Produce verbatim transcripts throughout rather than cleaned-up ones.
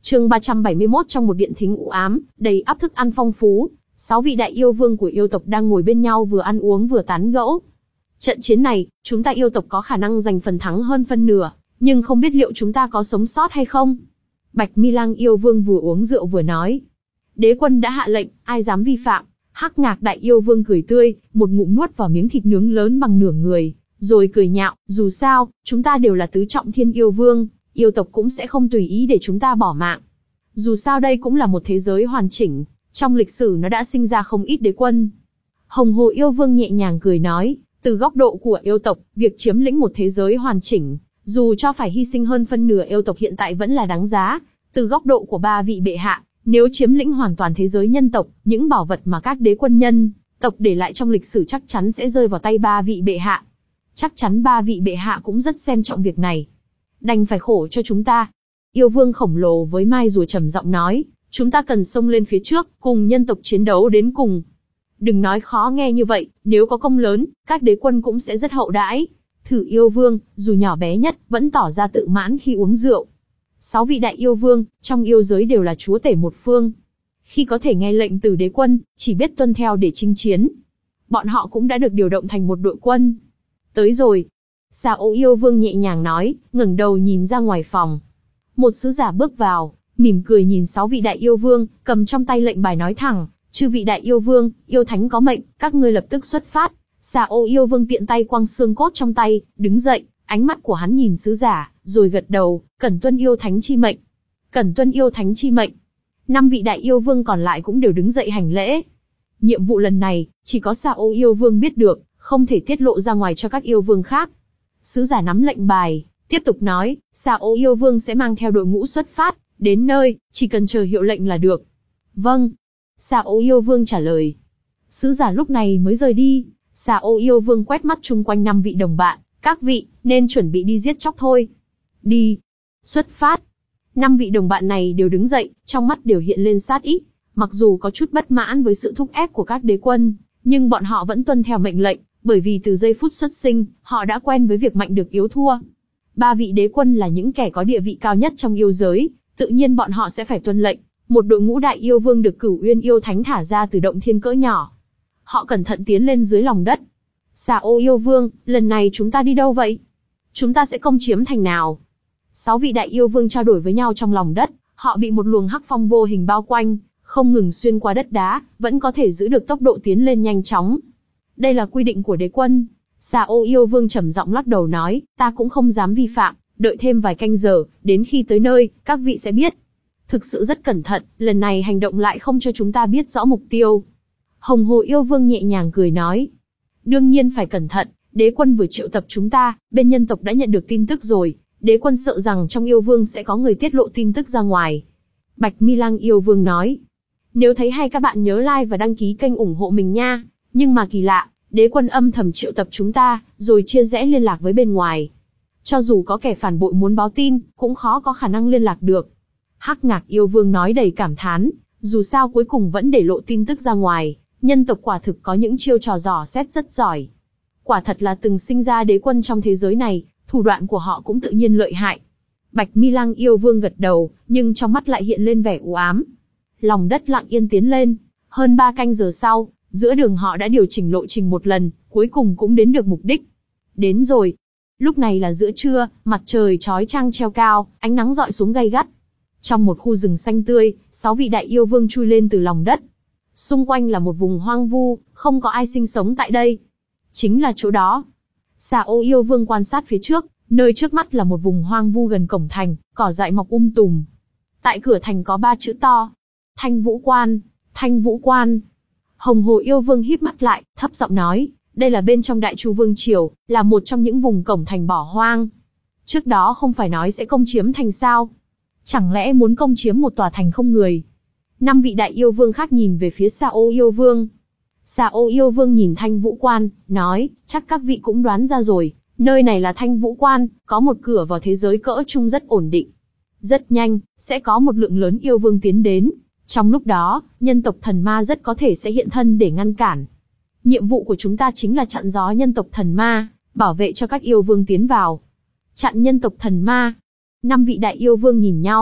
Chương ba trăm bảy mươi mốt. Trong một điện thính u ám, đầy ắp thức ăn phong phú, sáu vị đại yêu vương của yêu tộc đang ngồi bên nhau vừa ăn uống vừa tán gẫu. Trận chiến này, chúng ta yêu tộc có khả năng giành phần thắng hơn phân nửa, nhưng không biết liệu chúng ta có sống sót hay không. Bạch Mi Lang yêu vương vừa uống rượu vừa nói. Đế quân đã hạ lệnh, ai dám vi phạm. Hắc Ngạc đại yêu vương cười tươi, một ngụm nuốt vào miếng thịt nướng lớn bằng nửa người, rồi cười nhạo, dù sao, chúng ta đều là tứ trọng thiên yêu vương, yêu tộc cũng sẽ không tùy ý để chúng ta bỏ mạng. Dù sao đây cũng là một thế giới hoàn chỉnh, trong lịch sử nó đã sinh ra không ít đế quân. Hồng Hồ yêu vương nhẹ nhàng cười nói, từ góc độ của yêu tộc, việc chiếm lĩnh một thế giới hoàn chỉnh, dù cho phải hy sinh hơn phân nửa yêu tộc hiện tại vẫn là đáng giá. Từ góc độ của ba vị bệ hạ, nếu chiếm lĩnh hoàn toàn thế giới nhân tộc, những bảo vật mà các đế quân nhân tộc để lại trong lịch sử chắc chắn sẽ rơi vào tay ba vị bệ hạ. Chắc chắn ba vị bệ hạ cũng rất xem trọng việc này. Đành phải khổ cho chúng ta. Yêu vương khổng lồ với mai rùa trầm giọng nói, chúng ta cần xông lên phía trước, cùng nhân tộc chiến đấu đến cùng. Đừng nói khó nghe như vậy, nếu có công lớn, các đế quân cũng sẽ rất hậu đãi. Thử yêu vương, dù nhỏ bé nhất, vẫn tỏ ra tự mãn khi uống rượu. Sáu vị đại yêu vương, trong yêu giới đều là chúa tể một phương. Khi có thể nghe lệnh từ đế quân, chỉ biết tuân theo để chinh chiến. Bọn họ cũng đã được điều động thành một đội quân. Tới rồi. Xà Ô yêu vương nhẹ nhàng nói, ngẩng đầu nhìn ra ngoài phòng. Một sứ giả bước vào, mỉm cười nhìn sáu vị đại yêu vương, cầm trong tay lệnh bài nói thẳng, chư vị đại yêu vương, yêu thánh có mệnh, các ngươi lập tức xuất phát. Xà Ô yêu vương tiện tay quăng xương cốt trong tay, đứng dậy, ánh mắt của hắn nhìn sứ giả, rồi gật đầu, cẩn tuân yêu thánh chi mệnh. Cẩn tuân yêu thánh chi mệnh. Năm vị đại yêu vương còn lại cũng đều đứng dậy hành lễ. Nhiệm vụ lần này, chỉ có Xà Ô yêu vương biết được, không thể tiết lộ ra ngoài cho các yêu vương khác. Sứ giả nắm lệnh bài, tiếp tục nói, Xà Ô yêu vương sẽ mang theo đội ngũ xuất phát, đến nơi, chỉ cần chờ hiệu lệnh là được. Vâng. Xà Ô yêu vương trả lời. Sứ giả lúc này mới rời đi. Xà Ô yêu vương quét mắt chung quanh năm vị đồng bạn, các vị, nên chuẩn bị đi giết chóc thôi. Đi. Xuất phát. Năm vị đồng bạn này đều đứng dậy, trong mắt đều hiện lên sát ý. Mặc dù có chút bất mãn với sự thúc ép của các đế quân, nhưng bọn họ vẫn tuân theo mệnh lệnh, bởi vì từ giây phút xuất sinh, họ đã quen với việc mạnh được yếu thua. Ba vị đế quân là những kẻ có địa vị cao nhất trong yêu giới, tự nhiên bọn họ sẽ phải tuân lệnh. Một đội ngũ đại yêu vương được Cửu Uyên yêu thánh thả ra từ động thiên cỡ nhỏ. Họ cẩn thận tiến lên dưới lòng đất. Xà Ô yêu vương, lần này chúng ta đi đâu vậy? Chúng ta sẽ công chiếm thành nào? Sáu vị đại yêu vương trao đổi với nhau trong lòng đất, họ bị một luồng hắc phong vô hình bao quanh, không ngừng xuyên qua đất đá, vẫn có thể giữ được tốc độ tiến lên nhanh chóng. Đây là quy định của đế quân. Xà Ô yêu vương trầm giọng lắc đầu nói, ta cũng không dám vi phạm, đợi thêm vài canh giờ, đến khi tới nơi, các vị sẽ biết. Thực sự rất cẩn thận, lần này hành động lại không cho chúng ta biết rõ mục tiêu. Hồng Hồ yêu vương nhẹ nhàng cười nói, đương nhiên phải cẩn thận, đế quân vừa triệu tập chúng ta, bên nhân tộc đã nhận được tin tức rồi, đế quân sợ rằng trong yêu vương sẽ có người tiết lộ tin tức ra ngoài. Bạch Mi Lang yêu vương nói, nếu thấy hay các bạn nhớ like và đăng ký kênh ủng hộ mình nha, nhưng mà kỳ lạ, đế quân âm thầm triệu tập chúng ta, rồi chia rẽ liên lạc với bên ngoài. Cho dù có kẻ phản bội muốn báo tin, cũng khó có khả năng liên lạc được. Hắc Ngạc yêu vương nói đầy cảm thán, dù sao cuối cùng vẫn để lộ tin tức ra ngoài, nhân tộc quả thực có những chiêu trò dò xét rất giỏi. Quả thật là từng sinh ra đế quân trong thế giới này, thủ đoạn của họ cũng tự nhiên lợi hại. Bạch Mi Lang yêu vương gật đầu, nhưng trong mắt lại hiện lên vẻ u ám. Lòng đất lặng yên tiến lên, hơn ba canh giờ sau, giữa đường họ đã điều chỉnh lộ trình một lần, cuối cùng cũng đến được mục đích. Đến rồi. Lúc này là giữa trưa, mặt trời chói chang treo cao, ánh nắng rọi xuống gay gắt. Trong một khu rừng xanh tươi, sáu vị đại yêu vương chui lên từ lòng đất. Xung quanh là một vùng hoang vu, không có ai sinh sống tại đây. Chính là chỗ đó. Xà Ô yêu vương quan sát phía trước, nơi trước mắt là một vùng hoang vu gần cổng thành, cỏ dại mọc um tùm. Tại cửa thành có ba chữ to. Thanh Vũ Quan, Thanh Vũ Quan. Hồng Hồ yêu vương híp mắt lại, thấp giọng nói, đây là bên trong Đại Chu Vương Triều, là một trong những vùng cổng thành bỏ hoang. Trước đó không phải nói sẽ công chiếm thành sao? Chẳng lẽ muốn công chiếm một tòa thành không người? Năm vị đại yêu vương khác nhìn về phía Xà Ô yêu vương. Xà Ô yêu vương nhìn Thanh Vũ Quan, nói, chắc các vị cũng đoán ra rồi, nơi này là Thanh Vũ Quan, có một cửa vào thế giới cỡ trung rất ổn định. Rất nhanh, sẽ có một lượng lớn yêu vương tiến đến. Trong lúc đó, nhân tộc thần ma rất có thể sẽ hiện thân để ngăn cản. Nhiệm vụ của chúng ta chính là chặn gió nhân tộc thần ma, bảo vệ cho các yêu vương tiến vào. Chặn nhân tộc thần ma. Năm vị đại yêu vương nhìn nhau,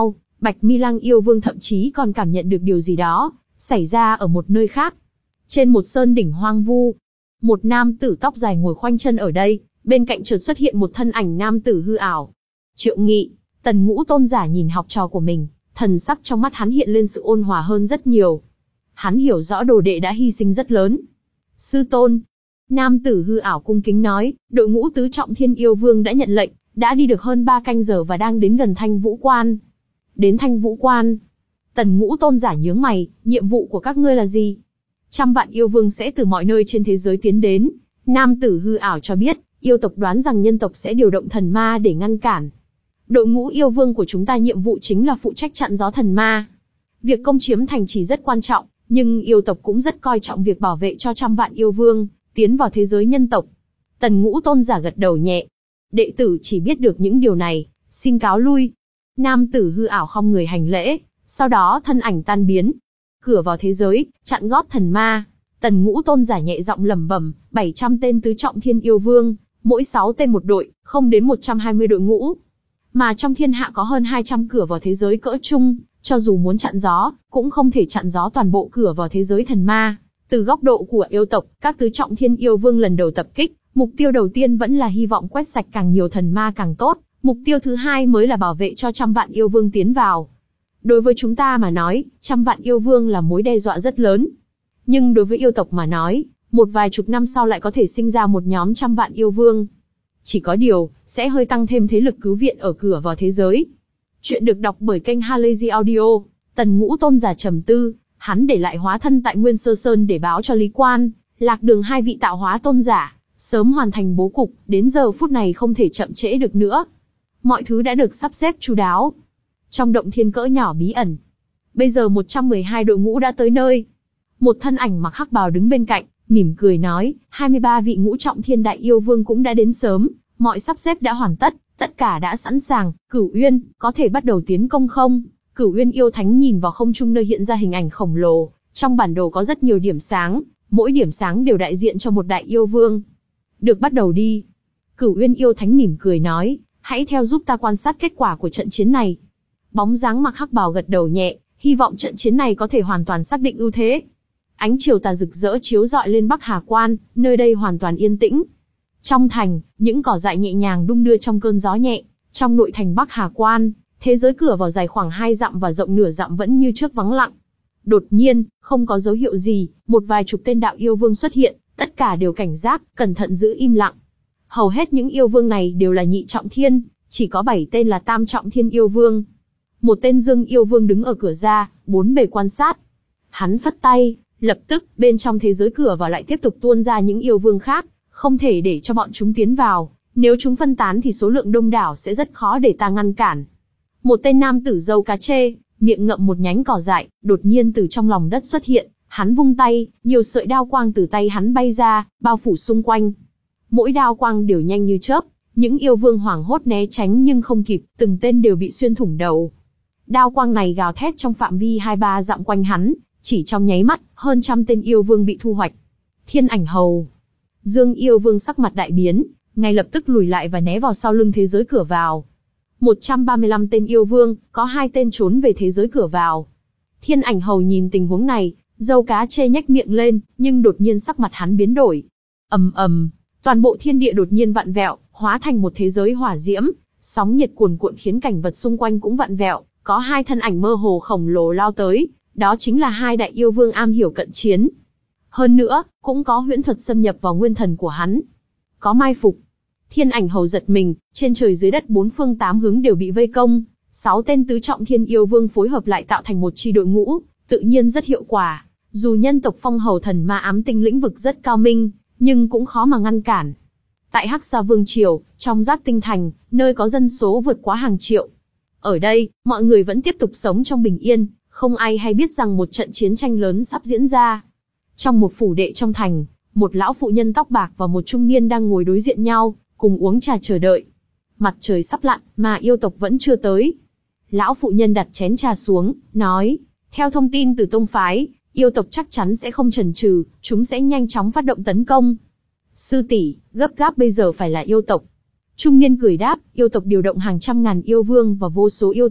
Bạch Mi Lang yêu vương thậm chí còn cảm nhận được điều gì đó xảy ra ở một nơi khác. Trên một sơn đỉnh hoang vu, một nam tử tóc dài ngồi khoanh chân ở đây, bên cạnh chợt xuất hiện một thân ảnh nam tử hư ảo. Triệu Nghị, Tần Ngũ tôn giả nhìn học trò của mình, thần sắc trong mắt hắn hiện lên sự ôn hòa hơn rất nhiều. Hắn hiểu rõ đồ đệ đã hy sinh rất lớn. Sư tôn, nam tử hư ảo cung kính nói, đội ngũ tứ trọng thiên yêu vương đã nhận lệnh, đã đi được hơn ba canh giờ và đang đến gần Thanh Vũ Quan. Đến Thanh Vũ Quan. Tần Ngũ tôn giả nhướng mày, nhiệm vụ của các ngươi là gì? Trăm vạn yêu vương sẽ từ mọi nơi trên thế giới tiến đến. Nam tử hư ảo cho biết, yêu tộc đoán rằng nhân tộc sẽ điều động thần ma để ngăn cản. Đội ngũ yêu vương của chúng ta nhiệm vụ chính là phụ trách chặn gió thần ma. Việc công chiếm thành trì rất quan trọng, nhưng yêu tộc cũng rất coi trọng việc bảo vệ cho trăm vạn yêu vương tiến vào thế giới nhân tộc. Tần Ngũ tôn giả gật đầu nhẹ. Đệ tử chỉ biết được những điều này, xin cáo lui. Nam tử hư ảo không người hành lễ, sau đó thân ảnh tan biến. Cửa vào thế giới, chặn gót thần ma. Tần Ngũ tôn giả nhẹ giọng lẩm bẩm, bảy trăm tên tứ trọng thiên yêu vương, mỗi sáu tên một đội, không đến một trăm hai mươi đội ngũ. Mà trong thiên hạ có hơn hai trăm cửa vào thế giới cỡ trung, cho dù muốn chặn gió, cũng không thể chặn gió toàn bộ cửa vào thế giới thần ma. Từ góc độ của yêu tộc, các tứ trọng thiên yêu vương lần đầu tập kích, mục tiêu đầu tiên vẫn là hy vọng quét sạch càng nhiều thần ma càng tốt, mục tiêu thứ hai mới là bảo vệ cho trăm vạn yêu vương tiến vào. Đối với chúng ta mà nói, trăm vạn yêu vương là mối đe dọa rất lớn. Nhưng đối với yêu tộc mà nói, một vài chục năm sau lại có thể sinh ra một nhóm trăm vạn yêu vương. Chỉ có điều, sẽ hơi tăng thêm thế lực cứu viện ở cửa vào thế giới. Chuyện được đọc bởi kênh Halazy Audio. Tần Ngũ tôn giả trầm tư, hắn để lại hóa thân tại Nguyên Sơ Sơn để báo cho Lý Quan, Lạc Đường hai vị tạo hóa tôn giả, sớm hoàn thành bố cục, đến giờ phút này không thể chậm trễ được nữa. Mọi thứ đã được sắp xếp chu đáo. Trong động thiên cỡ nhỏ bí ẩn, bây giờ một trăm mười hai đội ngũ đã tới nơi. Một thân ảnh mặc hắc bào đứng bên cạnh, mỉm cười nói, hai mươi ba vị ngũ trọng thiên đại yêu vương cũng đã đến sớm, mọi sắp xếp đã hoàn tất, tất cả đã sẵn sàng. Cửu Uyên, có thể bắt đầu tiến công không? Cửu Uyên yêu thánh nhìn vào không trung nơi hiện ra hình ảnh khổng lồ, trong bản đồ có rất nhiều điểm sáng, mỗi điểm sáng đều đại diện cho một đại yêu vương. Được, bắt đầu đi. Cửu Uyên yêu thánh mỉm cười nói, hãy theo giúp ta quan sát kết quả của trận chiến này. Bóng dáng mặc hắc bào gật đầu nhẹ, hy vọng trận chiến này có thể hoàn toàn xác định ưu thế. Ánh chiều tà rực rỡ chiếu rọi lên Bắc Hà Quan, nơi đây hoàn toàn yên tĩnh. Trong thành, những cỏ dại nhẹ nhàng đung đưa trong cơn gió nhẹ. Trong nội thành Bắc Hà Quan, thế giới cửa vào dài khoảng hai dặm và rộng nửa dặm vẫn như trước vắng lặng. Đột nhiên, không có dấu hiệu gì, một vài chục tên đạo yêu vương xuất hiện, tất cả đều cảnh giác, cẩn thận giữ im lặng. Hầu hết những yêu vương này đều là nhị trọng thiên, chỉ có bảy tên là tam trọng thiên yêu vương. Một tên Dương yêu vương đứng ở cửa ra, bốn bề quan sát. Hắn phất tay, lập tức, bên trong thế giới cửa vào lại tiếp tục tuôn ra những yêu vương khác, không thể để cho bọn chúng tiến vào, nếu chúng phân tán thì số lượng đông đảo sẽ rất khó để ta ngăn cản. Một tên nam tử râu cá chê, miệng ngậm một nhánh cỏ dại, đột nhiên từ trong lòng đất xuất hiện, hắn vung tay, nhiều sợi đao quang từ tay hắn bay ra, bao phủ xung quanh. Mỗi đao quang đều nhanh như chớp, những yêu vương hoảng hốt né tránh nhưng không kịp, từng tên đều bị xuyên thủng đầu. Đao quang này gào thét trong phạm vi hai ba dặm quanh hắn, chỉ trong nháy mắt, hơn trăm tên yêu vương bị thu hoạch. Thiên Ảnh Hầu, Dương yêu vương sắc mặt đại biến, ngay lập tức lùi lại và né vào sau lưng thế giới cửa vào. một trăm ba mươi lăm tên yêu vương, có hai tên trốn về thế giới cửa vào. Thiên Ảnh Hầu nhìn tình huống này, râu cá chê nhếch miệng lên, nhưng đột nhiên sắc mặt hắn biến đổi. Ầm ầm, toàn bộ thiên địa đột nhiên vặn vẹo, hóa thành một thế giới hỏa diễm, sóng nhiệt cuồn cuộn khiến cảnh vật xung quanh cũng vặn vẹo, có hai thân ảnh mơ hồ khổng lồ lao tới, đó chính là hai đại yêu vương am hiểu cận chiến. Hơn nữa, cũng có huyễn thuật xâm nhập vào nguyên thần của hắn. Có mai phục. Thiên Ảnh Hầu giật mình, trên trời dưới đất bốn phương tám hướng đều bị vây công, sáu tên tứ trọng thiên yêu vương phối hợp lại tạo thành một chi đội ngũ, tự nhiên rất hiệu quả. Dù nhân tộc Phong Hầu Thần Ma Ám Tinh lĩnh vực rất cao minh, nhưng cũng khó mà ngăn cản. Tại Hắc Sa Vương Triều, trong Giác Tinh Thành, nơi có dân số vượt quá hàng triệu. Ở đây, mọi người vẫn tiếp tục sống trong bình yên, không ai hay biết rằng một trận chiến tranh lớn sắp diễn ra. Trong một phủ đệ trong thành, một lão phụ nhân tóc bạc và một trung niên đang ngồi đối diện nhau, cùng uống trà chờ đợi. Mặt trời sắp lặn, mà yêu tộc vẫn chưa tới. Lão phụ nhân đặt chén trà xuống, nói, theo thông tin từ tông phái, yêu tộc chắc chắn sẽ không chần chừ, chúng sẽ nhanh chóng phát động tấn công. Sư tỷ, gấp gáp bây giờ phải là yêu tộc. Trung niên cười đáp, yêu tộc điều động hàng trăm ngàn yêu vương và vô số yêu tộc,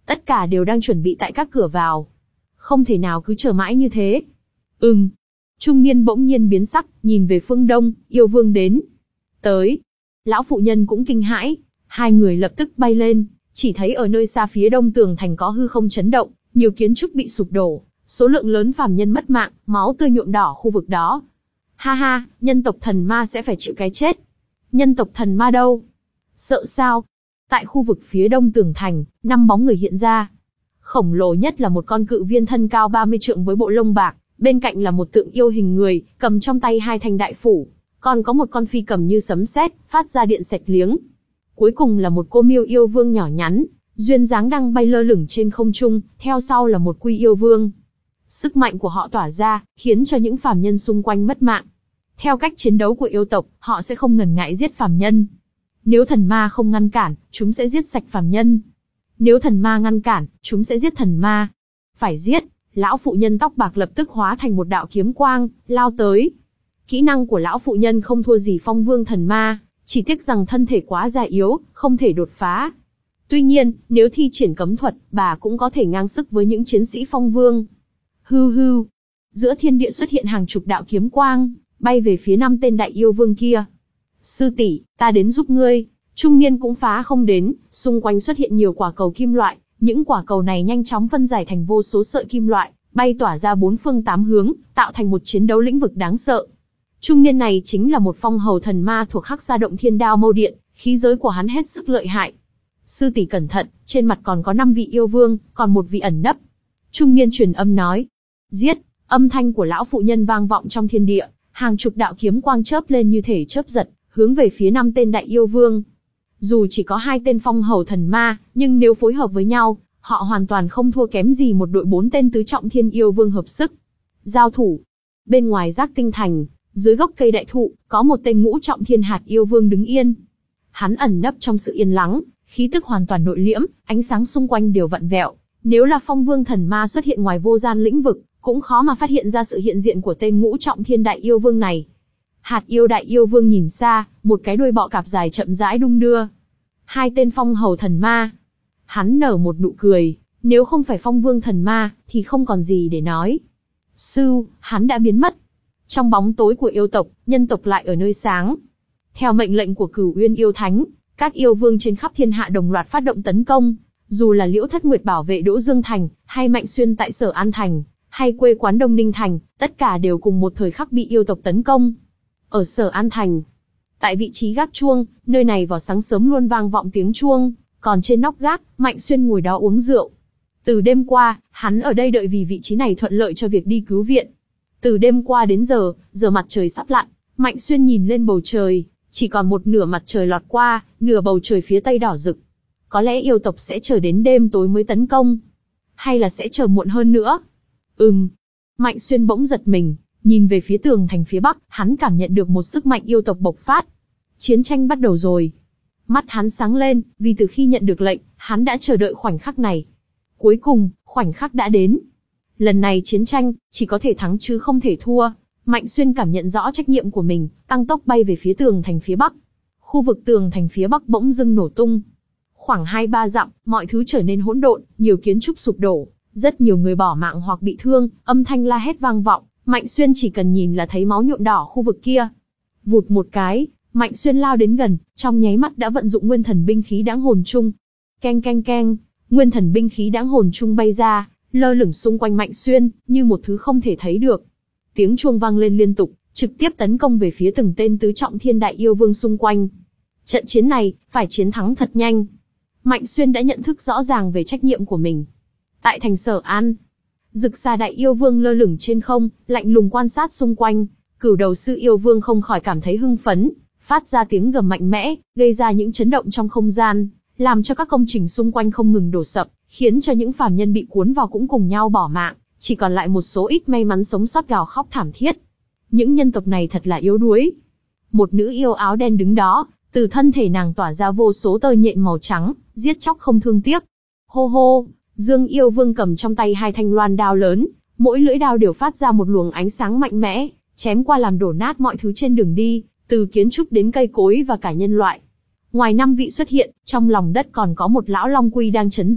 tất cả đều đang chuẩn bị tại các cửa vào. Không thể nào cứ chờ mãi như thế. Ừm. Trung niên bỗng nhiên biến sắc, nhìn về phương đông, yêu vương đến. Tới. Lão phụ nhân cũng kinh hãi, hai người lập tức bay lên, chỉ thấy ở nơi xa phía đông tường thành có hư không chấn động, nhiều kiến trúc bị sụp đổ, số lượng lớn phàm nhân mất mạng, máu tươi nhuộm đỏ khu vực đó. Ha ha, nhân tộc thần ma sẽ phải chịu cái chết. Nhân tộc thần ma đâu? Sợ sao? Tại khu vực phía đông tường thành, năm bóng người hiện ra. Khổng lồ nhất là một con cự viên thân cao ba mươi trượng với bộ lông bạc, bên cạnh là một tượng yêu hình người, cầm trong tay hai thanh đại phủ, còn có một con phi cầm như sấm sét, phát ra điện xẹt liếng. Cuối cùng là một cô miêu yêu vương nhỏ nhắn, duyên dáng đang bay lơ lửng trên không trung, theo sau là một quy yêu vương. Sức mạnh của họ tỏa ra, khiến cho những phàm nhân xung quanh mất mạng. Theo cách chiến đấu của yêu tộc, họ sẽ không ngần ngại giết phàm nhân. Nếu thần ma không ngăn cản, chúng sẽ giết sạch phàm nhân. Nếu thần ma ngăn cản, chúng sẽ giết thần ma. Phải giết. Lão phụ nhân tóc bạc lập tức hóa thành một đạo kiếm quang, lao tới. Kỹ năng của lão phụ nhân không thua gì phong vương thần ma, chỉ tiếc rằng thân thể quá già yếu, không thể đột phá. Tuy nhiên, nếu thi triển cấm thuật, bà cũng có thể ngang sức với những chiến sĩ phong vương. Hưu hưu. Giữa thiên địa xuất hiện hàng chục đạo kiếm quang, bay về phía năm tên đại yêu vương kia. Sư tỷ, ta đến giúp ngươi. Trung niên cũng phá không đến, xung quanh xuất hiện nhiều quả cầu kim loại. Những quả cầu này nhanh chóng phân giải thành vô số sợi kim loại, bay tỏa ra bốn phương tám hướng, tạo thành một chiến đấu lĩnh vực đáng sợ. Trung niên này chính là một phong hầu thần ma thuộc Hắc Sa Động Thiên Đao Mâu Điện, khí giới của hắn hết sức lợi hại. Sư tỷ cẩn thận, trên mặt còn có năm vị yêu vương, còn một vị ẩn nấp. Trung niên truyền âm nói. Giết! Âm thanh của lão phụ nhân vang vọng trong thiên địa, hàng chục đạo kiếm quang chớp lên như thể chớp giật, hướng về phía năm tên đại yêu vương. Dù chỉ có hai tên phong hầu thần ma, nhưng nếu phối hợp với nhau, họ hoàn toàn không thua kém gì một đội bốn tên tứ trọng thiên yêu vương hợp sức. Giao thủ. Bên ngoài Giác Tinh Thành, dưới gốc cây đại thụ, có một tên ngũ trọng thiên hạt yêu vương đứng yên. Hắn ẩn nấp trong sự yên lắng, khí tức hoàn toàn nội liễm, ánh sáng xung quanh đều vặn vẹo. Nếu là phong vương thần ma xuất hiện ngoài vô gian lĩnh vực, cũng khó mà phát hiện ra sự hiện diện của tên ngũ trọng thiên đại yêu vương này. Hạt yêu đại yêu vương nhìn xa, một cái đuôi bọ cạp dài chậm rãi đung đưa. Hai tên phong hầu thần ma. Hắn nở một nụ cười, nếu không phải phong vương thần ma, thì không còn gì để nói. Sư, hắn đã biến mất. Trong bóng tối của yêu tộc, nhân tộc lại ở nơi sáng. Theo mệnh lệnh của Cửu Uyên yêu thánh, các yêu vương trên khắp thiên hạ đồng loạt phát động tấn công. Dù là Liễu Thất Nguyệt bảo vệ Đỗ Dương Thành, hay Mạnh Xuyên tại Sở An Thành, hay quê quán Đông Ninh Thành, tất cả đều cùng một thời khắc bị yêu tộc tấn công. Ở Sở An Thành, tại vị trí gác chuông, nơi này vào sáng sớm luôn vang vọng tiếng chuông, còn trên nóc gác, Mạnh Xuyên ngồi đó uống rượu. Từ đêm qua, hắn ở đây đợi vì vị trí này thuận lợi cho việc đi cứu viện. Từ đêm qua đến giờ, giờ mặt trời sắp lặn, Mạnh Xuyên nhìn lên bầu trời, chỉ còn một nửa mặt trời lọt qua, nửa bầu trời phía tây đỏ rực. Có lẽ yêu tộc sẽ chờ đến đêm tối mới tấn công, hay là sẽ chờ muộn hơn nữa. Ừm. Mạnh Xuyên bỗng giật mình, nhìn về phía tường thành phía bắc, hắn cảm nhận được một sức mạnh yêu tộc bộc phát. Chiến tranh bắt đầu rồi. Mắt hắn sáng lên, vì từ khi nhận được lệnh, hắn đã chờ đợi khoảnh khắc này. Cuối cùng, khoảnh khắc đã đến. Lần này chiến tranh, chỉ có thể thắng chứ không thể thua. Mạnh Xuyên cảm nhận rõ trách nhiệm của mình, tăng tốc bay về phía tường thành phía bắc. Khu vực tường thành phía bắc bỗng dưng nổ tung. Khoảng hai ba dặm, mọi thứ trở nên hỗn độn, nhiều kiến trúc sụp đổ, rất nhiều người bỏ mạng hoặc bị thương, âm thanh la hét vang vọng. Mạnh Xuyên chỉ cần nhìn là thấy máu nhuộm đỏ khu vực kia. Vụt một cái, Mạnh Xuyên lao đến gần, trong nháy mắt đã vận dụng nguyên thần binh khí Đãng Hồn Trung. Keng keng keng, nguyên thần binh khí Đãng Hồn Trung bay ra, lơ lửng xung quanh Mạnh Xuyên, như một thứ không thể thấy được. Tiếng chuông vang lên liên tục, trực tiếp tấn công về phía từng tên tứ trọng thiên đại yêu vương xung quanh. Trận chiến này, phải chiến thắng thật nhanh. Mạnh Xuyên đã nhận thức rõ ràng về trách nhiệm của mình. Tại thành Sở An, Dực Xà đại yêu vương lơ lửng trên không, lạnh lùng quan sát xung quanh. Cửu Đầu Sư yêu vương không khỏi cảm thấy hưng phấn, phát ra tiếng gầm mạnh mẽ, gây ra những chấn động trong không gian, làm cho các công trình xung quanh không ngừng đổ sập, khiến cho những phàm nhân bị cuốn vào cũng cùng nhau bỏ mạng, chỉ còn lại một số ít may mắn sống sót gào khóc thảm thiết. Những nhân tộc này thật là yếu đuối. Một nữ yêu áo đen đứng đó, từ thân thể nàng tỏa ra vô số tơ nhện màu trắng, giết chóc không thương tiếc. Hô hô, Dương yêu vương cầm trong tay hai thanh loan đao lớn, mỗi lưỡi đao đều phát ra một luồng ánh sáng mạnh mẽ, chém qua làm đổ nát mọi thứ trên đường đi, từ kiến trúc đến cây cối và cả nhân loại. Ngoài năm vị xuất hiện, trong lòng đất còn có một lão long quy đang trấn giữ,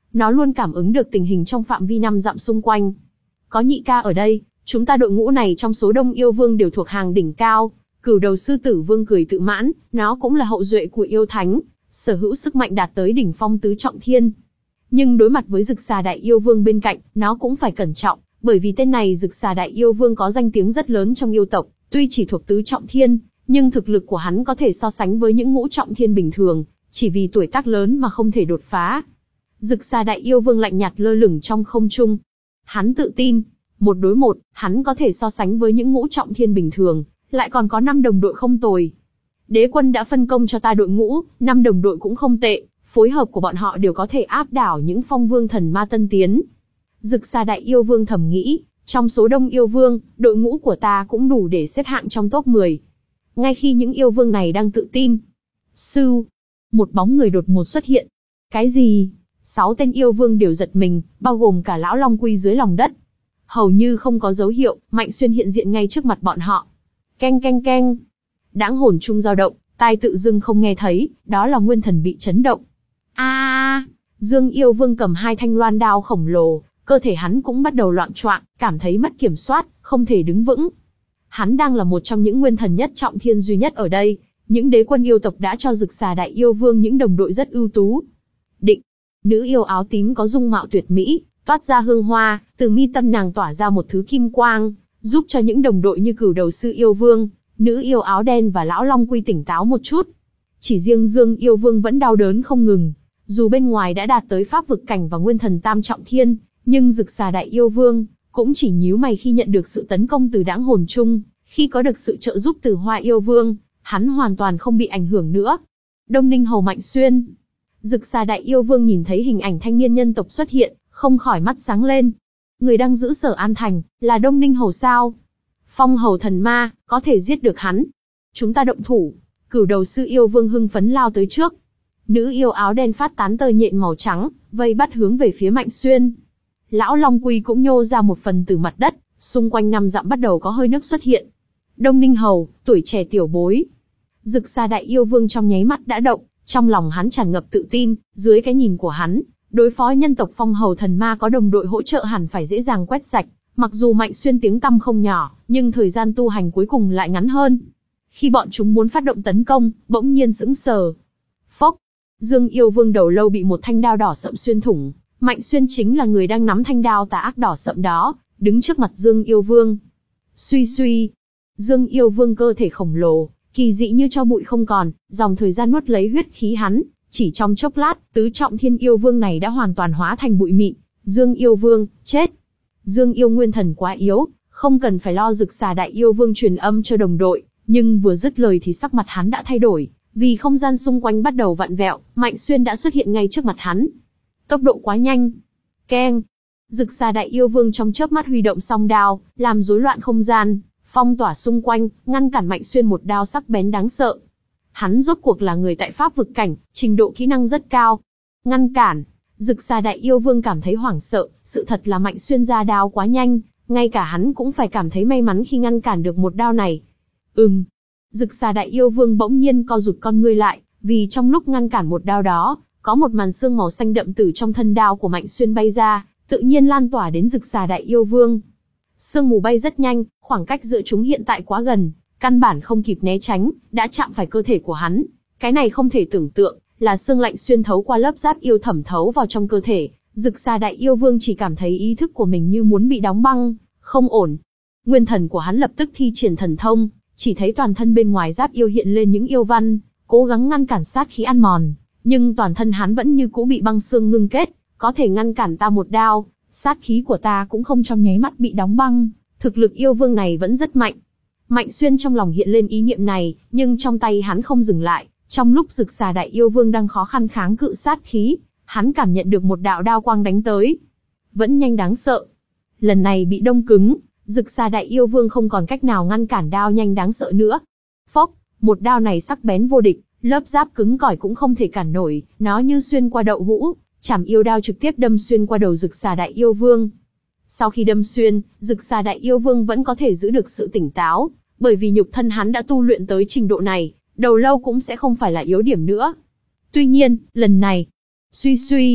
Nó luôn cảm ứng được tình hình trong phạm vi năm dặm xung quanh. Có nhị ca ở đây, chúng ta đội ngũ này trong số đông yêu vương đều thuộc hàng đỉnh cao. Cửu đầu sư tử vương cười tự mãn, nó cũng là hậu duệ của yêu thánh, sở hữu sức mạnh đạt tới đỉnh phong tứ trọng thiên. Nhưng đối mặt với Rực Xà Đại Yêu Vương bên cạnh, nó cũng phải cẩn trọng, bởi vì tên này Rực Xà Đại Yêu Vương có danh tiếng rất lớn trong yêu tộc, tuy chỉ thuộc tứ trọng thiên, nhưng thực lực của hắn có thể so sánh với những ngũ trọng thiên bình thường, chỉ vì tuổi tác lớn mà không thể đột phá. Rực Xà Đại Yêu Vương lạnh nhạt lơ lửng trong không trung. Hắn tự tin, một đối một, hắn có thể so sánh với những ngũ trọng thiên bình thường, lại còn có năm đồng đội không tồi. Đế quân đã phân công cho ta đội ngũ, năm đồng đội cũng không tệ, phối hợp của bọn họ đều có thể áp đảo những phong vương thần ma tân tiến. Rực Xà Đại Yêu Vương thầm nghĩ, trong số đông yêu vương, đội ngũ của ta cũng đủ để xếp hạng trong top mười. Ngay khi những yêu vương này đang tự tin, sưu, một bóng người đột ngột xuất hiện. Cái gì? Sáu tên yêu vương đều giật mình, bao gồm cả lão Long Quy dưới lòng đất. Hầu như không có dấu hiệu, Mạnh Xuyên hiện diện ngay trước mặt bọn họ. Keng keng keng. Đãng hồn chung dao động, tai tự dưng không nghe thấy, đó là nguyên thần bị chấn động. A! À, Dương Yêu Vương cầm hai thanh loan đao khổng lồ, cơ thể hắn cũng bắt đầu loạng choạng, cảm thấy mất kiểm soát, không thể đứng vững. Hắn đang là một trong những nguyên thần nhất trọng thiên duy nhất ở đây, những đế quân yêu tộc đã cho Rực Xà Đại Yêu Vương những đồng đội rất ưu tú. Định, nữ yêu áo tím có dung mạo tuyệt mỹ, toát ra hương hoa, từ mi tâm nàng tỏa ra một thứ kim quang, giúp cho những đồng đội như Cửu Đầu Sư Yêu Vương, nữ yêu áo đen và lão Long Quy tỉnh táo một chút. Chỉ riêng Dương Yêu Vương vẫn đau đớn không ngừng, dù bên ngoài đã đạt tới pháp vực cảnh và nguyên thần tam trọng thiên, nhưng Rực Xà Đại Yêu Vương cũng chỉ nhíu mày khi nhận được sự tấn công từ Đãng Hồn Chung, khi có được sự trợ giúp từ Hoa Yêu Vương, hắn hoàn toàn không bị ảnh hưởng nữa. Đông Ninh Hầu Mạnh Xuyên. Rực Xà Đại Yêu Vương nhìn thấy hình ảnh thanh niên nhân tộc xuất hiện, không khỏi mắt sáng lên. Người đang giữ Sở An Thành, là Đông Ninh Hầu sao? Phong Hầu thần ma, có thể giết được hắn. Chúng ta động thủ. Cửu Đầu Sư Yêu Vương hưng phấn lao tới trước. Nữ yêu áo đen phát tán tơ nhện màu trắng, vây bắt hướng về phía Mạnh Xuyên. Lão Long Quy cũng nhô ra một phần từ mặt đất, xung quanh năm dặm bắt đầu có hơi nước xuất hiện. Đông Ninh Hầu, tuổi trẻ tiểu bối. Rực Xà Đại Yêu Vương trong nháy mắt đã động, trong lòng hắn tràn ngập tự tin, dưới cái nhìn của hắn, đối phó nhân tộc Phong Hầu thần ma có đồng đội hỗ trợ hẳn phải dễ dàng quét sạch. Mặc dù Mạnh Xuyên tiếng tăm không nhỏ, nhưng thời gian tu hành cuối cùng lại ngắn hơn. Khi bọn chúng muốn phát động tấn công, bỗng nhiên sững sờ. Phốc, Dương Yêu Vương đầu lâu bị một thanh đao đỏ sậm xuyên thủng. Mạnh Xuyên chính là người đang nắm thanh đao tà ác đỏ sậm đó, đứng trước mặt Dương Yêu Vương. Suy suy, Dương Yêu Vương cơ thể khổng lồ, kỳ dị như cho bụi không còn, dòng thời gian nuốt lấy huyết khí hắn, chỉ trong chốc lát, tứ trọng thiên yêu vương này đã hoàn toàn hóa thành bụi mịn. Dương Yêu Vương, chết. Dương Yêu nguyên thần quá yếu, không cần phải lo Rực Xà Đại Yêu Vương truyền âm cho đồng đội, nhưng vừa dứt lời thì sắc mặt hắn đã thay đổi, vì không gian xung quanh bắt đầu vặn vẹo, Mạnh Xuyên đã xuất hiện ngay trước mặt hắn. Tốc độ quá nhanh. Keng. Rực Xà Đại Yêu Vương trong chớp mắt huy động song đao, làm rối loạn không gian, phong tỏa xung quanh, ngăn cản Mạnh Xuyên một đao sắc bén đáng sợ. Hắn rốt cuộc là người tại pháp vực cảnh, trình độ kỹ năng rất cao. Ngăn cản. Rực Xà Đại Yêu Vương cảm thấy hoảng sợ, sự thật là Mạnh Xuyên ra đao quá nhanh, ngay cả hắn cũng phải cảm thấy may mắn khi ngăn cản được một đao này. Ừm. Rực Xà Đại Yêu Vương bỗng nhiên co rụt con ngươi lại, vì trong lúc ngăn cản một đao đó, có một màn sương màu xanh đậm từ trong thân đao của Mạnh Xuyên bay ra, tự nhiên lan tỏa đến Rực Xà Đại Yêu Vương. Sương mù bay rất nhanh, khoảng cách giữa chúng hiện tại quá gần, căn bản không kịp né tránh, đã chạm phải cơ thể của hắn. Cái này không thể tưởng tượng, là sương lạnh xuyên thấu qua lớp giáp yêu thẩm thấu vào trong cơ thể. Rực Xà Đại Yêu Vương chỉ cảm thấy ý thức của mình như muốn bị đóng băng, không ổn. Nguyên thần của hắn lập tức thi triển thần thông, chỉ thấy toàn thân bên ngoài giáp yêu hiện lên những yêu văn, cố gắng ngăn cản sát khí ăn mòn, nhưng toàn thân hắn vẫn như cũ bị băng xương ngưng kết, có thể ngăn cản ta một đao, sát khí của ta cũng không trong nháy mắt bị đóng băng, thực lực yêu vương này vẫn rất mạnh. Mạnh Xuyên trong lòng hiện lên ý niệm này, nhưng trong tay hắn không dừng lại, trong lúc Rực Xà Đại Yêu Vương đang khó khăn kháng cự sát khí, hắn cảm nhận được một đạo đao quang đánh tới. Vẫn nhanh đáng sợ. Lần này bị đông cứng, Rực Xà Đại Yêu Vương không còn cách nào ngăn cản đao nhanh đáng sợ nữa. Phốc, một đao này sắc bén vô địch, lớp giáp cứng cỏi cũng không thể cản nổi, nó như xuyên qua đậu hũ, chảm yêu đao trực tiếp đâm xuyên qua đầu Rực Xà Đại Yêu Vương. Sau khi đâm xuyên, Rực Xà Đại Yêu Vương vẫn có thể giữ được sự tỉnh táo, bởi vì nhục thân hắn đã tu luyện tới trình độ này, đầu lâu cũng sẽ không phải là yếu điểm nữa. Tuy nhiên, lần này, suy suy,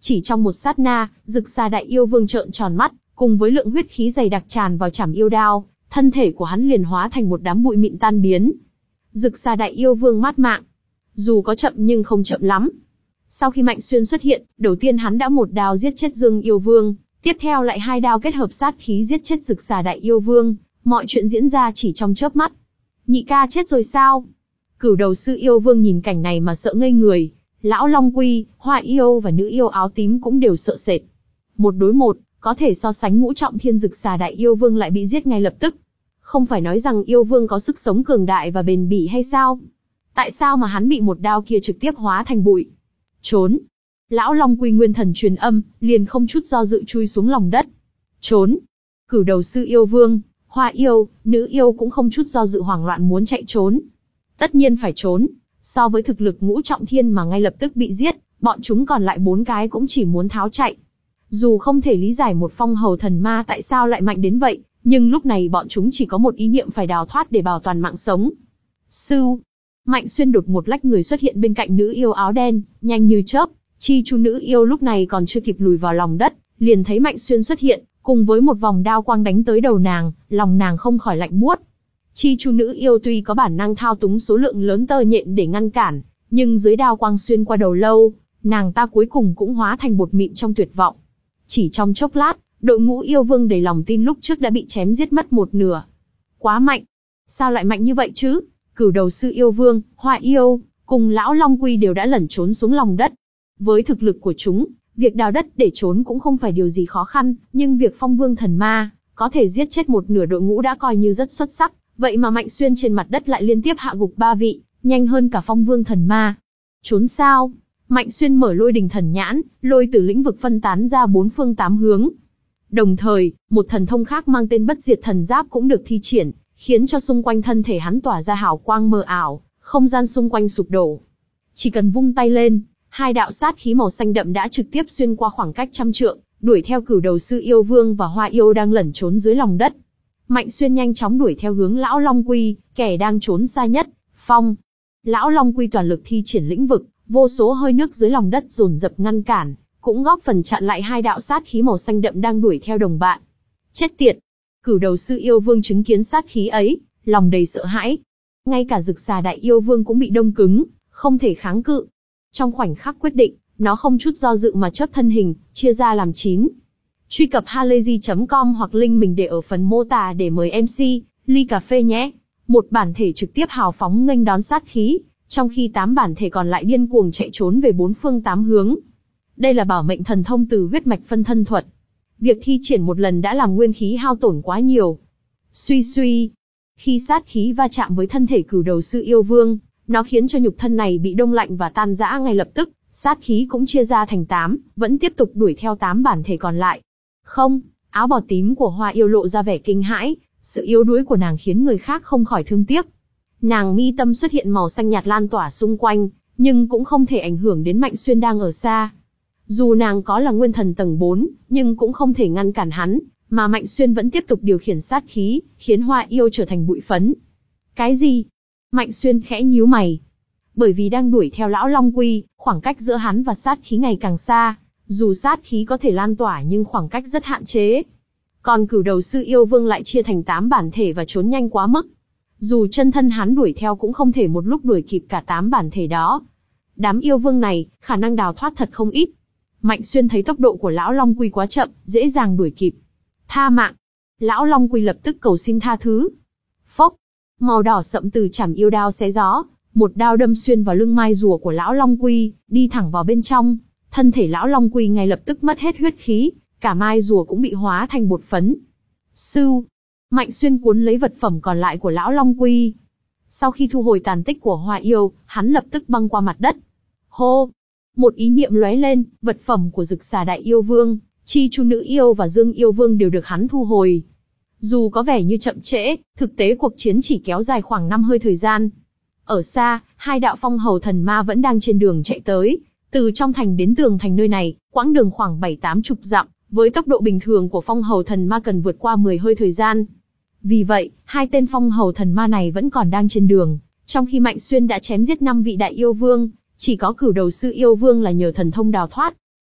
Chỉ trong một sát na, Dực Xà Đại Yêu Vương trợn tròn mắt, cùng với lượng huyết khí dày đặc tràn vào chảm yêu đao, thân thể của hắn liền hóa thành một đám bụi mịn tan biến. Dực Xà Đại Yêu Vương mát mạng. Dù có chậm nhưng không chậm lắm. Sau khi Mạnh Xuyên xuất hiện, đầu tiên hắn đã một đao giết chết Dương Yêu Vương, tiếp theo lại hai đao kết hợp sát khí giết chết Dực Xà Đại Yêu Vương, mọi chuyện diễn ra chỉ trong chớp mắt. Nhị ca chết rồi sao? Cửu Đầu Sư Yêu Vương nhìn cảnh này mà sợ ngây người, Lão Long Quy, Hoa Yêu và nữ yêu áo tím cũng đều sợ sệt. Một đối một, có thể so sánh ngũ trọng thiên Dực Xà Đại Yêu Vương lại bị giết ngay lập tức. Không phải nói rằng yêu vương có sức sống cường đại và bền bỉ hay sao? Tại sao mà hắn bị một đao kia trực tiếp hóa thành bụi? Trốn! Lão Long Quy nguyên thần truyền âm, liền không chút do dự chui xuống lòng đất. Trốn! Cửu Đầu Sư Yêu Vương, Hoa Yêu, nữ yêu cũng không chút do dự hoảng loạn muốn chạy trốn. Tất nhiên phải trốn. So với thực lực ngũ trọng thiên mà ngay lập tức bị giết, bọn chúng còn lại bốn cái cũng chỉ muốn tháo chạy. Dù không thể lý giải một phong hầu thần ma tại sao lại mạnh đến vậy, nhưng lúc này bọn chúng chỉ có một ý niệm phải đào thoát để bảo toàn mạng sống. Sưu! Mạnh Xuyên đột một lách người xuất hiện bên cạnh nữ yêu áo đen, nhanh như chớp. Chi Chu nữ yêu lúc này còn chưa kịp lùi vào lòng đất, liền thấy Mạnh Xuyên xuất hiện, cùng với một vòng đao quang đánh tới đầu nàng, lòng nàng không khỏi lạnh buốt. Chi Chu nữ yêu tuy có bản năng thao túng số lượng lớn tơ nhện để ngăn cản, nhưng dưới đao quang xuyên qua đầu lâu, nàng ta cuối cùng cũng hóa thành bột mịn trong tuyệt vọng. Chỉ trong chốc lát, đội ngũ yêu vương đầy lòng tin lúc trước đã bị chém giết mất một nửa. Quá mạnh! Sao lại mạnh như vậy chứ? Cửu Đầu Sư Yêu Vương, Hoa Yêu, cùng Lão Long Quy đều đã lẩn trốn xuống lòng đất. Với thực lực của chúng, việc đào đất để trốn cũng không phải điều gì khó khăn, nhưng việc Phong Vương Thần Ma có thể giết chết một nửa đội ngũ đã coi như rất xuất sắc. Vậy mà Mạnh Xuyên trên mặt đất lại liên tiếp hạ gục ba vị, nhanh hơn cả Phong Vương Thần Ma. Trốn sao? Mạnh Xuyên mở Lôi Đình Thần Nhãn, lôi từ lĩnh vực phân tán ra bốn phương tám hướng. Đồng thời, một thần thông khác mang tên Bất Diệt Thần Giáp cũng được thi triển, khiến cho xung quanh thân thể hắn tỏa ra hào quang mờ ảo, không gian xung quanh sụp đổ. Chỉ cần vung tay lên, hai đạo sát khí màu xanh đậm đã trực tiếp xuyên qua khoảng cách trăm trượng, đuổi theo Cửu Đầu Sư Yêu Vương và Hoa Yêu đang lẩn trốn dưới lòng đất. Mạnh Xuyên nhanh chóng đuổi theo hướng Lão Long Quy, kẻ đang trốn xa nhất. Phong! Lão Long Quy toàn lực thi triển lĩnh vực, vô số hơi nước dưới lòng đất dồn dập ngăn cản, cũng góp phần chặn lại hai đạo sát khí màu xanh đậm đang đuổi theo đồng bạn. Chết tiệt! Cửu Đầu Sư Yêu Vương chứng kiến sát khí ấy, lòng đầy sợ hãi. Ngay cả Dực Xà Đại Yêu Vương cũng bị đông cứng, không thể kháng cự. Trong khoảnh khắc quyết định, nó không chút do dự mà chớp thân hình, chia ra làm chín. Truy cập halayzi chấm com hoặc link mình để ở phần mô tả để mời em xê, ly cà phê nhé. Một bản thể trực tiếp hào phóng nghênh đón sát khí, trong khi tám bản thể còn lại điên cuồng chạy trốn về bốn phương tám hướng. Đây là bảo mệnh thần thông từ huyết mạch phân thân thuật. Việc thi triển một lần đã làm nguyên khí hao tổn quá nhiều. Suy suy. Khi sát khí va chạm với thân thể Cửu Đầu Sư Yêu Vương, nó khiến cho nhục thân này bị đông lạnh và tan rã ngay lập tức. Sát khí cũng chia ra thành tám, vẫn tiếp tục đuổi theo tám bản thể còn lại. Không, áo bào tím của Hoa Yêu lộ ra vẻ kinh hãi, sự yếu đuối của nàng khiến người khác không khỏi thương tiếc. Nàng mi tâm xuất hiện màu xanh nhạt lan tỏa xung quanh, nhưng cũng không thể ảnh hưởng đến Mạnh Xuyên đang ở xa. Dù nàng có là nguyên thần tầng bốn, nhưng cũng không thể ngăn cản hắn, mà Mạnh Xuyên vẫn tiếp tục điều khiển sát khí, khiến Hoa Yêu trở thành bụi phấn. Cái gì? Mạnh Xuyên khẽ nhíu mày. Bởi vì đang đuổi theo Lão Long Quy, khoảng cách giữa hắn và sát khí ngày càng xa. Dù sát khí có thể lan tỏa nhưng khoảng cách rất hạn chế. Còn Cửu Đầu Sư Yêu Vương lại chia thành tám bản thể và trốn nhanh quá mức. Dù chân thân hắn đuổi theo cũng không thể một lúc đuổi kịp cả tám bản thể đó. Đám yêu vương này, khả năng đào thoát thật không ít. Mạnh Xuyên thấy tốc độ của Lão Long Quy quá chậm, dễ dàng đuổi kịp. Tha mạng! Lão Long Quy lập tức cầu xin tha thứ. Phốc! Màu đỏ sậm từ chảm yêu đao xé gió, một đao đâm xuyên vào lưng mai rùa của Lão Long Quy, đi thẳng vào bên trong. Thân thể Lão Long Quy ngay lập tức mất hết huyết khí, cả mai rùa cũng bị hóa thành bột phấn. Sưu! Mạnh Xuyên cuốn lấy vật phẩm còn lại của Lão Long Quy. Sau khi thu hồi tàn tích của Hoa Yêu, hắn lập tức băng qua mặt đất. Hô! Một ý niệm lóe lên, vật phẩm của Dực Xà Đại Yêu Vương, Chi Chu Nữ Yêu và Dương Yêu Vương đều được hắn thu hồi. Dù có vẻ như chậm trễ, thực tế cuộc chiến chỉ kéo dài khoảng năm hơi thời gian. Ở xa, hai đạo phong hầu thần ma vẫn đang trên đường chạy tới. Từ trong thành đến tường thành nơi này, quãng đường khoảng bảy tám chục dặm, với tốc độ bình thường của phong hầu thần ma cần vượt qua mười hơi thời gian. Vì vậy, hai tên phong hầu thần ma này vẫn còn đang trên đường, trong khi Mạnh Xuyên đã chém giết năm vị đại yêu vương, chỉ có Cửu Đầu Sư Yêu Vương là nhờ thần thông đào thoát.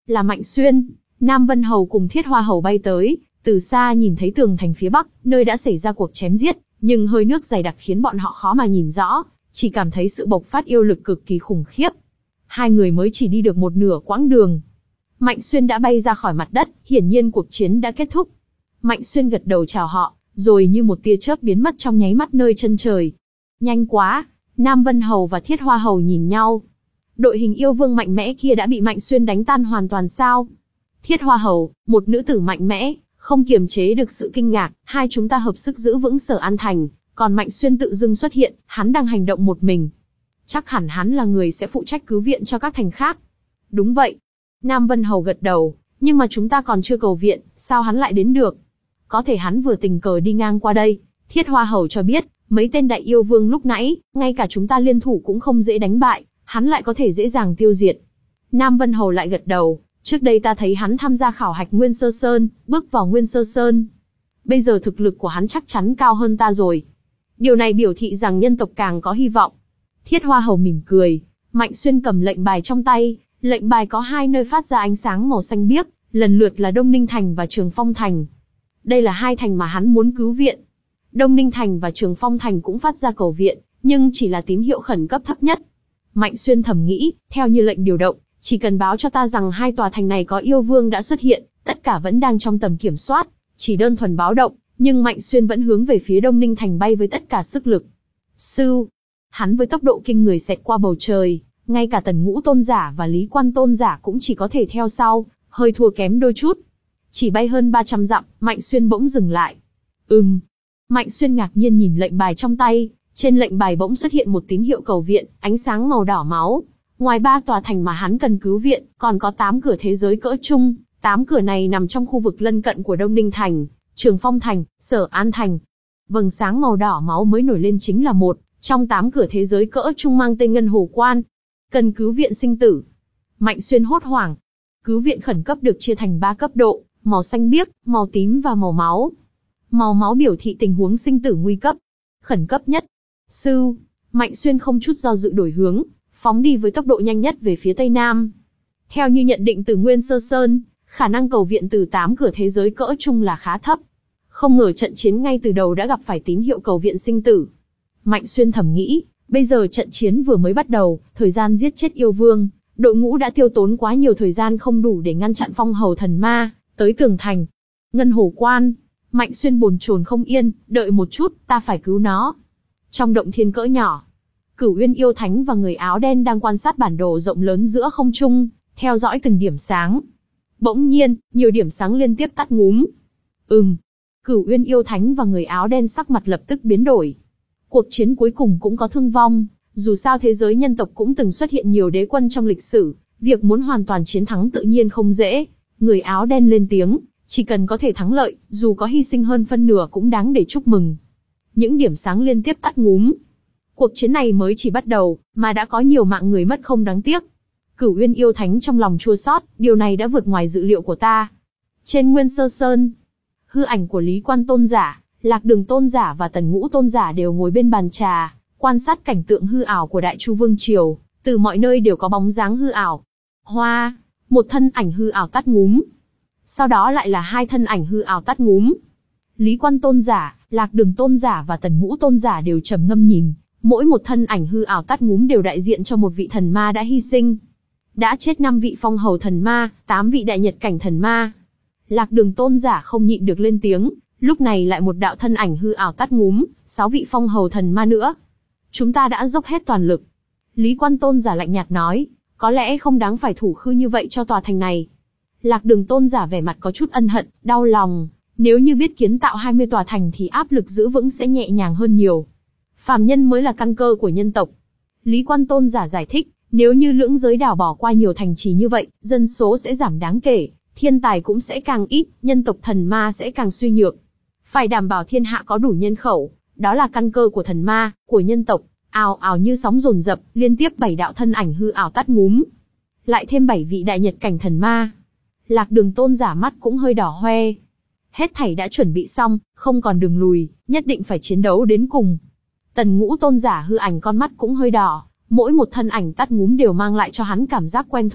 là Mạnh Xuyên. Nam Vân Hầu cùng Thiết Hoa Hầu bay tới, từ xa nhìn thấy tường thành phía bắc, nơi đã xảy ra cuộc chém giết, nhưng hơi nước dày đặc khiến bọn họ khó mà nhìn rõ, chỉ cảm thấy sự bộc phát yêu lực cực kỳ khủng khiếp. Hai người mới chỉ đi được một nửa quãng đường, Mạnh Xuyên đã bay ra khỏi mặt đất, hiển nhiên cuộc chiến đã kết thúc. Mạnh Xuyên gật đầu chào họ, rồi như một tia chớp biến mất trong nháy mắt nơi chân trời. Nhanh quá, Nam Vân Hầu và Thiết Hoa Hầu nhìn nhau. Đội hình yêu vương mạnh mẽ kia đã bị Mạnh Xuyên đánh tan hoàn toàn sao? Thiết Hoa Hầu, một nữ tử mạnh mẽ, không kiềm chế được sự kinh ngạc, hai chúng ta hợp sức giữ vững Sở An Thành, còn Mạnh Xuyên tự dưng xuất hiện, hắn đang hành động một mình. Chắc hẳn hắn là người sẽ phụ trách cứu viện cho các thành khác. Đúng vậy. Nam Vân Hầu gật đầu, nhưng mà chúng ta còn chưa cầu viện, sao hắn lại đến được? Có thể hắn vừa tình cờ đi ngang qua đây. Thiết Hoa Hầu cho biết, mấy tên đại yêu vương lúc nãy, ngay cả chúng ta liên thủ cũng không dễ đánh bại, hắn lại có thể dễ dàng tiêu diệt. Nam Vân Hầu lại gật đầu, trước đây ta thấy hắn tham gia khảo hạch Nguyên Sơ Sơn, bước vào Nguyên Sơ Sơn. Bây giờ thực lực của hắn chắc chắn cao hơn ta rồi. Điều này biểu thị rằng nhân tộc càng có hy vọng. Thiết Hoa Hầu mỉm cười, Mạnh Xuyên cầm lệnh bài trong tay, lệnh bài có hai nơi phát ra ánh sáng màu xanh biếc, lần lượt là Đông Ninh Thành và Trường Phong Thành. Đây là hai thành mà hắn muốn cứu viện. Đông Ninh Thành và Trường Phong Thành cũng phát ra cầu viện, nhưng chỉ là tín hiệu khẩn cấp thấp nhất. Mạnh Xuyên thầm nghĩ, theo như lệnh điều động, chỉ cần báo cho ta rằng hai tòa thành này có yêu vương đã xuất hiện, tất cả vẫn đang trong tầm kiểm soát, chỉ đơn thuần báo động, nhưng Mạnh Xuyên vẫn hướng về phía Đông Ninh Thành bay với tất cả sức lực. Sư, hắn với tốc độ kinh người xẹt qua bầu trời, ngay cả Tần Ngũ Tôn giả và Lý Quan Tôn giả cũng chỉ có thể theo sau, hơi thua kém đôi chút. Chỉ bay hơn ba trăm dặm, Mạnh Xuyên bỗng dừng lại. Ừm. Mạnh Xuyên ngạc nhiên nhìn lệnh bài trong tay, trên lệnh bài bỗng xuất hiện một tín hiệu cầu viện, ánh sáng màu đỏ máu. Ngoài ba tòa thành mà hắn cần cứu viện, còn có tám cửa thế giới cỡ trung, tám cửa này nằm trong khu vực lân cận của Đông Ninh Thành, Trường Phong Thành, Sở An Thành. Vầng sáng màu đỏ máu mới nổi lên chính là một trong tám cửa thế giới cỡ trung mang tên Ngân Hồ Quan. Cần cứu viện sinh tử. Mạnh Xuyên hốt hoảng. Cứu viện khẩn cấp được chia thành ba cấp độ, màu xanh biếc, màu tím và màu máu. Màu máu biểu thị tình huống sinh tử nguy cấp. Khẩn cấp nhất. Sư, Mạnh Xuyên không chút do dự đổi hướng, phóng đi với tốc độ nhanh nhất về phía Tây Nam. Theo như nhận định từ Nguyên Sơ Sơn, khả năng cầu viện từ tám cửa thế giới cỡ trung là khá thấp. Không ngờ trận chiến ngay từ đầu đã gặp phải tín hiệu cầu viện sinh tử. Mạnh Xuyên thầm nghĩ, bây giờ trận chiến vừa mới bắt đầu, thời gian giết chết yêu vương, đội ngũ đã tiêu tốn quá nhiều thời gian không đủ để ngăn chặn phong hầu thần ma tới tường thành. Ngân Hồ Quan. Mạnh Xuyên bồn chồn không yên, đợi một chút, ta phải cứu nó. Trong động thiên cỡ nhỏ, Cửu Uyên yêu thánh và người áo đen đang quan sát bản đồ rộng lớn giữa không trung, theo dõi từng điểm sáng. Bỗng nhiên, nhiều điểm sáng liên tiếp tắt ngúm. Ừm. Cửu Uyên yêu thánh và người áo đen sắc mặt lập tức biến đổi. Cuộc chiến cuối cùng cũng có thương vong, dù sao thế giới nhân tộc cũng từng xuất hiện nhiều đế quân trong lịch sử, việc muốn hoàn toàn chiến thắng tự nhiên không dễ. Người áo đen lên tiếng, chỉ cần có thể thắng lợi, dù có hy sinh hơn phân nửa cũng đáng để chúc mừng. Những điểm sáng liên tiếp tắt ngúm. Cuộc chiến này mới chỉ bắt đầu, mà đã có nhiều mạng người mất không đáng tiếc. Cửu Uyên yêu thánh trong lòng chua xót, điều này đã vượt ngoài dự liệu của ta. Trên Nguyên Sơ Sơn, hư ảnh của Lý Quan Tôn giả, Lạc Đường Tôn giả và Tần Ngũ Tôn giả đều ngồi bên bàn trà, quan sát cảnh tượng hư ảo của Đại Chu Vương Triều, từ mọi nơi đều có bóng dáng hư ảo. Hoa, một thân ảnh hư ảo tắt ngúm. Sau đó lại là hai thân ảnh hư ảo tắt ngúm. Lý Quan Tôn giả, Lạc Đường Tôn giả và Tần Ngũ Tôn giả đều trầm ngâm nhìn, mỗi một thân ảnh hư ảo tắt ngúm đều đại diện cho một vị thần ma đã hy sinh. Đã chết năm vị phong hầu thần ma, tám vị đại nhật cảnh thần ma. Lạc Đường Tôn giả không nhịn được lên tiếng, lúc này lại một đạo thân ảnh hư ảo tắt ngúm, sáu vị phong hầu thần ma nữa. Chúng ta đã dốc hết toàn lực. Lý Quan Tôn giả lạnh nhạt nói, có lẽ không đáng phải thủ khư như vậy cho tòa thành này. Lạc Đường Tôn giả vẻ mặt có chút ân hận, đau lòng, nếu như biết kiến tạo hai mươi tòa thành thì áp lực giữ vững sẽ nhẹ nhàng hơn nhiều. Phàm nhân mới là căn cơ của nhân tộc. Lý Quan Tôn giả giải thích, nếu như lưỡng giới đảo bỏ qua nhiều thành trì như vậy, dân số sẽ giảm đáng kể, thiên tài cũng sẽ càng ít, nhân tộc thần ma sẽ càng suy nhược. Phải đảm bảo thiên hạ có đủ nhân khẩu, đó là căn cơ của thần ma, của nhân tộc. Ào ào như sóng dồn dập, liên tiếp bảy đạo thân ảnh hư ảo tắt ngúm. Lại thêm bảy vị đại nhật cảnh thần ma. Lạc Đường Tôn giả mắt cũng hơi đỏ hoe. Hết thảy đã chuẩn bị xong, không còn đường lùi, nhất định phải chiến đấu đến cùng. Tần Ngũ Tôn giả hư ảnh con mắt cũng hơi đỏ, mỗi một thân ảnh tắt ngúm đều mang lại cho hắn cảm giác quen thuộc,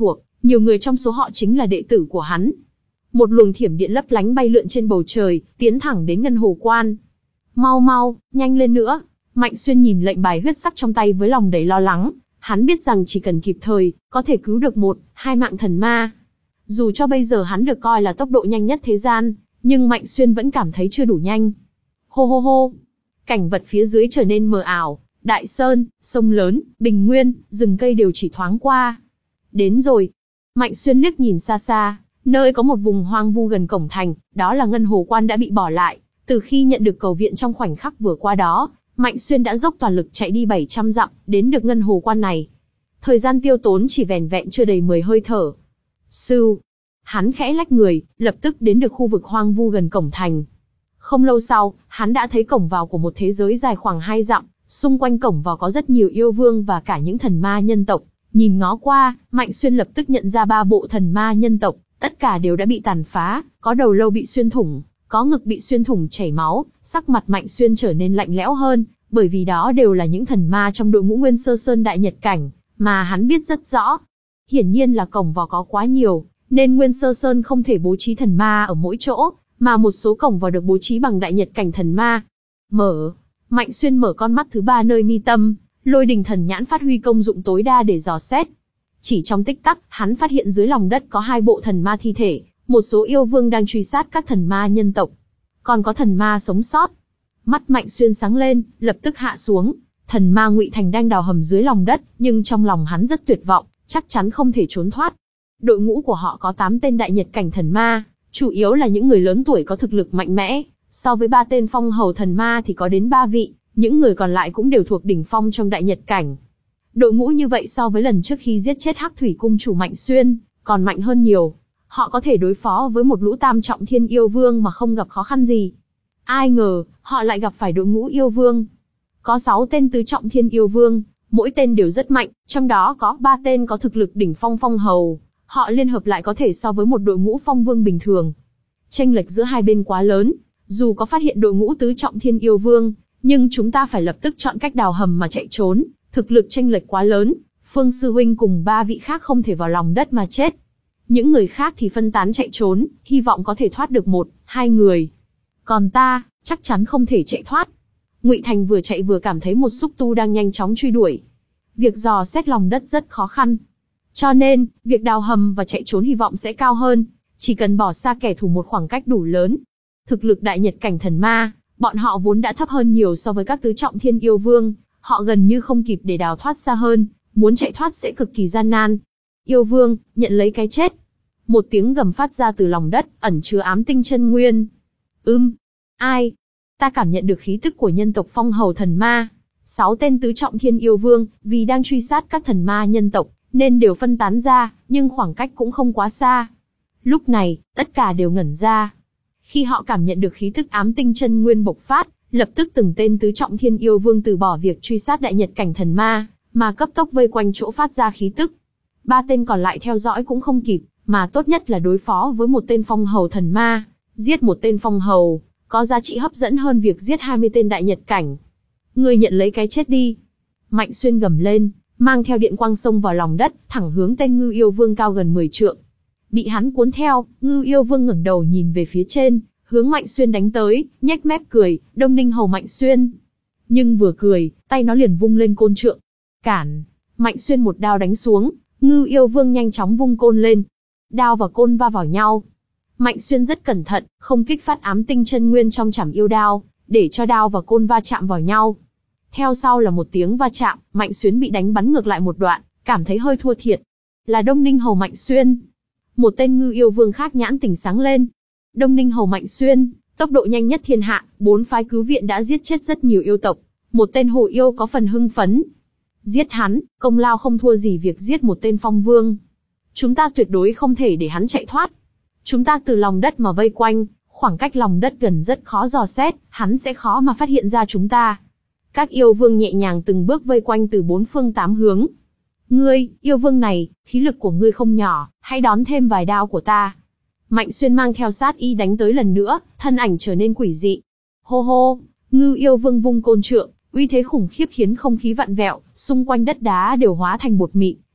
Nhiều người trong số họ chính là đệ tử của hắn. Một luồng thiểm điện lấp lánh bay lượn trên bầu trời, tiến thẳng đến Ngân Hồ Quan. Mau mau, nhanh lên nữa. Mạnh Xuyên nhìn lệnh bài huyết sắc trong tay với lòng đầy lo lắng. Hắn biết rằng chỉ cần kịp thời, có thể cứu được một, hai mạng thần ma. Dù cho bây giờ hắn được coi là tốc độ nhanh nhất thế gian, nhưng Mạnh Xuyên vẫn cảm thấy chưa đủ nhanh. Hô hô hô. Cảnh vật phía dưới trở nên mờ ảo. Đại sơn, sông lớn, bình nguyên, rừng cây đều chỉ thoáng qua. Đến rồi. Mạnh Xuyên liếc nhìn xa xa, nơi có một vùng hoang vu gần cổng thành, đó là Ngân Hồ Quan đã bị bỏ lại. Từ khi nhận được cầu viện trong khoảnh khắc vừa qua đó, Mạnh Xuyên đã dốc toàn lực chạy đi bảy trăm dặm, đến được Ngân Hồ Quan này. Thời gian tiêu tốn chỉ vẻn vẹn chưa đầy mười hơi thở. Sưu. Hắn khẽ lách người, lập tức đến được khu vực hoang vu gần cổng thành. Không lâu sau, hắn đã thấy cổng vào của một thế giới dài khoảng hai dặm, xung quanh cổng vào có rất nhiều yêu vương và cả những thần ma nhân tộc. Nhìn ngó qua, Mạnh Xuyên lập tức nhận ra ba bộ thần ma nhân tộc, tất cả đều đã bị tàn phá, có đầu lâu bị xuyên thủng, có ngực bị xuyên thủng chảy máu, sắc mặt Mạnh Xuyên trở nên lạnh lẽo hơn, bởi vì đó đều là những thần ma trong đội ngũ Nguyên Sơ Sơn Đại Nhật Cảnh, mà hắn biết rất rõ. Hiển nhiên là cổng vào có quá nhiều, nên Nguyên Sơ Sơn không thể bố trí thần ma ở mỗi chỗ, mà một số cổng vào được bố trí bằng Đại Nhật Cảnh thần ma. Mở. Mạnh Xuyên mở con mắt thứ ba nơi mi tâm, Lôi Đình Thần Nhãn phát huy công dụng tối đa để dò xét. Chỉ trong tích tắc, hắn phát hiện dưới lòng đất có hai bộ thần ma thi thể, một số yêu vương đang truy sát các thần ma nhân tộc. Còn có thần ma sống sót. Mắt Mạnh Xuyên sáng lên, lập tức hạ xuống. Thần ma Ngụy Thành đang đào hầm dưới lòng đất, nhưng trong lòng hắn rất tuyệt vọng, chắc chắn không thể trốn thoát. Đội ngũ của họ có tám tên Đại Nhật Cảnh thần ma, chủ yếu là những người lớn tuổi có thực lực mạnh mẽ. So với ba tên phong hầu thần ma thì có đến ba vị, những người còn lại cũng đều thuộc đỉnh phong trong Đại Nhật Cảnh. Đội ngũ như vậy so với lần trước khi giết chết Hắc Thủy Cung chủ Mạnh Xuyên, còn mạnh hơn nhiều. Họ có thể đối phó với một lũ tam trọng thiên yêu vương mà không gặp khó khăn gì. Ai ngờ, họ lại gặp phải đội ngũ yêu vương. Có sáu tên tứ trọng thiên yêu vương, mỗi tên đều rất mạnh, trong đó có ba tên có thực lực đỉnh phong phong hầu. Họ liên hợp lại có thể so với một đội ngũ phong vương bình thường. Chênh lệch giữa hai bên quá lớn, dù có phát hiện đội ngũ tứ trọng thiên yêu vương, nhưng chúng ta phải lập tức chọn cách đào hầm mà chạy trốn, thực lực chênh lệch quá lớn, Phương sư huynh cùng ba vị khác không thể vào lòng đất mà chết. Những người khác thì phân tán chạy trốn, hy vọng có thể thoát được một, hai người. Còn ta, chắc chắn không thể chạy thoát. Ngụy Thành vừa chạy vừa cảm thấy một xúc tu đang nhanh chóng truy đuổi. Việc dò xét lòng đất rất khó khăn. Cho nên, việc đào hầm và chạy trốn hy vọng sẽ cao hơn, chỉ cần bỏ xa kẻ thù một khoảng cách đủ lớn. Thực lực Đại Nhật Cảnh thần ma, bọn họ vốn đã thấp hơn nhiều so với các tứ trọng thiên yêu vương, họ gần như không kịp để đào thoát xa hơn, muốn chạy thoát sẽ cực kỳ gian nan. Yêu vương, nhận lấy cái chết. Một tiếng gầm phát ra từ lòng đất, ẩn chứa ám tinh chân nguyên. Ưm, ai? Ta cảm nhận được khí tức của nhân tộc phong hầu thần ma. Sáu tên tứ trọng thiên yêu vương, vì đang truy sát các thần ma nhân tộc, nên đều phân tán ra, nhưng khoảng cách cũng không quá xa. Lúc này, tất cả đều ngẩn ra. Khi họ cảm nhận được khí tức ám tinh chân nguyên bộc phát, lập tức từng tên tứ trọng thiên yêu vương từ bỏ việc truy sát Đại Nhật Cảnh thần ma, mà cấp tốc vây quanh chỗ phát ra khí tức. Ba tên còn lại theo dõi cũng không kịp, mà tốt nhất là đối phó với một tên phong hầu thần ma. Giết một tên phong hầu, có giá trị hấp dẫn hơn việc giết hai mươi tên Đại Nhật Cảnh. Ngươi nhận lấy cái chết đi. Mạnh Xuyên gầm lên, mang theo điện quang xông vào lòng đất, thẳng hướng tên Ngưu Yêu Vương cao gần mười trượng. Bị hắn cuốn theo, Ngưu Yêu Vương ngẩng đầu nhìn về phía trên, hướng Mạnh Xuyên đánh tới, nhếch mép cười, Đông Ninh Hầu Mạnh Xuyên. Nhưng vừa cười, tay nó liền vung lên côn trượng. Cản! Mạnh Xuyên một đao đánh xuống, Ngưu Yêu Vương nhanh chóng vung côn lên. Đao và côn va vào nhau. Mạnh Xuyên rất cẩn thận, không kích phát ám tinh chân nguyên trong chảm yêu đao, để cho đao và côn va chạm vào nhau. Theo sau là một tiếng va chạm, Mạnh Xuyên bị đánh bắn ngược lại một đoạn, cảm thấy hơi thua thiệt. Là Đông Ninh Hầu Mạnh Xuyên. Một tên Ngưu Yêu Vương khác nhãn tỉnh sáng lên. Đông Ninh Hầu Mạnh Xuyên, tốc độ nhanh nhất thiên hạ, bốn phái cứu viện đã giết chết rất nhiều yêu tộc. Một tên hồ yêu có phần hưng phấn. Giết hắn, công lao không thua gì việc giết một tên phong vương. Chúng ta tuyệt đối không thể để hắn chạy thoát. Chúng ta từ lòng đất mà vây quanh, khoảng cách lòng đất gần rất khó dò xét, hắn sẽ khó mà phát hiện ra chúng ta. Các yêu vương nhẹ nhàng từng bước vây quanh từ bốn phương tám hướng. Ngươi, yêu vương này, khí lực của ngươi không nhỏ, hãy đón thêm vài đao của ta. Mạnh Xuyên mang theo sát y đánh tới lần nữa, thân ảnh trở nên quỷ dị. Hô hô, Ngưu Yêu Vương vung côn trượng, uy thế khủng khiếp khiến không khí vặn vẹo, xung quanh đất đá đều hóa thành bột mịn,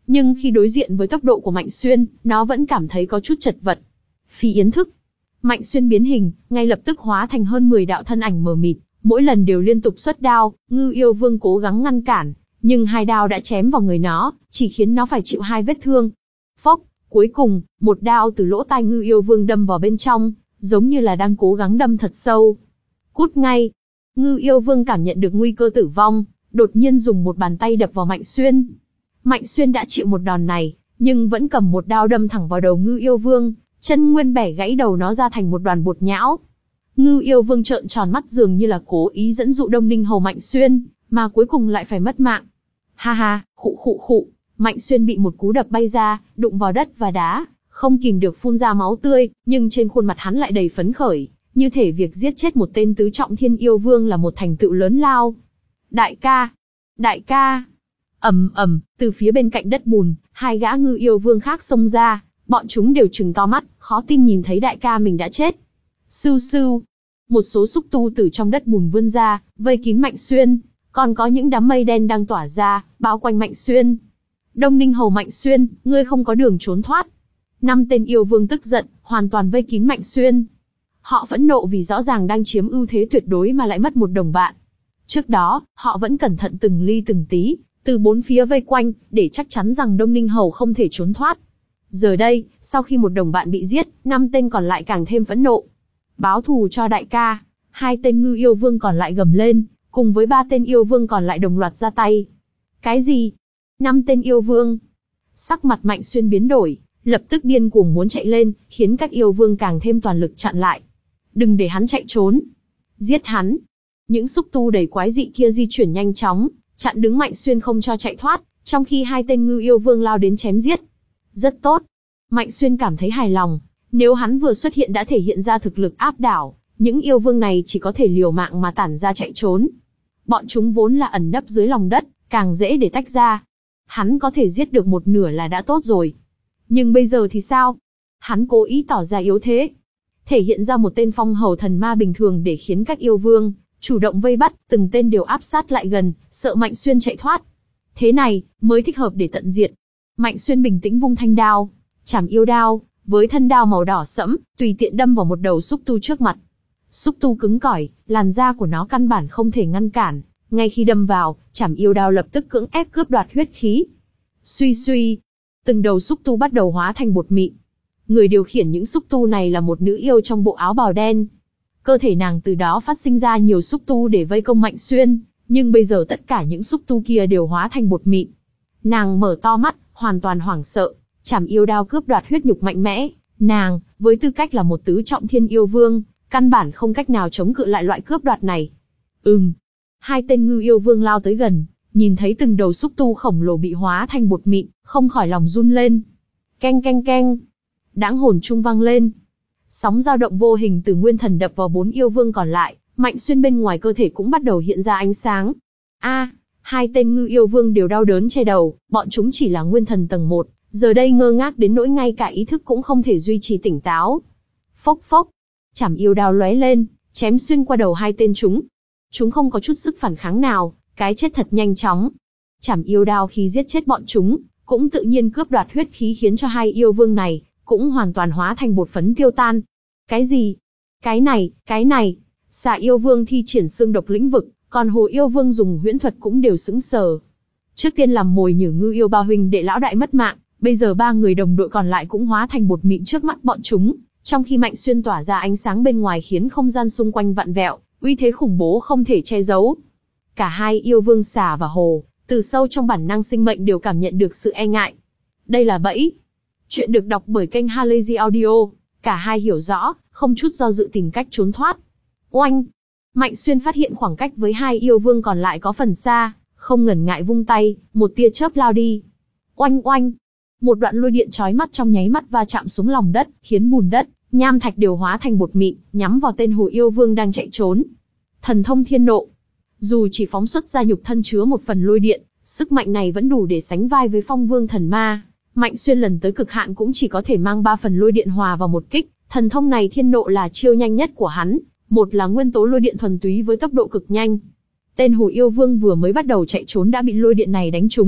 Nhưng khi đối diện với tốc độ của Mạnh Xuyên, nó vẫn cảm thấy có chút chật vật. Phi yến thức. Mạnh Xuyên biến hình, ngay lập tức hóa thành hơn mười đạo thân ảnh mờ mịt, mỗi lần đều liên tục xuất đao. Ngưu Yêu Vương cố gắng ngăn cản, nhưng hai đao đã chém vào người nó, chỉ khiến nó phải chịu hai vết thương. Phốc, cuối cùng, một đao từ lỗ tai Ngưu Yêu Vương đâm vào bên trong, giống như là đang cố gắng đâm thật sâu. Cút ngay. Ngưu Yêu Vương cảm nhận được nguy cơ tử vong, đột nhiên dùng một bàn tay đập vào Mạnh Xuyên. Mạnh Xuyên đã chịu một đòn này, nhưng vẫn cầm một đao đâm thẳng vào đầu Ngưu Yêu Vương, chân nguyên bẻ gãy đầu nó ra thành một đoàn bột nhão. Ngưu Yêu Vương trợn tròn mắt, dường như là cố ý dẫn dụ Đông Ninh Hầu Mạnh Xuyên, mà cuối cùng lại phải mất mạng. Ha ha, khụ khụ khụ, Mạnh Xuyên bị một cú đập bay ra, đụng vào đất và đá, không kìm được phun ra máu tươi, nhưng trên khuôn mặt hắn lại đầy phấn khởi, như thể việc giết chết một tên tứ trọng thiên yêu vương là một thành tựu lớn lao. Đại ca, đại ca. Ầm ầm, từ phía bên cạnh đất bùn, hai gã Ngưu Yêu Vương khác xông ra, bọn chúng đều trừng to mắt, khó tin nhìn thấy đại ca mình đã chết. Sưu sưu, một số xúc tu từ trong đất bùn vươn ra, vây kín Mạnh Xuyên, còn có những đám mây đen đang tỏa ra, bao quanh Mạnh Xuyên. Đông Ninh Hầu Mạnh Xuyên, ngươi không có đường trốn thoát. Năm tên yêu vương tức giận, hoàn toàn vây kín Mạnh Xuyên. Họ phẫn nộ vì rõ ràng đang chiếm ưu thế tuyệt đối mà lại mất một đồng bạn. Trước đó, họ vẫn cẩn thận từng ly từng tí, từ bốn phía vây quanh, để chắc chắn rằng Đông Ninh Hầu không thể trốn thoát. Giờ đây, sau khi một đồng bạn bị giết, năm tên còn lại càng thêm phẫn nộ. Báo thù cho đại ca. Hai tên Ngưu Yêu Vương còn lại gầm lên, cùng với ba tên yêu vương còn lại đồng loạt ra tay. Cái gì? Năm tên yêu vương? Sắc mặt Mạnh Xuyên biến đổi, lập tức điên cuồng muốn chạy lên, khiến các yêu vương càng thêm toàn lực chặn lại. Đừng để hắn chạy trốn. Giết hắn. Những xúc tu đầy quái dị kia di chuyển nhanh chóng, chặn đứng Mạnh Xuyên không cho chạy thoát, trong khi hai tên Ngưu Yêu Vương lao đến chém giết. Rất tốt. Mạnh Xuyên cảm thấy hài lòng, nếu hắn vừa xuất hiện đã thể hiện ra thực lực áp đảo, những yêu vương này chỉ có thể liều mạng mà tản ra chạy trốn. Bọn chúng vốn là ẩn nấp dưới lòng đất, càng dễ để tách ra. Hắn có thể giết được một nửa là đã tốt rồi. Nhưng bây giờ thì sao? Hắn cố ý tỏ ra yếu thế, thể hiện ra một tên phong hầu thần ma bình thường để khiến các yêu vương chủ động vây bắt, từng tên đều áp sát lại gần, sợ Mạnh Xuyên chạy thoát. Thế này mới thích hợp để tận diệt. Mạnh Xuyên bình tĩnh vung thanh đao, Trảm Yêu Đao, với thân đao màu đỏ sẫm, tùy tiện đâm vào một đầu xúc tu trước mặt. Xúc tu cứng cỏi, làn da của nó căn bản không thể ngăn cản. Ngay khi đâm vào, Trảm Yêu Đao lập tức cưỡng ép cướp đoạt huyết khí. Suy suy, từng đầu xúc tu bắt đầu hóa thành bột mịn. Người điều khiển những xúc tu này là một nữ yêu trong bộ áo bào đen. Cơ thể nàng từ đó phát sinh ra nhiều xúc tu để vây công Mạnh Xuyên, nhưng bây giờ tất cả những xúc tu kia đều hóa thành bột mịn. Nàng mở to mắt, hoàn toàn hoảng sợ. Trảm Yêu Đao cướp đoạt huyết nhục mạnh mẽ, nàng, với tư cách là một tứ trọng thiên yêu vương, căn bản không cách nào chống cự lại loại cướp đoạt này. Ừm. Hai tên Ngưu Yêu Vương lao tới gần, nhìn thấy từng đầu xúc tu khổng lồ bị hóa thành bột mịn, không khỏi lòng run lên. Keng keng keng. Đãng hồn trung vang lên. Sóng dao động vô hình từ nguyên thần đập vào bốn yêu vương còn lại, Mạnh Xuyên bên ngoài cơ thể cũng bắt đầu hiện ra ánh sáng. A, à, hai tên Ngưu Yêu Vương đều đau đớn che đầu, bọn chúng chỉ là nguyên thần tầng một, giờ đây ngơ ngác đến nỗi ngay cả ý thức cũng không thể duy trì tỉnh táo. Phốc phốc, Trảm Yêu Đao lóe lên, chém xuyên qua đầu hai tên chúng. Chúng không có chút sức phản kháng nào, cái chết thật nhanh chóng. Trảm Yêu Đao khi giết chết bọn chúng, cũng tự nhiên cướp đoạt huyết khí khiến cho hai yêu vương này cũng hoàn toàn hóa thành bột phấn tiêu tan. Cái gì? Cái này, cái này. Xà Yêu Vương thi triển xương độc lĩnh vực, còn Hồ Yêu Vương dùng huyễn thuật cũng đều sững sờ. Trước tiên làm mồi nhử Ngưu Yêu ba huynh đệ lão đại mất mạng, bây giờ ba người đồng đội còn lại cũng hóa thành bột mịn trước mắt bọn chúng, trong khi Mạnh Xuyên tỏa ra ánh sáng bên ngoài khiến không gian xung quanh vặn vẹo, uy thế khủng bố không thể che giấu. Cả hai yêu vương Xà và Hồ, từ sâu trong bản năng sinh mệnh đều cảm nhận được sự e ngại. Đây là bẫy. Chuyện được đọc bởi kênh Halazy Audio. Cả hai hiểu rõ, không chút do dự tìm cách trốn thoát. Oanh! Mạnh Xuyên phát hiện khoảng cách với hai yêu vương còn lại có phần xa, không ngần ngại vung tay, một tia chớp lao đi. Oanh oanh! Một đoạn lôi điện chói mắt trong nháy mắt va chạm xuống lòng đất, khiến bùn đất, nham thạch đều hóa thành bột mịn, nhắm vào tên Hồ Yêu Vương đang chạy trốn. Thần thông thiên nộ. Dù chỉ phóng xuất ra nhục thân chứa một phần lôi điện, sức mạnh này vẫn đủ để sánh vai với Phong Vương thần ma. Mạnh Xuyên lần tới cực hạn cũng chỉ có thể mang ba phần lôi điện hòa vào một kích. Thần thông này thiên nộ là chiêu nhanh nhất của hắn, một là nguyên tố lôi điện thuần túy với tốc độ cực nhanh. Tên Hồ Yêu Vương vừa mới bắt đầu chạy trốn đã bị lôi điện này đánh trúng,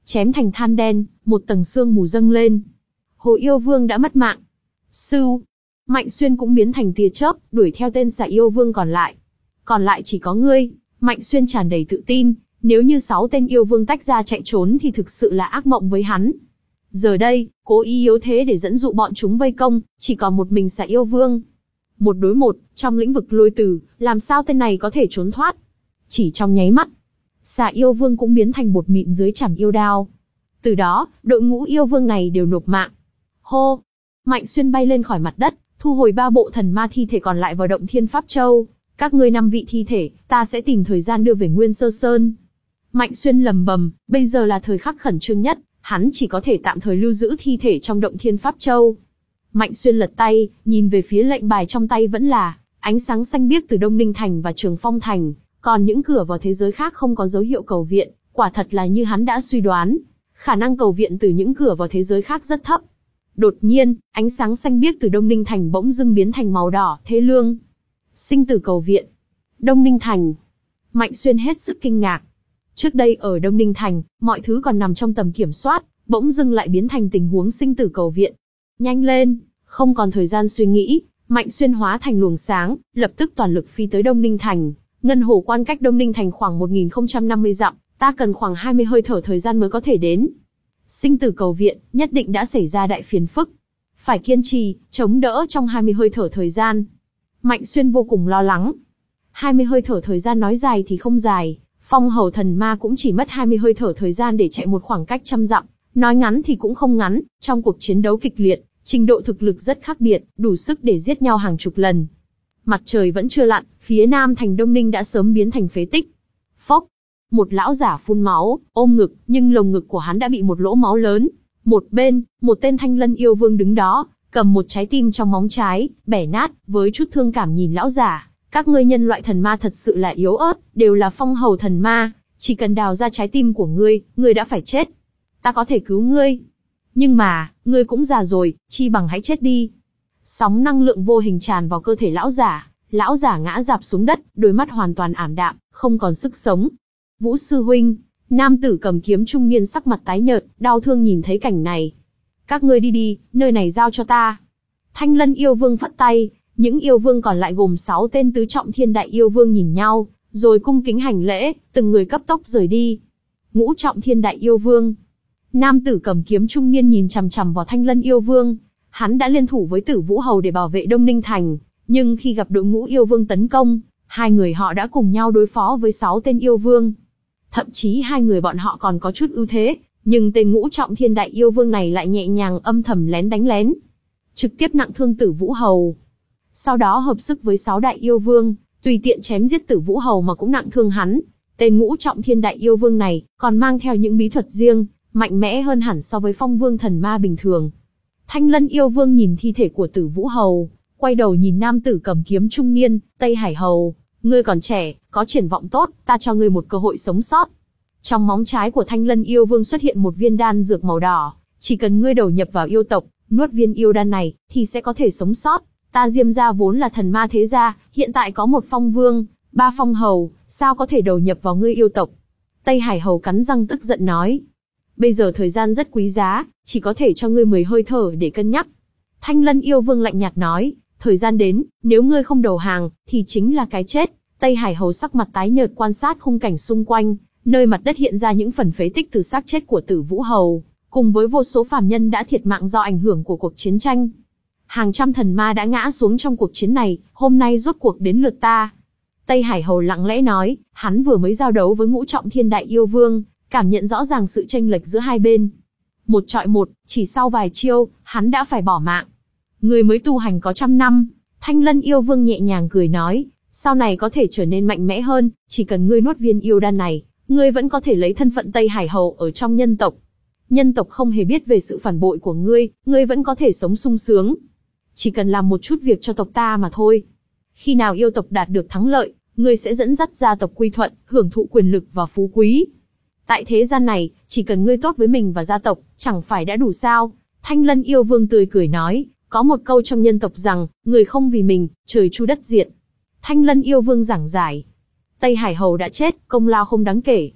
chém thành than đen, một tầng sương mù dâng lên. Hồ yêu vương đã mất mạng. Sưu, Mạnh Xuyên cũng biến thành tia chớp, đuổi theo tên xà yêu vương còn lại. Còn lại chỉ có ngươi. Mạnh Xuyên tràn đầy tự tin, nếu như sáu tên yêu vương tách ra chạy trốn thì thực sự là ác mộng với hắn. Giờ đây, cố ý yếu thế để dẫn dụ bọn chúng vây công, chỉ còn một mình xà yêu vương. Một đối một, trong lĩnh vực lôi tử, làm sao tên này có thể trốn thoát? Chỉ trong nháy mắt, xà yêu vương cũng biến thành bột mịn dưới chảm yêu đao. Từ đó, đội ngũ yêu vương này đều nộp mạng. Hô! Mạnh Xuyên bay lên khỏi mặt đất, thu hồi ba bộ thần ma thi thể còn lại vào động Thiên Pháp Châu. Các ngươi năm vị thi thể, ta sẽ tìm thời gian đưa về Nguyên Sơ Sơn. Mạnh Xuyên lầm bầm, bây giờ là thời khắc khẩn trương nhất, hắn chỉ có thể tạm thời lưu giữ thi thể trong động Thiên Pháp Châu. Mạnh Xuyên lật tay, nhìn về phía lệnh bài trong tay vẫn là ánh sáng xanh biếc từ Đông Ninh Thành và Trường Phong Thành, còn những cửa vào thế giới khác không có dấu hiệu cầu viện, quả thật là như hắn đã suy đoán. Khả năng cầu viện từ những cửa vào thế giới khác rất thấp. Đột nhiên, ánh sáng xanh biếc từ Đông Ninh Thành bỗng dưng biến thành màu đỏ, thê lương. Sinh tử cầu viện. Đông Ninh Thành. Mạnh Xuyên hết sức kinh ngạc. Trước đây ở Đông Ninh Thành, mọi thứ còn nằm trong tầm kiểm soát, bỗng dưng lại biến thành tình huống sinh tử cầu viện. Nhanh lên, không còn thời gian suy nghĩ, Mạnh Xuyên hóa thành luồng sáng, lập tức toàn lực phi tới Đông Ninh Thành. Ngân Hồ Quan cách Đông Ninh Thành khoảng một nghìn không trăm năm mươi dặm, ta cần khoảng hai mươi hơi thở thời gian mới có thể đến. Sinh tử cầu viện, nhất định đã xảy ra đại phiền phức. Phải kiên trì, chống đỡ trong hai mươi hơi thở thời gian. Mạnh Xuyên vô cùng lo lắng. hai mươi hơi thở thời gian nói dài thì không dài, Phong Hầu Thần Ma cũng chỉ mất hai mươi hơi thở thời gian để chạy một khoảng cách trăm dặm, nói ngắn thì cũng không ngắn, trong cuộc chiến đấu kịch liệt, trình độ thực lực rất khác biệt, đủ sức để giết nhau hàng chục lần. Mặt trời vẫn chưa lặn, phía nam thành Đông Ninh đã sớm biến thành phế tích. Phốc, một lão giả phun máu, ôm ngực, nhưng lồng ngực của hắn đã bị một lỗ máu lớn. Một bên, một tên Thanh Lân yêu vương đứng đó, cầm một trái tim trong móng trái, bẻ nát, với chút thương cảm nhìn lão giả. Các ngươi nhân loại thần ma thật sự là yếu ớt, đều là phong hầu thần ma, chỉ cần đào ra trái tim của ngươi, ngươi đã phải chết. Ta có thể cứu ngươi. Nhưng mà, ngươi cũng già rồi, chi bằng hãy chết đi. Sóng năng lượng vô hình tràn vào cơ thể lão giả, lão giả ngã rạp xuống đất, đôi mắt hoàn toàn ảm đạm, không còn sức sống. Vũ sư huynh, nam tử cầm kiếm trung niên sắc mặt tái nhợt, đau thương nhìn thấy cảnh này. Các ngươi đi đi, nơi này giao cho ta. Thanh Lân yêu vương phất tay, những yêu vương còn lại gồm sáu tên tứ trọng thiên đại yêu vương nhìn nhau, rồi cung kính hành lễ, từng người cấp tốc rời đi. Ngũ trọng thiên đại yêu vương. Nam tử cầm kiếm trung niên nhìn chằm chằm vào Thanh Lân yêu vương. Hắn đã liên thủ với Tử Vũ Hầu để bảo vệ Đông Ninh Thành, nhưng khi gặp đội ngũ yêu vương tấn công, hai người họ đã cùng nhau đối phó với sáu tên yêu vương. Thậm chí hai người bọn họ còn có chút ưu thế, nhưng tên ngũ trọng thiên đại yêu vương này lại nhẹ nhàng âm thầm lén đánh lén, trực tiếp nặng thương Tử Vũ Hầu. Sau đó hợp sức với sáu đại yêu vương, tùy tiện chém giết Tử Vũ Hầu mà cũng nặng thương hắn. Tên ngũ trọng thiên đại yêu vương này còn mang theo những bí thuật riêng, mạnh mẽ hơn hẳn so với phong vương thần ma bình thường. Thanh Lân yêu vương nhìn thi thể của Tử Vũ Hầu, quay đầu nhìn nam tử cầm kiếm trung niên, Tây Hải Hầu, ngươi còn trẻ, có triển vọng tốt, ta cho ngươi một cơ hội sống sót. Trong móng trái của Thanh Lân yêu vương xuất hiện một viên đan dược màu đỏ, chỉ cần ngươi đầu nhập vào yêu tộc, nuốt viên yêu đan này, thì sẽ có thể sống sót. Ta Diêm gia vốn là thần ma thế gia, hiện tại có một phong vương, ba phong hầu, sao có thể đầu nhập vào ngươi yêu tộc? Tây Hải Hầu cắn răng tức giận nói. Bây giờ thời gian rất quý giá, chỉ có thể cho ngươi mười hơi thở để cân nhắc. Thanh Lân yêu vương lạnh nhạt nói, thời gian đến, nếu ngươi không đầu hàng, thì chính là cái chết. Tây Hải Hầu sắc mặt tái nhợt quan sát khung cảnh xung quanh, nơi mặt đất hiện ra những phần phế tích từ xác chết của Tử Vũ Hầu, cùng với vô số phàm nhân đã thiệt mạng do ảnh hưởng của cuộc chiến tranh. Hàng trăm thần ma đã ngã xuống trong cuộc chiến này, hôm nay rốt cuộc đến lượt ta. Tây Hải Hầu lặng lẽ nói, hắn vừa mới giao đấu với ngũ trọng thiên đại yêu vương, cảm nhận rõ ràng sự chênh lệch giữa hai bên. Một trọi một, chỉ sau vài chiêu, hắn đã phải bỏ mạng. Người mới tu hành có trăm năm, Thanh Lân yêu vương nhẹ nhàng cười nói, sau này có thể trở nên mạnh mẽ hơn, chỉ cần ngươi nuốt viên yêu đan này, ngươi vẫn có thể lấy thân phận Tây Hải Hầu ở trong nhân tộc. Nhân tộc không hề biết về sự phản bội của ngươi, ngươi vẫn có thể sống sung sướng. Chỉ cần làm một chút việc cho tộc ta mà thôi. Khi nào yêu tộc đạt được thắng lợi, ngươi sẽ dẫn dắt gia tộc quy thuận, hưởng thụ quyền lực và phú quý. Tại thế gian này, chỉ cần ngươi tốt với mình và gia tộc, chẳng phải đã đủ sao? Thanh Lân yêu vương tươi cười nói, có một câu trong nhân tộc rằng, người không vì mình, trời chu đất diệt. Thanh Lân yêu vương giảng giải. Tây Hải Hầu đã chết, công lao không đáng kể.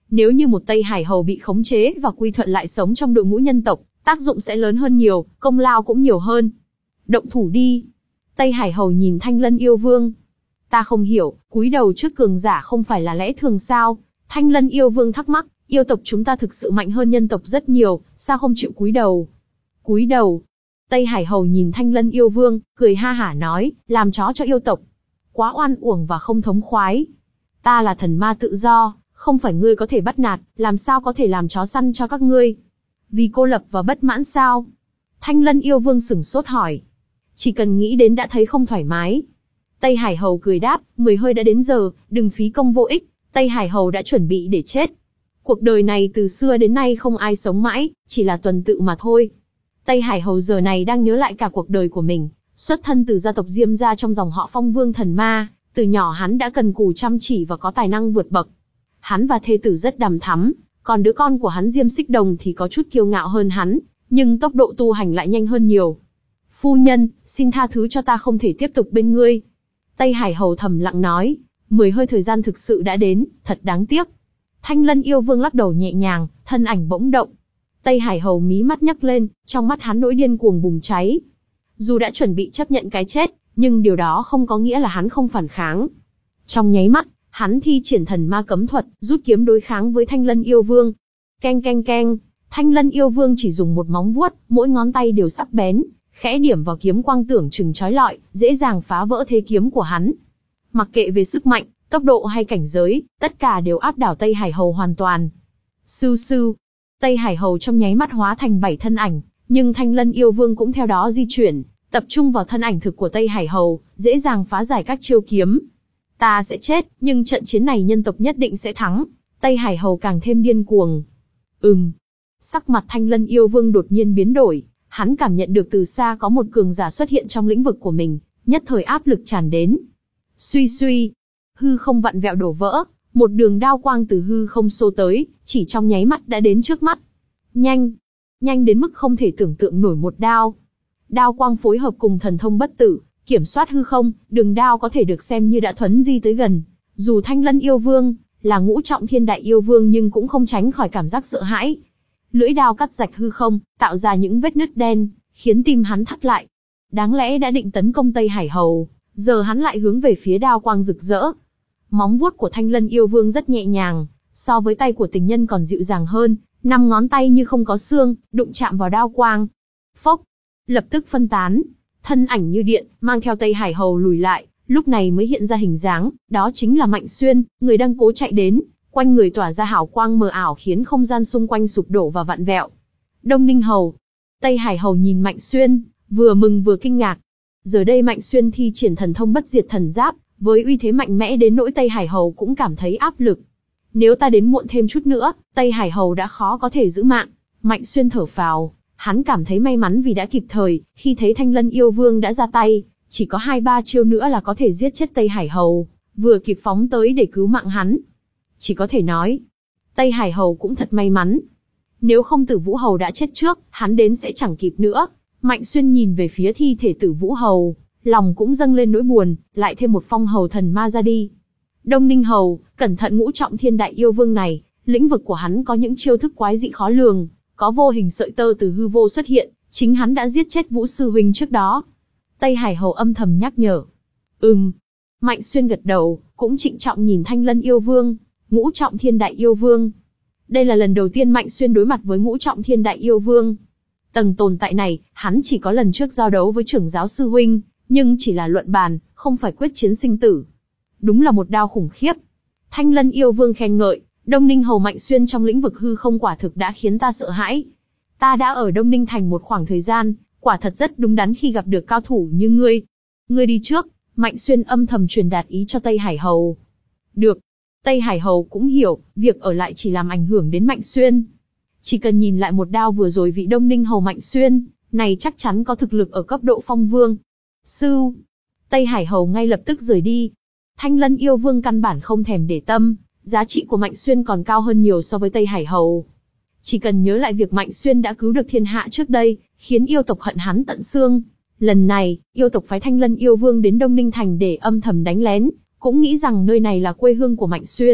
Nếu như một Tây Hải Hầu bị khống chế và quy thuận lại sống trong đội ngũ nhân tộc, tác dụng sẽ lớn hơn nhiều, công lao cũng nhiều hơn. Động thủ đi. Tây Hải Hầu nhìn Thanh Lân Yêu Vương. Ta không hiểu, cúi đầu trước cường giả không phải là lẽ thường sao? Thanh Lân Yêu Vương thắc mắc, yêu tộc chúng ta thực sự mạnh hơn nhân tộc rất nhiều, sao không chịu cúi đầu? Cúi đầu. Tây Hải Hầu nhìn Thanh Lân Yêu Vương, cười ha hả nói, làm chó cho yêu tộc. Quá oan uổng và không thống khoái. Ta là thần ma tự do, không phải ngươi có thể bắt nạt, làm sao có thể làm chó săn cho các ngươi? Vì cô lập và bất mãn sao? Thanh Lân Yêu Vương sửng sốt hỏi. Chỉ cần nghĩ đến đã thấy không thoải mái. Tây Hải Hầu cười đáp, mười hơi đã đến giờ, đừng phí công vô ích, Tây Hải Hầu đã chuẩn bị để chết. Cuộc đời này từ xưa đến nay không ai sống mãi, chỉ là tuần tự mà thôi. Tây Hải Hầu giờ này đang nhớ lại cả cuộc đời của mình, xuất thân từ gia tộc Diêm gia trong dòng họ Phong Vương thần ma, từ nhỏ hắn đã cần cù chăm chỉ và có tài năng vượt bậc. Hắn và thê tử rất đằm thắm, còn đứa con của hắn Diêm Xích Đồng thì có chút kiêu ngạo hơn hắn, nhưng tốc độ tu hành lại nhanh hơn nhiều. Phu nhân, xin tha thứ cho ta không thể tiếp tục bên ngươi. Tây Hải Hầu thầm lặng nói, mười hơi thời gian thực sự đã đến, thật đáng tiếc. Thanh Lân Yêu Vương lắc đầu nhẹ nhàng, thân ảnh bỗng động. Tây Hải Hầu mí mắt nhấc lên, trong mắt hắn nỗi điên cuồng bùng cháy. Dù đã chuẩn bị chấp nhận cái chết, nhưng điều đó không có nghĩa là hắn không phản kháng. Trong nháy mắt, hắn thi triển thần ma cấm thuật, rút kiếm đối kháng với Thanh Lân Yêu Vương. Keng keng keng, Thanh Lân Yêu Vương chỉ dùng một móng vuốt, mỗi ngón tay đều sắc bén, khẽ điểm vào kiếm quang tưởng chừng chói lọi, dễ dàng phá vỡ thế kiếm của hắn. Mặc kệ về sức mạnh, tốc độ hay cảnh giới, tất cả đều áp đảo Tây Hải Hầu hoàn toàn. Sưu sưu, Tây Hải Hầu trong nháy mắt hóa thành bảy thân ảnh, nhưng Thanh Lân Yêu Vương cũng theo đó di chuyển, tập trung vào thân ảnh thực của Tây Hải Hầu, dễ dàng phá giải các chiêu kiếm. Ta sẽ chết, nhưng trận chiến này nhân tộc nhất định sẽ thắng. Tây Hải Hầu càng thêm điên cuồng. Ừm. Sắc mặt Thanh Lân Yêu Vương đột nhiên biến đổi, hắn cảm nhận được từ xa có một cường giả xuất hiện trong lĩnh vực của mình, nhất thời áp lực tràn đến. Suy suy, hư không vặn vẹo đổ vỡ, một đường đao quang từ hư không xô tới, chỉ trong nháy mắt đã đến trước mắt. Nhanh, nhanh đến mức không thể tưởng tượng nổi một đao. Đao quang phối hợp cùng thần thông bất tử, kiểm soát hư không, đường đao có thể được xem như đã thuấn di tới gần. Dù Thanh Lân Yêu Vương là ngũ trọng thiên đại yêu vương nhưng cũng không tránh khỏi cảm giác sợ hãi. Lưỡi đao cắt rạch hư không, tạo ra những vết nứt đen, khiến tim hắn thắt lại. Đáng lẽ đã định tấn công Tây Hải Hầu, giờ hắn lại hướng về phía đao quang rực rỡ. Móng vuốt của Thanh Lân Yêu Vương rất nhẹ nhàng, so với tay của tình nhân còn dịu dàng hơn, năm ngón tay như không có xương, đụng chạm vào đao quang. Phốc, lập tức phân tán, thân ảnh như điện, mang theo Tây Hải Hầu lùi lại, lúc này mới hiện ra hình dáng, đó chính là Mạnh Xuyên, người đang cố chạy đến, quanh người tỏa ra hào quang mờ ảo khiến không gian xung quanh sụp đổ và vặn vẹo. Đông Ninh Hầu. Tây Hải Hầu nhìn Mạnh Xuyên, vừa mừng vừa kinh ngạc. Giờ đây Mạnh Xuyên thi triển thần thông bất diệt thần giáp, với uy thế mạnh mẽ đến nỗi Tây Hải Hầu cũng cảm thấy áp lực. Nếu ta đến muộn thêm chút nữa, Tây Hải Hầu đã khó có thể giữ mạng. Mạnh Xuyên thở phào, hắn cảm thấy may mắn vì đã kịp thời, khi thấy Thanh Lân Yêu Vương đã ra tay, chỉ có hai ba chiêu nữa là có thể giết chết Tây Hải Hầu, vừa kịp phóng tới để cứu mạng hắn. Chỉ có thể nói, Tây Hải Hầu cũng thật may mắn. Nếu không Tử Vũ Hầu đã chết trước, hắn đến sẽ chẳng kịp nữa. Mạnh Xuyên nhìn về phía thi thể Tử Vũ Hầu, lòng cũng dâng lên nỗi buồn, lại thêm một phong hầu thần ma ra đi. Đông Ninh Hầu, cẩn thận ngũ trọng thiên đại yêu vương này, lĩnh vực của hắn có những chiêu thức quái dị khó lường, có vô hình sợi tơ từ hư vô xuất hiện, chính hắn đã giết chết Vũ Sư Huynh trước đó. Tây Hải Hầu âm thầm nhắc nhở. Ừm. Mạnh Xuyên gật đầu, cũng trịnh trọng nhìn Thanh Lân Yêu Vương, ngũ trọng thiên đại yêu vương. Đây là lần đầu tiên Mạnh Xuyên đối mặt với ngũ trọng thiên đại yêu vương. Tầng tồn tại này, hắn chỉ có lần trước giao đấu với trưởng giáo sư huynh, nhưng chỉ là luận bàn, không phải quyết chiến sinh tử. Đúng là một đao khủng khiếp. Thanh Lân Yêu Vương khen ngợi, Đông Ninh Hầu Mạnh Xuyên trong lĩnh vực hư không quả thực đã khiến ta sợ hãi. Ta đã ở Đông Ninh Thành một khoảng thời gian, quả thật rất đúng đắn khi gặp được cao thủ như ngươi. Ngươi đi trước, Mạnh Xuyên âm thầm truyền đạt ý cho Tây Hải Hầu. Được. Tây Hải Hầu cũng hiểu, việc ở lại chỉ làm ảnh hưởng đến Mạnh Xuyên. Chỉ cần nhìn lại một đao vừa rồi vị Đông Ninh Hầu Mạnh Xuyên, này chắc chắn có thực lực ở cấp độ phong vương. Sưu. Tây Hải Hầu ngay lập tức rời đi. Thanh Lân Yêu Vương căn bản không thèm để tâm, giá trị của Mạnh Xuyên còn cao hơn nhiều so với Tây Hải Hầu. Chỉ cần nhớ lại việc Mạnh Xuyên đã cứu được thiên hạ trước đây, khiến yêu tộc hận hắn tận xương. Lần này, yêu tộc phái Thanh Lân Yêu Vương đến Đông Ninh Thành để âm thầm đánh lén, cũng nghĩ rằng nơi này là quê hương của Mạnh Xuyên,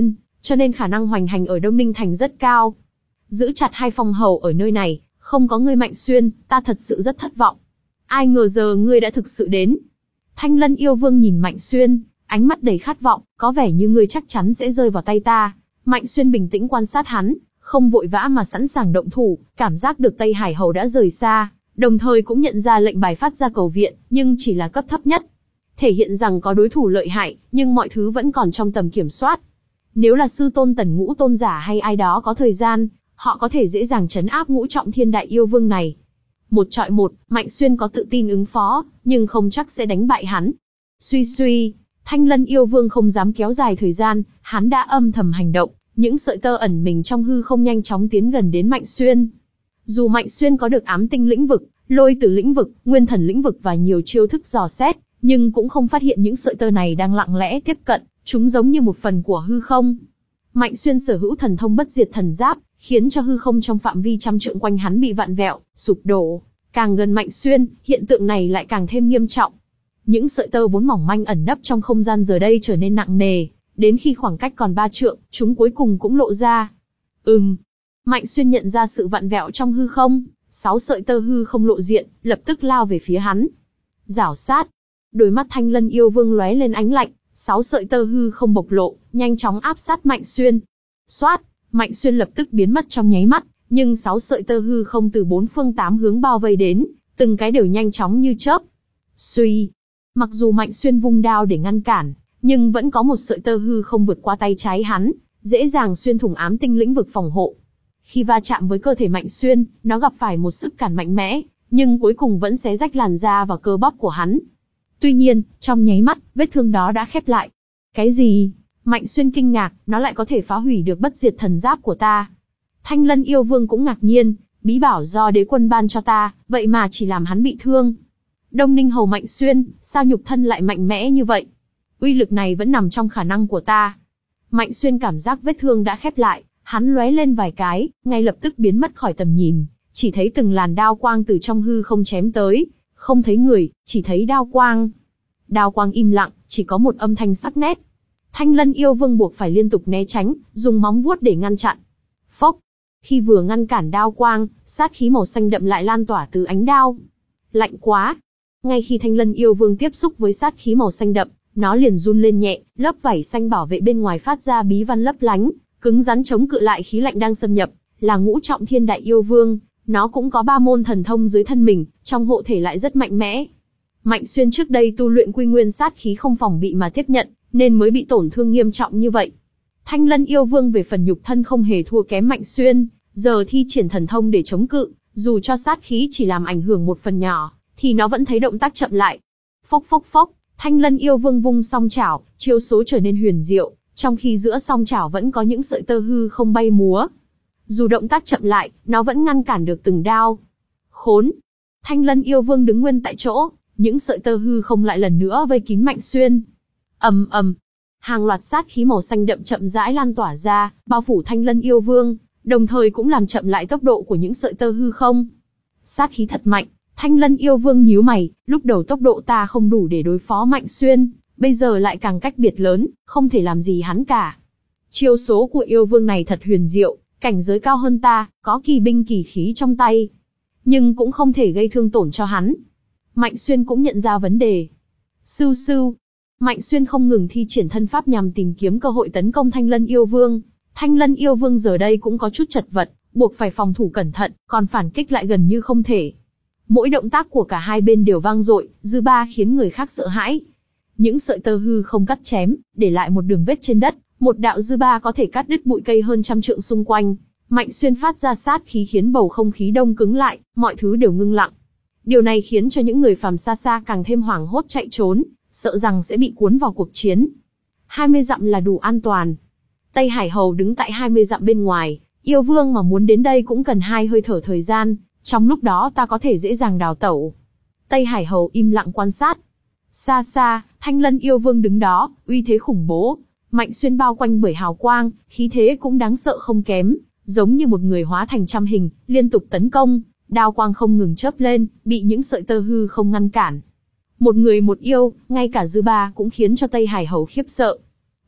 cho nên khả năng hoành hành ở Đông Ninh Thành rất cao. Giữ chặt hai phong hầu ở nơi này, không có ngươi Mạnh Xuyên, ta thật sự rất thất vọng. Ai ngờ giờ ngươi đã thực sự đến. Thanh Lân yêu vương nhìn Mạnh Xuyên, ánh mắt đầy khát vọng, có vẻ như ngươi chắc chắn sẽ rơi vào tay ta. Mạnh Xuyên bình tĩnh quan sát hắn, không vội vã mà sẵn sàng động thủ, cảm giác được Tây Hải Hầu đã rời xa, đồng thời cũng nhận ra lệnh bài phát ra cầu viện, nhưng chỉ là cấp thấp nhất. Thể hiện rằng có đối thủ lợi hại, nhưng mọi thứ vẫn còn trong tầm kiểm soát. Nếu là sư tôn Tần Ngũ tôn giả hay ai đó có thời gian, họ có thể dễ dàng trấn áp Ngũ Trọng Thiên Đại Yêu Vương này. Một trọi một, Mạnh Xuyên có tự tin ứng phó, nhưng không chắc sẽ đánh bại hắn. Suy suy, Thanh Lân yêu vương không dám kéo dài thời gian, hắn đã âm thầm hành động, những sợi tơ ẩn mình trong hư không nhanh chóng tiến gần đến Mạnh Xuyên. Dù Mạnh Xuyên có được ám tinh lĩnh vực, lôi tử lĩnh vực, nguyên thần lĩnh vực và nhiều chiêu thức dò xét, nhưng cũng không phát hiện những sợi tơ này đang lặng lẽ tiếp cận, chúng giống như một phần của hư không. Mạnh Xuyên sở hữu thần thông bất diệt thần giáp, khiến cho hư không trong phạm vi trăm trượng quanh hắn bị vặn vẹo, sụp đổ. Càng gần Mạnh Xuyên, hiện tượng này lại càng thêm nghiêm trọng. Những sợi tơ vốn mỏng manh ẩn nấp trong không gian giờ đây trở nên nặng nề, đến khi khoảng cách còn ba trượng, chúng cuối cùng cũng lộ ra. Ừm. Mạnh Xuyên nhận ra sự vặn vẹo trong hư không, sáu sợi tơ hư không lộ diện, lập tức lao về phía hắn. Rảo sát. Đôi mắt Thanh Lân yêu vương lóe lên ánh lạnh, sáu sợi tơ hư không bộc lộ, nhanh chóng áp sát Mạnh Xuyên. Xoát, Mạnh Xuyên lập tức biến mất trong nháy mắt, nhưng sáu sợi tơ hư không từ bốn phương tám hướng bao vây đến, từng cái đều nhanh chóng như chớp. Suy. Mặc dù Mạnh Xuyên vung đao để ngăn cản, nhưng vẫn có một sợi tơ hư không vượt qua tay trái hắn, dễ dàng xuyên thủng ám tinh lĩnh vực phòng hộ. Khi va chạm với cơ thể Mạnh Xuyên, nó gặp phải một sức cản mạnh mẽ, nhưng cuối cùng vẫn xé rách làn da và cơ bắp của hắn. Tuy nhiên, trong nháy mắt, vết thương đó đã khép lại. Cái gì? Mạnh Xuyên kinh ngạc, nó lại có thể phá hủy được bất diệt thần giáp của ta. Thanh Lân yêu vương cũng ngạc nhiên, bí bảo do đế quân ban cho ta, vậy mà chỉ làm hắn bị thương. Đông Ninh hầu Mạnh Xuyên, sao nhục thân lại mạnh mẽ như vậy? Uy lực này vẫn nằm trong khả năng của ta. Mạnh Xuyên cảm giác vết thương đã khép lại, hắn lóe lên vài cái, ngay lập tức biến mất khỏi tầm nhìn, chỉ thấy từng làn đao quang từ trong hư không chém tới, không thấy người, chỉ thấy đao quang. Đao quang im lặng, chỉ có một âm thanh sắc nét. Thanh Lân yêu vương buộc phải liên tục né tránh, dùng móng vuốt để ngăn chặn. Phốc! Khi vừa ngăn cản đao quang, sát khí màu xanh đậm lại lan tỏa từ ánh đao. Lạnh quá! Ngay khi Thanh Lân yêu vương tiếp xúc với sát khí màu xanh đậm, nó liền run lên nhẹ, lớp vảy xanh bảo vệ bên ngoài phát ra bí văn lấp lánh, cứng rắn chống cự lại khí lạnh đang xâm nhập. Là Ngũ Trọng Thiên Đại yêu vương, nó cũng có ba môn thần thông dưới thân mình, trong hộ thể lại rất mạnh mẽ. Mạnh Xuyên trước đây tu luyện quy nguyên sát khí không phòng bị mà tiếp nhận, nên mới bị tổn thương nghiêm trọng như vậy. Thanh Lân yêu vương về phần nhục thân không hề thua kém Mạnh Xuyên, giờ thi triển thần thông để chống cự, dù cho sát khí chỉ làm ảnh hưởng một phần nhỏ, thì nó vẫn thấy động tác chậm lại. Phốc phốc phốc, Thanh Lân yêu vương vung song chảo, chiêu số trở nên huyền diệu, trong khi giữa song chảo vẫn có những sợi tơ hư không bay múa. Dù động tác chậm lại, nó vẫn ngăn cản được từng đao. Khốn! Thanh Lân yêu vương đứng nguyên tại chỗ, những sợi tơ hư không lại lần nữa vây kín Mạnh Xuyên. Ầm ầm, hàng loạt sát khí màu xanh đậm chậm rãi lan tỏa ra, bao phủ Thanh Lân yêu vương, đồng thời cũng làm chậm lại tốc độ của những sợi tơ hư không. Sát khí thật mạnh. Thanh Lân yêu vương nhíu mày, lúc đầu tốc độ ta không đủ để đối phó Mạnh Xuyên, bây giờ lại càng cách biệt lớn, không thể làm gì hắn cả. Chiêu số của yêu vương này thật huyền diệu, cảnh giới cao hơn ta, có kỳ binh kỳ khí trong tay, nhưng cũng không thể gây thương tổn cho hắn. Mạnh Xuyên cũng nhận ra vấn đề. Sưu sưu, Mạnh Xuyên không ngừng thi triển thân pháp nhằm tìm kiếm cơ hội tấn công Thanh Lân yêu vương. Thanh Lân yêu vương giờ đây cũng có chút chật vật, buộc phải phòng thủ cẩn thận, còn phản kích lại gần như không thể. Mỗi động tác của cả hai bên đều vang dội, dư ba khiến người khác sợ hãi. Những sợi tơ hư không cắt chém, để lại một đường vết trên đất, một đạo dư ba có thể cắt đứt bụi cây hơn trăm trượng xung quanh. Mạnh Xuyên phát ra sát khí khiến bầu không khí đông cứng lại, mọi thứ đều ngưng lặng. Điều này khiến cho những người phàm xa xa càng thêm hoảng hốt chạy trốn, sợ rằng sẽ bị cuốn vào cuộc chiến. hai mươi dặm là đủ an toàn. Tây Hải Hầu đứng tại hai mươi dặm bên ngoài, yêu vương mà muốn đến đây cũng cần hai hơi thở thời gian. Trong lúc đó ta có thể dễ dàng đào tẩu. Tây Hải Hầu im lặng quan sát. Xa xa, Thanh Lân yêu vương đứng đó, uy thế khủng bố. Mạnh Xuyên bao quanh bởi hào quang, khí thế cũng đáng sợ không kém, giống như một người hóa thành trăm hình, liên tục tấn công, đao quang không ngừng chớp lên, bị những sợi tơ hư không ngăn cản. Một người một yêu, ngay cả dư ba cũng khiến cho Tây Hải Hầu khiếp sợ.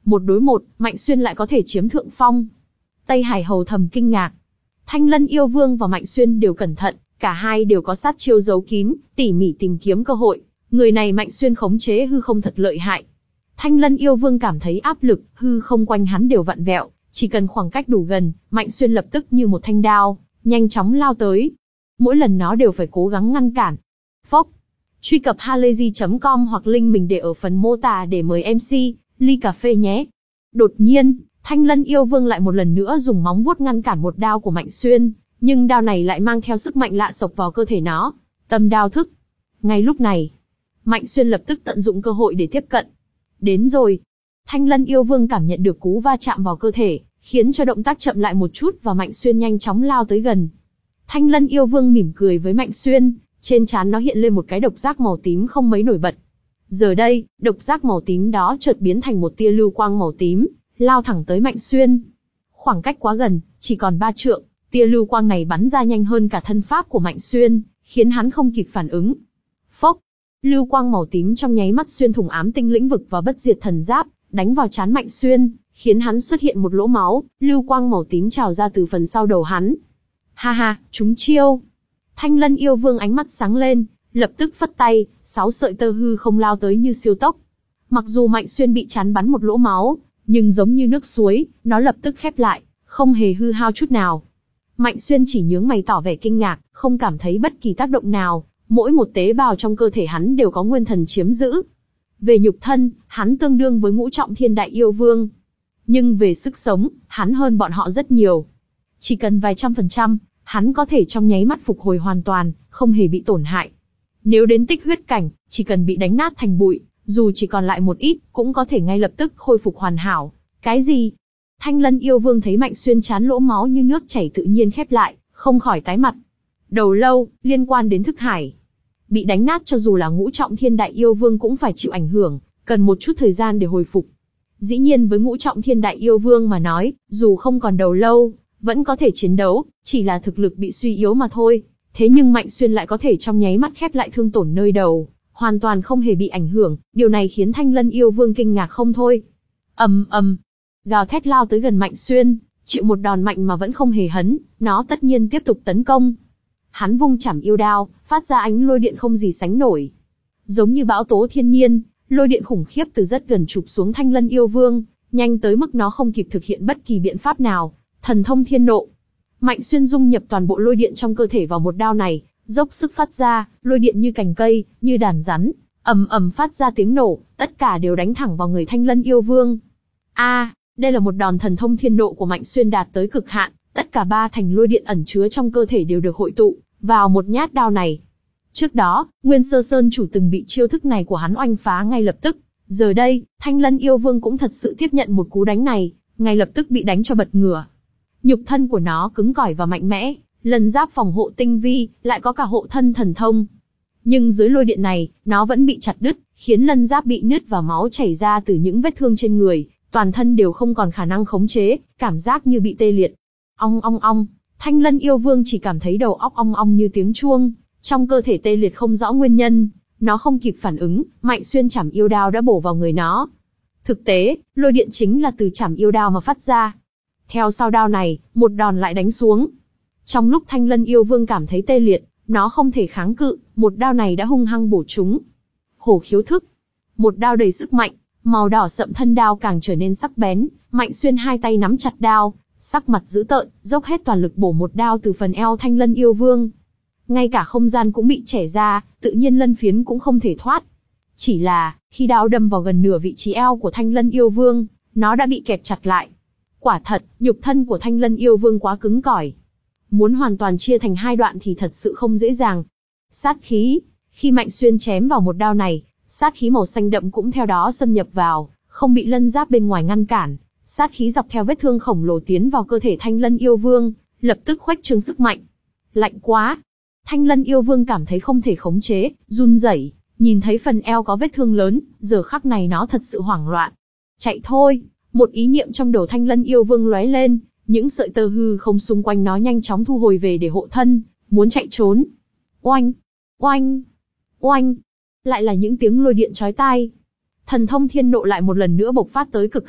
Một đối một, Mạnh Xuyên lại có thể chiếm thượng phong. Tây Hải Hầu thầm kinh ngạc. Thanh Lân Yêu Vương và Mạnh Xuyên đều cẩn thận, cả hai đều có sát chiêu giấu kín, tỉ mỉ tìm kiếm cơ hội. Người này Mạnh Xuyên khống chế hư không thật lợi hại. Thanh Lân Yêu Vương cảm thấy áp lực, hư không quanh hắn đều vặn vẹo, chỉ cần khoảng cách đủ gần, Mạnh Xuyên lập tức như một thanh đao, nhanh chóng lao tới. Mỗi lần nó đều phải cố gắng ngăn cản. Phốc. Truy cập halayzi chấm com hoặc link mình để ở phần mô tả để mời em xê, ly cà phê nhé. Đột nhiên, Thanh Lân Yêu Vương lại một lần nữa dùng móng vuốt ngăn cản một đao của Mạnh Xuyên, nhưng đao này lại mang theo sức mạnh lạ sộc vào cơ thể nó. Tâm đao thức. Ngay lúc này, Mạnh Xuyên lập tức tận dụng cơ hội để tiếp cận. Đến rồi. Thanh Lân Yêu Vương cảm nhận được cú va chạm vào cơ thể, khiến cho động tác chậm lại một chút và Mạnh Xuyên nhanh chóng lao tới gần. Thanh Lân Yêu Vương mỉm cười với Mạnh Xuyên, trên trán nó hiện lên một cái độc giác màu tím không mấy nổi bật. Giờ đây, độc giác màu tím đó chợt biến thành một tia lưu quang màu tím, lao thẳng tới Mạnh Xuyên. Khoảng cách quá gần, chỉ còn ba trượng, tia lưu quang này bắn ra nhanh hơn cả thân pháp của Mạnh Xuyên, khiến hắn không kịp phản ứng. Phốc, lưu quang màu tím trong nháy mắt xuyên thủng ám tinh lĩnh vực và bất diệt thần giáp, đánh vào trán Mạnh Xuyên, khiến hắn xuất hiện một lỗ máu, lưu quang màu tím trào ra từ phần sau đầu hắn. Ha ha, trúng chiêu. Thanh Lân Yêu Vương ánh mắt sáng lên, lập tức phất tay, sáu sợi tơ hư không lao tới như siêu tốc. Mặc dù Mạnh Xuyên bị chán bắn một lỗ máu, nhưng giống như nước suối, nó lập tức khép lại, không hề hư hao chút nào. Mạnh Xuyên chỉ nhướng mày tỏ vẻ kinh ngạc, không cảm thấy bất kỳ tác động nào, mỗi một tế bào trong cơ thể hắn đều có nguyên thần chiếm giữ. Về nhục thân, hắn tương đương với ngũ trọng thiên đại yêu vương. Nhưng về sức sống, hắn hơn bọn họ rất nhiều. Chỉ cần vài trăm phần trăm, hắn có thể trong nháy mắt phục hồi hoàn toàn, không hề bị tổn hại. Nếu đến tích huyết cảnh, chỉ cần bị đánh nát thành bụi, dù chỉ còn lại một ít, cũng có thể ngay lập tức khôi phục hoàn hảo. Cái gì? Thanh Lân Yêu Vương thấy Mạnh Xuyên chán lỗ máu như nước chảy tự nhiên khép lại, không khỏi tái mặt. Đầu lâu, liên quan đến thức hải. Bị đánh nát cho dù là ngũ trọng thiên đại yêu vương cũng phải chịu ảnh hưởng, cần một chút thời gian để hồi phục. Dĩ nhiên với ngũ trọng thiên đại yêu vương mà nói, dù không còn đầu lâu, vẫn có thể chiến đấu, chỉ là thực lực bị suy yếu mà thôi. Thế nhưng Mạnh Xuyên lại có thể trong nháy mắt khép lại thương tổn nơi đầu, hoàn toàn không hề bị ảnh hưởng, điều này khiến Thanh Lân Yêu Vương kinh ngạc không thôi. Ầm ầm, gào thét lao tới gần Mạnh Xuyên, chịu một đòn mạnh mà vẫn không hề hấn, nó tất nhiên tiếp tục tấn công. Hắn vung chảm yêu đao, phát ra ánh lôi điện không gì sánh nổi. Giống như bão tố thiên nhiên, lôi điện khủng khiếp từ rất gần chụp xuống Thanh Lân Yêu Vương, nhanh tới mức nó không kịp thực hiện bất kỳ biện pháp nào. Thần thông thiên nộ. Mạnh Xuyên dung nhập toàn bộ lôi điện trong cơ thể vào một đao này, dốc sức phát ra, lôi điện như cành cây, như đàn rắn, ầm ầm phát ra tiếng nổ, tất cả đều đánh thẳng vào người Thanh Lân Yêu Vương. A, à, đây là một đòn thần thông thiên nộ của Mạnh Xuyên đạt tới cực hạn, tất cả ba thành lôi điện ẩn chứa trong cơ thể đều được hội tụ vào một nhát đao này. Trước đó, Nguyên Sơ Sơn chủ từng bị chiêu thức này của hắn oanh phá ngay lập tức, giờ đây, Thanh Lân Yêu Vương cũng thật sự tiếp nhận một cú đánh này, ngay lập tức bị đánh cho bật ngửa. Nhục thân của nó cứng cỏi và mạnh mẽ, lần giáp phòng hộ tinh vi, lại có cả hộ thân thần thông. Nhưng dưới lôi điện này, nó vẫn bị chặt đứt, khiến lân giáp bị nứt và máu chảy ra từ những vết thương trên người, toàn thân đều không còn khả năng khống chế, cảm giác như bị tê liệt. Ong ong ong, Thanh Lân Yêu Vương chỉ cảm thấy đầu óc ong ong như tiếng chuông, trong cơ thể tê liệt không rõ nguyên nhân, nó không kịp phản ứng, Mạnh Xuyên chảm yêu đao đã bổ vào người nó. Thực tế, lôi điện chính là từ chảm yêu đao mà phát ra. Theo sau đao này, một đòn lại đánh xuống. Trong lúc Thanh Lân Yêu Vương cảm thấy tê liệt, nó không thể kháng cự, một đao này đã hung hăng bổ trúng. Hổ khiếu thức. Một đao đầy sức mạnh, màu đỏ sậm thân đao càng trở nên sắc bén, Mạnh Xuyên hai tay nắm chặt đao, sắc mặt dữ tợn, dốc hết toàn lực bổ một đao từ phần eo Thanh Lân Yêu Vương. Ngay cả không gian cũng bị chẻ ra, tự nhiên lân phiến cũng không thể thoát. Chỉ là, khi đao đâm vào gần nửa vị trí eo của Thanh Lân Yêu Vương, nó đã bị kẹp chặt lại. Quả thật, nhục thân của Thanh Lân Yêu Vương quá cứng cỏi. Muốn hoàn toàn chia thành hai đoạn thì thật sự không dễ dàng. Sát khí. Khi Mạnh Xuyên chém vào một đao này, sát khí màu xanh đậm cũng theo đó xâm nhập vào, không bị lân giáp bên ngoài ngăn cản. Sát khí dọc theo vết thương khổng lồ tiến vào cơ thể Thanh Lân Yêu Vương, lập tức khuếch trương sức mạnh. Lạnh quá. Thanh Lân Yêu Vương cảm thấy không thể khống chế, run rẩy, nhìn thấy phần eo có vết thương lớn, giờ khắc này nó thật sự hoảng loạn. Chạy thôi. Một ý niệm trong đầu Thanh Lân Yêu Vương lóe lên, những sợi tơ hư không xung quanh nó nhanh chóng thu hồi về để hộ thân, muốn chạy trốn. Oanh, oanh, oanh, lại là những tiếng lôi điện chói tai. Thần thông thiên nộ lại một lần nữa bộc phát tới cực hạn,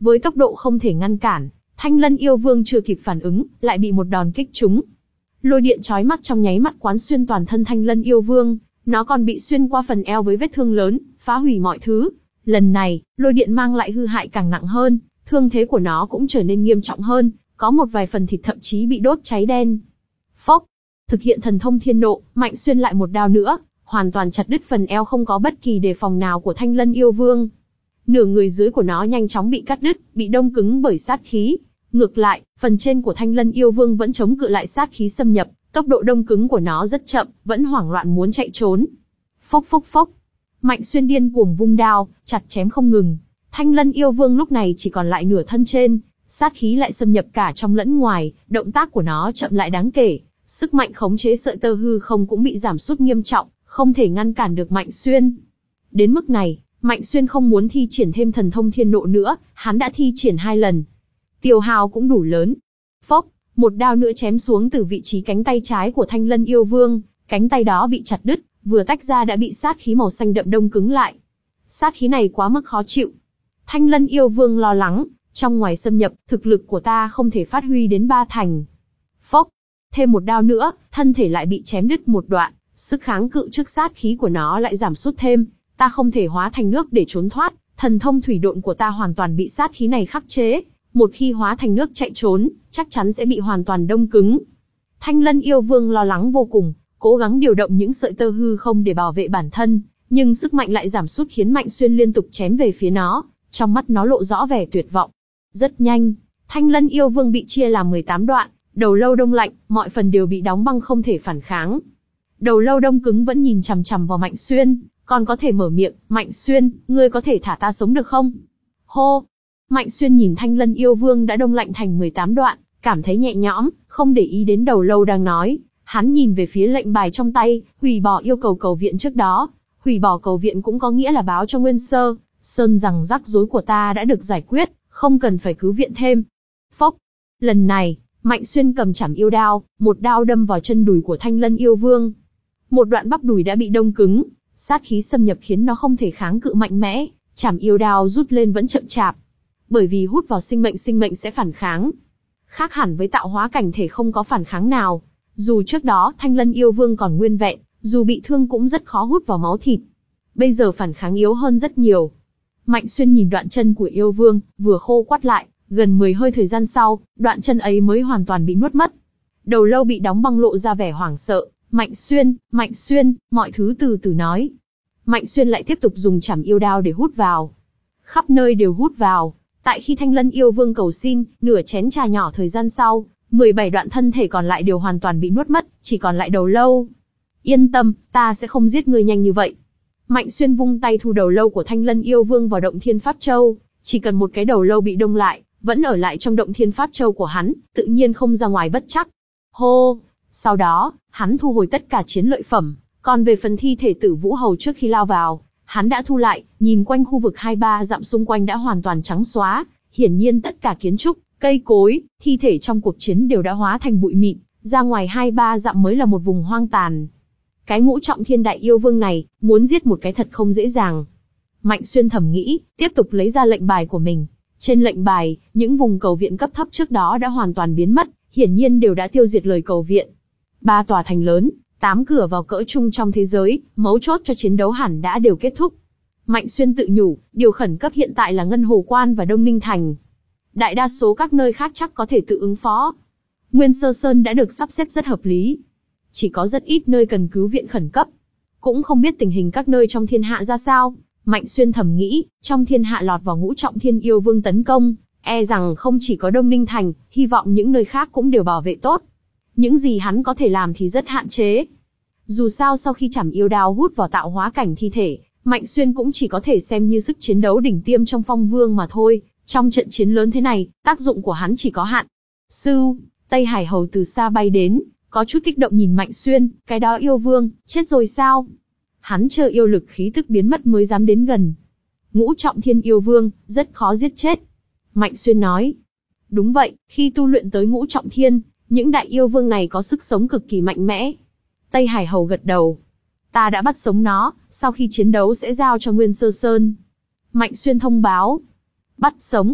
với tốc độ không thể ngăn cản, Thanh Lân yêu vương chưa kịp phản ứng, lại bị một đòn kích trúng. Lôi điện chói mắt trong nháy mắt quán xuyên toàn thân Thanh Lân yêu vương, nó còn bị xuyên qua phần eo với vết thương lớn, phá hủy mọi thứ. Lần này, lôi điện mang lại hư hại càng nặng hơn, thương thế của nó cũng trở nên nghiêm trọng hơn, có một vài phần thịt thậm chí bị đốt cháy đen. Phốc, thực hiện thần thông thiên nộ, Mạnh Xuyên lại một đao nữa, hoàn toàn chặt đứt phần eo không có bất kỳ đề phòng nào của Thanh Lân yêu vương. Nửa người dưới của nó nhanh chóng bị cắt đứt, bị đông cứng bởi sát khí. Ngược lại, phần trên của Thanh Lân yêu vương vẫn chống cự lại sát khí xâm nhập, tốc độ đông cứng của nó rất chậm, vẫn hoảng loạn muốn chạy trốn. Phốc phốc phốc, Mạnh Xuyên điên cuồng vung đao, chặt chém không ngừng. Thanh Lân yêu vương lúc này chỉ còn lại nửa thân trên, sát khí lại xâm nhập cả trong lẫn ngoài, động tác của nó chậm lại đáng kể, sức mạnh khống chế sợi tơ hư không cũng bị giảm sút nghiêm trọng, không thể ngăn cản được Mạnh Xuyên. Đến mức này, Mạnh Xuyên không muốn thi triển thêm thần thông thiên nộ nữa, hắn đã thi triển hai lần. Tiêu hao cũng đủ lớn. Phốc, một đao nữa chém xuống từ vị trí cánh tay trái của Thanh Lân yêu vương, cánh tay đó bị chặt đứt, vừa tách ra đã bị sát khí màu xanh đậm đông cứng lại. Sát khí này quá mức khó chịu. Thanh Lân yêu vương lo lắng, trong ngoài xâm nhập, thực lực của ta không thể phát huy đến ba thành. Phốc, thêm một đao nữa, thân thể lại bị chém đứt một đoạn, sức kháng cự trước sát khí của nó lại giảm sút thêm, ta không thể hóa thành nước để trốn thoát, thần thông thủy độn của ta hoàn toàn bị sát khí này khắc chế, một khi hóa thành nước chạy trốn, chắc chắn sẽ bị hoàn toàn đông cứng. Thanh Lân yêu vương lo lắng vô cùng, cố gắng điều động những sợi tơ hư không để bảo vệ bản thân, nhưng sức mạnh lại giảm sút khiến Mạnh Xuyên liên tục chém về phía nó, trong mắt nó lộ rõ vẻ tuyệt vọng. Rất nhanh, Thanh Lân yêu vương bị chia làm mười tám đoạn, đầu lâu đông lạnh, mọi phần đều bị đóng băng không thể phản kháng. Đầu lâu đông cứng vẫn nhìn chằm chằm vào Mạnh Xuyên, còn có thể mở miệng, Mạnh Xuyên, ngươi có thể thả ta sống được không? Hô! Mạnh Xuyên nhìn Thanh Lân yêu vương đã đông lạnh thành mười tám đoạn, cảm thấy nhẹ nhõm, không để ý đến đầu lâu đang nói. Hắn nhìn về phía lệnh bài trong tay, hủy bỏ yêu cầu cầu viện trước đó. Hủy bỏ cầu viện cũng có nghĩa là báo cho Nguyên Sơ Sơn rằng rắc rối của ta đã được giải quyết, không cần phải cứu viện thêm. Phốc! Lần này, Mạnh Xuyên cầm chảm yêu đao, một đao đâm vào chân đùi của Thanh Lân yêu vương. Một đoạn bắp đùi đã bị đông cứng, sát khí xâm nhập khiến nó không thể kháng cự mạnh mẽ, chảm yêu đao rút lên vẫn chậm chạp. Bởi vì hút vào sinh mệnh sinh mệnh sẽ phản kháng. Khác hẳn với tạo hóa cảnh thể không có phản kháng nào. Dù trước đó Thanh Lân yêu vương còn nguyên vẹn, dù bị thương cũng rất khó hút vào máu thịt. Bây giờ phản kháng yếu hơn rất nhiều. Mạnh Xuyên nhìn đoạn chân của yêu vương, vừa khô quắt lại, gần mười hơi thời gian sau, đoạn chân ấy mới hoàn toàn bị nuốt mất. Đầu lâu bị đóng băng lộ ra vẻ hoảng sợ, Mạnh Xuyên, Mạnh Xuyên, mọi thứ từ từ nói. Mạnh Xuyên lại tiếp tục dùng chảm yêu đao để hút vào. Khắp nơi đều hút vào. Tại khi Thanh Lân yêu vương cầu xin, nửa chén trà nhỏ thời gian sau, mười bảy đoạn thân thể còn lại đều hoàn toàn bị nuốt mất, chỉ còn lại đầu lâu. Yên tâm, ta sẽ không giết ngươi nhanh như vậy. Mạnh Xuyên vung tay thu đầu lâu của Thanh Lân yêu vương vào động Thiên Pháp Châu, chỉ cần một cái đầu lâu bị đông lại, vẫn ở lại trong động Thiên Pháp Châu của hắn, tự nhiên không ra ngoài bất trắc. Hô! Sau đó, hắn thu hồi tất cả chiến lợi phẩm, còn về phần thi thể Tử Vũ Hầu trước khi lao vào, hắn đã thu lại, nhìn quanh khu vực hai ba dặm xung quanh đã hoàn toàn trắng xóa, hiển nhiên tất cả kiến trúc, cây cối, thi thể trong cuộc chiến đều đã hóa thành bụi mịn, ra ngoài hai ba dặm mới là một vùng hoang tàn. Cái Ngũ Trọng Thiên Đại yêu vương này, muốn giết một cái thật không dễ dàng. Mạnh Xuyên thầm nghĩ, tiếp tục lấy ra lệnh bài của mình. Trên lệnh bài, những vùng cầu viện cấp thấp trước đó đã hoàn toàn biến mất, hiển nhiên đều đã tiêu diệt lời cầu viện. Ba tòa thành lớn, tám cửa vào cỡ chung trong thế giới, mấu chốt cho chiến đấu hẳn đã đều kết thúc. Mạnh Xuyên tự nhủ, điều khẩn cấp hiện tại là Ngân Hồ Quan và Đông Ninh Thành. Đại đa số các nơi khác chắc có thể tự ứng phó. Nguyên Sơ Sơn đã được sắp xếp rất hợp lý. Chỉ có rất ít nơi cần cứu viện khẩn cấp. Cũng không biết tình hình các nơi trong thiên hạ ra sao. Mạnh Xuyên thầm nghĩ, trong thiên hạ lọt vào Ngũ Trọng Thiên yêu vương tấn công, e rằng không chỉ có Đông Ninh Thành, hy vọng những nơi khác cũng đều bảo vệ tốt. Những gì hắn có thể làm thì rất hạn chế. Dù sao sau khi chảm yêu đao hút vào tạo hóa cảnh thi thể, Mạnh Xuyên cũng chỉ có thể xem như sức chiến đấu đỉnh tiêm trong Phong Vương mà thôi. Trong trận chiến lớn thế này, tác dụng của hắn chỉ có hạn. Sư, Tây Hải Hầu từ xa bay đến, có chút kích động nhìn Mạnh Xuyên, cái đó yêu vương, chết rồi sao? Hắn chờ yêu lực khí tức biến mất mới dám đến gần. Ngũ Trọng Thiên yêu vương, rất khó giết chết. Mạnh Xuyên nói. Đúng vậy, khi tu luyện tới Ngũ Trọng Thiên, những đại yêu vương này có sức sống cực kỳ mạnh mẽ. Tây Hải Hầu gật đầu. Ta đã bắt sống nó, sau khi chiến đấu sẽ giao cho Nguyên Sơ Sơn. Mạnh Xuyên thông báo. Bắt sống.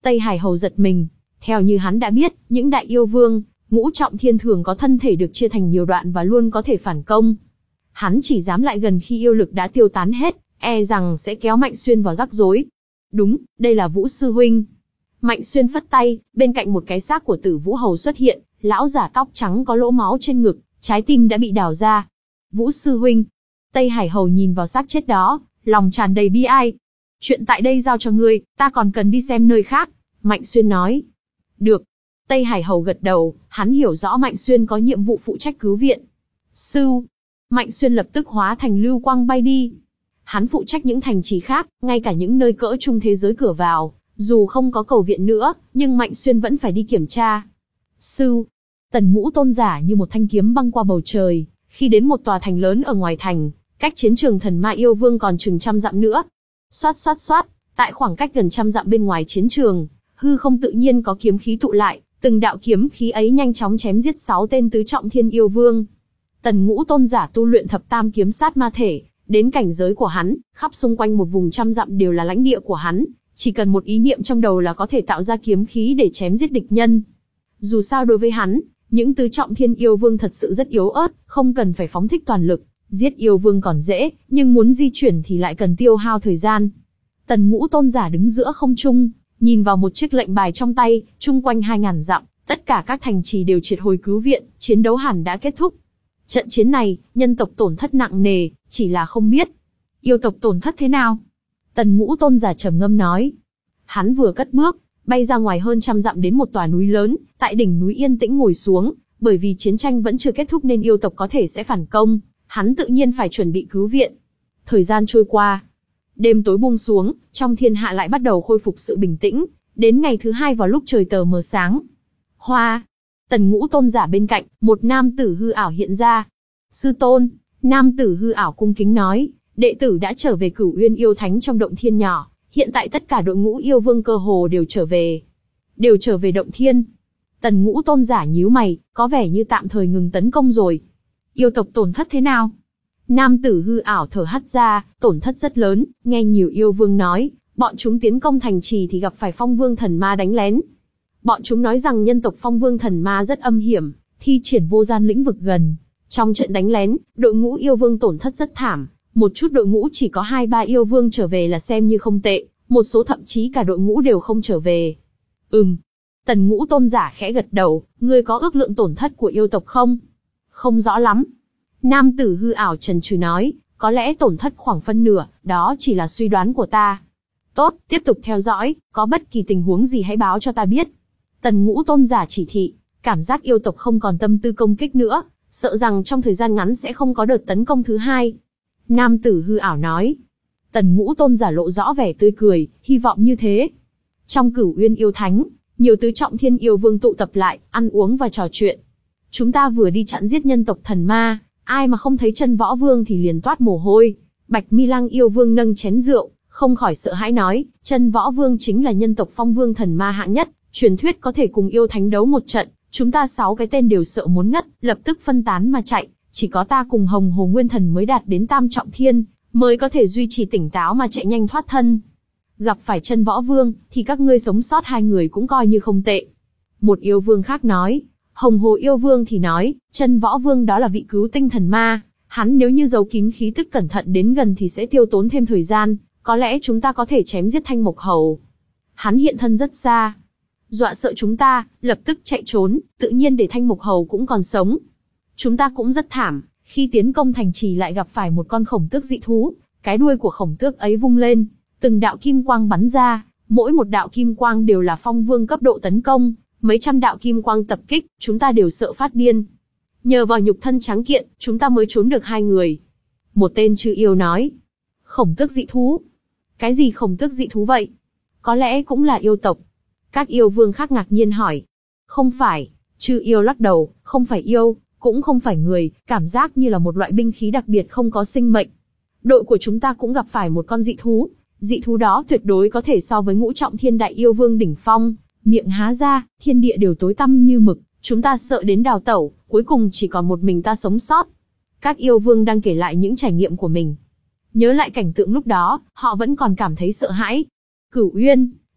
Tây Hải Hầu giật mình. Theo như hắn đã biết, những đại yêu vương, ngũ trọng thiên thường có thân thể được chia thành nhiều đoạn và luôn có thể phản công. Hắn chỉ dám lại gần khi yêu lực đã tiêu tán hết, e rằng sẽ kéo Mạnh Xuyên vào rắc rối. Đúng, đây là Vũ sư huynh. Mạnh Xuyên phất tay, bên cạnh một cái xác của Tử Vũ Hầu xuất hiện, lão giả tóc trắng có lỗ máu trên ngực, trái tim đã bị đào ra. Vũ sư huynh. Tây Hải Hầu nhìn vào xác chết đó, lòng tràn đầy bi ai. Chuyện tại đây giao cho ngươi, ta còn cần đi xem nơi khác. Mạnh Xuyên nói. Được. Tây Hải Hầu gật đầu, hắn hiểu rõ Mạnh Xuyên có nhiệm vụ phụ trách cứu viện. Sư. Mạnh Xuyên lập tức hóa thành lưu quang bay đi. Hắn phụ trách những thành trì khác, ngay cả những nơi cỡ trung thế giới cửa vào. Dù không có cầu viện nữa, nhưng Mạnh Xuyên vẫn phải đi kiểm tra. Sư. Tần Ngũ Tôn giả như một thanh kiếm băng qua bầu trời, khi đến một tòa thành lớn ở ngoài thành, cách chiến trường Thần Ma Yêu Vương còn chừng trăm dặm nữa. Xoát xoát xoát, tại khoảng cách gần trăm dặm bên ngoài chiến trường, hư không tự nhiên có kiếm khí tụ lại, từng đạo kiếm khí ấy nhanh chóng chém giết sáu tên tứ trọng thiên yêu vương. Tần Ngũ Tôn giả tu luyện thập tam kiếm sát ma thể, đến cảnh giới của hắn, khắp xung quanh một vùng trăm dặm đều là lãnh địa của hắn, chỉ cần một ý niệm trong đầu là có thể tạo ra kiếm khí để chém giết địch nhân. Dù sao đối với hắn, những tứ trọng thiên yêu vương thật sự rất yếu ớt, không cần phải phóng thích toàn lực, giết yêu vương còn dễ, nhưng muốn di chuyển thì lại cần tiêu hao thời gian. Tần Ngũ Tôn giả đứng giữa không trung, nhìn vào một chiếc lệnh bài trong tay, chung quanh hai ngàn dặm, tất cả các thành trì đều triệt hồi cứu viện, chiến đấu hẳn đã kết thúc. Trận chiến này, nhân tộc tổn thất nặng nề, chỉ là không biết yêu tộc tổn thất thế nào. Tần Ngũ Tôn giả trầm ngâm nói. Hắn vừa cất bước, bay ra ngoài hơn trăm dặm đến một tòa núi lớn, tại đỉnh núi yên tĩnh ngồi xuống, bởi vì chiến tranh vẫn chưa kết thúc nên yêu tộc có thể sẽ phản công, hắn tự nhiên phải chuẩn bị cứu viện. Thời gian trôi qua, đêm tối buông xuống, trong thiên hạ lại bắt đầu khôi phục sự bình tĩnh, đến ngày thứ hai vào lúc trời tờ mờ sáng. Hoa! Tần Ngũ Tôn giả bên cạnh, một nam tử hư ảo hiện ra. Sư tôn! Nam tử hư ảo cung kính nói, đệ tử đã trở về Cửu Uyên yêu thánh trong động thiên nhỏ, hiện tại tất cả đội ngũ yêu vương cơ hồ đều trở về. Đều trở về động thiên. Tần Ngũ Tôn giả nhíu mày, có vẻ như tạm thời ngừng tấn công rồi. Yêu tộc tổn thất thế nào? Nam tử hư ảo thở hắt ra, tổn thất rất lớn, nghe nhiều yêu vương nói, bọn chúng tiến công thành trì thì gặp phải phong vương thần ma đánh lén. Bọn chúng nói rằng nhân tộc phong vương thần ma rất âm hiểm, thi triển vô gian lĩnh vực gần. Trong trận đánh lén, đội ngũ yêu vương tổn thất rất thảm, một chút đội ngũ chỉ có hai ba yêu vương trở về là xem như không tệ, một số thậm chí cả đội ngũ đều không trở về. Ừm. Tần Ngũ Tôn giả khẽ gật đầu, ngươi có ước lượng tổn thất của yêu tộc không? Không rõ lắm. Nam tử hư ảo chần chừ nói, có lẽ tổn thất khoảng phân nửa, đó chỉ là suy đoán của ta. Tốt, tiếp tục theo dõi, có bất kỳ tình huống gì hãy báo cho ta biết. Tần Ngũ Tôn giả chỉ thị, cảm giác yêu tộc không còn tâm tư công kích nữa, sợ rằng trong thời gian ngắn sẽ không có đợt tấn công thứ hai. Nam tử hư ảo nói. Tần Ngũ Tôn giả lộ rõ vẻ tươi cười, hy vọng như thế. Trong Cửu Uyên yêu thánh, nhiều tứ trọng thiên yêu vương tụ tập lại, ăn uống và trò chuyện. Chúng ta vừa đi chặn giết nhân tộc thần ma, ai mà không thấy Chân Võ Vương thì liền toát mồ hôi. Bạch Mi Lăng yêu vương nâng chén rượu, không khỏi sợ hãi nói, Chân Võ Vương chính là nhân tộc phong vương thần ma hạng nhất, truyền thuyết có thể cùng yêu thánh đấu một trận. Chúng ta sáu cái tên đều sợ muốn ngất, lập tức phân tán mà chạy. Chỉ có ta cùng Hồng Hồ Nguyên Thần mới đạt đến tam trọng thiên, mới có thể duy trì tỉnh táo mà chạy nhanh thoát thân. Gặp phải Chân Võ Vương, thì các ngươi sống sót hai người cũng coi như không tệ. Một yêu vương khác nói. Hồng Hồ yêu vương thì nói, Chân Võ Vương đó là vị cứu tinh thần ma, hắn nếu như giấu kín khí tức cẩn thận đến gần thì sẽ tiêu tốn thêm thời gian, có lẽ chúng ta có thể chém giết Thanh Mộc Hầu. Hắn hiện thân rất xa, dọa sợ chúng ta, lập tức chạy trốn, tự nhiên để Thanh Mộc Hầu cũng còn sống. Chúng ta cũng rất thảm, khi tiến công thành trì lại gặp phải một con khổng tước dị thú, cái đuôi của khổng tước ấy vung lên, từng đạo kim quang bắn ra, mỗi một đạo kim quang đều là phong vương cấp độ tấn công, mấy trăm đạo kim quang tập kích, chúng ta đều sợ phát điên. Nhờ vào nhục thân trắng kiện, chúng ta mới trốn được hai người. Một tên chư yêu nói. Khổng tước dị thú? Cái gì khổng tước dị thú vậy? Có lẽ cũng là yêu tộc. Các yêu vương khác ngạc nhiên hỏi. Không phải, chư yêu lắc đầu, không phải yêu, cũng không phải người, cảm giác như là một loại binh khí đặc biệt không có sinh mệnh. Đội của chúng ta cũng gặp phải một con dị thú, dị thú đó tuyệt đối có thể so với ngũ trọng thiên đại yêu vương đỉnh phong, miệng há ra, thiên địa đều tối tăm như mực, chúng ta sợ đến đào tẩu, cuối cùng chỉ còn một mình ta sống sót. Các yêu vương đang kể lại những trải nghiệm của mình. Nhớ lại cảnh tượng lúc đó, họ vẫn còn cảm thấy sợ hãi. Cửu Uyên,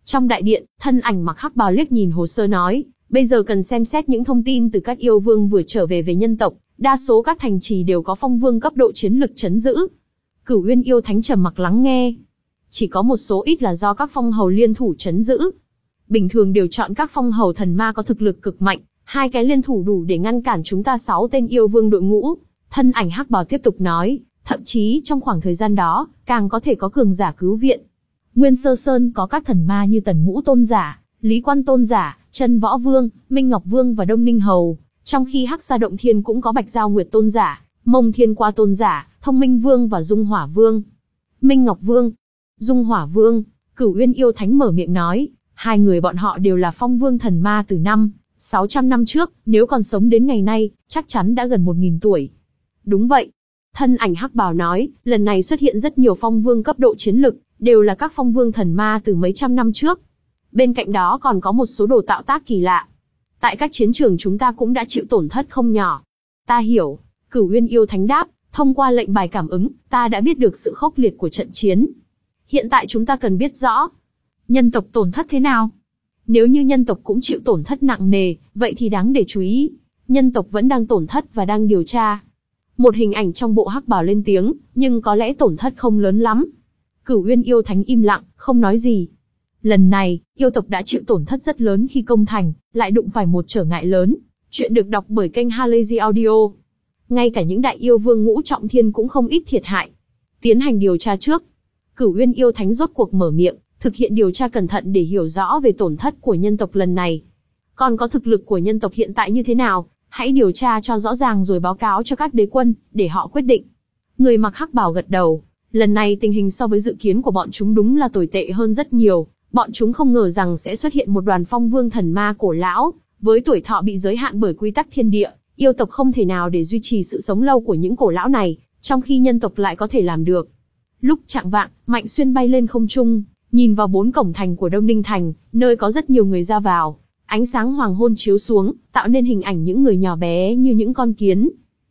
Trong đại điện, thân ảnh mặc hắc bào liếc nhìn hồ sơ nói, bây giờ cần xem xét những thông tin từ các yêu vương vừa trở về về nhân tộc, đa số các thành trì đều có phong vương cấp độ chiến lực trấn giữ. Cửu Uyên yêu thánh trầm mặc lắng nghe. Chỉ có một số ít là do các phong hầu liên thủ trấn giữ. Bình thường đều chọn các phong hầu thần ma có thực lực cực mạnh, hai cái liên thủ đủ để ngăn cản chúng ta sáu tên yêu vương đội ngũ. Thân ảnh hắc bào tiếp tục nói, thậm chí trong khoảng thời gian đó, càng có thể có cường giả cứu viện. Nguyên Sơ Sơn có các thần ma như Tần Ngũ Tôn Giả, Lý Quan Tôn Giả, Chân Võ Vương, Minh Ngọc Vương và Đông Ninh Hầu. Trong khi Hắc Sa Động Thiên cũng có Bạch Giao Nguyệt Tôn Giả, Mông Thiên Qua Tôn Giả, Thông Minh Vương và Dung Hỏa Vương. Minh Ngọc Vương, Dung Hỏa Vương, Cửu Uyên yêu thánh mở miệng nói, hai người bọn họ đều là phong vương thần ma từ năm, sáu trăm năm trước, nếu còn sống đến ngày nay, chắc chắn đã gần một nghìn tuổi. Đúng vậy. Thân ảnh hắc bào nói, lần này xuất hiện rất nhiều phong vương cấp độ chiến lực, đều là các phong vương thần ma từ mấy trăm năm trước. Bên cạnh đó còn có một số đồ tạo tác kỳ lạ. Tại các chiến trường chúng ta cũng đã chịu tổn thất không nhỏ. Ta hiểu. Cửu Uyên yêu thánh đáp, thông qua lệnh bài cảm ứng, ta đã biết được sự khốc liệt của trận chiến. Hiện tại chúng ta cần biết rõ, nhân tộc tổn thất thế nào. Nếu như nhân tộc cũng chịu tổn thất nặng nề, vậy thì đáng để chú ý. Nhân tộc vẫn đang tổn thất và đang điều tra. Một hình ảnh trong bộ hắc bào lên tiếng, nhưng có lẽ tổn thất không lớn lắm. Cửu Uyên yêu thánh im lặng, không nói gì. Lần này, yêu tộc đã chịu tổn thất rất lớn khi công thành, lại đụng phải một trở ngại lớn. Chuyện được đọc bởi kênh Halazy Audio. Ngay cả những đại yêu vương ngũ trọng thiên cũng không ít thiệt hại. Tiến hành điều tra trước. Cửu Uyên yêu thánh rốt cuộc mở miệng, thực hiện điều tra cẩn thận để hiểu rõ về tổn thất của nhân tộc lần này. Còn có thực lực của nhân tộc hiện tại như thế nào, hãy điều tra cho rõ ràng rồi báo cáo cho các đế quân, để họ quyết định. Người mặc hắc bào gật đầu. Lần này tình hình so với dự kiến của bọn chúng đúng là tồi tệ hơn rất nhiều. Bọn chúng không ngờ rằng sẽ xuất hiện một đoàn phong vương thần ma cổ lão, với tuổi thọ bị giới hạn bởi quy tắc thiên địa, yêu tộc không thể nào để duy trì sự sống lâu của những cổ lão này, trong khi nhân tộc lại có thể làm được. Lúc chạng vạng, Mạnh Xuyên bay lên không trung, nhìn vào bốn cổng thành của Đông Ninh Thành, nơi có rất nhiều người ra vào. Ánh sáng hoàng hôn chiếu xuống, tạo nên hình ảnh những người nhỏ bé như những con kiến.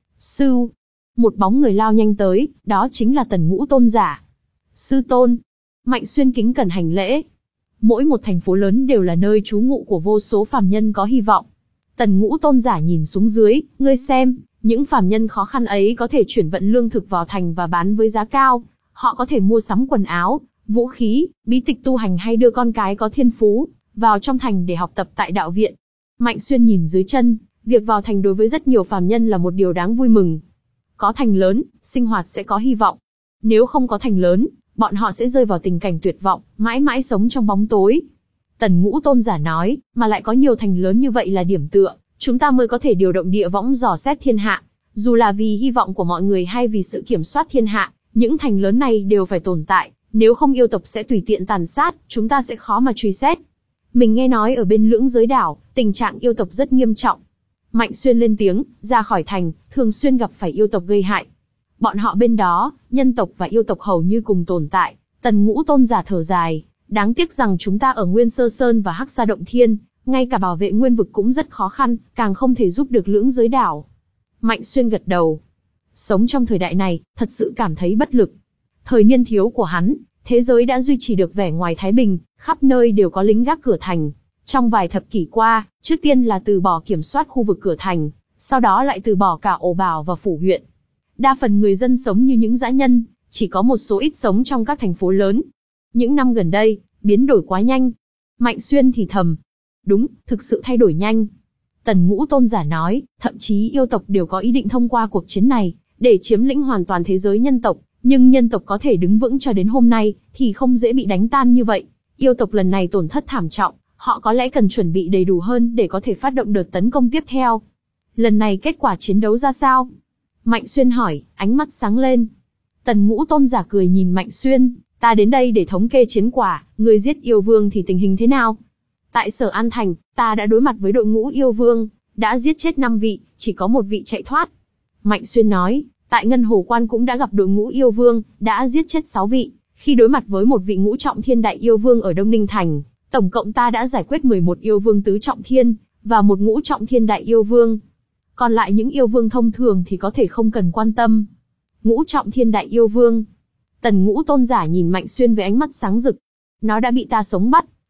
Sư, một bóng người lao nhanh tới, đó chính là Tần Ngũ Tôn Giả. Sư tôn. Mạnh Xuyên kính cẩn hành lễ. Mỗi một thành phố lớn đều là nơi trú ngụ của vô số phàm nhân có hy vọng. Tần Ngũ Tôn Giả nhìn xuống dưới, ngươi xem, những phàm nhân khó khăn ấy có thể chuyển vận lương thực vào thành và bán với giá cao. Họ có thể mua sắm quần áo, vũ khí, bí tịch tu hành hay đưa con cái có thiên phú vào trong thành để học tập tại đạo viện. Mạnh Xuyên nhìn dưới chân, việc vào thành đối với rất nhiều phàm nhân là một điều đáng vui mừng. Có thành lớn, sinh hoạt sẽ có hy vọng. Nếu không có thành lớn, bọn họ sẽ rơi vào tình cảnh tuyệt vọng, mãi mãi sống trong bóng tối. Tần Ngũ Tôn Giả nói, mà lại có nhiều thành lớn như vậy là điểm tựa, chúng ta mới có thể điều động địa võng dò xét thiên hạ. Dù là vì hy vọng của mọi người hay vì sự kiểm soát thiên hạ, những thành lớn này đều phải tồn tại, nếu không yêu tộc sẽ tùy tiện tàn sát, chúng ta sẽ khó mà truy xét. Mình nghe nói ở bên Lưỡng Giới Đảo, tình trạng yêu tộc rất nghiêm trọng. Mạnh Xuyên lên tiếng, ra khỏi thành, thường xuyên gặp phải yêu tộc gây hại. Bọn họ bên đó, nhân tộc và yêu tộc hầu như cùng tồn tại. Tần Ngũ Tôn Giả thở dài, đáng tiếc rằng chúng ta ở Nguyên Sơ Sơn và Hắc Sa Động Thiên, ngay cả bảo vệ nguyên vực cũng rất khó khăn, càng không thể giúp được Lưỡng Giới Đảo. Mạnh Xuyên gật đầu. Sống trong thời đại này, thật sự cảm thấy bất lực. Thời niên thiếu của hắn, thế giới đã duy trì được vẻ ngoài thái bình, khắp nơi đều có lính gác cửa thành. Trong vài thập kỷ qua, trước tiên là từ bỏ kiểm soát khu vực cửa thành, sau đó lại từ bỏ cả ổ bảo và phủ huyện. Đa phần người dân sống như những dã nhân, chỉ có một số ít sống trong các thành phố lớn. Những năm gần đây, biến đổi quá nhanh. Mạnh Xuyên thì thầm. Đúng, thực sự thay đổi nhanh. Tần Ngũ Tôn Giả nói, thậm chí yêu tộc đều có ý định thông qua cuộc chiến này, để chiếm lĩnh hoàn toàn thế giới nhân tộc. Nhưng nhân tộc có thể đứng vững cho đến hôm nay, thì không dễ bị đánh tan như vậy. Yêu tộc lần này tổn thất thảm trọng, họ có lẽ cần chuẩn bị đầy đủ hơn để có thể phát động đợt tấn công tiếp theo. Lần này kết quả chiến đấu ra sao? Mạnh Xuyên hỏi, ánh mắt sáng lên. Tần Ngũ Tôn Giả cười nhìn Mạnh Xuyên, ta đến đây để thống kê chiến quả, người giết yêu vương thì tình hình thế nào? Tại Sở An Thành, ta đã đối mặt với đội ngũ yêu vương, đã giết chết năm vị, chỉ có một vị chạy thoát. Mạnh Xuyên nói, tại Ngân Hồ Quan cũng đã gặp đội ngũ yêu vương, đã giết chết sáu vị. Khi đối mặt với một vị ngũ trọng thiên đại yêu vương ở Đông Ninh Thành, tổng cộng ta đã giải quyết mười một yêu vương tứ trọng thiên, và một ngũ trọng thiên đại yêu vương. Còn lại những yêu vương thông thường thì có thể không cần quan tâm. Ngũ trọng thiên đại yêu vương. Tần Ngũ Tôn Giả nhìn Mạnh Xuyên với ánh mắt sáng rực. Nó đã bị ta sống bắt.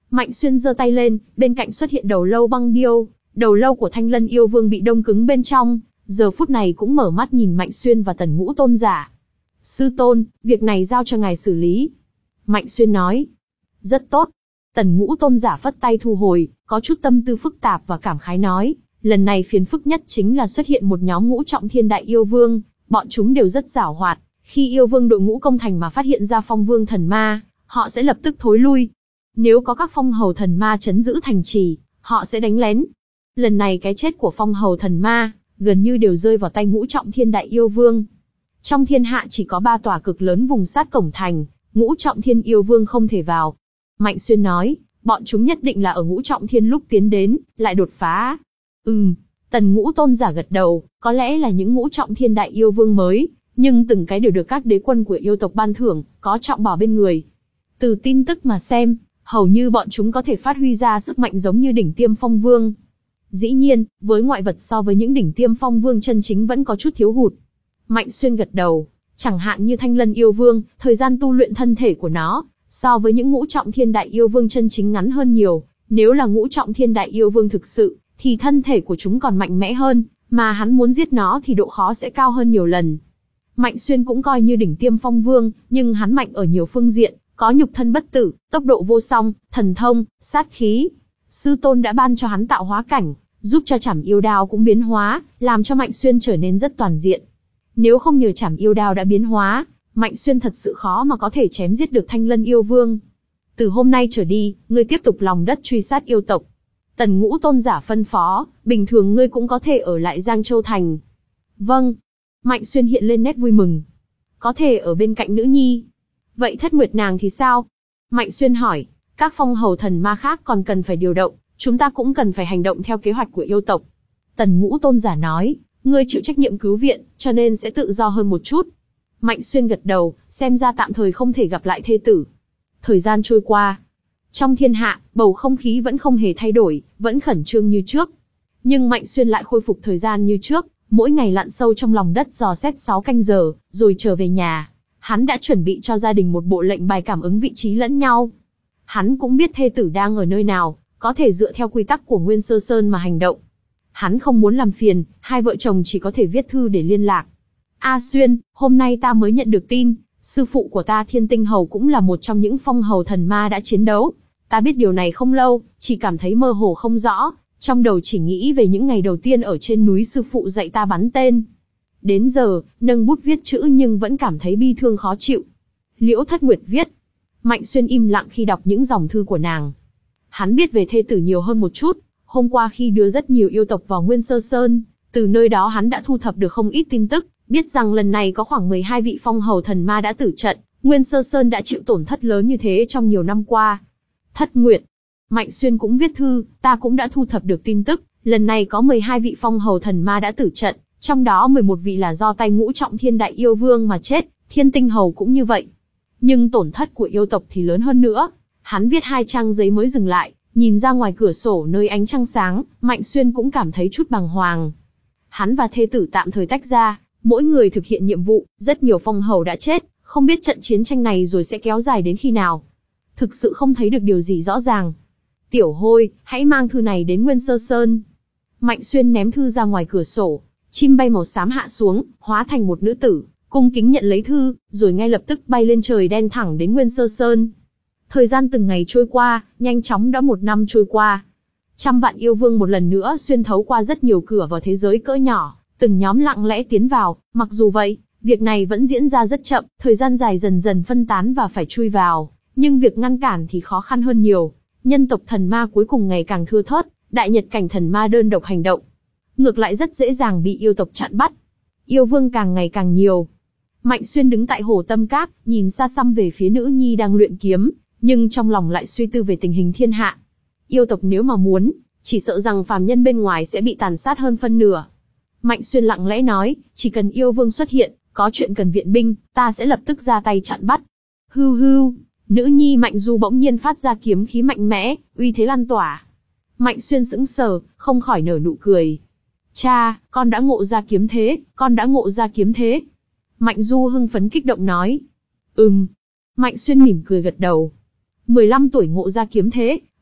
Mạnh Xuyên giơ tay lên, bên cạnh xuất hiện đầu lâu băng điêu, đầu lâu của Thanh Lân yêu vương bị đông cứng bên trong, giờ phút này cũng mở mắt nhìn Mạnh Xuyên và Tần Ngũ tôn giả. Sư tôn, việc này giao cho ngài xử lý. Mạnh Xuyên nói. Rất tốt. Tần Ngũ tôn giả phất tay thu hồi, có chút tâm tư phức tạp và cảm khái nói, lần này phiền phức nhất chính là xuất hiện một nhóm ngũ trọng thiên đại yêu vương, bọn chúng đều rất giảo hoạt, khi yêu vương đội ngũ công thành mà phát hiện ra phong vương thần ma, họ sẽ lập tức thối lui. Nếu có các phong hầu thần ma trấn giữ thành trì, họ sẽ đánh lén. Lần này cái chết của phong hầu thần ma, gần như đều rơi vào tay ngũ trọng thiên đại yêu vương. Trong thiên hạ chỉ có ba tòa cực lớn vùng sát cổng thành, ngũ trọng thiên yêu vương không thể vào. Mạnh Xuyên nói, bọn chúng nhất định là ở ngũ trọng thiên lúc tiến đến, lại đột phá. Ừm, Tần Ngũ tôn giả gật đầu, có lẽ là những ngũ trọng thiên đại yêu vương mới, nhưng từng cái đều được các đế quân của yêu tộc ban thưởng, có trọng bảo bên người. Từ tin tức mà xem, hầu như bọn chúng có thể phát huy ra sức mạnh giống như đỉnh tiêm phong vương. Dĩ nhiên, với ngoại vật so với những đỉnh tiêm phong vương chân chính vẫn có chút thiếu hụt. Mạnh Xuyên gật đầu, chẳng hạn như Thanh Lân yêu vương, thời gian tu luyện thân thể của nó, so với những ngũ trọng thiên đại yêu vương chân chính ngắn hơn nhiều. Nếu là ngũ trọng thiên đại yêu vương thực sự, thì thân thể của chúng còn mạnh mẽ hơn, mà hắn muốn giết nó thì độ khó sẽ cao hơn nhiều lần. Mạnh Xuyên cũng coi như đỉnh tiêm phong vương, nhưng hắn mạnh ở nhiều phương diện, có nhục thân bất tử, tốc độ vô song, thần thông, sát khí. Sư tôn đã ban cho hắn tạo hóa cảnh, giúp cho Trảm Yêu Đao cũng biến hóa, làm cho Mạnh Xuyên trở nên rất toàn diện. Nếu không nhờ Trảm Yêu Đao đã biến hóa, Mạnh Xuyên thật sự khó mà có thể chém giết được Thanh Lân yêu vương. Từ hôm nay trở đi, ngươi tiếp tục lòng đất truy sát yêu tộc. Tần Ngũ tôn giả phân phó, bình thường ngươi cũng có thể ở lại Giang Châu Thành. Vâng. Mạnh Xuyên hiện lên nét vui mừng. Có thể ở bên cạnh nữ nhi. Vậy Thất Nguyệt nàng thì sao? Mạnh Xuyên hỏi, các phong hầu thần ma khác còn cần phải điều động, chúng ta cũng cần phải hành động theo kế hoạch của yêu tộc. Tần Ngũ tôn giả nói, ngươi chịu trách nhiệm cứu viện, cho nên sẽ tự do hơn một chút. Mạnh Xuyên gật đầu, xem ra tạm thời không thể gặp lại thê tử. Thời gian trôi qua. Trong thiên hạ, bầu không khí vẫn không hề thay đổi, vẫn khẩn trương như trước. Nhưng Mạnh Xuyên lại khôi phục thời gian như trước, mỗi ngày lặn sâu trong lòng đất dò xét sáu canh giờ, rồi trở về nhà. Hắn đã chuẩn bị cho gia đình một bộ lệnh bài cảm ứng vị trí lẫn nhau. Hắn cũng biết thê tử đang ở nơi nào, có thể dựa theo quy tắc của Nguyên Sơ Sơn mà hành động. Hắn không muốn làm phiền, hai vợ chồng chỉ có thể viết thư để liên lạc. A Xuyên, hôm nay ta mới nhận được tin, sư phụ của ta Thiên Tinh Hầu cũng là một trong những phong hầu thần ma đã chiến đấu. Ta biết điều này không lâu, chỉ cảm thấy mơ hồ không rõ, trong đầu chỉ nghĩ về những ngày đầu tiên ở trên núi sư phụ dạy ta bắn tên. Đến giờ, nâng bút viết chữ nhưng vẫn cảm thấy bi thương khó chịu. Liễu Thất Nguyệt viết. Mạnh Xuyên im lặng khi đọc những dòng thư của nàng. Hắn biết về thê tử nhiều hơn một chút, hôm qua khi đưa rất nhiều yêu tộc vào Nguyên Sơ Sơn, từ nơi đó hắn đã thu thập được không ít tin tức, biết rằng lần này có khoảng mười hai vị phong hầu thần ma đã tử trận, Nguyên Sơ Sơn đã chịu tổn thất lớn như thế trong nhiều năm qua. Thất Nguyệt. Mạnh Xuyên cũng viết thư, ta cũng đã thu thập được tin tức, lần này có mười hai vị phong hầu thần ma đã tử trận, trong đó mười một vị là do tay ngũ trọng thiên đại yêu vương mà chết, Thiên Tinh Hầu cũng như vậy. Nhưng tổn thất của yêu tộc thì lớn hơn nữa. Hắn viết hai trang giấy mới dừng lại, nhìn ra ngoài cửa sổ nơi ánh trăng sáng, Mạnh Xuyên cũng cảm thấy chút bàng hoàng. Hắn và thê tử tạm thời tách ra, mỗi người thực hiện nhiệm vụ, rất nhiều phong hầu đã chết, không biết trận chiến tranh này rồi sẽ kéo dài đến khi nào. Thực sự không thấy được điều gì rõ ràng. Tiểu Hôi, hãy mang thư này đến Nguyên Sơ Sơn. Mạnh Xuyên ném thư ra ngoài cửa sổ, chim bay màu xám hạ xuống, hóa thành một nữ tử, cung kính nhận lấy thư, rồi ngay lập tức bay lên trời đen thẳng đến Nguyên Sơ Sơn. Thời gian từng ngày trôi qua, nhanh chóng đã một năm trôi qua. Trăm vạn yêu vương một lần nữa xuyên thấu qua rất nhiều cửa vào thế giới cỡ nhỏ, từng nhóm lặng lẽ tiến vào, mặc dù vậy, việc này vẫn diễn ra rất chậm, thời gian dài dần dần phân tán và phải chui vào, nhưng việc ngăn cản thì khó khăn hơn nhiều. Nhân tộc thần ma cuối cùng ngày càng thưa thớt, đại nhật cảnh thần ma đơn độc hành động, ngược lại rất dễ dàng bị yêu tộc chặn bắt. Yêu vương càng ngày càng nhiều. Mạnh Xuyên đứng tại hồ Tâm Cát, nhìn xa xăm về phía nữ nhi đang luyện kiếm, nhưng trong lòng lại suy tư về tình hình thiên hạ. Yêu tộc nếu mà muốn, chỉ sợ rằng phàm nhân bên ngoài sẽ bị tàn sát hơn phân nửa. Mạnh Xuyên lặng lẽ nói, chỉ cần yêu vương xuất hiện, có chuyện cần viện binh, ta sẽ lập tức ra tay chặn bắt. Hưu hưu, nữ nhi Mạnh Du bỗng nhiên phát ra kiếm khí mạnh mẽ, uy thế lan tỏa. Mạnh Xuyên sững sờ, không khỏi nở nụ cười. Cha, con đã ngộ ra kiếm thế, con đã ngộ ra kiếm thế. Mạnh Du hưng phấn kích động nói. Ừm. Mạnh Xuyên mỉm cười gật đầu. mười lăm tuổi ngộ ra kiếm thế,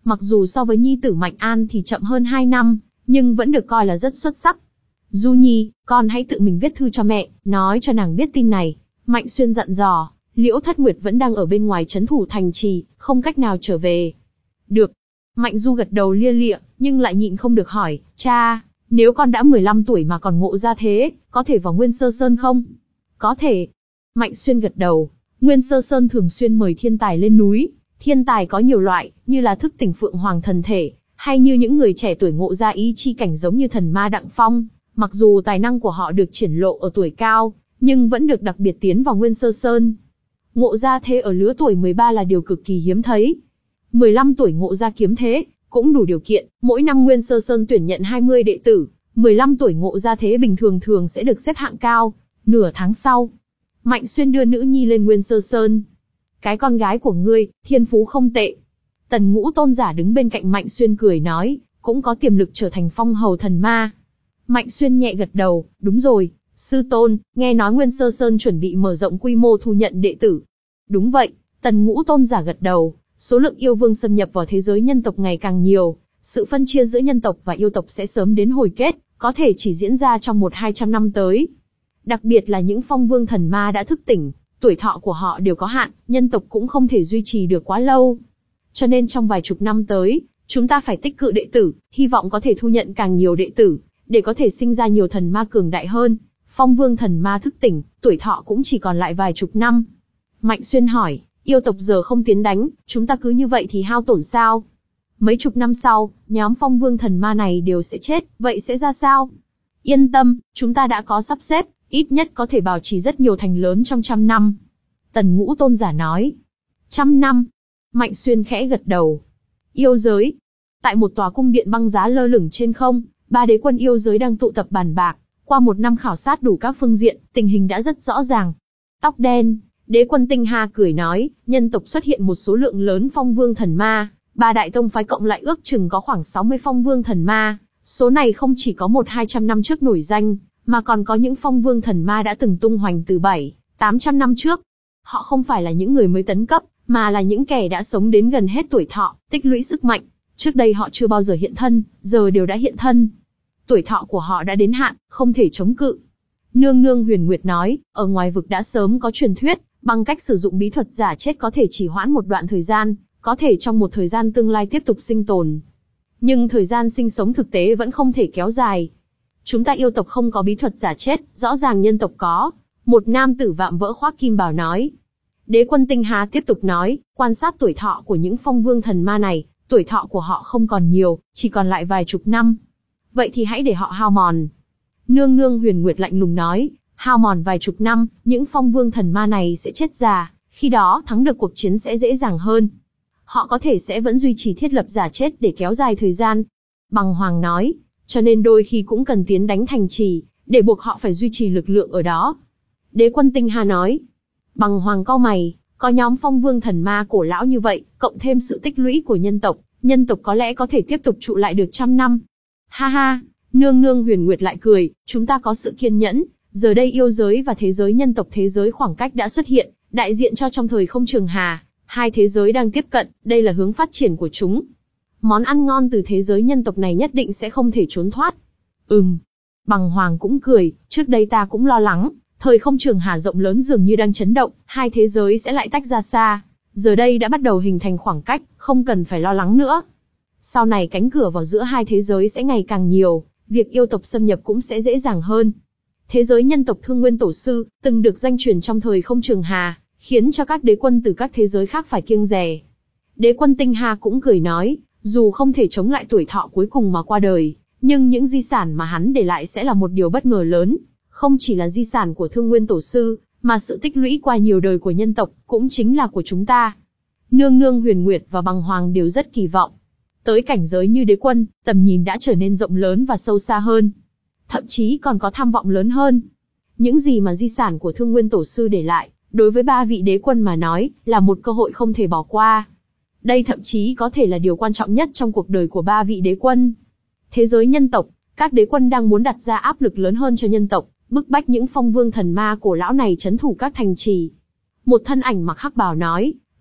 Mặc dù so với nhi tử Mạnh An thì chậm hơn hai năm, nhưng vẫn được coi là rất xuất sắc. Du Nhi, con hãy tự mình viết thư cho mẹ, nói cho nàng biết tin này. Mạnh Xuyên dặn dò. Liễu Thất Nguyệt vẫn đang ở bên ngoài trấn thủ thành trì, không cách nào trở về. Được. Mạnh Du gật đầu lia lịa, nhưng lại nhịn không được hỏi, cha, nếu con đã mười lăm tuổi mà còn ngộ ra thế, có thể vào Nguyên Sơ Sơn không? Có thể. Mạnh Xuyên gật đầu. Nguyên Sơ Sơn thường xuyên mời thiên tài lên núi. Thiên tài có nhiều loại, như là thức tỉnh Phượng Hoàng thần thể, hay như những người trẻ tuổi ngộ ra ý chi cảnh giống như thần ma Đặng Phong. Mặc dù tài năng của họ được triển lộ ở tuổi cao, nhưng vẫn được đặc biệt tiến vào Nguyên Sơ Sơn. Ngộ ra thế ở lứa tuổi mười ba là điều cực kỳ hiếm thấy. mười lăm tuổi ngộ ra kiếm thế, cũng đủ điều kiện, mỗi năm Nguyên Sơ Sơn tuyển nhận hai mươi đệ tử, mười lăm tuổi ngộ ra thế bình thường thường sẽ được xếp hạng cao. Nửa tháng sau, Mạnh Xuyên đưa nữ nhi lên Nguyên Sơ Sơn. Cái con gái của ngươi, thiên phú không tệ. Tần Ngũ Tôn giả đứng bên cạnh Mạnh Xuyên cười nói, cũng có tiềm lực trở thành phong hầu thần ma. Mạnh Xuyên nhẹ gật đầu, đúng rồi, sư tôn, nghe nói Nguyên Sơ Sơn chuẩn bị mở rộng quy mô thu nhận đệ tử. Đúng vậy, Tần Ngũ Tôn giả gật đầu, số lượng yêu vương xâm nhập vào thế giới nhân tộc ngày càng nhiều, sự phân chia giữa nhân tộc và yêu tộc sẽ sớm đến hồi kết, có thể chỉ diễn ra trong một hai trăm năm tới. Đặc biệt là những phong vương thần ma đã thức tỉnh, tuổi thọ của họ đều có hạn, nhân tộc cũng không thể duy trì được quá lâu. Cho nên trong vài chục năm tới, chúng ta phải tích cự đệ tử, hy vọng có thể thu nhận càng nhiều đệ tử, để có thể sinh ra nhiều thần ma cường đại hơn. Phong vương thần ma thức tỉnh, tuổi thọ cũng chỉ còn lại vài chục năm. Mạnh Xuyên hỏi, yêu tộc giờ không tiến đánh, chúng ta cứ như vậy thì hao tổn sao? Mấy chục năm sau, nhóm phong vương thần ma này đều sẽ chết, vậy sẽ ra sao? Yên tâm, chúng ta đã có sắp xếp, ít nhất có thể bảo trì rất nhiều thành lớn trong trăm năm. Tần Ngũ Tôn giả nói. Trăm năm. Mạnh Xuyên khẽ gật đầu. Yêu giới. Tại một tòa cung điện băng giá lơ lửng trên không, ba đế quân yêu giới đang tụ tập bàn bạc. Qua một năm khảo sát đủ các phương diện, tình hình đã rất rõ ràng. Tóc đen, đế quân Tinh Hà cười nói, nhân tộc xuất hiện một số lượng lớn phong vương thần ma, ba đại tông phái cộng lại ước chừng có khoảng sáu mươi phong vương thần ma. Số này không chỉ có một hai trăm năm trước nổi danh, mà còn có những phong vương thần ma đã từng tung hoành từ bảy, tám trăm năm trước. Họ không phải là những người mới tấn cấp, mà là những kẻ đã sống đến gần hết tuổi thọ, tích lũy sức mạnh. Trước đây họ chưa bao giờ hiện thân, giờ đều đã hiện thân. Tuổi thọ của họ đã đến hạn, không thể chống cự. Nương nương Huyền Nguyệt nói, ở ngoài vực đã sớm có truyền thuyết, bằng cách sử dụng bí thuật giả chết có thể trì hoãn một đoạn thời gian, có thể trong một thời gian tương lai tiếp tục sinh tồn. Nhưng thời gian sinh sống thực tế vẫn không thể kéo dài. Chúng ta yêu tộc không có bí thuật giả chết, rõ ràng nhân tộc có. Một nam tử vạm vỡ khoác kim bào nói. Đế quân Tinh Hà tiếp tục nói, quan sát tuổi thọ của những phong vương thần ma này, tuổi thọ của họ không còn nhiều, chỉ còn lại vài chục năm. Vậy thì hãy để họ hao mòn. Nương nương Huyền Nguyệt lạnh lùng nói, hao mòn vài chục năm, những phong vương thần ma này sẽ chết già, khi đó thắng được cuộc chiến sẽ dễ dàng hơn. Họ có thể sẽ vẫn duy trì thiết lập giả chết để kéo dài thời gian. Bằng Hoàng nói, cho nên đôi khi cũng cần tiến đánh thành trì, để buộc họ phải duy trì lực lượng ở đó. Đế quân Tinh Hà nói, Bằng Hoàng cau mày, có nhóm phong vương thần ma cổ lão như vậy, cộng thêm sự tích lũy của nhân tộc, nhân tộc có lẽ có thể tiếp tục trụ lại được trăm năm. Ha ha, nương nương Huyền Nguyệt lại cười, chúng ta có sự kiên nhẫn, giờ đây yêu giới và thế giới nhân tộc thế giới khoảng cách đã xuất hiện, đại diện cho trong thời không trường hà, hai thế giới đang tiếp cận, đây là hướng phát triển của chúng. Món ăn ngon từ thế giới nhân tộc này nhất định sẽ không thể trốn thoát. Ừm. Bằng Hoàng cũng cười, trước đây ta cũng lo lắng, thời không trường hà rộng lớn dường như đang chấn động, hai thế giới sẽ lại tách ra xa. Giờ đây đã bắt đầu hình thành khoảng cách, không cần phải lo lắng nữa. Sau này cánh cửa vào giữa hai thế giới sẽ ngày càng nhiều, việc yêu tộc xâm nhập cũng sẽ dễ dàng hơn. Thế giới nhân tộc Thương Nguyên Tổ Sư, từng được danh truyền trong thời không trường hà, khiến cho các đế quân từ các thế giới khác phải kiêng dè. Đế quân Tinh Hà cũng cười nói, dù không thể chống lại tuổi thọ cuối cùng mà qua đời, nhưng những di sản mà hắn để lại sẽ là một điều bất ngờ lớn. Không chỉ là di sản của Thương Nguyên Tổ Sư, mà sự tích lũy qua nhiều đời của nhân tộc, cũng chính là của chúng ta. Nương nương Huyền Nguyệt và Bằng Hoàng đều rất kỳ vọng. Tới cảnh giới như đế quân, tầm nhìn đã trở nên rộng lớn và sâu xa hơn. Thậm chí còn có tham vọng lớn hơn. Những gì mà di sản của Thương Nguyên Tổ Sư để lại, đối với ba vị đế quân mà nói, là một cơ hội không thể bỏ qua. Đây thậm chí có thể là điều quan trọng nhất trong cuộc đời của ba vị đế quân. Thế giới nhân tộc, các đế quân đang muốn đặt ra áp lực lớn hơn cho nhân tộc, bức bách những phong vương thần ma cổ lão này trấn thủ các thành trì. Một thân ảnh mặc hắc bào nói,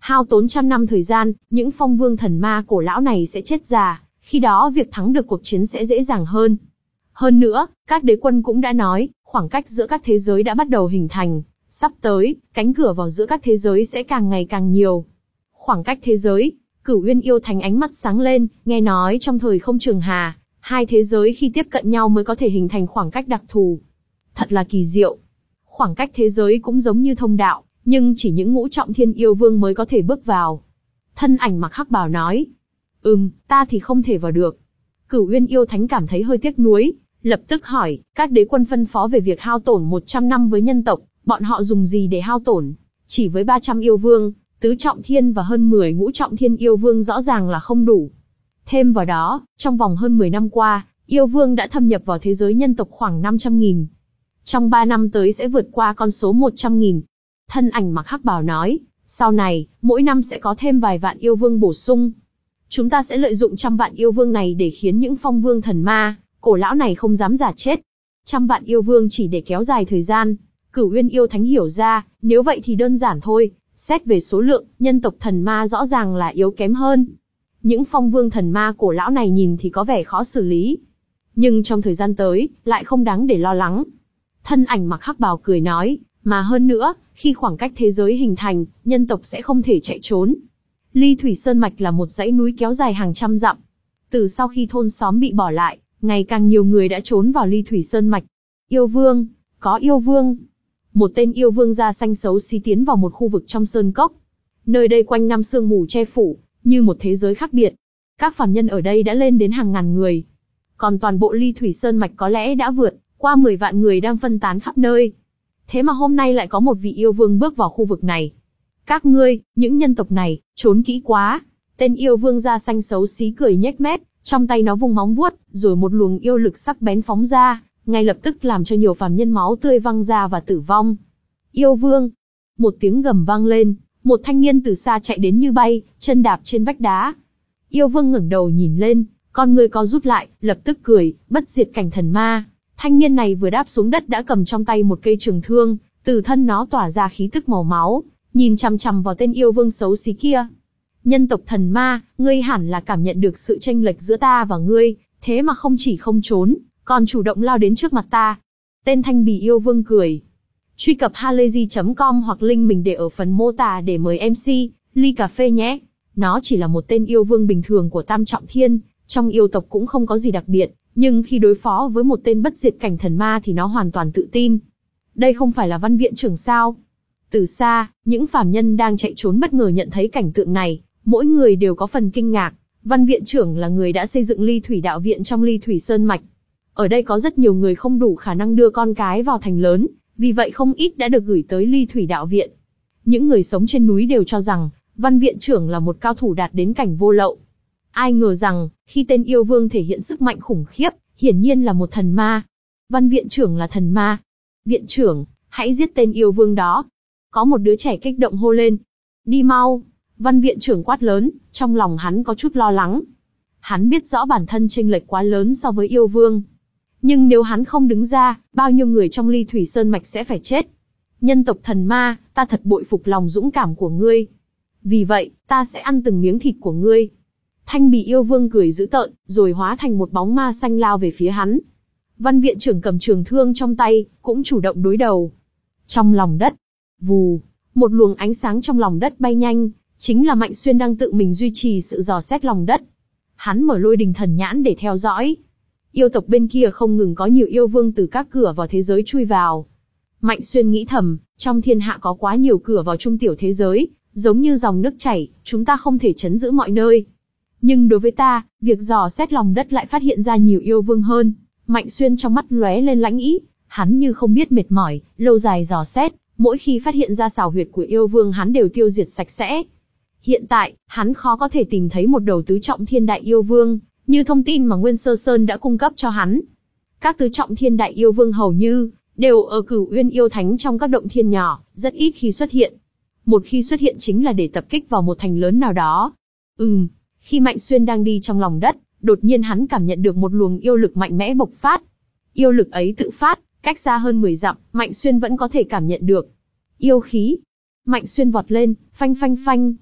Hao tốn trăm năm thời gian, những phong vương thần ma cổ lão này sẽ chết già, khi đó việc thắng được cuộc chiến sẽ dễ dàng hơn. Hơn nữa, các đế quân cũng đã nói, khoảng cách giữa các thế giới đã bắt đầu hình thành, sắp tới, cánh cửa vào giữa các thế giới sẽ càng ngày càng nhiều. Khoảng cách thế giới, Cửu Uyên yêu thánh ánh mắt sáng lên, nghe nói trong thời không trường hà, hai thế giới khi tiếp cận nhau mới có thể hình thành khoảng cách đặc thù. Thật là kỳ diệu. Khoảng cách thế giới cũng giống như thông đạo, nhưng chỉ những ngũ trọng thiên yêu vương mới có thể bước vào. Thân ảnh mặc hắc bào nói, ừm, ta thì không thể vào được. Cửu Uyên yêu thánh cảm thấy hơi tiếc nuối, lập tức hỏi, các đế quân phân phó về việc hao tổn một trăm năm với nhân tộc, bọn họ dùng gì để hao tổn? Chỉ với ba trăm yêu vương, tứ trọng thiên và hơn mười ngũ trọng thiên yêu vương rõ ràng là không đủ. Thêm vào đó, trong vòng hơn mười năm qua, yêu vương đã thâm nhập vào thế giới nhân tộc khoảng năm trăm nghìn. Trong ba năm tới sẽ vượt qua con số một trăm nghìn. Thân ảnh mặc hắc bào nói, sau này, mỗi năm sẽ có thêm vài vạn yêu vương bổ sung. Chúng ta sẽ lợi dụng trăm vạn yêu vương này để khiến những phong vương thần ma, cổ lão này không dám giả chết. Trăm vạn yêu vương chỉ để kéo dài thời gian. Cửu Uyên yêu thánh hiểu ra, nếu vậy thì đơn giản thôi, xét về số lượng, nhân tộc thần ma rõ ràng là yếu kém hơn. Những phong vương thần ma cổ lão này nhìn thì có vẻ khó xử lý. Nhưng trong thời gian tới, lại không đáng để lo lắng. Thân ảnh mặc hắc bào cười nói, mà hơn nữa, khi khoảng cách thế giới hình thành, nhân tộc sẽ không thể chạy trốn. Ly Thủy Sơn Mạch là một dãy núi kéo dài hàng trăm dặm. Từ sau khi thôn xóm bị bỏ lại, ngày càng nhiều người đã trốn vào Ly Thủy Sơn Mạch. Yêu vương, có yêu vương. Một tên yêu vương da xanh xấu xí tiến vào một khu vực trong sơn cốc. Nơi đây quanh năm sương mù che phủ, như một thế giới khác biệt. Các phàm nhân ở đây đã lên đến hàng ngàn người. Còn toàn bộ Ly Thủy Sơn Mạch có lẽ đã vượt qua mười vạn người đang phân tán khắp nơi. Thế mà hôm nay lại có một vị yêu vương bước vào khu vực này. Các ngươi, những nhân tộc này, trốn kỹ quá. Tên yêu vương da xanh xấu xí cười nhếch mép, trong tay nó vung móng vuốt, rồi một luồng yêu lực sắc bén phóng ra, ngay lập tức làm cho nhiều phàm nhân máu tươi văng ra và tử vong. Yêu vương! Một tiếng gầm vang lên, một thanh niên từ xa chạy đến như bay, chân đạp trên vách đá. Yêu vương ngẩng đầu nhìn lên, con người co rút lại, lập tức cười, bất diệt cảnh thần ma. Thanh niên này vừa đáp xuống đất đã cầm trong tay một cây trường thương, từ thân nó tỏa ra khí tức màu máu, nhìn chằm chằm vào tên yêu vương xấu xí kia. Nhân tộc thần ma, ngươi hẳn là cảm nhận được sự chênh lệch giữa ta và ngươi, thế mà không chỉ không trốn, còn chủ động lao đến trước mặt ta. Tên thanh bì yêu vương cười. Truy cập halayzi chấm com hoặc link mình để ở phần mô tả để mời em xê, ly cà phê nhé. Nó chỉ là một tên yêu vương bình thường của Tam Trọng Thiên, trong yêu tộc cũng không có gì đặc biệt, nhưng khi đối phó với một tên bất diệt cảnh thần ma thì nó hoàn toàn tự tin. Đây không phải là Văn viện trưởng sao? Từ xa, những phàm nhân đang chạy trốn bất ngờ nhận thấy cảnh tượng này, mỗi người đều có phần kinh ngạc. Văn viện trưởng là người đã xây dựng Ly Thủy Đạo Viện trong Ly Thủy Sơn Mạch. Ở đây có rất nhiều người không đủ khả năng đưa con cái vào thành lớn, vì vậy không ít đã được gửi tới Ly Thủy Đạo Viện. Những người sống trên núi đều cho rằng, Văn viện trưởng là một cao thủ đạt đến cảnh vô lậu. Ai ngờ rằng, khi tên yêu vương thể hiện sức mạnh khủng khiếp, hiển nhiên là một thần ma. Văn viện trưởng là thần ma. Viện trưởng, hãy giết tên yêu vương đó. Có một đứa trẻ kích động hô lên. Đi mau. Văn viện trưởng quát lớn, trong lòng hắn có chút lo lắng. Hắn biết rõ bản thân chênh lệch quá lớn so với yêu vương. Nhưng nếu hắn không đứng ra, bao nhiêu người trong Ly Thủy Sơn Mạch sẽ phải chết. Nhân tộc thần ma, ta thật bội phục lòng dũng cảm của ngươi. Vì vậy, ta sẽ ăn từng miếng thịt của ngươi. Thanh bì yêu vương cười dữ tợn, rồi hóa thành một bóng ma xanh lao về phía hắn. Văn viện trưởng cầm trường thương trong tay, cũng chủ động đối đầu. Trong lòng đất, vù, một luồng ánh sáng trong lòng đất bay nhanh, chính là Mạnh Xuyên đang tự mình duy trì sự dò xét lòng đất. Hắn mở Lôi Đình Thần Nhãn để theo dõi. Yêu tộc bên kia không ngừng có nhiều yêu vương từ các cửa vào thế giới chui vào. Mạnh Xuyên nghĩ thầm, trong thiên hạ có quá nhiều cửa vào trung tiểu thế giới, giống như dòng nước chảy, chúng ta không thể trấn giữ mọi nơi. Nhưng đối với ta, việc dò xét lòng đất lại phát hiện ra nhiều yêu vương hơn. Mạnh Xuyên trong mắt lóe lên lãnh ý, hắn như không biết mệt mỏi, lâu dài dò xét, mỗi khi phát hiện ra xào huyệt của yêu vương hắn đều tiêu diệt sạch sẽ. Hiện tại, hắn khó có thể tìm thấy một đầu tứ trọng thiên đại yêu vương, như thông tin mà Nguyên Sơ Sơn đã cung cấp cho hắn. Các tứ trọng thiên đại yêu vương hầu như đều ở Cửu Uyên yêu thánh trong các động thiên nhỏ, rất ít khi xuất hiện. Một khi xuất hiện chính là để tập kích vào một thành lớn nào đó. Ừm, khi Mạnh Xuyên đang đi trong lòng đất, đột nhiên hắn cảm nhận được một luồng yêu lực mạnh mẽ bộc phát. Yêu lực ấy tự phát, cách xa hơn mười dặm, Mạnh Xuyên vẫn có thể cảm nhận được. Yêu khí. Mạnh Xuyên vọt lên, phanh phanh phanh.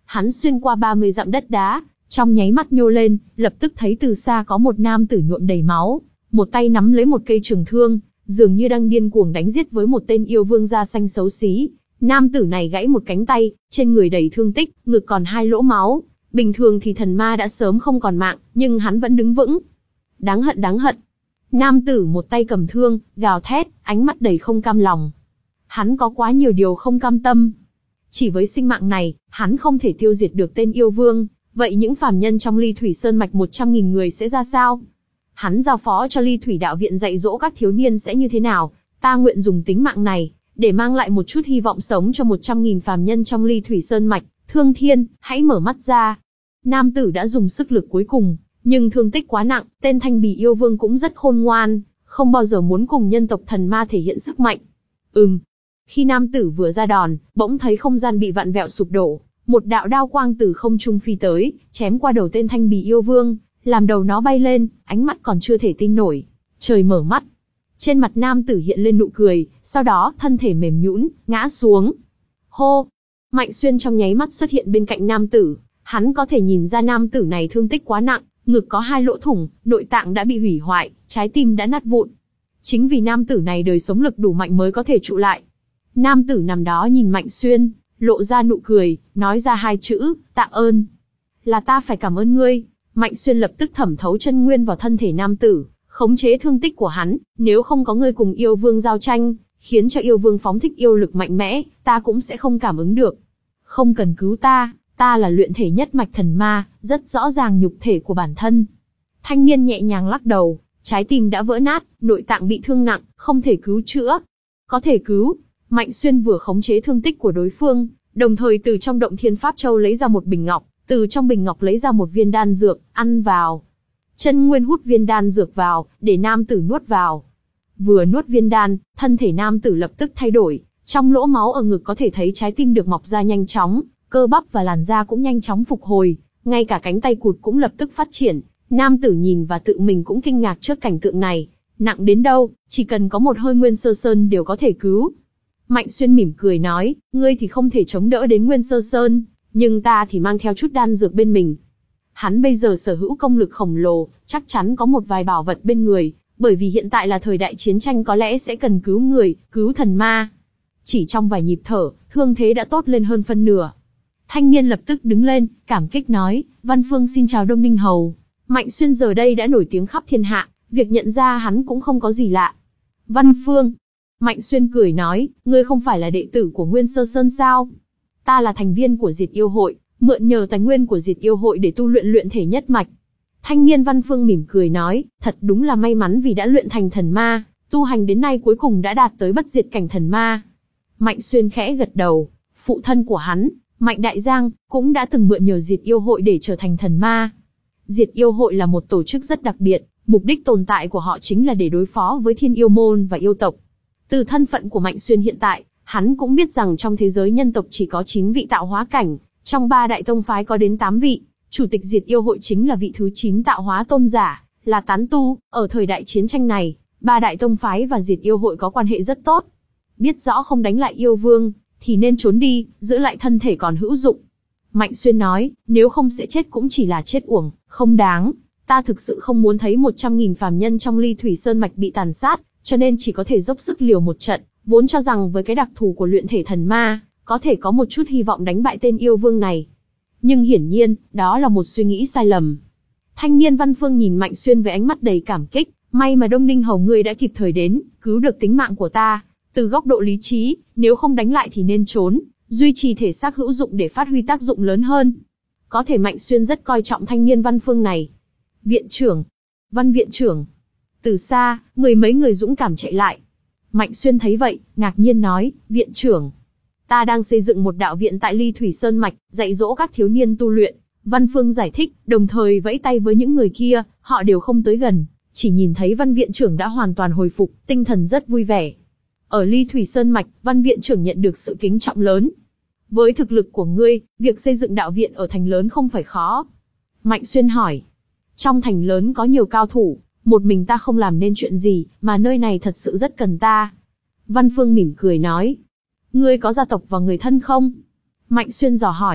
Hắn xuyên qua ba mươi dặm đất đá, trong nháy mắt nhô lên, lập tức thấy từ xa có một nam tử nhuộm đầy máu, một tay nắm lấy một cây trường thương, dường như đang điên cuồng đánh giết với một tên yêu vương da xanh xấu xí. Nam tử này gãy một cánh tay, trên người đầy thương tích, ngực còn hai lỗ máu. Bình thường thì thần ma đã sớm không còn mạng, nhưng hắn vẫn đứng vững. Đáng hận đáng hận. Nam tử một tay cầm thương, gào thét, ánh mắt đầy không cam lòng. Hắn có quá nhiều điều không cam tâm. Chỉ với sinh mạng này, hắn không thể tiêu diệt được tên yêu vương. Vậy những phàm nhân trong Ly Thủy Sơn Mạch một trăm nghìn người sẽ ra sao? Hắn giao phó cho Ly Thủy Đạo Viện dạy dỗ các thiếu niên sẽ như thế nào? Ta nguyện dùng tính mạng này, để mang lại một chút hy vọng sống cho một trăm nghìn phàm nhân trong Ly Thủy Sơn Mạch. Thương Thiên, hãy mở mắt ra. Nam tử đã dùng sức lực cuối cùng, nhưng thương tích quá nặng, tên Thanh Bì yêu vương cũng rất khôn ngoan, không bao giờ muốn cùng nhân tộc thần ma thể hiện sức mạnh. Ừm. Khi nam tử vừa ra đòn, bỗng thấy không gian bị vặn vẹo sụp đổ, một đạo đao quang từ không trung phi tới, chém qua đầu tên Thanh Bì yêu vương, làm đầu nó bay lên, ánh mắt còn chưa thể tin nổi. Trời mở mắt. Trên mặt nam tử hiện lên nụ cười, sau đó thân thể mềm nhũn, ngã xuống. Hô! Mạnh Xuyên trong nháy mắt xuất hiện bên cạnh nam tử, hắn có thể nhìn ra nam tử này thương tích quá nặng, ngực có hai lỗ thủng, nội tạng đã bị hủy hoại, trái tim đã nát vụn. Chính vì nam tử này đời sống lực đủ mạnh mới có thể trụ lại. Nam tử nằm đó nhìn Mạnh Xuyên, lộ ra nụ cười, nói ra hai chữ, tạ ơn. Là ta phải cảm ơn ngươi. Mạnh Xuyên lập tức thẩm thấu chân nguyên vào thân thể nam tử, khống chế thương tích của hắn, nếu không có ngươi cùng yêu vương giao tranh, khiến cho yêu vương phóng thích yêu lực mạnh mẽ, ta cũng sẽ không cảm ứng được. Không cần cứu ta, ta là luyện thể nhất mạch thần ma, rất rõ ràng nhục thể của bản thân. Thanh niên nhẹ nhàng lắc đầu, trái tim đã vỡ nát, nội tạng bị thương nặng, không thể cứu chữa. Có thể cứu. Mạnh Xuyên vừa khống chế thương tích của đối phương, đồng thời từ trong động Thiên Pháp Châu lấy ra một bình ngọc, từ trong bình ngọc lấy ra một viên đan dược, ăn vào. Chân nguyên hút viên đan dược vào, để nam tử nuốt vào. Vừa nuốt viên đan, thân thể nam tử lập tức thay đổi, trong lỗ máu ở ngực có thể thấy trái tim được mọc ra nhanh chóng, cơ bắp và làn da cũng nhanh chóng phục hồi, ngay cả cánh tay cụt cũng lập tức phát triển. Nam tử nhìn và tự mình cũng kinh ngạc trước cảnh tượng này. Nặng đến đâu, chỉ cần có một hơi Nguyên Sơ Sơn đều có thể cứu. Mạnh Xuyên mỉm cười nói, ngươi thì không thể chống đỡ đến Nguyên Sơ Sơn, nhưng ta thì mang theo chút đan dược bên mình. Hắn bây giờ sở hữu công lực khổng lồ, chắc chắn có một vài bảo vật bên người, bởi vì hiện tại là thời đại chiến tranh có lẽ sẽ cần cứu người, cứu thần ma. Chỉ trong vài nhịp thở, thương thế đã tốt lên hơn phân nửa. Thanh niên lập tức đứng lên, cảm kích nói, Văn Phương xin chào Đông Ninh Hầu. Mạnh Xuyên giờ đây đã nổi tiếng khắp thiên hạ, việc nhận ra hắn cũng không có gì lạ. Văn Phương. Mạnh Xuyên cười nói, ngươi không phải là đệ tử của Nguyên Sơ Sơn sao? Ta là thành viên của Diệt Yêu Hội, mượn nhờ tài nguyên của Diệt Yêu Hội để tu luyện luyện thể nhất mạch. Thanh niên Văn Phương mỉm cười nói, thật đúng là may mắn vì đã luyện thành thần ma, tu hành đến nay cuối cùng đã đạt tới bất diệt cảnh thần ma. Mạnh Xuyên khẽ gật đầu, phụ thân của hắn, Mạnh Đại Giang, cũng đã từng mượn nhờ Diệt Yêu Hội để trở thành thần ma. Diệt Yêu Hội là một tổ chức rất đặc biệt, mục đích tồn tại của họ chính là để đối phó với Thiên Yêu Môn và yêu tộc. Từ thân phận của Mạnh Xuyên hiện tại, hắn cũng biết rằng trong thế giới nhân tộc chỉ có chín vị tạo hóa cảnh, trong ba đại tông phái có đến tám vị. Chủ tịch Diệt Yêu Hội chính là vị thứ chín tạo hóa tôn giả, là tán tu. Ở thời đại chiến tranh này, ba đại tông phái và Diệt Yêu Hội có quan hệ rất tốt. Biết rõ không đánh lại yêu vương, thì nên trốn đi, giữ lại thân thể còn hữu dụng. Mạnh Xuyên nói, nếu không sẽ chết cũng chỉ là chết uổng, không đáng. Ta thực sự không muốn thấy một trăm nghìn phàm nhân trong Ly Thủy Sơn Mạch bị tàn sát, cho nên chỉ có thể dốc sức liều một trận, vốn cho rằng với cái đặc thù của luyện thể thần ma, có thể có một chút hy vọng đánh bại tên yêu vương này. Nhưng hiển nhiên, đó là một suy nghĩ sai lầm. Thanh niên Văn Phương nhìn Mạnh Xuyên với ánh mắt đầy cảm kích, may mà Đông Ninh Hầu ngươi đã kịp thời đến, cứu được tính mạng của ta. Từ góc độ lý trí, nếu không đánh lại thì nên trốn, duy trì thể xác hữu dụng để phát huy tác dụng lớn hơn. Có thể Mạnh Xuyên rất coi trọng thanh niên Văn Phương này. Viện trưởng, Văn viện trưởng. Từ xa, mười mấy người dũng cảm chạy lại. Mạnh Xuyên thấy vậy, ngạc nhiên nói, viện trưởng. Ta đang xây dựng một đạo viện tại Ly Thủy Sơn Mạch, dạy dỗ các thiếu niên tu luyện. Văn Phương giải thích, đồng thời vẫy tay với những người kia, họ đều không tới gần. Chỉ nhìn thấy Văn viện trưởng đã hoàn toàn hồi phục, tinh thần rất vui vẻ. Ở Ly Thủy Sơn Mạch, Văn viện trưởng nhận được sự kính trọng lớn. Với thực lực của ngươi, việc xây dựng đạo viện ở thành lớn không phải khó. Mạnh Xuyên hỏi. Trong thành lớn có nhiều cao thủ, một mình ta không làm nên chuyện gì, mà nơi này thật sự rất cần ta. Văn Phương mỉm cười nói. Ngươi có gia tộc và người thân không? Mạnh Xuyên dò hỏi.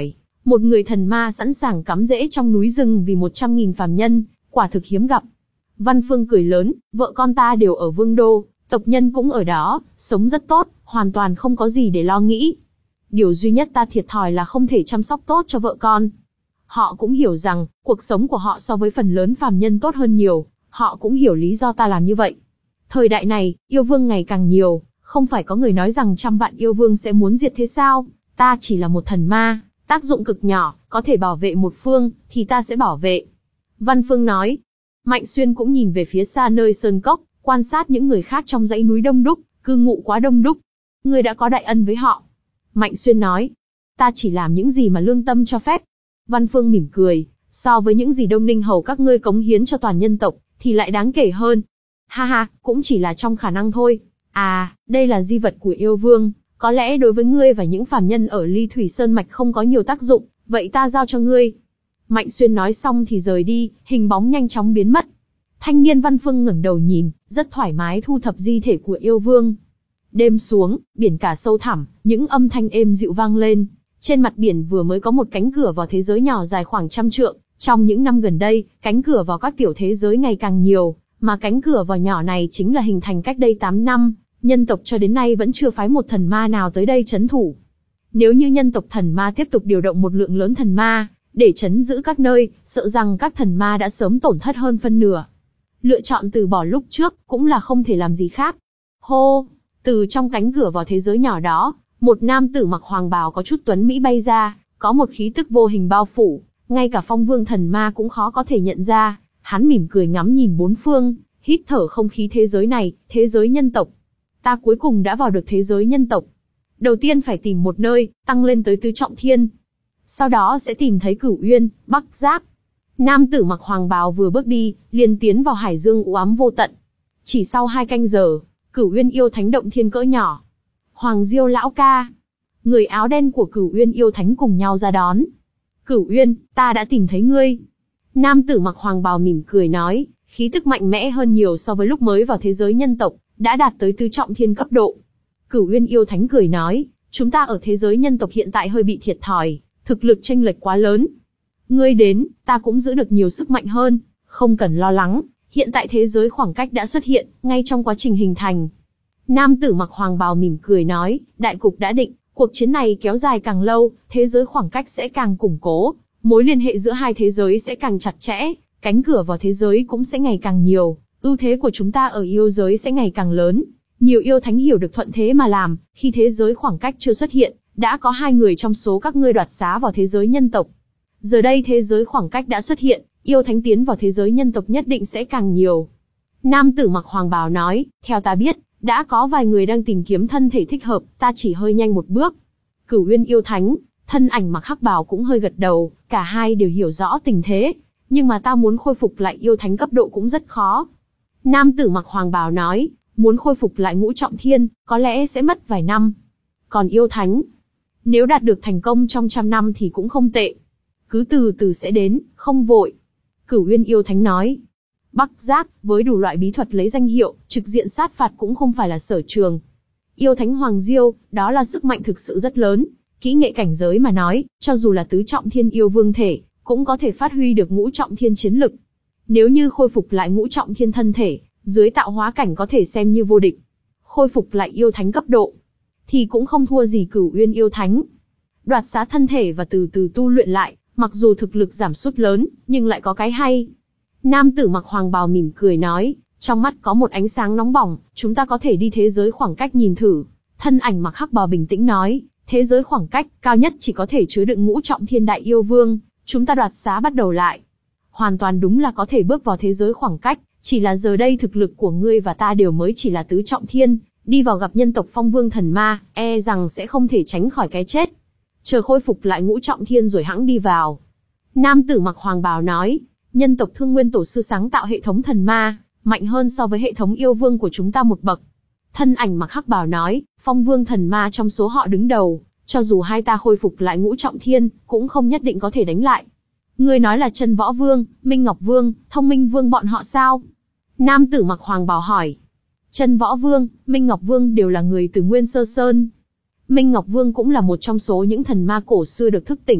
Một người thần ma sẵn sàng cắm rễ trong núi rừng vì một trăm nghìn phàm nhân, quả thực hiếm gặp. Văn Phương cười lớn, vợ con ta đều ở Vương Đô, tộc nhân cũng ở đó, sống rất tốt, hoàn toàn không có gì để lo nghĩ. Điều duy nhất ta thiệt thòi là không thể chăm sóc tốt cho vợ con. Họ cũng hiểu rằng, cuộc sống của họ so với phần lớn phàm nhân tốt hơn nhiều, họ cũng hiểu lý do ta làm như vậy. Thời đại này, yêu vương ngày càng nhiều, không phải có người nói rằng trăm vạn yêu vương sẽ muốn diệt thế sao? Ta chỉ là một thần ma, tác dụng cực nhỏ, có thể bảo vệ một phương, thì ta sẽ bảo vệ. Văn Phương nói. Mạnh Xuyên cũng nhìn về phía xa nơi sơn cốc, quan sát những người khác trong dãy núi đông đúc, cư ngụ quá đông đúc. Ngươi đã có đại ân với họ. Mạnh Xuyên nói. Ta chỉ làm những gì mà lương tâm cho phép. Văn Phương mỉm cười, so với những gì Đông Ninh Hầu các ngươi cống hiến cho toàn nhân tộc, thì lại đáng kể hơn. Ha ha, cũng chỉ là trong khả năng thôi. À, đây là di vật của yêu vương, có lẽ đối với ngươi và những phàm nhân ở Ly Thủy Sơn Mạch không có nhiều tác dụng, vậy ta giao cho ngươi. Mạnh Xuyên nói xong thì rời đi, hình bóng nhanh chóng biến mất. Thanh niên Văn Phương ngẩng đầu nhìn, rất thoải mái thu thập di thể của yêu vương. Đêm xuống, biển cả sâu thẳm, những âm thanh êm dịu vang lên. Trên mặt biển vừa mới có một cánh cửa vào thế giới nhỏ dài khoảng trăm trượng. Trong những năm gần đây, cánh cửa vào các tiểu thế giới ngày càng nhiều, mà cánh cửa vào nhỏ này chính là hình thành cách đây tám năm. Nhân tộc cho đến nay vẫn chưa phái một thần ma nào tới đây trấn thủ. Nếu như nhân tộc thần ma tiếp tục điều động một lượng lớn thần ma, để trấn giữ các nơi, sợ rằng các thần ma đã sớm tổn thất hơn phân nửa. Lựa chọn từ bỏ lúc trước, cũng là không thể làm gì khác. Hô! Từ trong cánh cửa vào thế giới nhỏ đó, một nam tử mặc hoàng bào có chút tuấn mỹ bay ra, có một khí tức vô hình bao phủ, ngay cả Phong Vương thần ma cũng khó có thể nhận ra. Hắn mỉm cười ngắm nhìn bốn phương, hít thở không khí thế giới này, thế giới nhân tộc. Ta cuối cùng đã vào được thế giới nhân tộc. Đầu tiên phải tìm một nơi, tăng lên tới tứ trọng thiên. Sau đó sẽ tìm thấy Cửu Uyên, Bắc Giác. Nam tử mặc hoàng bào vừa bước đi, liền tiến vào hải dương u ám vô tận. Chỉ sau hai canh giờ, Cửu Uyên yêu thánh động thiên cỡ nhỏ. Hoàng Diêu lão ca. Người áo đen của Cửu Uyên yêu thánh cùng nhau ra đón. Cửu Uyên, ta đã tìm thấy ngươi. Nam tử mặc hoàng bào mỉm cười nói, khí tức mạnh mẽ hơn nhiều so với lúc mới vào thế giới nhân tộc, đã đạt tới tứ trọng thiên cấp độ. Cửu Uyên yêu thánh cười nói, chúng ta ở thế giới nhân tộc hiện tại hơi bị thiệt thòi, thực lực chênh lệch quá lớn. Ngươi đến, ta cũng giữ được nhiều sức mạnh hơn, không cần lo lắng, hiện tại thế giới khoảng cách đã xuất hiện, ngay trong quá trình hình thành. Nam tử mặc hoàng bào mỉm cười nói, đại cục đã định, cuộc chiến này kéo dài càng lâu, thế giới khoảng cách sẽ càng củng cố, mối liên hệ giữa hai thế giới sẽ càng chặt chẽ, cánh cửa vào thế giới cũng sẽ ngày càng nhiều, ưu thế của chúng ta ở yêu giới sẽ ngày càng lớn. Nhiều yêu thánh hiểu được thuận thế mà làm, khi thế giới khoảng cách chưa xuất hiện, đã có hai người trong số các ngươi đoạt xá vào thế giới nhân tộc. Giờ đây thế giới khoảng cách đã xuất hiện, yêu thánh tiến vào thế giới nhân tộc nhất định sẽ càng nhiều. Nam tử mặc hoàng bào nói, theo ta biết, đã có vài người đang tìm kiếm thân thể thích hợp, ta chỉ hơi nhanh một bước. Cửu Uyên yêu thánh, thân ảnh mặc hắc bào cũng hơi gật đầu, cả hai đều hiểu rõ tình thế, nhưng mà ta muốn khôi phục lại yêu thánh cấp độ cũng rất khó. Nam tử mặc hoàng bào nói, muốn khôi phục lại ngũ trọng thiên, có lẽ sẽ mất vài năm. Còn yêu thánh, nếu đạt được thành công trong trăm năm thì cũng không tệ. Cứ từ từ sẽ đến, không vội. Cửu Uyên yêu thánh nói. Bắc Giác, với đủ loại bí thuật lấy danh hiệu, trực diện sát phạt cũng không phải là sở trường. Yêu thánh Hoàng Diêu, đó là sức mạnh thực sự rất lớn. Kỹ nghệ cảnh giới mà nói, cho dù là tứ trọng thiên yêu vương thể, cũng có thể phát huy được ngũ trọng thiên chiến lực. Nếu như khôi phục lại ngũ trọng thiên thân thể, dưới tạo hóa cảnh có thể xem như vô địch. Khôi phục lại yêu thánh cấp độ, thì cũng không thua gì Cửu Uyên yêu thánh. Đoạt xá thân thể và từ từ tu luyện lại, mặc dù thực lực giảm sút lớn, nhưng lại có cái hay. Nam tử mặc hoàng bào mỉm cười nói, trong mắt có một ánh sáng nóng bỏng, chúng ta có thể đi thế giới khoảng cách nhìn thử. Thân ảnh mặc hắc bào bình tĩnh nói, thế giới khoảng cách cao nhất chỉ có thể chứa đựng ngũ trọng thiên đại yêu vương, chúng ta đoạt xá bắt đầu lại. Hoàn toàn đúng là có thể bước vào thế giới khoảng cách, chỉ là giờ đây thực lực của ngươi và ta đều mới chỉ là tứ trọng thiên, đi vào gặp nhân tộc Phong Vương thần ma, e rằng sẽ không thể tránh khỏi cái chết. Chờ khôi phục lại ngũ trọng thiên rồi hãng đi vào. Nam tử mặc hoàng bào nói, nhân tộc Thương Nguyên tổ sư sáng tạo hệ thống thần ma, mạnh hơn so với hệ thống yêu vương của chúng ta một bậc. Thân ảnh mặc hắc bào nói, Phong Vương thần ma trong số họ đứng đầu, cho dù hai ta khôi phục lại ngũ trọng thiên, cũng không nhất định có thể đánh lại. Ngươi nói là Chân Võ Vương, Minh Ngọc Vương, Thông Minh Vương bọn họ sao? Nam tử mặc hoàng bào hỏi. Chân Võ Vương, Minh Ngọc Vương đều là người từ Nguyên Sơ Sơn. Minh Ngọc Vương cũng là một trong số những thần ma cổ xưa được thức tỉnh.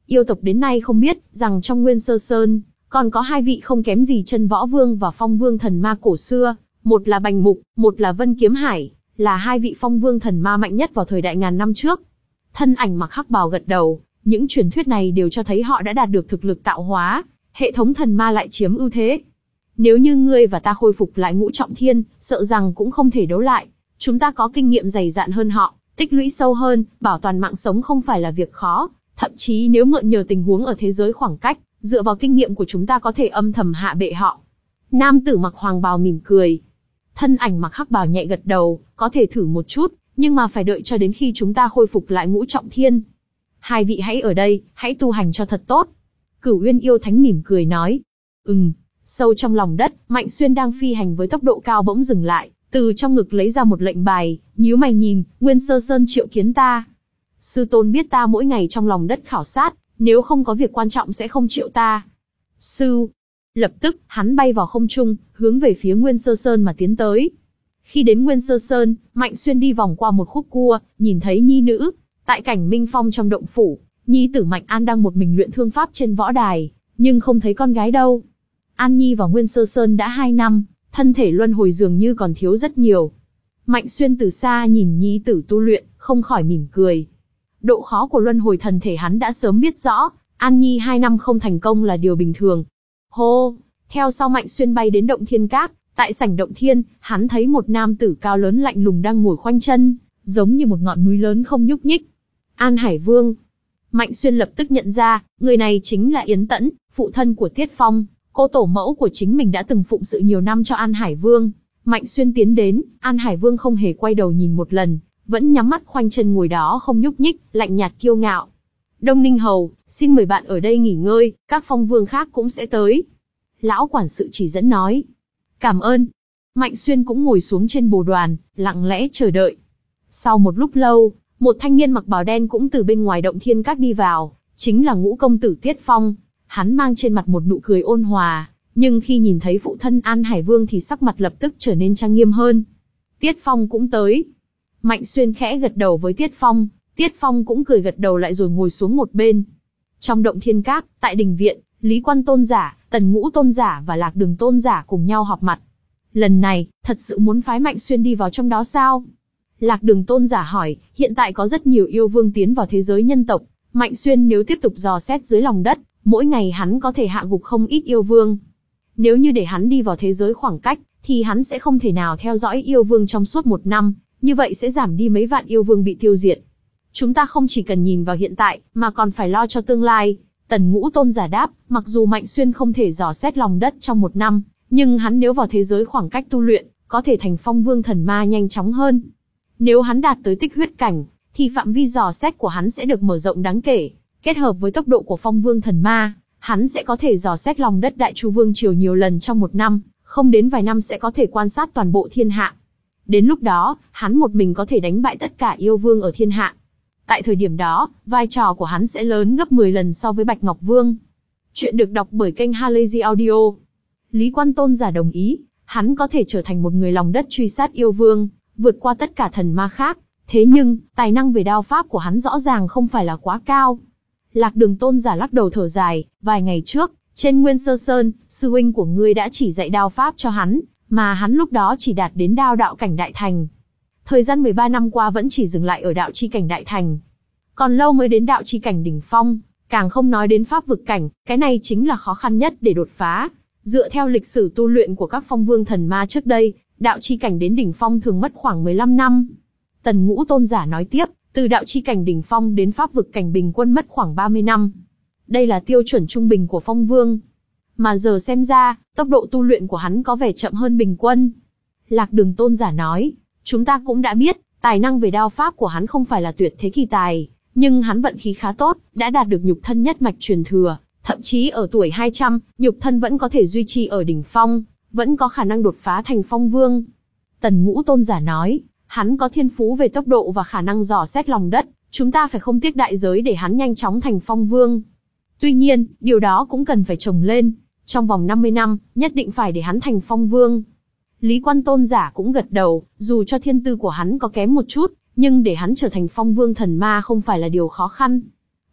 Yêu tộc đến nay không biết rằng trong Nguyên Sơ Sơn còn có hai vị không kém gì Chân Võ Vương và Phong Vương thần ma cổ xưa, một là Bành Mục, một là Vân Kiếm Hải, là hai vị Phong Vương thần ma mạnh nhất vào thời đại ngàn năm trước. Thân ảnh mặc hắc bào gật đầu, những truyền thuyết này đều cho thấy họ đã đạt được thực lực tạo hóa, hệ thống thần ma lại chiếm ưu thế. Nếu như ngươi và ta khôi phục lại ngũ trọng thiên, sợ rằng cũng không thể đấu lại. Chúng ta có kinh nghiệm dày dạn hơn họ, tích lũy sâu hơn, bảo toàn mạng sống không phải là việc khó. Thậm chí nếu mượn nhờ tình huống ở thế giới khoảng cách, dựa vào kinh nghiệm của chúng ta có thể âm thầm hạ bệ họ. Nam tử mặc hoàng bào mỉm cười. Thân ảnh mặc hắc bào nhẹ gật đầu, có thể thử một chút, nhưng mà phải đợi cho đến khi chúng ta khôi phục lại ngũ trọng thiên. Hai vị hãy ở đây, hãy tu hành cho thật tốt. Cửu Uyên yêu thánh mỉm cười nói. Ừm. Sâu trong lòng đất, Mạnh Xuyên đang phi hành với tốc độ cao bỗng dừng lại, từ trong ngực lấy ra một lệnh bài, nhíu mày nhìn, Nguyên Sơ Sơn triệu kiến ta. Sư tôn biết ta mỗi ngày trong lòng đất khảo sát, nếu không có việc quan trọng sẽ không triệu ta. Sư. Lập tức, hắn bay vào không trung, hướng về phía Nguyên Sơ Sơn mà tiến tới. Khi đến Nguyên Sơ Sơn, Mạnh Xuyên đi vòng qua một khúc cua, nhìn thấy nhi nữ. Tại cảnh Minh Phong trong động phủ, nhi tử Mạnh An đang một mình luyện thương pháp trên võ đài, nhưng không thấy con gái đâu. An Nhi vào Nguyên Sơ Sơn đã hai năm, thân thể luân hồi dường như còn thiếu rất nhiều. Mạnh Xuyên từ xa nhìn nhi tử tu luyện, không khỏi mỉm cười. Độ khó của luân hồi thần thể hắn đã sớm biết rõ, An Nhi hai năm không thành công là điều bình thường. Hô, theo sau Mạnh Xuyên bay đến động thiên các, tại sảnh động thiên, hắn thấy một nam tử cao lớn lạnh lùng đang ngồi khoanh chân, giống như một ngọn núi lớn không nhúc nhích. An Hải Vương. Mạnh Xuyên lập tức nhận ra, người này chính là Yến Tẫn, phụ thân của Tiết Phong. Cô tổ mẫu của chính mình đã từng phụng sự nhiều năm cho An Hải Vương. Mạnh Xuyên tiến đến, An Hải Vương không hề quay đầu nhìn một lần, vẫn nhắm mắt khoanh chân ngồi đó không nhúc nhích, lạnh nhạt kiêu ngạo. Đông Ninh Hầu, xin mời bạn ở đây nghỉ ngơi, các phong vương khác cũng sẽ tới. Lão quản sự chỉ dẫn nói. Cảm ơn. Mạnh Xuyên cũng ngồi xuống trên bồ đoàn, lặng lẽ chờ đợi. Sau một lúc lâu, một thanh niên mặc bào đen cũng từ bên ngoài động thiên các đi vào, chính là Ngũ công tử Tiết Phong. Hắn mang trên mặt một nụ cười ôn hòa, nhưng khi nhìn thấy phụ thân An Hải Vương thì sắc mặt lập tức trở nên trang nghiêm hơn. Tiết Phong cũng tới. Mạnh Xuyên khẽ gật đầu với Tiết Phong, Tiết Phong cũng cười gật đầu lại rồi ngồi xuống một bên. Trong động thiên các, tại đình viện, Lý Quan Tôn giả, Tần Ngũ Tôn giả và Lạc Đường Tôn giả cùng nhau họp mặt. Lần này, thật sự muốn phái Mạnh Xuyên đi vào trong đó sao? Lạc Đường Tôn giả hỏi, hiện tại có rất nhiều yêu vương tiến vào thế giới nhân tộc. Mạnh Xuyên nếu tiếp tục dò xét dưới lòng đất, mỗi ngày hắn có thể hạ gục không ít yêu vương. Nếu như để hắn đi vào thế giới khoảng cách, thì hắn sẽ không thể nào theo dõi yêu vương trong suốt một năm, như vậy sẽ giảm đi mấy vạn yêu vương bị tiêu diệt. Chúng ta không chỉ cần nhìn vào hiện tại, mà còn phải lo cho tương lai. Tần Ngũ Tôn giả đáp, mặc dù Mạnh Xuyên không thể dò xét lòng đất trong một năm, nhưng hắn nếu vào thế giới khoảng cách tu luyện, có thể thành phong vương thần ma nhanh chóng hơn. Nếu hắn đạt tới tích huyết cảnh, thì phạm vi dò xét của hắn sẽ được mở rộng đáng kể. Kết hợp với tốc độ của phong vương thần ma, hắn sẽ có thể dò xét lòng đất Đại Chu Vương Triều nhiều lần trong một năm, không đến vài năm sẽ có thể quan sát toàn bộ thiên hạ. Đến lúc đó, hắn một mình có thể đánh bại tất cả yêu vương ở thiên hạ. Tại thời điểm đó, vai trò của hắn sẽ lớn gấp mười lần so với Bạch Ngọc Vương. Chuyện được đọc bởi kênh Halazy Audio. Lý Quan Tôn giả đồng ý, hắn có thể trở thành một người lòng đất truy sát yêu vương, vượt qua tất cả thần ma khác. Thế nhưng, tài năng về đao pháp của hắn rõ ràng không phải là quá cao. Lạc Đường Tôn giả lắc đầu thở dài, vài ngày trước, trên Nguyên Sơ Sơn, sư huynh của ngươi đã chỉ dạy đao pháp cho hắn, mà hắn lúc đó chỉ đạt đến đao đạo cảnh đại thành. Thời gian mười ba năm qua vẫn chỉ dừng lại ở đạo chi cảnh đại thành. Còn lâu mới đến đạo chi cảnh đỉnh phong, càng không nói đến pháp vực cảnh, cái này chính là khó khăn nhất để đột phá. Dựa theo lịch sử tu luyện của các phong vương thần ma trước đây, đạo chi cảnh đến đỉnh phong thường mất khoảng mười lăm năm. Tần Ngũ Tôn giả nói tiếp, từ đạo chi cảnh đỉnh phong đến pháp vực cảnh bình quân mất khoảng ba mươi năm. Đây là tiêu chuẩn trung bình của phong vương. Mà giờ xem ra, tốc độ tu luyện của hắn có vẻ chậm hơn bình quân. Lạc Đường Tôn giả nói, chúng ta cũng đã biết, tài năng về đao pháp của hắn không phải là tuyệt thế kỳ tài, nhưng hắn vận khí khá tốt, đã đạt được nhục thân nhất mạch truyền thừa, thậm chí ở tuổi hai trăm, nhục thân vẫn có thể duy trì ở đỉnh phong, vẫn có khả năng đột phá thành phong vương. Tần Ngũ Tôn giả nói, hắn có thiên phú về tốc độ và khả năng dò xét lòng đất, chúng ta phải không tiếc đại giới để hắn nhanh chóng thành phong vương. Tuy nhiên, điều đó cũng cần phải chồng lên, trong vòng năm mươi năm, nhất định phải để hắn thành phong vương. Lý Quan Tôn giả cũng gật đầu, dù cho thiên tư của hắn có kém một chút, nhưng để hắn trở thành phong vương thần ma không phải là điều khó khăn.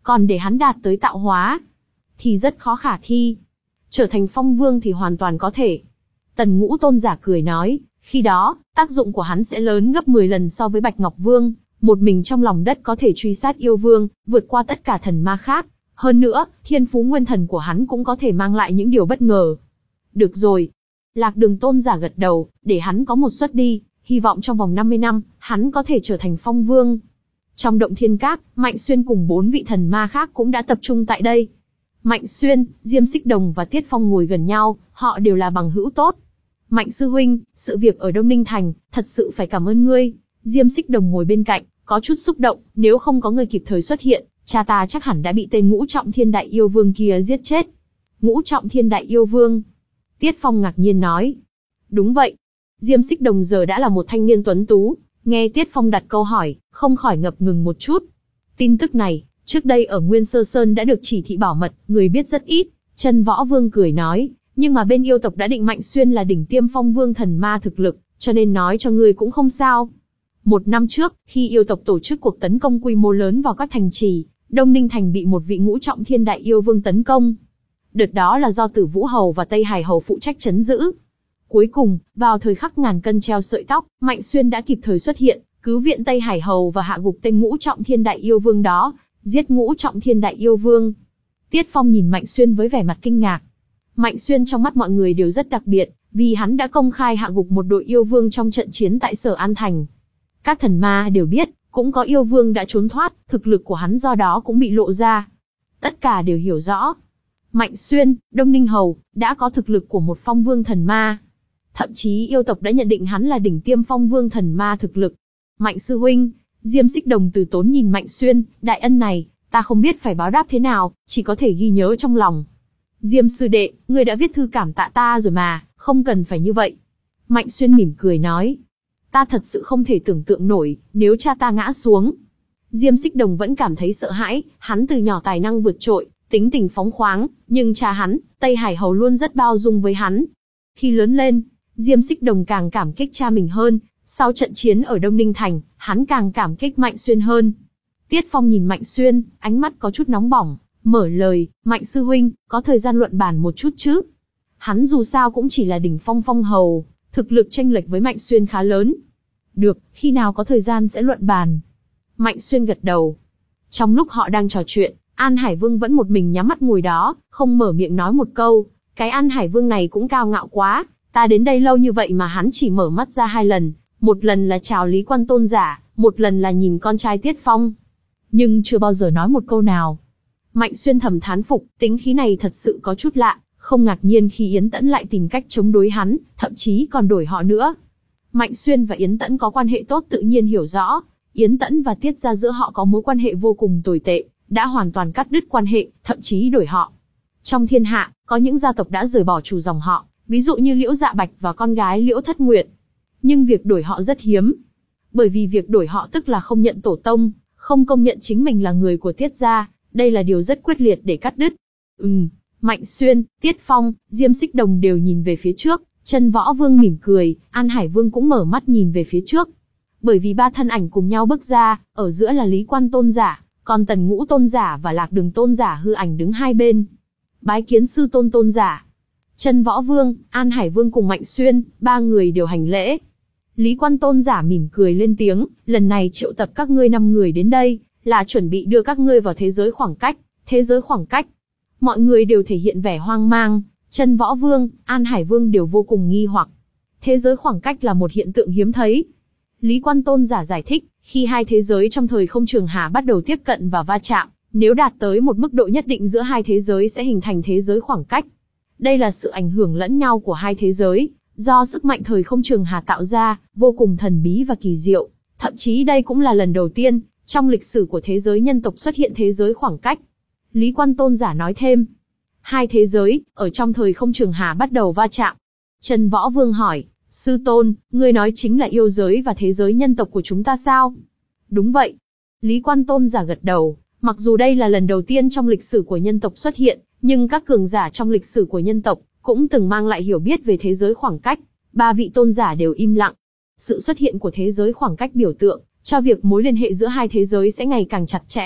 Còn để hắn đạt tới tạo hóa, thì rất khó khả thi. Trở thành phong vương thì hoàn toàn có thể. Tần Ngũ tôn giả cười nói, khi đó, tác dụng của hắn sẽ lớn gấp mười lần so với Bạch Ngọc Vương, một mình trong lòng đất có thể truy sát yêu vương, vượt qua tất cả thần ma khác. Hơn nữa, thiên phú nguyên thần của hắn cũng có thể mang lại những điều bất ngờ. Được rồi. Lạc Đường tôn giả gật đầu, để hắn có một suất đi, hy vọng trong vòng năm mươi năm, hắn có thể trở thành phong vương. Trong động thiên các, Mạnh Xuyên cùng bốn vị thần ma khác cũng đã tập trung tại đây. Mạnh Xuyên, Diêm Xích Đồng và Tiết Phong ngồi gần nhau, họ đều là bằng hữu tốt. Mạnh sư huynh, sự việc ở Đông Ninh Thành, thật sự phải cảm ơn ngươi. Diêm Xích Đồng ngồi bên cạnh, có chút xúc động, nếu không có người kịp thời xuất hiện, cha ta chắc hẳn đã bị tên Ngũ Trọng Thiên Đại Yêu Vương kia giết chết. Ngũ Trọng Thiên Đại Yêu Vương? Tiết Phong ngạc nhiên nói. Đúng vậy. Diêm Xích Đồng giờ đã là một thanh niên tuấn tú, nghe Tiết Phong đặt câu hỏi, không khỏi ngập ngừng một chút. Tin tức này, trước đây ở Nguyên Sơ Sơn đã được chỉ thị bảo mật, người biết rất ít. Chân Võ Vương cười nói, nhưng mà bên yêu tộc đã định Mạnh Xuyên là đỉnh tiêm phong vương thần ma thực lực, cho nên nói cho ngươi cũng không sao. Một năm trước, khi yêu tộc tổ chức cuộc tấn công quy mô lớn vào các thành trì, Đông Ninh Thành bị một vị Ngũ Trọng Thiên Đại Yêu Vương tấn công. Đợt đó là do Tử Vũ Hầu và Tây Hải Hầu phụ trách trấn giữ. Cuối cùng, vào thời khắc ngàn cân treo sợi tóc, Mạnh Xuyên đã kịp thời xuất hiện, cứu viện Tây Hải Hầu và hạ gục tên Ngũ Trọng Thiên Đại Yêu Vương đó, giết Ngũ Trọng Thiên Đại Yêu Vương. Tiết Phong nhìn Mạnh Xuyên với vẻ mặt kinh ngạc. Mạnh Xuyên trong mắt mọi người đều rất đặc biệt, vì hắn đã công khai hạ gục một đội yêu vương trong trận chiến tại Sở An Thành. Các thần ma đều biết, cũng có yêu vương đã trốn thoát, thực lực của hắn do đó cũng bị lộ ra. Tất cả đều hiểu rõ. Mạnh Xuyên, Đông Ninh Hầu, đã có thực lực của một phong vương thần ma. Thậm chí yêu tộc đã nhận định hắn là đỉnh tiêm phong vương thần ma thực lực. Mạnh sư huynh, Diêm Xích Đồng từ tốn nhìn Mạnh Xuyên, đại ân này, ta không biết phải báo đáp thế nào, chỉ có thể ghi nhớ trong lòng. Diêm sư đệ, ngươi đã viết thư cảm tạ ta rồi mà, không cần phải như vậy. Mạnh Xuyên mỉm cười nói. Ta thật sự không thể tưởng tượng nổi, nếu cha ta ngã xuống. Diêm Xích Đồng vẫn cảm thấy sợ hãi, hắn từ nhỏ tài năng vượt trội, tính tình phóng khoáng, nhưng cha hắn, Tây Hải Hầu luôn rất bao dung với hắn. Khi lớn lên, Diêm Xích Đồng càng cảm kích cha mình hơn, sau trận chiến ở Đông Ninh Thành, hắn càng cảm kích Mạnh Xuyên hơn. Tiết Phong nhìn Mạnh Xuyên, ánh mắt có chút nóng bỏng, mở lời, Mạnh sư huynh, có thời gian luận bàn một chút chứ? Hắn dù sao cũng chỉ là đỉnh phong phong hầu, thực lực chênh lệch với Mạnh Xuyên khá lớn. Được, khi nào có thời gian sẽ luận bàn. Mạnh Xuyên gật đầu. Trong lúc họ đang trò chuyện, An Hải Vương vẫn một mình nhắm mắt ngồi đó, không mở miệng nói một câu. Cái An Hải Vương này cũng cao ngạo quá, ta đến đây lâu như vậy mà hắn chỉ mở mắt ra hai lần. Một lần là chào Lý Quan tôn giả, một lần là nhìn con trai Tiết Phong. Nhưng chưa bao giờ nói một câu nào. Mạnh Xuyên thầm thán phục, tính khí này thật sự có chút lạ, không ngạc nhiên khi Yến Tẫn lại tìm cách chống đối hắn, thậm chí còn đổi họ nữa. Mạnh Xuyên và Yến Tẫn có quan hệ tốt tự nhiên hiểu rõ, Yến Tẫn và Tiết gia giữa họ có mối quan hệ vô cùng tồi tệ, đã hoàn toàn cắt đứt quan hệ, thậm chí đổi họ. Trong thiên hạ, có những gia tộc đã rời bỏ chủ dòng họ, ví dụ như Liễu Dạ Bạch và con gái Liễu Thất Nguyệt. Nhưng việc đổi họ rất hiếm. Bởi vì việc đổi họ tức là không nhận tổ tông, không công nhận chính mình là người của Tiết gia, đây là điều rất quyết liệt để cắt đứt. Ừm, Mạnh Xuyên, Tiết Phong, Diêm Xích Đồng đều nhìn về phía trước, Chân Võ Vương mỉm cười, An Hải Vương cũng mở mắt nhìn về phía trước. Bởi vì ba thân ảnh cùng nhau bước ra, ở giữa là Lý Quan tôn giả, còn Tần Ngũ tôn giả và Lạc Đường tôn giả hư ảnh đứng hai bên. Bái kiến sư tôn tôn giả. Chân Võ Vương, An Hải Vương cùng Mạnh Xuyên, ba người đều hành lễ. Lý Quan tôn giả mỉm cười lên tiếng, lần này triệu tập các ngươi năm người đến đây, là chuẩn bị đưa các ngươi vào thế giới khoảng cách. Thế giới khoảng cách. Mọi người đều thể hiện vẻ hoang mang, Chân Võ Vương, An Hải Vương đều vô cùng nghi hoặc. Thế giới khoảng cách là một hiện tượng hiếm thấy. Lý Quan tôn giả giải thích, khi hai thế giới trong thời không trường hà bắt đầu tiếp cận và va chạm, nếu đạt tới một mức độ nhất định giữa hai thế giới sẽ hình thành thế giới khoảng cách. Đây là sự ảnh hưởng lẫn nhau của hai thế giới, do sức mạnh thời không trường hà tạo ra, vô cùng thần bí và kỳ diệu. Thậm chí đây cũng là lần đầu tiên, trong lịch sử của thế giới nhân tộc xuất hiện thế giới khoảng cách. Lý Quan tôn giả nói thêm, hai thế giới, ở trong thời không trường hà bắt đầu va chạm. Chân Võ Vương hỏi, sư tôn, ngươi nói chính là yêu giới và thế giới nhân tộc của chúng ta sao? Đúng vậy. Lý Quan tôn giả gật đầu, mặc dù đây là lần đầu tiên trong lịch sử của nhân tộc xuất hiện, nhưng các cường giả trong lịch sử của nhân tộc cũng từng mang lại hiểu biết về thế giới khoảng cách. Ba vị tôn giả đều im lặng. Sự xuất hiện của thế giới khoảng cách biểu tượng cho việc mối liên hệ giữa hai thế giới sẽ ngày càng chặt chẽ,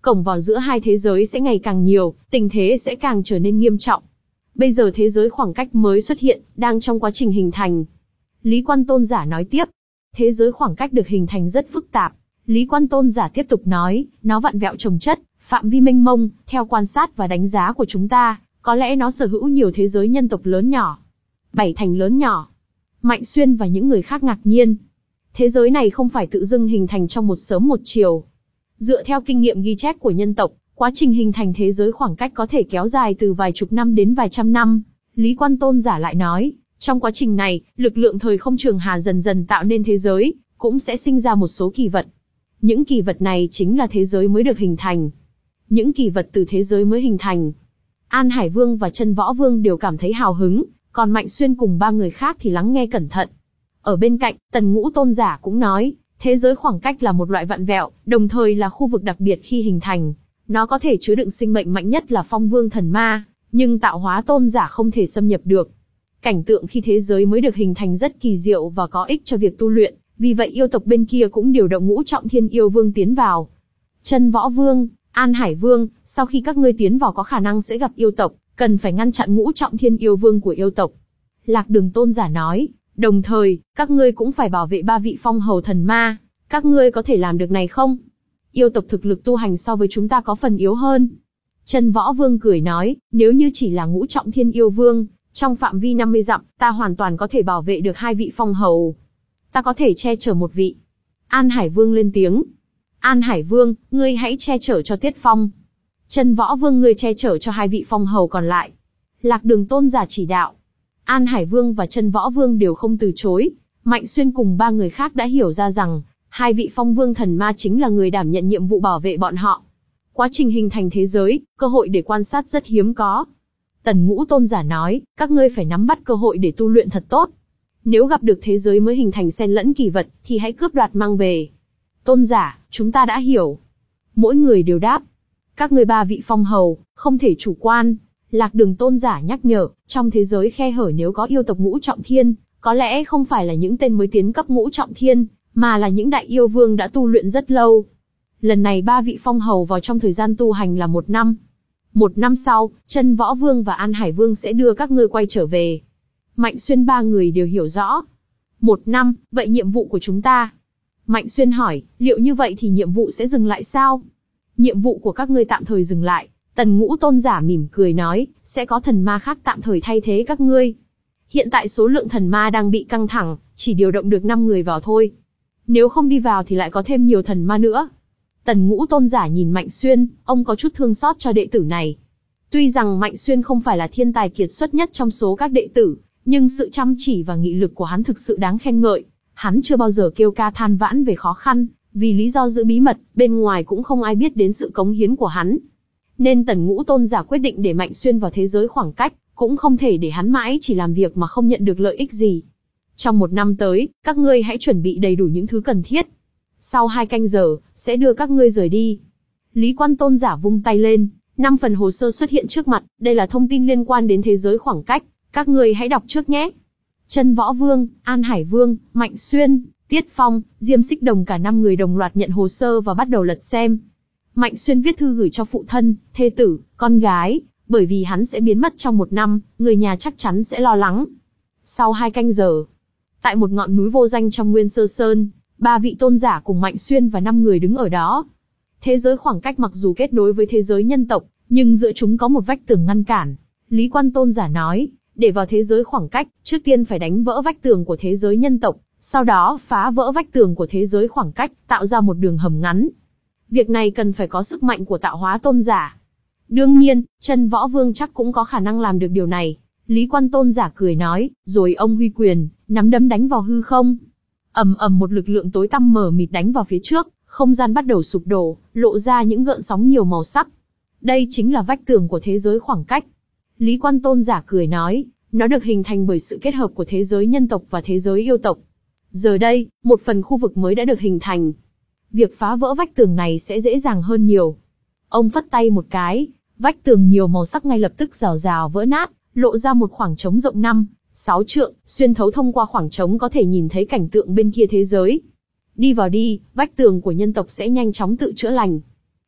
cổng vào giữa hai thế giới sẽ ngày càng nhiều, tình thế sẽ càng trở nên nghiêm trọng. Bây giờ thế giới khoảng cách mới xuất hiện, đang trong quá trình hình thành. Lý Quan Tôn giả nói tiếp. Thế giới khoảng cách được hình thành rất phức tạp. Lý Quan Tôn giả tiếp tục nói, nó vặn vẹo chồng chất, phạm vi mênh mông, theo quan sát và đánh giá của chúng ta, có lẽ nó sở hữu nhiều thế giới nhân tộc lớn nhỏ. Bảy thành lớn nhỏ. Mạnh Xuyên và những người khác ngạc nhiên. Thế giới này không phải tự dưng hình thành trong một sớm một chiều. Dựa theo kinh nghiệm ghi chép của nhân tộc, quá trình hình thành thế giới khoảng cách có thể kéo dài từ vài chục năm đến vài trăm năm. Lý Quan Tôn giả lại nói, trong quá trình này, lực lượng thời không trường hà dần dần tạo nên thế giới, cũng sẽ sinh ra một số kỳ vật. Những kỳ vật này chính là thế giới mới được hình thành. Những kỳ vật từ thế giới mới hình thành. An Hải Vương và Chân Võ Vương đều cảm thấy hào hứng, còn Mạnh Xuyên cùng ba người khác thì lắng nghe cẩn thận. Ở bên cạnh, Tần Ngũ Tôn giả cũng nói, thế giới khoảng cách là một loại vặn vẹo, đồng thời là khu vực đặc biệt khi hình thành. Nó có thể chứa đựng sinh mệnh mạnh nhất là Phong Vương Thần Ma, nhưng tạo hóa tôn giả không thể xâm nhập được. Cảnh tượng khi thế giới mới được hình thành rất kỳ diệu và có ích cho việc tu luyện, vì vậy yêu tộc bên kia cũng điều động Ngũ Trọng Thiên Yêu Vương tiến vào. Chân Võ Vương, An Hải Vương, sau khi các ngươi tiến vào có khả năng sẽ gặp yêu tộc, cần phải ngăn chặn Ngũ Trọng Thiên Yêu Vương của yêu tộc. Lạc Đường Tôn giả nói, đồng thời, các ngươi cũng phải bảo vệ ba vị phong hầu thần ma, các ngươi có thể làm được này không? Yêu tộc thực lực tu hành so với chúng ta có phần yếu hơn. Chân Võ Vương cười nói, nếu như chỉ là Ngũ Trọng Thiên Yêu Vương, trong phạm vi năm mươi dặm, ta hoàn toàn có thể bảo vệ được hai vị phong hầu. Ta có thể che chở một vị. An Hải Vương lên tiếng. An Hải Vương, ngươi hãy che chở cho Tiết Phong. Chân Võ Vương ngươi che chở cho hai vị phong hầu còn lại. Lạc Đường Tôn giả chỉ đạo. An Hải Vương và Chân Võ Vương đều không từ chối. Mạnh Xuyên cùng ba người khác đã hiểu ra rằng, hai vị phong vương thần ma chính là người đảm nhận nhiệm vụ bảo vệ bọn họ. Quá trình hình thành thế giới, cơ hội để quan sát rất hiếm có. Tần Ngũ Tôn giả nói, các ngươi phải nắm bắt cơ hội để tu luyện thật tốt. Nếu gặp được thế giới mới hình thành xen lẫn kỳ vật, thì hãy cướp đoạt mang về. Tôn giả, chúng ta đã hiểu. Mỗi người đều đáp. Các ngươi ba vị phong hầu, không thể chủ quan. Lạc Đường Tôn giả nhắc nhở, trong thế giới khe hở nếu có yêu tộc Ngũ Trọng Thiên, có lẽ không phải là những tên mới tiến cấp Ngũ Trọng Thiên, mà là những đại yêu vương đã tu luyện rất lâu. Lần này ba vị phong hầu vào trong thời gian tu hành là một năm. Một năm sau, Chân Võ Vương và An Hải Vương sẽ đưa các ngươi quay trở về. Mạnh Xuyên ba người đều hiểu rõ. Một năm, vậy nhiệm vụ của chúng ta? Mạnh Xuyên hỏi, liệu như vậy thì nhiệm vụ sẽ dừng lại sao? Nhiệm vụ của các ngươi tạm thời dừng lại. Tần Ngũ Tôn giả mỉm cười nói, sẽ có thần ma khác tạm thời thay thế các ngươi. Hiện tại số lượng thần ma đang bị căng thẳng, chỉ điều động được năm người vào thôi. Nếu không đi vào thì lại có thêm nhiều thần ma nữa. Tần Ngũ Tôn giả nhìn Mạnh Xuyên, ông có chút thương xót cho đệ tử này. Tuy rằng Mạnh Xuyên không phải là thiên tài kiệt xuất nhất trong số các đệ tử, nhưng sự chăm chỉ và nghị lực của hắn thực sự đáng khen ngợi. Hắn chưa bao giờ kêu ca than vãn về khó khăn, vì lý do giữ bí mật, bên ngoài cũng không ai biết đến sự cống hiến của hắn. Nên Tần Ngũ Tôn giả quyết định để Mạnh Xuyên vào thế giới khoảng cách, cũng không thể để hắn mãi chỉ làm việc mà không nhận được lợi ích gì. Trong một năm tới, các ngươi hãy chuẩn bị đầy đủ những thứ cần thiết. Sau hai canh giờ, sẽ đưa các ngươi rời đi. Lý Quan Tôn giả vung tay lên, năm phần hồ sơ xuất hiện trước mặt, đây là thông tin liên quan đến thế giới khoảng cách, các ngươi hãy đọc trước nhé. Chân Võ Vương, An Hải Vương, Mạnh Xuyên, Tiết Phong, Diêm Xích Đồng cả năm người đồng loạt nhận hồ sơ và bắt đầu lật xem. Mạnh Xuyên viết thư gửi cho phụ thân, thê tử, con gái, bởi vì hắn sẽ biến mất trong một năm, người nhà chắc chắn sẽ lo lắng. Sau hai canh giờ, tại một ngọn núi vô danh trong Nguyên Sơ Sơn, ba vị tôn giả cùng Mạnh Xuyên và năm người đứng ở đó. Thế giới khoảng cách mặc dù kết nối với thế giới nhân tộc, nhưng giữa chúng có một vách tường ngăn cản. Lý Quan Tôn giả nói, để vào thế giới khoảng cách, trước tiên phải đánh vỡ vách tường của thế giới nhân tộc, sau đó phá vỡ vách tường của thế giới khoảng cách, tạo ra một đường hầm ngắn. Việc này cần phải có sức mạnh của tạo hóa tôn giả. Đương nhiên, Chân Võ Vương chắc cũng có khả năng làm được điều này. Lý Quan Tôn giả cười nói, rồi ông huy quyền, nắm đấm đánh vào hư không. Ầm ầm một lực lượng tối tăm mờ mịt đánh vào phía trước, không gian bắt đầu sụp đổ, lộ ra những gợn sóng nhiều màu sắc. Đây chính là vách tường của thế giới khoảng cách. Lý Quan Tôn giả cười nói, nó được hình thành bởi sự kết hợp của thế giới nhân tộc và thế giới yêu tộc. Giờ đây, một phần khu vực mới đã được hình thành. Việc phá vỡ vách tường này sẽ dễ dàng hơn nhiều. Ông phất tay một cái, vách tường nhiều màu sắc ngay lập tức rào rào vỡ nát, lộ ra một khoảng trống rộng năm, sáu trượng, xuyên thấu thông qua khoảng trống có thể nhìn thấy cảnh tượng bên kia thế giới. Đi vào đi, vách tường của nhân tộc sẽ nhanh chóng tự chữa lành.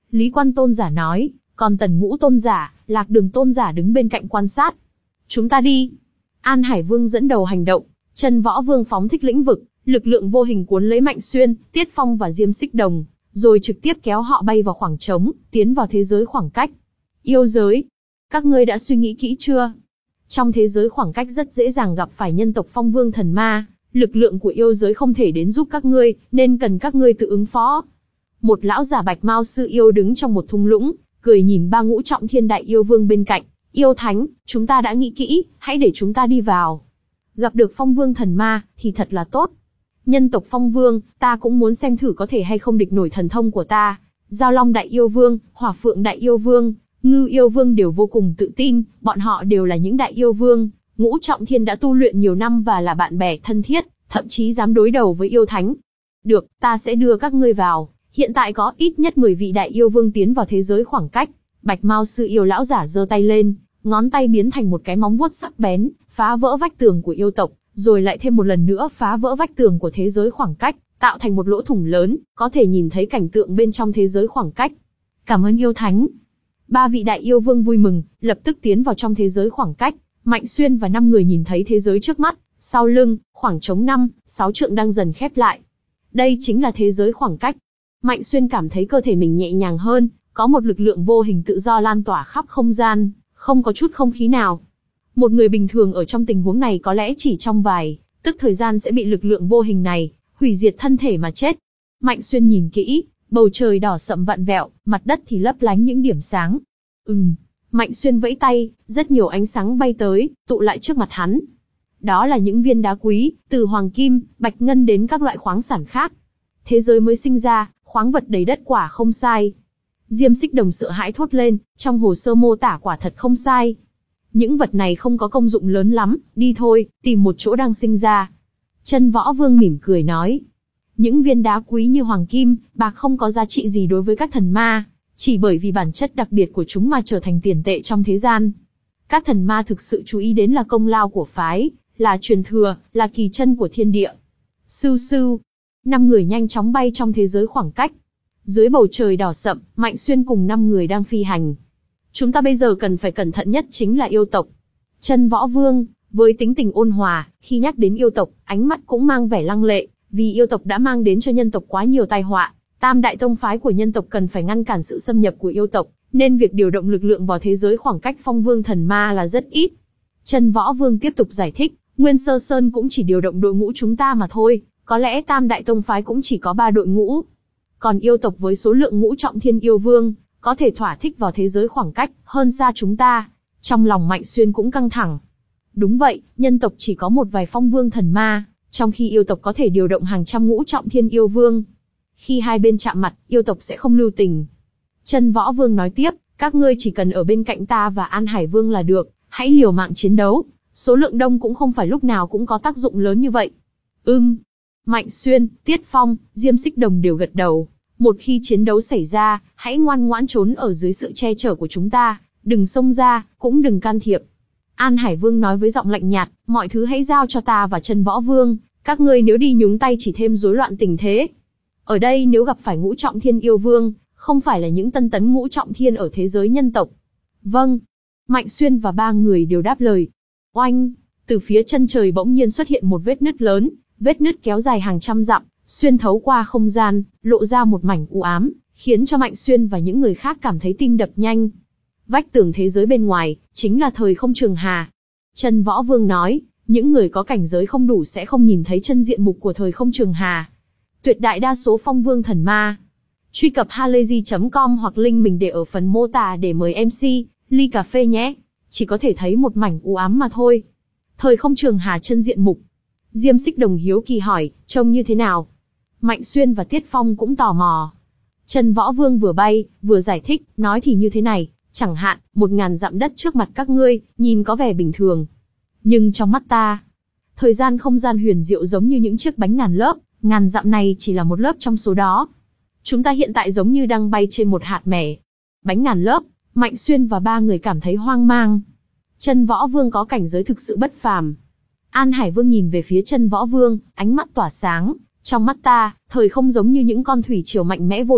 Lý Quan tôn giả nói, còn Tần Ngũ tôn giả, Lạc Đường tôn giả đứng bên cạnh quan sát. Chúng ta đi. An Hải Vương dẫn đầu hành động, Chân Võ Vương phóng thích lĩnh vực, lực lượng vô hình cuốn lấy Mạnh Xuyên, Tiết Phong và Diêm Xích Đồng, rồi trực tiếp kéo họ bay vào khoảng trống, tiến vào thế giới khoảng cách. Yêu giới. Các ngươi đã suy nghĩ kỹ chưa? Trong thế giới khoảng cách rất dễ dàng gặp phải nhân tộc phong vương thần ma, lực lượng của yêu giới không thể đến giúp các ngươi, nên cần các ngươi tự ứng phó. Một lão giả bạch mao sư yêu đứng trong một thung lũng, cười nhìn ba ngũ trọng thiên đại yêu vương bên cạnh. Yêu thánh, chúng ta đã nghĩ kỹ, hãy để chúng ta đi vào. Gặp được phong vương thần ma, thì thật là tốt. Nhân tộc phong vương, ta cũng muốn xem thử có thể hay không địch nổi thần thông của ta. Giao Long đại yêu vương, Hỏa Phượng đại yêu vương, Ngưu yêu vương đều vô cùng tự tin, bọn họ đều là những đại yêu vương, ngũ trọng thiên đã tu luyện nhiều năm và là bạn bè thân thiết, thậm chí dám đối đầu với yêu thánh. Được, ta sẽ đưa các ngươi vào. Hiện tại có ít nhất mười vị đại yêu vương tiến vào thế giới khoảng cách. Bạch Mao sư yêu lão giả giơ tay lên, ngón tay biến thành một cái móng vuốt sắc bén, phá vỡ vách tường của yêu tộc, rồi lại thêm một lần nữa phá vỡ vách tường của thế giới khoảng cách, tạo thành một lỗ thủng lớn, có thể nhìn thấy cảnh tượng bên trong thế giới khoảng cách. Cảm ơn yêu thánh. Ba vị đại yêu vương vui mừng, lập tức tiến vào trong thế giới khoảng cách. Mạnh Xuyên và năm người nhìn thấy thế giới trước mắt, sau lưng, khoảng trống năm, sáu trượng đang dần khép lại. Đây chính là thế giới khoảng cách. Mạnh Xuyên cảm thấy cơ thể mình nhẹ nhàng hơn, có một lực lượng vô hình tự do lan tỏa khắp không gian, không có chút không khí nào. Một người bình thường ở trong tình huống này có lẽ chỉ trong vài tức thời gian sẽ bị lực lượng vô hình này hủy diệt thân thể mà chết. Mạnh Xuyên nhìn kỹ, bầu trời đỏ sậm vặn vẹo, mặt đất thì lấp lánh những điểm sáng. Ừm, Mạnh Xuyên vẫy tay, rất nhiều ánh sáng bay tới, tụ lại trước mặt hắn. Đó là những viên đá quý, từ hoàng kim, bạch ngân đến các loại khoáng sản khác. Thế giới mới sinh ra, khoáng vật đầy đất quả không sai. Diêm Xích Đồng sợ hãi thốt lên, trong hồ sơ mô tả quả thật không sai. Những vật này không có công dụng lớn lắm, đi thôi, tìm một chỗ đang sinh ra. Chân Võ Vương mỉm cười nói. Những viên đá quý như hoàng kim, bạc không có giá trị gì đối với các thần ma, chỉ bởi vì bản chất đặc biệt của chúng mà trở thành tiền tệ trong thế gian. Các thần ma thực sự chú ý đến là công lao của phái, là truyền thừa, là kỳ chân của thiên địa. Sưu sưu, năm người nhanh chóng bay trong thế giới khoảng cách. Dưới bầu trời đỏ sậm, Mạnh Xuyên cùng năm người đang phi hành. Chúng ta bây giờ cần phải cẩn thận nhất chính là yêu tộc. Chân Võ Vương, với tính tình ôn hòa, khi nhắc đến yêu tộc, ánh mắt cũng mang vẻ lăng lệ, vì yêu tộc đã mang đến cho nhân tộc quá nhiều tai họa. Tam đại tông phái của nhân tộc cần phải ngăn cản sự xâm nhập của yêu tộc, nên việc điều động lực lượng vào thế giới khoảng cách phong vương thần ma là rất ít. Chân Võ Vương tiếp tục giải thích, Nguyên Sơ Sơn cũng chỉ điều động đội ngũ chúng ta mà thôi, có lẽ tam đại tông phái cũng chỉ có ba đội ngũ. Còn yêu tộc với số lượng ngũ trọng thiên yêu vương, có thể thỏa thích vào thế giới khoảng cách, hơn xa chúng ta. Trong lòng Mạnh Xuyên cũng căng thẳng. Đúng vậy, nhân tộc chỉ có một vài phong vương thần ma, trong khi yêu tộc có thể điều động hàng trăm ngũ trọng thiên yêu vương. Khi hai bên chạm mặt, yêu tộc sẽ không lưu tình. Chân Võ Vương nói tiếp, các ngươi chỉ cần ở bên cạnh ta và An Hải Vương là được, hãy liều mạng chiến đấu. Số lượng đông cũng không phải lúc nào cũng có tác dụng lớn như vậy. Ừm. Mạnh Xuyên, Tiết Phong, Diêm Xích Đồng đều gật đầu. Một khi chiến đấu xảy ra, hãy ngoan ngoãn trốn ở dưới sự che chở của chúng ta, đừng xông ra, cũng đừng can thiệp. An Hải Vương nói với giọng lạnh nhạt, mọi thứ hãy giao cho ta và Chân Võ Vương, các ngươi nếu đi nhúng tay chỉ thêm rối loạn tình thế. Ở đây nếu gặp phải ngũ trọng thiên yêu vương, không phải là những tân tấn ngũ trọng thiên ở thế giới nhân tộc. Vâng. Mạnh Xuyên và ba người đều đáp lời. Oanh, từ phía chân trời bỗng nhiên xuất hiện một vết nứt lớn, vết nứt kéo dài hàng trăm dặm, xuyên thấu qua không gian, lộ ra một mảnh u ám, khiến cho Mạnh Xuyên và những người khác cảm thấy tim đập nhanh. Vách tường thế giới bên ngoài, chính là thời không trường hà. Chân Võ Vương nói, những người có cảnh giới không đủ sẽ không nhìn thấy chân diện mục của thời không trường hà. Tuyệt đại đa số phong vương thần ma. Truy cập halayzi chấm com hoặc link mình để ở phần mô tả để mời em xê, ly cà phê nhé. Chỉ có thể thấy một mảnh u ám mà thôi. Thời không trường hà chân diện mục. Diêm Xích Đồng hiếu kỳ hỏi, trông như thế nào? Mạnh Xuyên và Tiết Phong cũng tò mò. Chân Võ Vương vừa bay, vừa giải thích, nói thì như thế này, chẳng hạn, một ngàn dặm đất trước mặt các ngươi, nhìn có vẻ bình thường. Nhưng trong mắt ta, thời gian không gian huyền diệu giống như những chiếc bánh ngàn lớp, ngàn dặm này chỉ là một lớp trong số đó. Chúng ta hiện tại giống như đang bay trên một hạt mẻ. Bánh ngàn lớp, Mạnh Xuyên và ba người cảm thấy hoang mang. Chân Võ Vương có cảnh giới thực sự bất phàm. An Hải Vương nhìn về phía Chân Võ Vương, ánh mắt tỏa sáng. Trong mắt ta, thời không giống như những con thủy triều mạnh mẽ vô tận,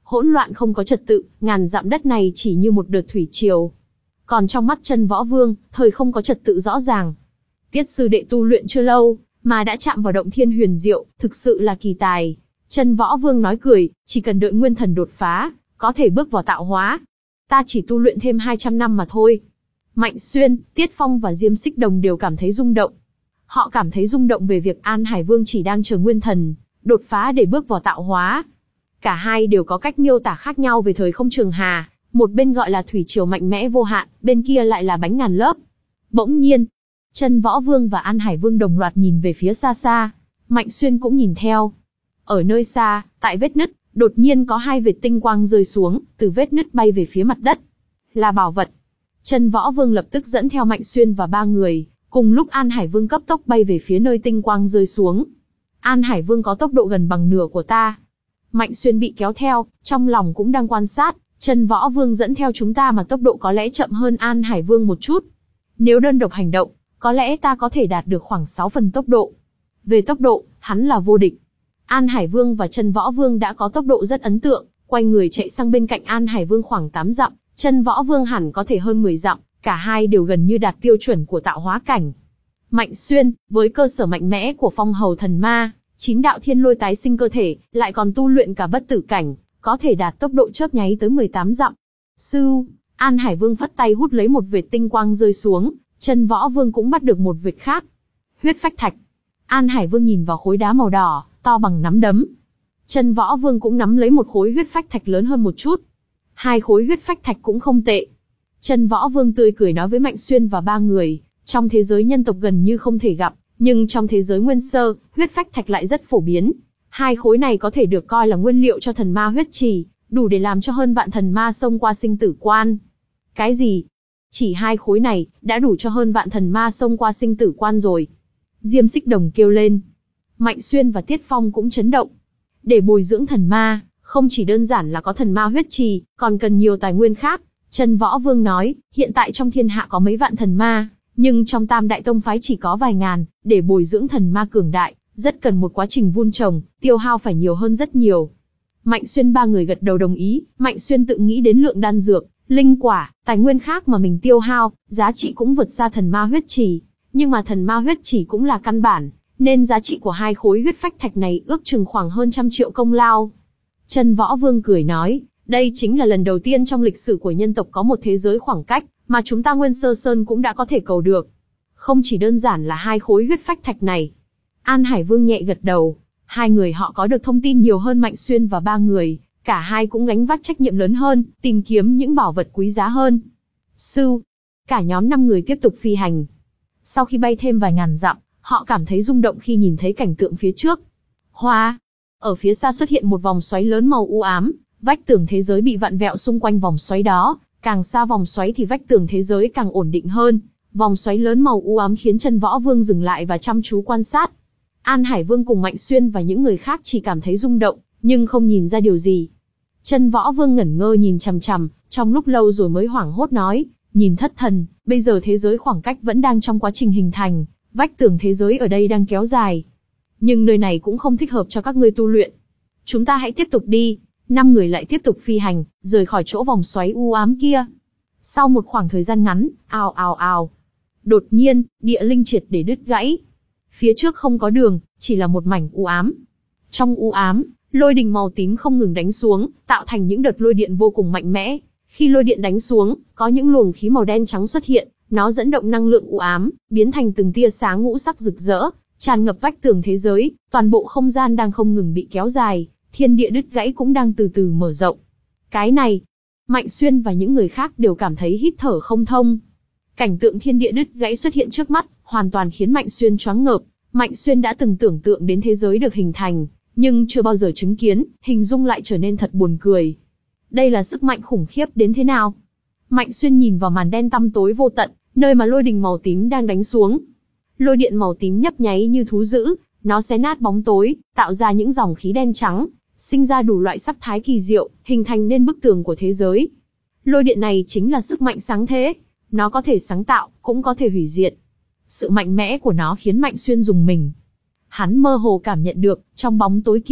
hỗn loạn không có trật tự, ngàn dặm đất này chỉ như một đợt thủy triều. Còn trong mắt Chân Võ Vương, thời không có trật tự rõ ràng. Tiết sư đệ tu luyện chưa lâu, mà đã chạm vào động thiên huyền diệu, thực sự là kỳ tài. Chân Võ Vương nói cười, chỉ cần đợi nguyên thần đột phá, có thể bước vào tạo hóa. Ta chỉ tu luyện thêm hai trăm năm mà thôi. Mạnh Xuyên, Tiết Phong và Diêm Xích Đồng đều cảm thấy rung động. Họ cảm thấy rung động về việc An Hải Vương chỉ đang chờ nguyên thần đột phá để bước vào tạo hóa. Cả hai đều có cách miêu tả khác nhau về thời không trường hà, một bên gọi là thủy triều mạnh mẽ vô hạn, bên kia lại là bánh ngàn lớp. Bỗng nhiên, Chân Võ Vương và An Hải Vương đồng loạt nhìn về phía xa xa, Mạnh Xuyên cũng nhìn theo. Ở nơi xa, tại vết nứt, đột nhiên có hai vệt tinh quang rơi xuống, từ vết nứt bay về phía mặt đất. Là bảo vật. Chân Võ Vương lập tức dẫn theo Mạnh Xuyên và ba người, cùng lúc An Hải Vương cấp tốc bay về phía nơi tinh quang rơi xuống. An Hải Vương có tốc độ gần bằng nửa của ta. Mạnh Xuyên bị kéo theo, trong lòng cũng đang quan sát, Chân Võ Vương dẫn theo chúng ta mà tốc độ có lẽ chậm hơn An Hải Vương một chút. Nếu đơn độc hành động, có lẽ ta có thể đạt được khoảng sáu phần tốc độ. Về tốc độ, hắn là vô địch. An Hải Vương và Chân Võ Vương đã có tốc độ rất ấn tượng, quay người chạy sang bên cạnh An Hải Vương khoảng tám dặm, Chân Võ Vương hẳn có thể hơn mười dặm, cả hai đều gần như đạt tiêu chuẩn của tạo hóa cảnh. Mạnh Xuyên, với cơ sở mạnh mẽ của phong hầu thần ma, chín đạo thiên lôi tái sinh cơ thể, lại còn tu luyện cả bất tử cảnh, có thể đạt tốc độ chớp nháy tới mười tám dặm. Sư, An Hải Vương phất tay hút lấy một vệt tinh quang rơi xuống, Chân Võ Vương cũng bắt được một vệt khác. Huyết phách thạch. An Hải Vương nhìn vào khối đá màu đỏ, to bằng nắm đấm. Chân Võ Vương cũng nắm lấy một khối huyết phách thạch lớn hơn một chút. Hai khối huyết phách thạch cũng không tệ. Chân Võ Vương tươi cười nói với Mạnh Xuyên và ba người, trong thế giới nhân tộc gần như không thể gặp, nhưng trong thế giới nguyên sơ, huyết phách thạch lại rất phổ biến. Hai khối này có thể được coi là nguyên liệu cho thần ma huyết trì, đủ để làm cho hơn vạn thần ma xông qua sinh tử quan. Cái gì? Chỉ hai khối này, đã đủ cho hơn vạn thần ma xông qua sinh tử quan rồi. Diêm Xích Đồng kêu lên. Mạnh Xuyên và Tiết Phong cũng chấn động. Để bồi dưỡng thần ma, không chỉ đơn giản là có thần ma huyết trì, còn cần nhiều tài nguyên khác. Chân Võ Vương nói, hiện tại trong thiên hạ có mấy vạn thần ma, nhưng trong Tam Đại Tông phái chỉ có vài ngàn, để bồi dưỡng thần ma cường đại, rất cần một quá trình vun trồng, tiêu hao phải nhiều hơn rất nhiều. Mạnh Xuyên ba người gật đầu đồng ý, Mạnh Xuyên tự nghĩ đến lượng đan dược, linh quả, tài nguyên khác mà mình tiêu hao, giá trị cũng vượt xa thần ma huyết trì. Nhưng mà thần ma huyết trì cũng là căn bản, nên giá trị của hai khối huyết phách thạch này ước chừng khoảng hơn trăm triệu công lao. Chân Võ Vương cười nói, đây chính là lần đầu tiên trong lịch sử của nhân tộc có một thế giới khoảng cách, mà chúng ta Nguyên Sơ Sơn cũng đã có thể cầu được. Không chỉ đơn giản là hai khối huyết phách thạch này. An Hải Vương nhẹ gật đầu, hai người họ có được thông tin nhiều hơn Mạnh Xuyên và ba người, cả hai cũng gánh vác trách nhiệm lớn hơn, tìm kiếm những bảo vật quý giá hơn. Sư, cả nhóm năm người tiếp tục phi hành. Sau khi bay thêm vài ngàn dặm, họ cảm thấy rung động khi nhìn thấy cảnh tượng phía trước. Hoa, ở phía xa xuất hiện một vòng xoáy lớn màu u ám, vách tường thế giới bị vặn vẹo xung quanh vòng xoáy đó, càng xa vòng xoáy thì vách tường thế giới càng ổn định hơn. Vòng xoáy lớn màu u ám khiến Chân Võ Vương dừng lại và chăm chú quan sát. An Hải Vương cùng Mạnh Xuyên và những người khác chỉ cảm thấy rung động, nhưng không nhìn ra điều gì. Chân Võ Vương ngẩn ngơ nhìn chằm chằm, trong lúc lâu rồi mới hoảng hốt nói, nhìn thất thần, bây giờ thế giới khoảng cách vẫn đang trong quá trình hình thành, vách tường thế giới ở đây đang kéo dài. Nhưng nơi này cũng không thích hợp cho các ngươi tu luyện. Chúng ta hãy tiếp tục đi. Năm người lại tiếp tục phi hành, rời khỏi chỗ vòng xoáy u ám kia. Sau một khoảng thời gian ngắn, ào ào ào. Đột nhiên, địa linh triệt để đứt gãy. Phía trước không có đường, chỉ là một mảnh u ám. Trong u ám, lôi đình màu tím không ngừng đánh xuống, tạo thành những đợt lôi điện vô cùng mạnh mẽ. Khi lôi điện đánh xuống, có những luồng khí màu đen trắng xuất hiện, nó dẫn động năng lượng u ám, biến thành từng tia sáng ngũ sắc rực rỡ, tràn ngập vách tường thế giới, toàn bộ không gian đang không ngừng bị kéo dài, thiên địa đứt gãy cũng đang từ từ mở rộng. Cái này, Mạnh Xuyên và những người khác đều cảm thấy hít thở không thông. Cảnh tượng thiên địa đứt gãy xuất hiện trước mắt, hoàn toàn khiến Mạnh Xuyên choáng ngợp. Mạnh Xuyên đã từng tưởng tượng đến thế giới được hình thành, nhưng chưa bao giờ chứng kiến, hình dung lại trở nên thật buồn cười. Đây là sức mạnh khủng khiếp đến thế nào? Mạnh Xuyên nhìn vào màn đen tăm tối vô tận, nơi mà lôi đình màu tím đang đánh xuống. Lôi điện màu tím nhấp nháy như thú dữ, nó xé nát bóng tối, tạo ra những dòng khí đen trắng, sinh ra đủ loại sắc thái kỳ diệu, hình thành nên bức tường của thế giới. Lôi điện này chính là sức mạnh sáng thế, nó có thể sáng tạo, cũng có thể hủy diệt. Sự mạnh mẽ của nó khiến Mạnh Xuyên rùng mình. Hắn mơ hồ cảm nhận được, trong bóng tối kia,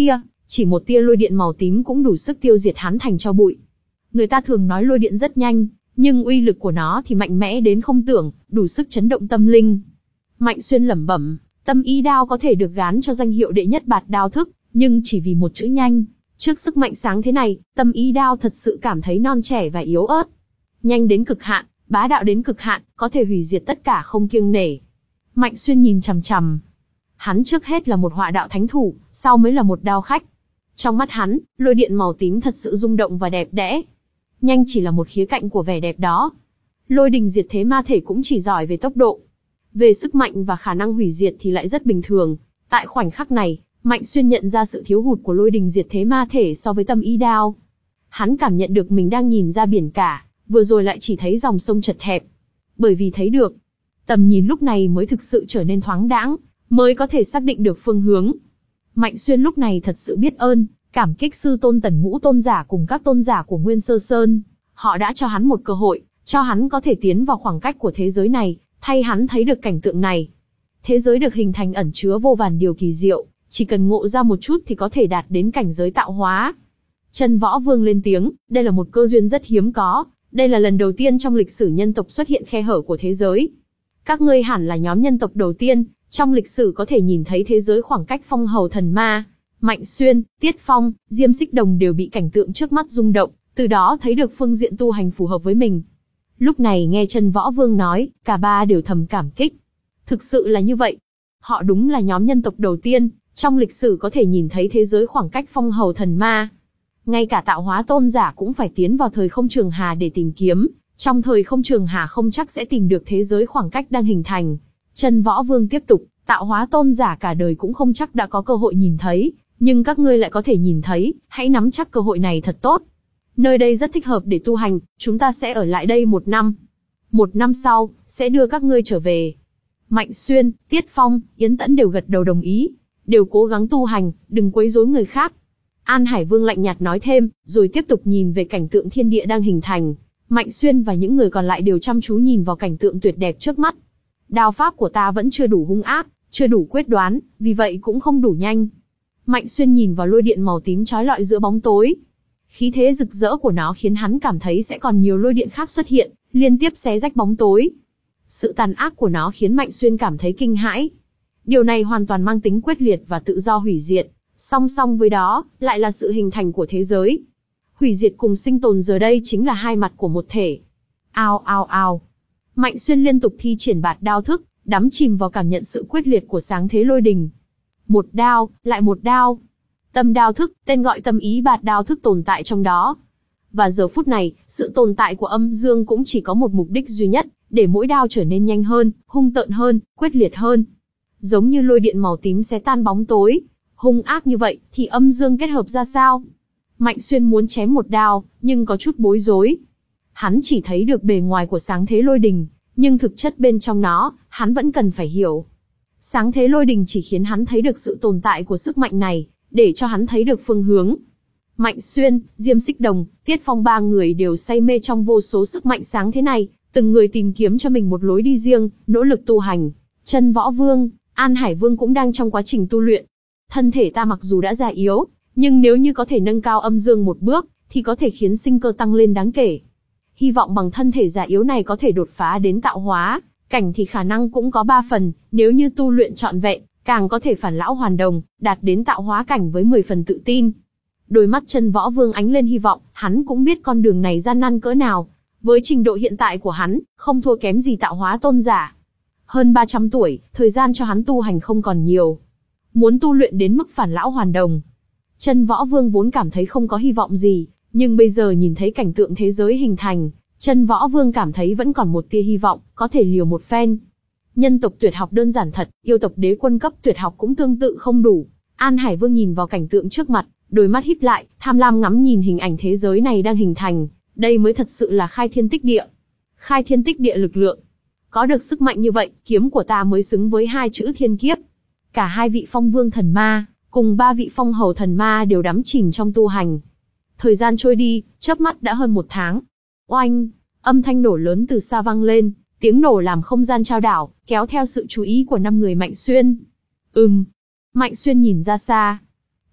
Chỉ một tia lôi điện màu tím cũng đủ sức tiêu diệt hắn thành tro bụi. Người ta thường nói lôi điện rất nhanh, nhưng uy lực của nó thì mạnh mẽ đến không tưởng, đủ sức chấn động tâm linh. Mạnh Xuyên lẩm bẩm, Tâm Ý đao có thể được gán cho danh hiệu đệ nhất bạt đao thức, nhưng chỉ vì một chữ nhanh. Trước sức mạnh sáng thế này, Tâm Ý đao thật sự cảm thấy non trẻ và yếu ớt. Nhanh đến cực hạn, bá đạo đến cực hạn, có thể hủy diệt tất cả không kiêng nể. Mạnh Xuyên nhìn chằm chằm. Hắn trước hết là một họa đạo thánh thủ, sau mới là một đao khách. Trong mắt hắn, lôi điện màu tím thật sự rung động và đẹp đẽ. Nhanh chỉ là một khía cạnh của vẻ đẹp đó. Lôi đình diệt thế ma thể cũng chỉ giỏi về tốc độ. Về sức mạnh và khả năng hủy diệt thì lại rất bình thường. Tại khoảnh khắc này, Mạnh Xuyên nhận ra sự thiếu hụt của lôi đình diệt thế ma thể so với Tâm Ý đao. Hắn cảm nhận được mình đang nhìn ra biển cả, vừa rồi lại chỉ thấy dòng sông chật hẹp. Bởi vì thấy được, tầm nhìn lúc này mới thực sự trở nên thoáng đãng, mới có thể xác định được phương hướng. Mạnh Xuyên lúc này thật sự biết ơn, cảm kích sư tôn Tần Ngũ tôn giả cùng các tôn giả của Nguyên Sơ Sơn. Họ đã cho hắn một cơ hội, cho hắn có thể tiến vào khoảng cách của thế giới này, thay hắn thấy được cảnh tượng này. Thế giới được hình thành ẩn chứa vô vàn điều kỳ diệu, chỉ cần ngộ ra một chút thì có thể đạt đến cảnh giới tạo hóa. Chân Võ Vương lên tiếng, đây là một cơ duyên rất hiếm có, đây là lần đầu tiên trong lịch sử nhân tộc xuất hiện khe hở của thế giới. Các ngươi hẳn là nhóm nhân tộc đầu tiên, trong lịch sử có thể nhìn thấy thế giới khoảng cách phong hầu thần ma. Mạnh Xuyên, Tiết Phong, Diêm Xích Đồng đều bị cảnh tượng trước mắt rung động, từ đó thấy được phương diện tu hành phù hợp với mình. Lúc này nghe Chân Võ Vương nói, cả ba đều thầm cảm kích. Thực sự là như vậy. Họ đúng là nhóm nhân tộc đầu tiên, trong lịch sử có thể nhìn thấy thế giới khoảng cách phong hầu thần ma. Ngay cả tạo hóa tôn giả cũng phải tiến vào thời không trường hà để tìm kiếm, trong thời không trường hà không chắc sẽ tìm được thế giới khoảng cách đang hình thành. Chân Võ Vương tiếp tục, tạo hóa tôn giả cả đời cũng không chắc đã có cơ hội nhìn thấy, nhưng các ngươi lại có thể nhìn thấy, hãy nắm chắc cơ hội này thật tốt. Nơi đây rất thích hợp để tu hành, chúng ta sẽ ở lại đây một năm. Một năm sau, sẽ đưa các ngươi trở về. Mạnh Xuyên, Tiết Phong, Yến Tẫn đều gật đầu đồng ý, đều cố gắng tu hành, đừng quấy rối người khác. An Hải Vương lạnh nhạt nói thêm, rồi tiếp tục nhìn về cảnh tượng thiên địa đang hình thành. Mạnh Xuyên và những người còn lại đều chăm chú nhìn vào cảnh tượng tuyệt đẹp trước mắt. Đao pháp của ta vẫn chưa đủ hung ác, chưa đủ quyết đoán, vì vậy cũng không đủ nhanh. Mạnh Xuyên nhìn vào lôi điện màu tím chói lọi giữa bóng tối. Khí thế rực rỡ của nó khiến hắn cảm thấy sẽ còn nhiều lôi điện khác xuất hiện, liên tiếp xé rách bóng tối. Sự tàn ác của nó khiến Mạnh Xuyên cảm thấy kinh hãi. Điều này hoàn toàn mang tính quyết liệt và tự do hủy diệt, song song với đó, lại là sự hình thành của thế giới. Hủy diệt cùng sinh tồn giờ đây chính là hai mặt của một thể. Ao ao ao. Mạnh Xuyên liên tục thi triển bạt đao thức, đắm chìm vào cảm nhận sự quyết liệt của sáng thế lôi đình. Một đao, lại một đao. Tâm đao thức, tên gọi tâm ý bạt đao thức tồn tại trong đó. Và giờ phút này, sự tồn tại của âm dương cũng chỉ có một mục đích duy nhất, để mỗi đao trở nên nhanh hơn, hung tợn hơn, quyết liệt hơn. Giống như lôi điện màu tím xé tan bóng tối, hung ác như vậy, thì âm dương kết hợp ra sao? Mạnh Xuyên muốn chém một đao, nhưng có chút bối rối. Hắn chỉ thấy được bề ngoài của sáng thế lôi đình, nhưng thực chất bên trong nó, hắn vẫn cần phải hiểu. Sáng thế lôi đình chỉ khiến hắn thấy được sự tồn tại của sức mạnh này, để cho hắn thấy được phương hướng. Mạnh Xuyên, Diêm Xích Đồng, Tiết Phong ba người đều say mê trong vô số sức mạnh sáng thế này, từng người tìm kiếm cho mình một lối đi riêng, nỗ lực tu hành. Chân Võ Vương, An Hải Vương cũng đang trong quá trình tu luyện. Thân thể ta mặc dù đã già yếu, nhưng nếu như có thể nâng cao âm dương một bước, thì có thể khiến sinh cơ tăng lên đáng kể. Hy vọng bằng thân thể già yếu này có thể đột phá đến tạo hóa cảnh thì khả năng cũng có ba phần, nếu như tu luyện trọn vẹn, càng có thể phản lão hoàn đồng, đạt đến tạo hóa cảnh với mười phần tự tin. Đôi mắt Chân Võ Vương ánh lên hy vọng, hắn cũng biết con đường này gian nan cỡ nào. Với trình độ hiện tại của hắn, không thua kém gì tạo hóa tôn giả. Hơn ba trăm tuổi, thời gian cho hắn tu hành không còn nhiều. Muốn tu luyện đến mức phản lão hoàn đồng. Chân Võ Vương vốn cảm thấy không có hy vọng gì, nhưng bây giờ nhìn thấy cảnh tượng thế giới hình thành, Chân Võ Vương cảm thấy vẫn còn một tia hy vọng, có thể liều một phen. Nhân tộc tuyệt học đơn giản thật, yêu tộc đế quân cấp tuyệt học cũng tương tự không đủ. An Hải Vương nhìn vào cảnh tượng trước mặt, đôi mắt híp lại, tham lam ngắm nhìn hình ảnh thế giới này đang hình thành. Đây mới thật sự là khai thiên tích địa. Khai thiên tích địa lực lượng. Có được sức mạnh như vậy, kiếm của ta mới xứng với hai chữ thiên kiếp. Cả hai vị phong vương thần ma, cùng ba vị phong hầu thần ma đều đắm chìm trong tu hành. Thời gian trôi đi, chớp mắt đã hơn một tháng. Oanh, âm thanh nổ lớn từ xa vang lên, tiếng nổ làm không gian chao đảo, kéo theo sự chú ý của năm người Mạnh Xuyên. Ừm, Mạnh Xuyên nhìn ra xa.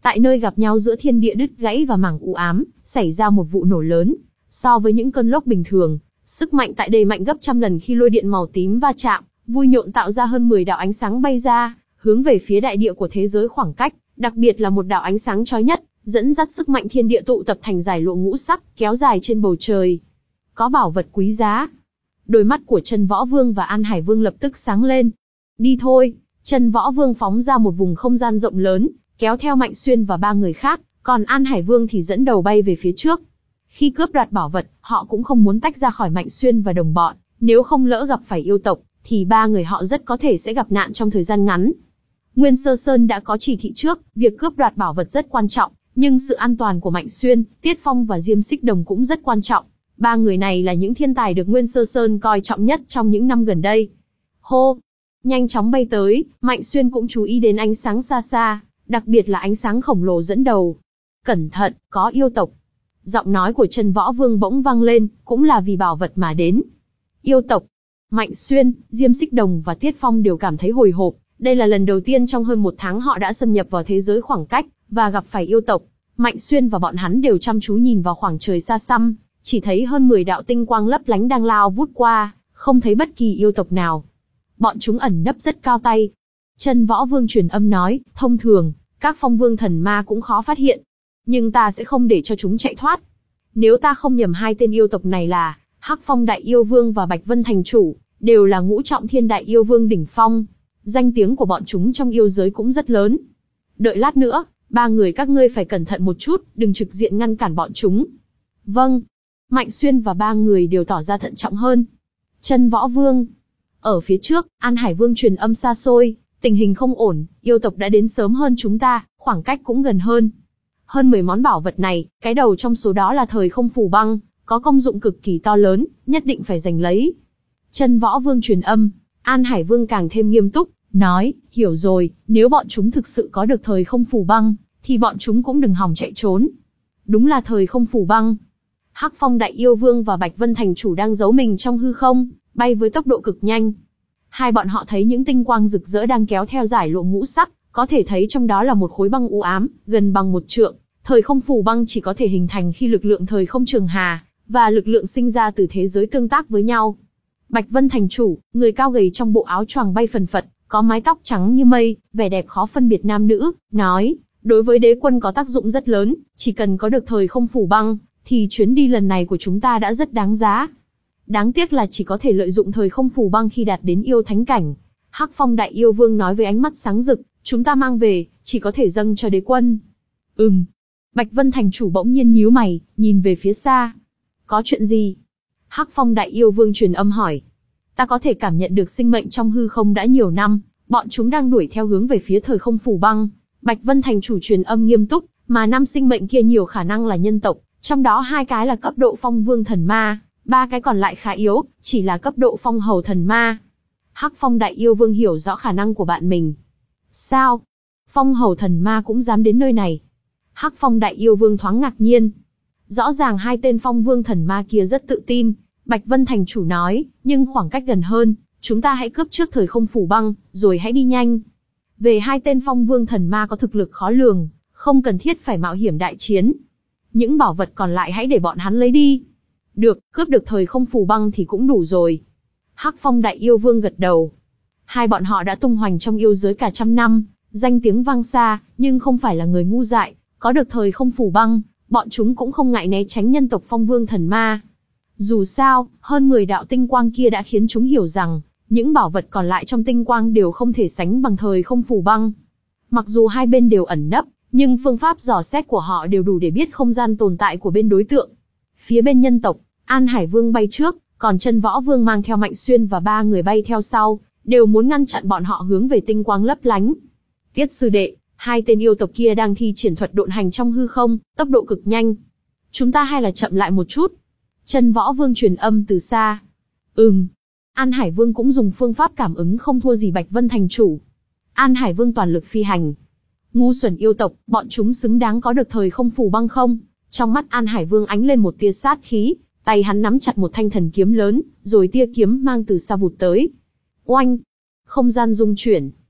Tại nơi gặp nhau giữa thiên địa đứt gãy và mảng u ám, xảy ra một vụ nổ lớn. So với những cơn lốc bình thường, sức mạnh tại đây mạnh gấp trăm lần khi lôi điện màu tím va chạm, vui nhộn tạo ra hơn mười đạo ánh sáng bay ra, hướng về phía đại địa của thế giới khoảng cách, đặc biệt là một đạo ánh sáng chói nhất, dẫn dắt sức mạnh thiên địa tụ tập thành giải lụa ngũ sắc, kéo dài trên bầu trời. Có bảo vật quý giá. Đôi mắt của Chân Võ Vương và An Hải Vương lập tức sáng lên. Đi thôi, Chân Võ Vương phóng ra một vùng không gian rộng lớn, kéo theo Mạnh Xuyên và ba người khác, còn An Hải Vương thì dẫn đầu bay về phía trước. Khi cướp đoạt bảo vật, họ cũng không muốn tách ra khỏi Mạnh Xuyên và đồng bọn, nếu không lỡ gặp phải yêu tộc, thì ba người họ rất có thể sẽ gặp nạn trong thời gian ngắn. Nguyên Sơ Sơn đã có chỉ thị trước, việc cướp đoạt bảo vật rất quan trọng, nhưng sự an toàn của Mạnh Xuyên, Tiết Phong và Diêm Xích Đồng cũng rất quan trọng. Ba người này là những thiên tài được Nguyên Sơ Sơn coi trọng nhất trong những năm gần đây. Hô! Nhanh chóng bay tới, Mạnh Xuyên cũng chú ý đến ánh sáng xa xa, đặc biệt là ánh sáng khổng lồ dẫn đầu. Cẩn thận, có yêu tộc. Giọng nói của Chân Võ Vương bỗng vang lên, cũng là vì bảo vật mà đến. Yêu tộc. Mạnh Xuyên, Diêm Xích Đồng và Tiết Phong đều cảm thấy hồi hộp. Đây là lần đầu tiên trong hơn một tháng họ đã xâm nhập vào thế giới khoảng cách, và gặp phải yêu tộc. Mạnh Xuyên và bọn hắn đều chăm chú nhìn vào khoảng trời xa xăm, chỉ thấy hơn mười đạo tinh quang lấp lánh đang lao vút qua, không thấy bất kỳ yêu tộc nào. Bọn chúng ẩn nấp rất cao tay. Chân Võ Vương truyền âm nói, thông thường, các phong vương thần ma cũng khó phát hiện. Nhưng ta sẽ không để cho chúng chạy thoát. Nếu ta không nhầm hai tên yêu tộc này là Hắc Phong Đại Yêu Vương và Bạch Vân Thành Chủ, đều là ngũ trọng thiên đại yêu vương đỉnh phong. Danh tiếng của bọn chúng trong yêu giới cũng rất lớn. Đợi lát nữa, ba người các ngươi phải cẩn thận một chút, đừng trực diện ngăn cản bọn chúng. Vâng. Mạnh Xuyên và ba người đều tỏ ra thận trọng hơn. Chân Võ Vương. Ở phía trước, An Hải Vương truyền âm xa xôi, tình hình không ổn, yêu tộc đã đến sớm hơn chúng ta, khoảng cách cũng gần hơn. Hơn mười món bảo vật này, cái đầu trong số đó là thời không phù băng, có công dụng cực kỳ to lớn, nhất định phải giành lấy. Chân Võ Vương truyền âm, An Hải Vương càng thêm nghiêm túc, nói, hiểu rồi, nếu bọn chúng thực sự có được thời không phù băng, thì bọn chúng cũng đừng hòng chạy trốn. Đúng là thời không phù băng. Hắc Phong Đại Yêu Vương và Bạch Vân Thành Chủ đang giấu mình trong hư không, bay với tốc độ cực nhanh. Hai bọn họ thấy những tinh quang rực rỡ đang kéo theo giải lụa ngũ sắc, có thể thấy trong đó là một khối băng u ám, gần bằng một trượng. Thời không phù băng chỉ có thể hình thành khi lực lượng thời không trường hà, và lực lượng sinh ra từ thế giới tương tác với nhau. Bạch Vân Thành Chủ, người cao gầy trong bộ áo choàng bay phần phật, có mái tóc trắng như mây, vẻ đẹp khó phân biệt nam nữ, nói, đối với đế quân có tác dụng rất lớn, chỉ cần có được thời không phù băng, thì chuyến đi lần này của chúng ta đã rất đáng giá. Đáng tiếc là chỉ có thể lợi dụng thời không phù băng khi đạt đến yêu thánh cảnh. Hắc Phong Đại Yêu Vương nói với ánh mắt sáng rực, chúng ta mang về, chỉ có thể dâng cho đế quân. Ừm. Bạch Vân Thành Chủ bỗng nhiên nhíu mày, nhìn về phía xa. Có chuyện gì? Hắc Phong Đại Yêu Vương truyền âm hỏi. Ta có thể cảm nhận được sinh mệnh trong hư không đã nhiều năm, bọn chúng đang đuổi theo hướng về phía thời không phù băng. Bạch Vân Thành Chủ truyền âm nghiêm túc, mà năm sinh mệnh kia nhiều khả năng là nhân tộc, trong đó hai cái là cấp độ phong vương thần ma, ba cái còn lại khá yếu, chỉ là cấp độ phong hầu thần ma. Hắc Phong Đại Yêu Vương hiểu rõ khả năng của bạn mình. Sao? Phong hầu thần ma cũng dám đến nơi này? Hắc Phong Đại Yêu Vương thoáng ngạc nhiên. Rõ ràng hai tên phong vương thần ma kia rất tự tin. Bạch Vân Thành Chủ nói, nhưng khoảng cách gần hơn, chúng ta hãy cướp trước thời không phù băng, rồi hãy đi nhanh. Về hai tên phong vương thần ma có thực lực khó lường, không cần thiết phải mạo hiểm đại chiến. Những bảo vật còn lại hãy để bọn hắn lấy đi. Được, cướp được thời không phù băng thì cũng đủ rồi. Hắc Phong Đại Yêu Vương gật đầu. Hai bọn họ đã tung hoành trong yêu giới cả trăm năm, danh tiếng vang xa, nhưng không phải là người ngu dại, có được thời không phù băng, bọn chúng cũng không ngại né tránh nhân tộc phong vương thần ma. Dù sao, hơn mười đạo tinh quang kia đã khiến chúng hiểu rằng, những bảo vật còn lại trong tinh quang đều không thể sánh bằng thời không phù băng. Mặc dù hai bên đều ẩn nấp, nhưng phương pháp dò xét của họ đều đủ để biết không gian tồn tại của bên đối tượng. Phía bên nhân tộc, An Hải Vương bay trước, còn Chân Võ Vương mang theo Mạnh Xuyên và ba người bay theo sau, đều muốn ngăn chặn bọn họ hướng về tinh quang lấp lánh. Tiết sư đệ, hai tên yêu tộc kia đang thi triển thuật độn hành trong hư không, tốc độ cực nhanh. Chúng ta hay là chậm lại một chút? Chân Võ Vương truyền âm từ xa. Ừm. An Hải Vương cũng dùng phương pháp cảm ứng không thua gì Bạch Vân Thành Chủ. An Hải Vương toàn lực phi hành. Ngu xuẩn yêu tộc, bọn chúng xứng đáng có được thời không phù băng không? Trong mắt An Hải Vương ánh lên một tia sát khí, tay hắn nắm chặt một thanh thần kiếm lớn, rồi tia kiếm mang từ xa vụt tới. Oanh! Không gian rung chuyển.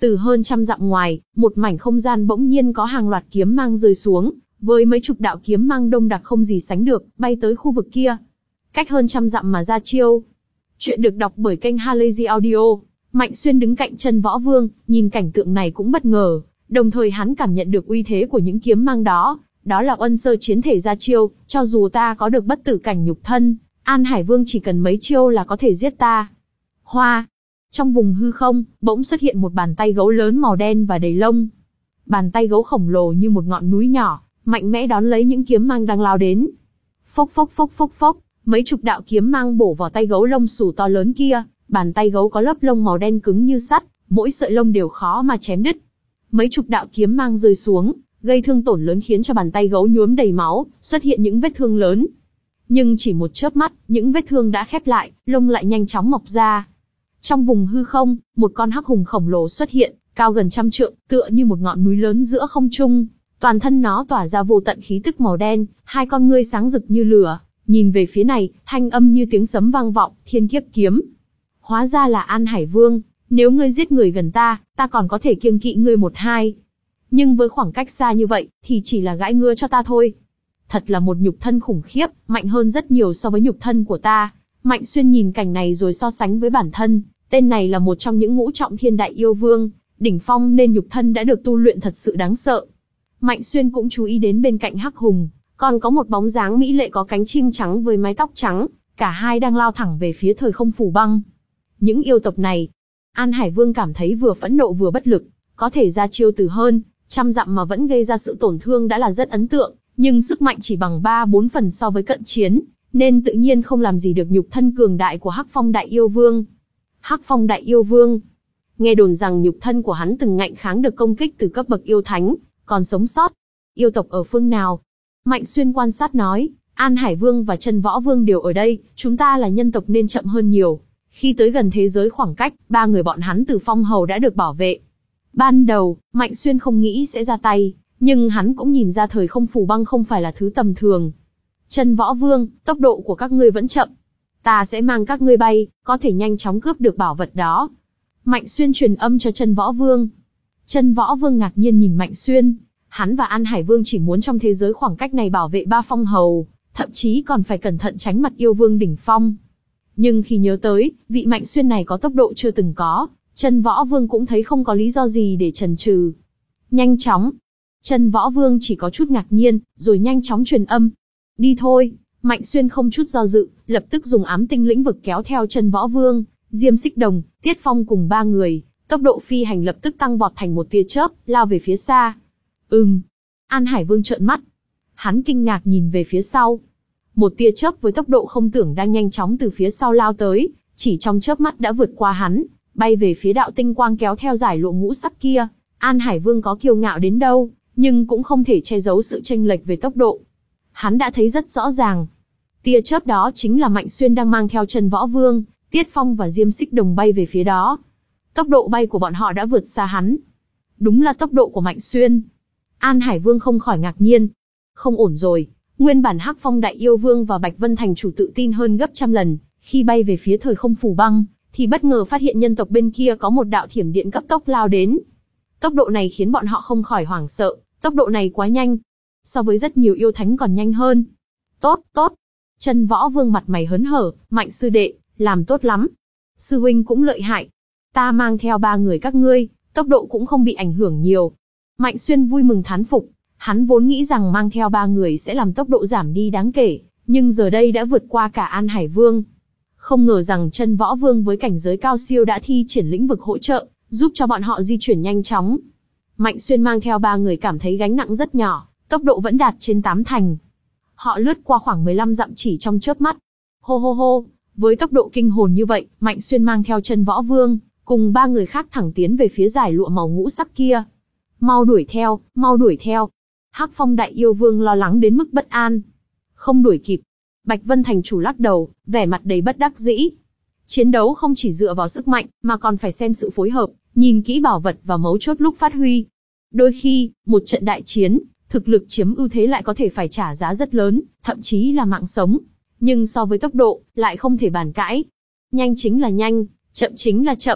Từ hơn trăm dặm ngoài, một mảnh không gian bỗng nhiên có hàng loạt kiếm mang rơi xuống, với mấy chục đạo kiếm mang đông đặc không gì sánh được, bay tới khu vực kia. Cách hơn trăm dặm mà ra chiêu. Chuyện được đọc bởi kênh Halazy Audio. Mạnh Xuyên đứng cạnh Chân Võ Vương, nhìn cảnh tượng này cũng bất ngờ, đồng thời hắn cảm nhận được uy thế của những kiếm mang đó. Đó là Ân Sơ chiến thể ra chiêu, cho dù ta có được bất tử cảnh nhục thân, An Hải Vương chỉ cần mấy chiêu là có thể giết ta. Hoa! Trong vùng hư không, bỗng xuất hiện một bàn tay gấu lớn màu đen và đầy lông. Bàn tay gấu khổng lồ như một ngọn núi nhỏ, mạnh mẽ đón lấy những kiếm mang đang lao đến. Phốc phốc phốc phốc phốc, mấy chục đạo kiếm mang bổ vào tay gấu lông xù to lớn kia. Bàn tay gấu có lớp lông màu đen cứng như sắt, mỗi sợi lông đều khó mà chém đứt. Mấy chục đạo kiếm mang rơi xuống, gây thương tổn lớn khiến cho bàn tay gấu nhuốm đầy máu, xuất hiện những vết thương lớn. Nhưng chỉ một chớp mắt, những vết thương đã khép lại, lông lại nhanh chóng mọc ra. Trong vùng hư không, một con hắc hùng khổng lồ xuất hiện, cao gần trăm trượng, tựa như một ngọn núi lớn giữa không trung. Toàn thân nó tỏa ra vô tận khí tức màu đen, hai con ngươi sáng rực như lửa, nhìn về phía này, thanh âm như tiếng sấm vang vọng, thiên kiếp kiếm. Hóa ra là An Hải Vương, nếu ngươi giết người gần ta, ta còn có thể kiêng kỵ ngươi một hai. Nhưng với khoảng cách xa như vậy, thì chỉ là gãi ngứa cho ta thôi. Thật là một nhục thân khủng khiếp, mạnh hơn rất nhiều so với nhục thân của ta. Mạnh Xuyên nhìn cảnh này rồi so sánh với bản thân, tên này là một trong những ngũ trọng thiên đại yêu vương, đỉnh phong nên nhục thân đã được tu luyện thật sự đáng sợ. Mạnh Xuyên cũng chú ý đến bên cạnh hắc hùng, còn có một bóng dáng mỹ lệ có cánh chim trắng với mái tóc trắng, cả hai đang lao thẳng về phía thời không phủ băng. Những yêu tộc này, An Hải Vương cảm thấy vừa phẫn nộ vừa bất lực, có thể ra chiêu từ hơn trăm dặm mà vẫn gây ra sự tổn thương đã là rất ấn tượng, nhưng sức mạnh chỉ bằng ba bốn phần so với cận chiến, nên tự nhiên không làm gì được nhục thân cường đại của Hắc Phong Đại Yêu Vương. Hắc Phong Đại Yêu Vương, nghe đồn rằng nhục thân của hắn từng ngạnh kháng được công kích từ cấp bậc yêu thánh, còn sống sót. Yêu tộc ở phương nào? Mạnh Xuyên quan sát nói, An Hải Vương và Chân Võ Vương đều ở đây, chúng ta là nhân tộc nên chậm hơn nhiều. Khi tới gần thế giới khoảng cách, ba người bọn hắn từ phong hầu đã được bảo vệ. Ban đầu, Mạnh Xuyên không nghĩ sẽ ra tay, nhưng hắn cũng nhìn ra thời không phủ băng không phải là thứ tầm thường. Chân Võ Vương, tốc độ của các ngươi vẫn chậm. Ta sẽ mang các ngươi bay, có thể nhanh chóng cướp được bảo vật đó. Mạnh Xuyên truyền âm cho Chân Võ Vương. Chân Võ Vương ngạc nhiên nhìn Mạnh Xuyên. Hắn và An Hải Vương chỉ muốn trong thế giới khoảng cách này bảo vệ ba phong hầu, thậm chí còn phải cẩn thận tránh mặt yêu vương đỉnh phong. Nhưng khi nhớ tới, vị Mạnh Xuyên này có tốc độ chưa từng có, Chân Võ Vương cũng thấy không có lý do gì để chần chừ. Nhanh chóng. Chân Võ Vương chỉ có chút ngạc nhiên, rồi nhanh chóng truyền âm. Đi thôi. Mạnh Xuyên không chút do dự, lập tức dùng ám tinh lĩnh vực kéo theo Chân Võ Vương, Diêm Xích Đồng, Tiết Phong cùng ba người. Tốc độ phi hành lập tức tăng vọt thành một tia chớp, lao về phía xa. Ừm. An Hải Vương trợn mắt. Hắn kinh ngạc nhìn về phía sau. Một tia chớp với tốc độ không tưởng đang nhanh chóng từ phía sau lao tới, chỉ trong chớp mắt đã vượt qua hắn, bay về phía đạo tinh quang kéo theo giải lụa ngũ sắc kia. An Hải Vương có kiêu ngạo đến đâu, nhưng cũng không thể che giấu sự chênh lệch về tốc độ. Hắn đã thấy rất rõ ràng. Tia chớp đó chính là Mạnh Xuyên đang mang theo Chân Võ Vương, Tiết Phong và Diêm Xích Đồng bay về phía đó. Tốc độ bay của bọn họ đã vượt xa hắn. Đúng là tốc độ của Mạnh Xuyên. An Hải Vương không khỏi ngạc nhiên. Không ổn rồi. Nguyên bản Hắc Phong Đại Yêu Vương và Bạch Vân Thành chủ tự tin hơn gấp trăm lần, khi bay về phía thời không phủ băng, thì bất ngờ phát hiện nhân tộc bên kia có một đạo thiểm điện cấp tốc lao đến. Tốc độ này khiến bọn họ không khỏi hoảng sợ, tốc độ này quá nhanh. So với rất nhiều yêu thánh còn nhanh hơn. Tốt, tốt. Chân Võ Vương mặt mày hớn hở, Mạnh sư đệ, làm tốt lắm. Sư huynh cũng lợi hại. Ta mang theo ba người các ngươi, tốc độ cũng không bị ảnh hưởng nhiều. Mạnh Xuyên vui mừng thán phục. Hắn vốn nghĩ rằng mang theo ba người sẽ làm tốc độ giảm đi đáng kể, nhưng giờ đây đã vượt qua cả An Hải Vương. Không ngờ rằng Chân Võ Vương với cảnh giới cao siêu đã thi triển lĩnh vực hỗ trợ, giúp cho bọn họ di chuyển nhanh chóng. Mạnh Xuyên mang theo ba người cảm thấy gánh nặng rất nhỏ, tốc độ vẫn đạt trên tám thành. Họ lướt qua khoảng mười lăm dặm chỉ trong chớp mắt. Hô hô hô, với tốc độ kinh hồn như vậy, Mạnh Xuyên mang theo Chân Võ Vương, cùng ba người khác thẳng tiến về phía giải lụa màu ngũ sắc kia. Mau đuổi theo, mau đuổi theo. Hắc Phong Đại Yêu Vương lo lắng đến mức bất an. Không đuổi kịp. Bạch Vân Thành chủ lắc đầu, vẻ mặt đầy bất đắc dĩ. Chiến đấu không chỉ dựa vào sức mạnh, mà còn phải xem sự phối hợp, nhìn kỹ bảo vật và mấu chốt lúc phát huy. Đôi khi, một trận đại chiến, thực lực chiếm ưu thế lại có thể phải trả giá rất lớn, thậm chí là mạng sống. Nhưng so với tốc độ, lại không thể bàn cãi. Nhanh chính là nhanh, chậm chính là chậm.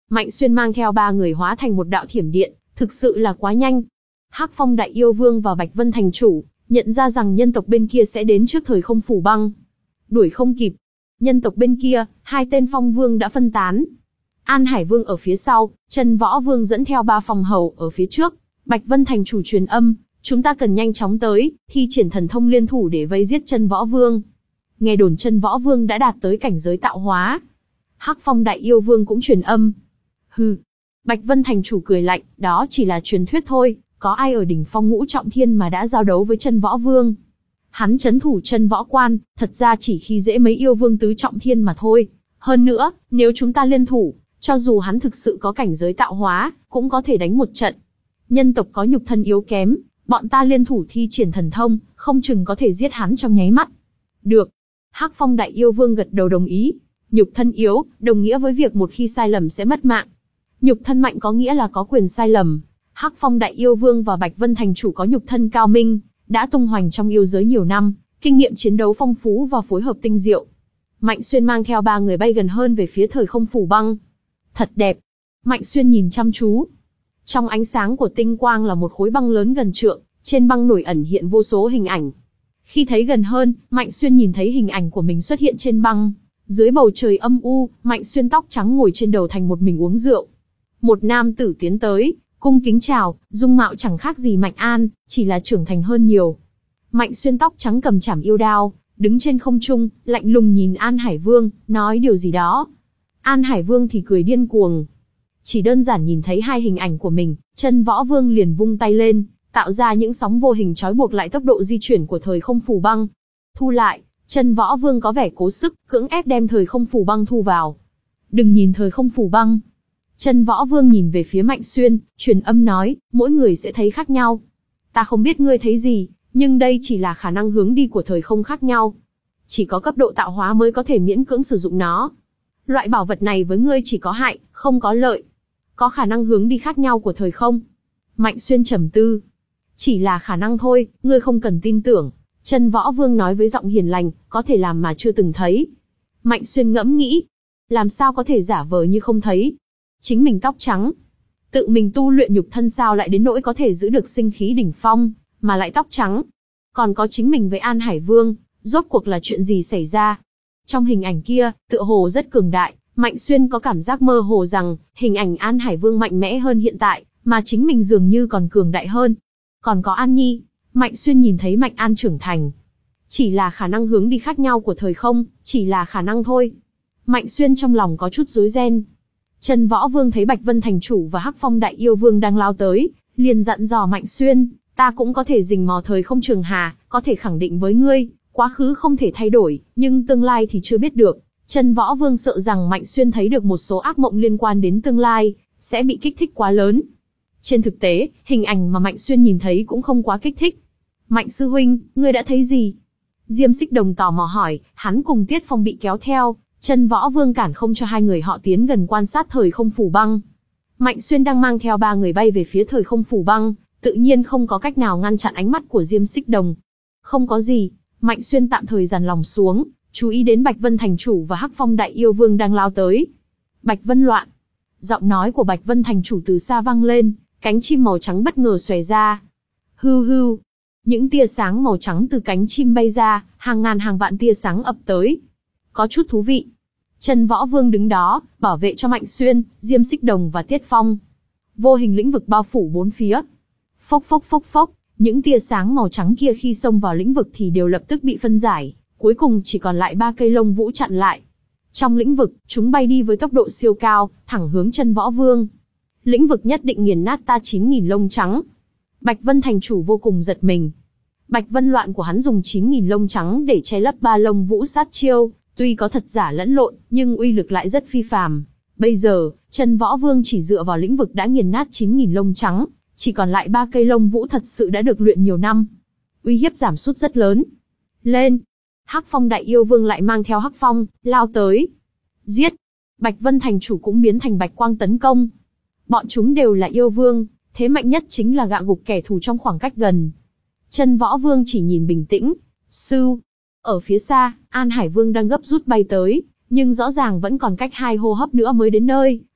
Mạnh Xuyên mang theo ba người hóa thành một đạo thiểm điện, thực sự là quá nhanh. Hắc Phong Đại Yêu Vương và Bạch Vân Thành Chủ nhận ra rằng nhân tộc bên kia sẽ đến trước thời không phủ băng. Đuổi không kịp. Nhân tộc bên kia, hai tên Phong Vương đã phân tán. An Hải Vương ở phía sau, Chân Võ Vương dẫn theo ba phòng hầu ở phía trước. Bạch Vân Thành Chủ truyền âm, chúng ta cần nhanh chóng tới, thi triển thần thông liên thủ để vây giết Chân Võ Vương. Nghe đồn Chân Võ Vương đã đạt tới cảnh giới tạo hóa. Hắc Phong Đại Yêu Vương cũng truyền âm. Hừ. Bạch Vân Thành Chủ cười lạnh, đó chỉ là truyền thuyết thôi, có ai ở đỉnh phong ngũ trọng thiên mà đã giao đấu với Chân Võ Vương. Hắn trấn thủ Chân Võ Quan, thật ra chỉ khi dễ mấy yêu vương tứ trọng thiên mà thôi. Hơn nữa, nếu chúng ta liên thủ, cho dù hắn thực sự có cảnh giới tạo hóa, cũng có thể đánh một trận. Nhân tộc có nhục thân yếu kém, bọn ta liên thủ thi triển thần thông, không chừng có thể giết hắn trong nháy mắt. Được. Hắc Phong Đại Yêu Vương gật đầu đồng ý. Nhục thân yếu, đồng nghĩa với việc một khi sai lầm sẽ mất mạng. Nhục thân mạnh có nghĩa là có quyền sai lầm. Hắc Phong Đại Yêu Vương và Bạch Vân Thành Chủ có nhục thân cao minh, đã tung hoành trong yêu giới nhiều năm, kinh nghiệm chiến đấu phong phú và phối hợp tinh diệu. Mạnh Xuyên mang theo ba người bay gần hơn về phía thời không phủ băng. Thật đẹp. Mạnh Xuyên nhìn chăm chú. Trong ánh sáng của tinh quang là một khối băng lớn gần trượng, trên băng nổi ẩn hiện vô số hình ảnh. Khi thấy gần hơn, Mạnh Xuyên nhìn thấy hình ảnh của mình xuất hiện trên băng. Dưới bầu trời âm u, Mạnh Xuyên tóc trắng ngồi trên đầu thành một mình uống rượu. Một nam tử tiến tới, cung kính chào, dung mạo chẳng khác gì Mạnh An, chỉ là trưởng thành hơn nhiều. Mạnh Xuyên tóc trắng cầm chảm yêu đao, đứng trên không trung, lạnh lùng nhìn An Hải Vương, nói điều gì đó. An Hải Vương thì cười điên cuồng. Chỉ đơn giản nhìn thấy hai hình ảnh của mình, Chân Võ Vương liền vung tay lên, tạo ra những sóng vô hình trói buộc lại tốc độ di chuyển của thời không phủ băng. Thu lại, Chân Võ Vương có vẻ cố sức, cưỡng ép đem thời không phủ băng thu vào. Đừng nhìn thời không phủ băng. Chân Võ Vương nhìn về phía Mạnh Xuyên, truyền âm nói, mỗi người sẽ thấy khác nhau. Ta không biết ngươi thấy gì, nhưng đây chỉ là khả năng hướng đi của thời không khác nhau. Chỉ có cấp độ tạo hóa mới có thể miễn cưỡng sử dụng nó. Loại bảo vật này với ngươi chỉ có hại, không có lợi. Có khả năng hướng đi khác nhau của thời không. Mạnh Xuyên trầm tư. Chỉ là khả năng thôi, ngươi không cần tin tưởng. Chân Võ Vương nói với giọng hiền lành, có thể làm mà chưa từng thấy. Mạnh Xuyên ngẫm nghĩ. Làm sao có thể giả vờ như không thấy? Chính mình tóc trắng. Tự mình tu luyện nhục thân sao lại đến nỗi có thể giữ được sinh khí đỉnh phong, mà lại tóc trắng. Còn có chính mình với An Hải Vương, rốt cuộc là chuyện gì xảy ra? Trong hình ảnh kia, tựa hồ rất cường đại, Mạnh Xuyên có cảm giác mơ hồ rằng, hình ảnh An Hải Vương mạnh mẽ hơn hiện tại, mà chính mình dường như còn cường đại hơn. Còn có An Nhi, Mạnh Xuyên nhìn thấy Mạnh An trưởng thành. Chỉ là khả năng hướng đi khác nhau của thời không, chỉ là khả năng thôi. Mạnh Xuyên trong lòng có chút rối ren. Chân Võ Vương thấy Bạch Vân Thành Chủ và Hắc Phong Đại Yêu Vương đang lao tới, liền dặn dò Mạnh Xuyên, ta cũng có thể rình mò thời không trường hà, có thể khẳng định với ngươi, quá khứ không thể thay đổi, nhưng tương lai thì chưa biết được. Chân Võ Vương sợ rằng Mạnh Xuyên thấy được một số ác mộng liên quan đến tương lai, sẽ bị kích thích quá lớn. Trên thực tế, hình ảnh mà Mạnh Xuyên nhìn thấy cũng không quá kích thích. Mạnh sư huynh, ngươi đã thấy gì? Diêm Xích Đồng tò mò hỏi, hắn cùng Tiết Phong bị kéo theo, Chân Võ Vương cản không cho hai người họ tiến gần quan sát thời không phủ băng. Mạnh Xuyên đang mang theo ba người bay về phía thời không phủ băng, tự nhiên không có cách nào ngăn chặn ánh mắt của Diêm Xích Đồng. Không có gì, Mạnh Xuyên tạm thời dằn lòng xuống, chú ý đến Bạch Vân Thành Chủ và Hắc Phong Đại Yêu Vương đang lao tới. Bạch Vân loạn. Giọng nói của Bạch Vân Thành Chủ từ xa vang lên, cánh chim màu trắng bất ngờ xòe ra. Hưu hưu. Những tia sáng màu trắng từ cánh chim bay ra, hàng ngàn hàng vạn tia sáng ập tới. Có chút thú vị. Chân Võ Vương đứng đó, bảo vệ cho Mạnh Xuyên, Diêm Xích Đồng và Tiết Phong. Vô hình lĩnh vực bao phủ bốn phía. Phốc phốc phốc phốc, những tia sáng màu trắng kia khi xông vào lĩnh vực thì đều lập tức bị phân giải, cuối cùng chỉ còn lại ba cây lông vũ chặn lại. Trong lĩnh vực, chúng bay đi với tốc độ siêu cao, thẳng hướng Chân Võ Vương. Lĩnh vực nhất định nghiền nát ta chín nghìn lông trắng. Bạch Vân Thành Chủ vô cùng giật mình. Bạch Vân loạn của hắn dùng chín nghìn lông trắng để che lấp ba lông vũ sát chiêu, tuy có thật giả lẫn lộn, nhưng uy lực lại rất phi phàm. Bây giờ, Chân Võ Vương chỉ dựa vào lĩnh vực đã nghiền nát chín nghìn lông trắng, chỉ còn lại ba cây lông vũ thật sự đã được luyện nhiều năm. Uy hiếp giảm sút rất lớn. Lên! Hắc Phong Đại Yêu Vương lại mang theo Hắc Phong, lao tới. Giết! Bạch Vân Thành Chủ cũng biến thành bạch quang tấn công. Bọn chúng đều là yêu vương, thế mạnh nhất chính là gạ gục kẻ thù trong khoảng cách gần. Chân Võ Vương chỉ nhìn bình tĩnh. Sưu! Ở phía xa, An Hải Vương đang gấp rút bay tới, nhưng rõ ràng vẫn còn cách hai hô hấp nữa mới đến nơi,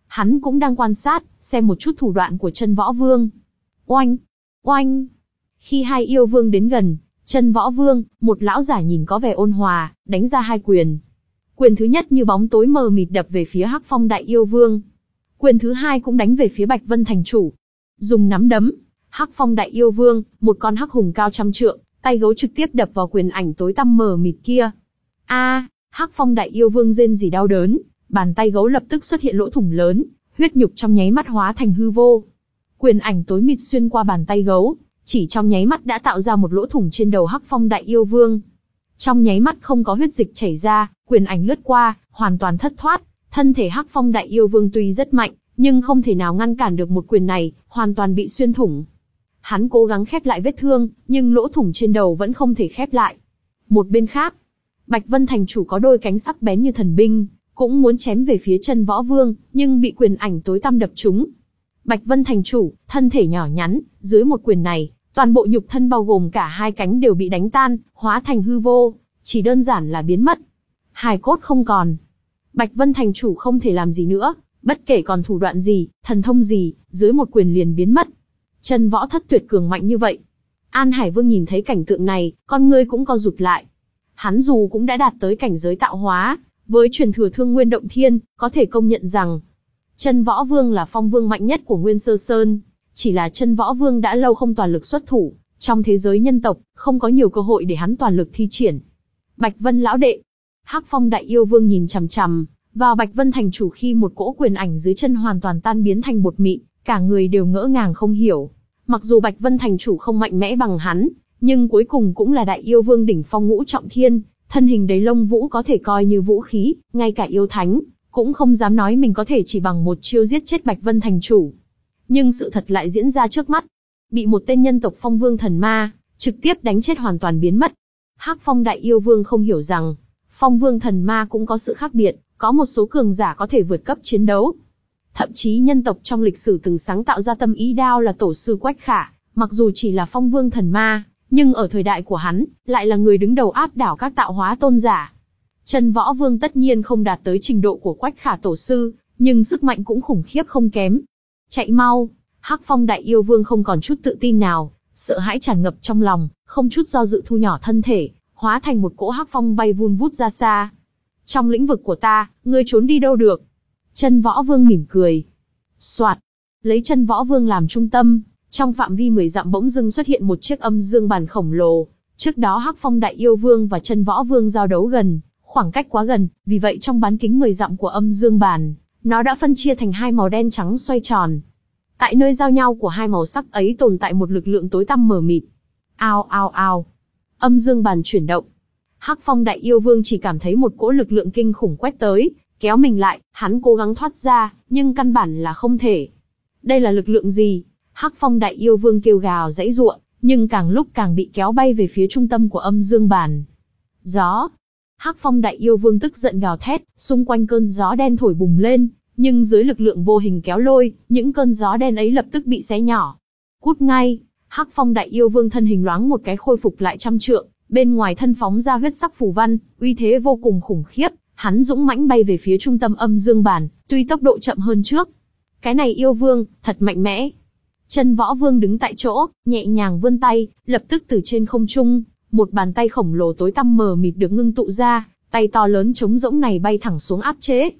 Hắn cũng đang quan sát, xem một chút thủ đoạn của Chân Võ Vương. Oanh! Oanh! Khi hai yêu vương đến gần, Chân Võ Vương, một lão giả nhìn có vẻ ôn hòa, đánh ra hai quyền. Quyền thứ nhất như bóng tối mờ mịt đập về phía Hắc Phong Đại Yêu Vương. Quyền thứ hai cũng đánh về phía Bạch Vân Thành Chủ. Dùng nắm đấm, Hắc Phong Đại Yêu Vương, một con hắc hùng cao trăm trượng, tay gấu trực tiếp đập vào quyền ảnh tối tăm mờ mịt kia. A, Hắc Phong Đại Yêu Vương rên rỉ đau đớn, bàn tay gấu lập tức xuất hiện lỗ thủng lớn, huyết nhục trong nháy mắt hóa thành hư vô. Quyền ảnh tối mịt xuyên qua bàn tay gấu, chỉ trong nháy mắt đã tạo ra một lỗ thủng trên đầu Hắc Phong Đại Yêu Vương. Trong nháy mắt không có huyết dịch chảy ra, quyền ảnh lướt qua, hoàn toàn thất thoát. Thân thể Hắc Phong Đại Yêu Vương tuy rất mạnh, nhưng không thể nào ngăn cản được một quyền này, hoàn toàn bị xuyên thủng. Hắn cố gắng khép lại vết thương, nhưng lỗ thủng trên đầu vẫn không thể khép lại. Một bên khác, Bạch Vân Thành Chủ có đôi cánh sắc bén như thần binh, cũng muốn chém về phía Chân Võ Vương, nhưng bị quyền ảnh tối tăm đập trúng. Bạch Vân Thành Chủ, thân thể nhỏ nhắn, dưới một quyền này, toàn bộ nhục thân bao gồm cả hai cánh đều bị đánh tan, hóa thành hư vô, chỉ đơn giản là biến mất. Hài cốt không còn. Bạch Vân Thành Chủ không thể làm gì nữa, bất kể còn thủ đoạn gì, thần thông gì, dưới một quyền liền biến mất. Chân võ thất tuyệt cường mạnh như vậy. An Hải Vương nhìn thấy cảnh tượng này, con ngươi cũng co rụt lại. Hắn dù cũng đã đạt tới cảnh giới tạo hóa, với truyền thừa Thương Nguyên Động Thiên, có thể công nhận rằng Chân Võ Vương là phong vương mạnh nhất của Nguyên Sơ Sơn. Chỉ là Chân Võ Vương đã lâu không toàn lực xuất thủ, trong thế giới nhân tộc, không có nhiều cơ hội để hắn toàn lực thi triển. Bạch Vân lão đệ, Hắc Phong Đại Yêu Vương nhìn chằm chằm vào Bạch Vân Thành Chủ khi một cỗ quyền ảnh dưới chân hoàn toàn tan biến thành bột mịn, cả người đều ngỡ ngàng không hiểu. Mặc dù Bạch Vân Thành Chủ không mạnh mẽ bằng hắn, nhưng cuối cùng cũng là Đại Yêu Vương đỉnh phong ngũ trọng thiên, thân hình đầy lông vũ có thể coi như vũ khí, ngay cả yêu thánh cũng không dám nói mình có thể chỉ bằng một chiêu giết chết Bạch Vân Thành Chủ. Nhưng sự thật lại diễn ra trước mắt, bị một tên nhân tộc Phong Vương thần ma trực tiếp đánh chết hoàn toàn biến mất. Hắc Phong Đại Yêu Vương không hiểu rằng Phong Vương thần ma cũng có sự khác biệt, có một số cường giả có thể vượt cấp chiến đấu. Thậm chí nhân tộc trong lịch sử từng sáng tạo ra tâm ý đao là tổ sư Quách Khả, mặc dù chỉ là Phong Vương thần ma, nhưng ở thời đại của hắn, lại là người đứng đầu áp đảo các tạo hóa tôn giả. Chân Võ Vương tất nhiên không đạt tới trình độ của Quách Khả tổ sư, nhưng sức mạnh cũng khủng khiếp không kém. Chạy mau! Hắc Phong Đại Yêu Vương không còn chút tự tin nào, sợ hãi tràn ngập trong lòng, không chút do dự thu nhỏ thân thể, hóa thành một cỗ hắc phong bay vun vút ra xa. Trong lĩnh vực của ta, ngươi trốn đi đâu được? Chân Võ Vương mỉm cười. Soạt, lấy Chân Võ Vương làm trung tâm, trong phạm vi mười dặm bỗng dưng xuất hiện một chiếc âm dương bàn khổng lồ. Trước đó Hắc Phong Đại Yêu Vương và Chân Võ Vương giao đấu gần, khoảng cách quá gần, vì vậy trong bán kính mười dặm của âm dương bàn, nó đã phân chia thành hai màu đen trắng xoay tròn. Tại nơi giao nhau của hai màu sắc ấy tồn tại một lực lượng tối tăm mờ mịt. Ao ao ao. Âm dương bàn chuyển động. Hắc Phong Đại Yêu Vương chỉ cảm thấy một cỗ lực lượng kinh khủng quét tới, kéo mình lại, hắn cố gắng thoát ra, nhưng căn bản là không thể. Đây là lực lượng gì? Hắc Phong Đại Yêu Vương kêu gào giãy giụa, nhưng càng lúc càng bị kéo bay về phía trung tâm của âm dương bàn. Gió. Hắc Phong Đại Yêu Vương tức giận gào thét, xung quanh cơn gió đen thổi bùng lên, nhưng dưới lực lượng vô hình kéo lôi, những cơn gió đen ấy lập tức bị xé nhỏ. Cút ngay! Hắc Phong Đại Yêu Vương thân hình loáng một cái khôi phục lại trăm trượng, bên ngoài thân phóng ra huyết sắc phù văn, uy thế vô cùng khủng khiếp, hắn dũng mãnh bay về phía trung tâm âm dương bàn, tuy tốc độ chậm hơn trước. Cái này Yêu Vương, thật mạnh mẽ. Chân Võ Vương đứng tại chỗ, nhẹ nhàng vươn tay, lập tức từ trên không trung, một bàn tay khổng lồ tối tăm mờ mịt được ngưng tụ ra, tay to lớn trống rỗng này bay thẳng xuống áp chế.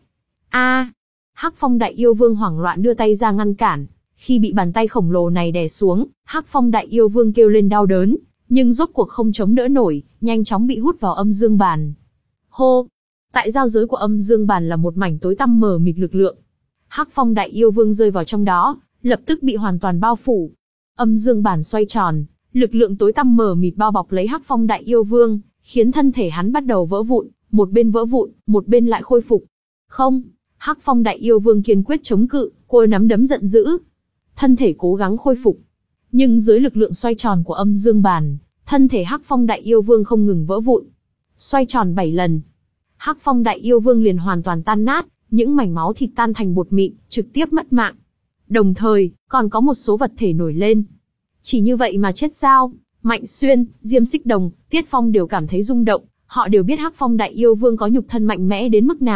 A! Hắc Phong Đại Yêu Vương hoảng loạn đưa tay ra ngăn cản. Khi bị bàn tay khổng lồ này đè xuống, Hắc Phong Đại Yêu Vương kêu lên đau đớn, nhưng rốt cuộc không chống đỡ nổi, nhanh chóng bị hút vào âm dương bàn. Hô! Tại giao giới của âm dương bàn là một mảnh tối tăm mờ mịt lực lượng. Hắc Phong Đại Yêu Vương rơi vào trong đó, lập tức bị hoàn toàn bao phủ. Âm dương bàn xoay tròn, lực lượng tối tăm mờ mịt bao bọc lấy Hắc Phong Đại Yêu Vương, khiến thân thể hắn bắt đầu vỡ vụn, một bên vỡ vụn, một bên lại khôi phục. Không! Hắc Phong Đại Yêu Vương kiên quyết chống cự, cô nắm đấm giận dữ. Thân thể cố gắng khôi phục. Nhưng dưới lực lượng xoay tròn của âm dương bàn, thân thể Hắc Phong Đại Yêu Vương không ngừng vỡ vụn. Xoay tròn bảy lần, Hắc Phong Đại Yêu Vương liền hoàn toàn tan nát, những mảnh máu thịt tan thành bột mịn, trực tiếp mất mạng. Đồng thời, còn có một số vật thể nổi lên. Chỉ như vậy mà chết sao? Mạnh Xuyên, Diêm Xích Đồng, Tiết Phong đều cảm thấy rung động, họ đều biết Hắc Phong Đại Yêu Vương có nhục thân mạnh mẽ đến mức nào,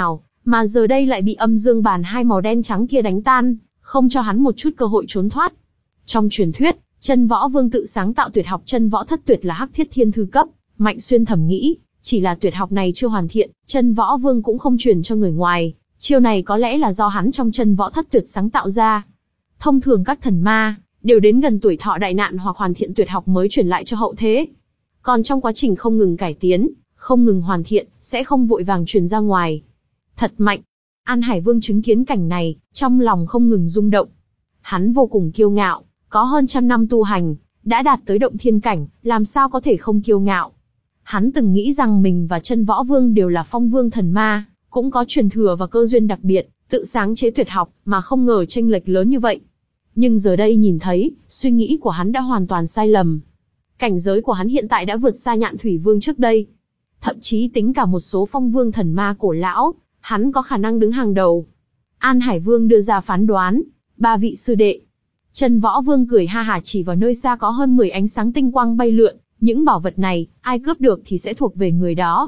mà giờ đây lại bị âm dương bàn hai màu đen trắng kia đánh tan, không cho hắn một chút cơ hội trốn thoát. Trong truyền thuyết, Chân Võ Vương tự sáng tạo tuyệt học Chân Võ Thất Tuyệt là Hắc Thiết Thiên Thư cấp, Mạnh Xuyên thầm nghĩ, chỉ là tuyệt học này chưa hoàn thiện, Chân Võ Vương cũng không truyền cho người ngoài, chiêu này có lẽ là do hắn trong Chân Võ Thất Tuyệt sáng tạo ra. Thông thường các thần ma đều đến gần tuổi thọ đại nạn hoặc hoàn thiện tuyệt học mới truyền lại cho hậu thế. Còn trong quá trình không ngừng cải tiến, không ngừng hoàn thiện, sẽ không vội vàng truyền ra ngoài. Thật mạnh. An Hải Vương chứng kiến cảnh này, trong lòng không ngừng rung động. Hắn vô cùng kiêu ngạo, có hơn trăm năm tu hành, đã đạt tới động thiên cảnh, làm sao có thể không kiêu ngạo. Hắn từng nghĩ rằng mình và Chân Võ Vương đều là phong vương thần ma, cũng có truyền thừa và cơ duyên đặc biệt, tự sáng chế tuyệt học, mà không ngờ chênh lệch lớn như vậy. Nhưng giờ đây nhìn thấy, suy nghĩ của hắn đã hoàn toàn sai lầm. Cảnh giới của hắn hiện tại đã vượt xa Nhạn Thủy Vương trước đây. Thậm chí tính cả một số phong vương thần ma cổ lão, hắn có khả năng đứng hàng đầu. An Hải Vương đưa ra phán đoán, ba vị sư đệ. Chân Võ Vương cười ha hả chỉ vào nơi xa có hơn mười ánh sáng tinh quang bay lượn, những bảo vật này, ai cướp được thì sẽ thuộc về người đó.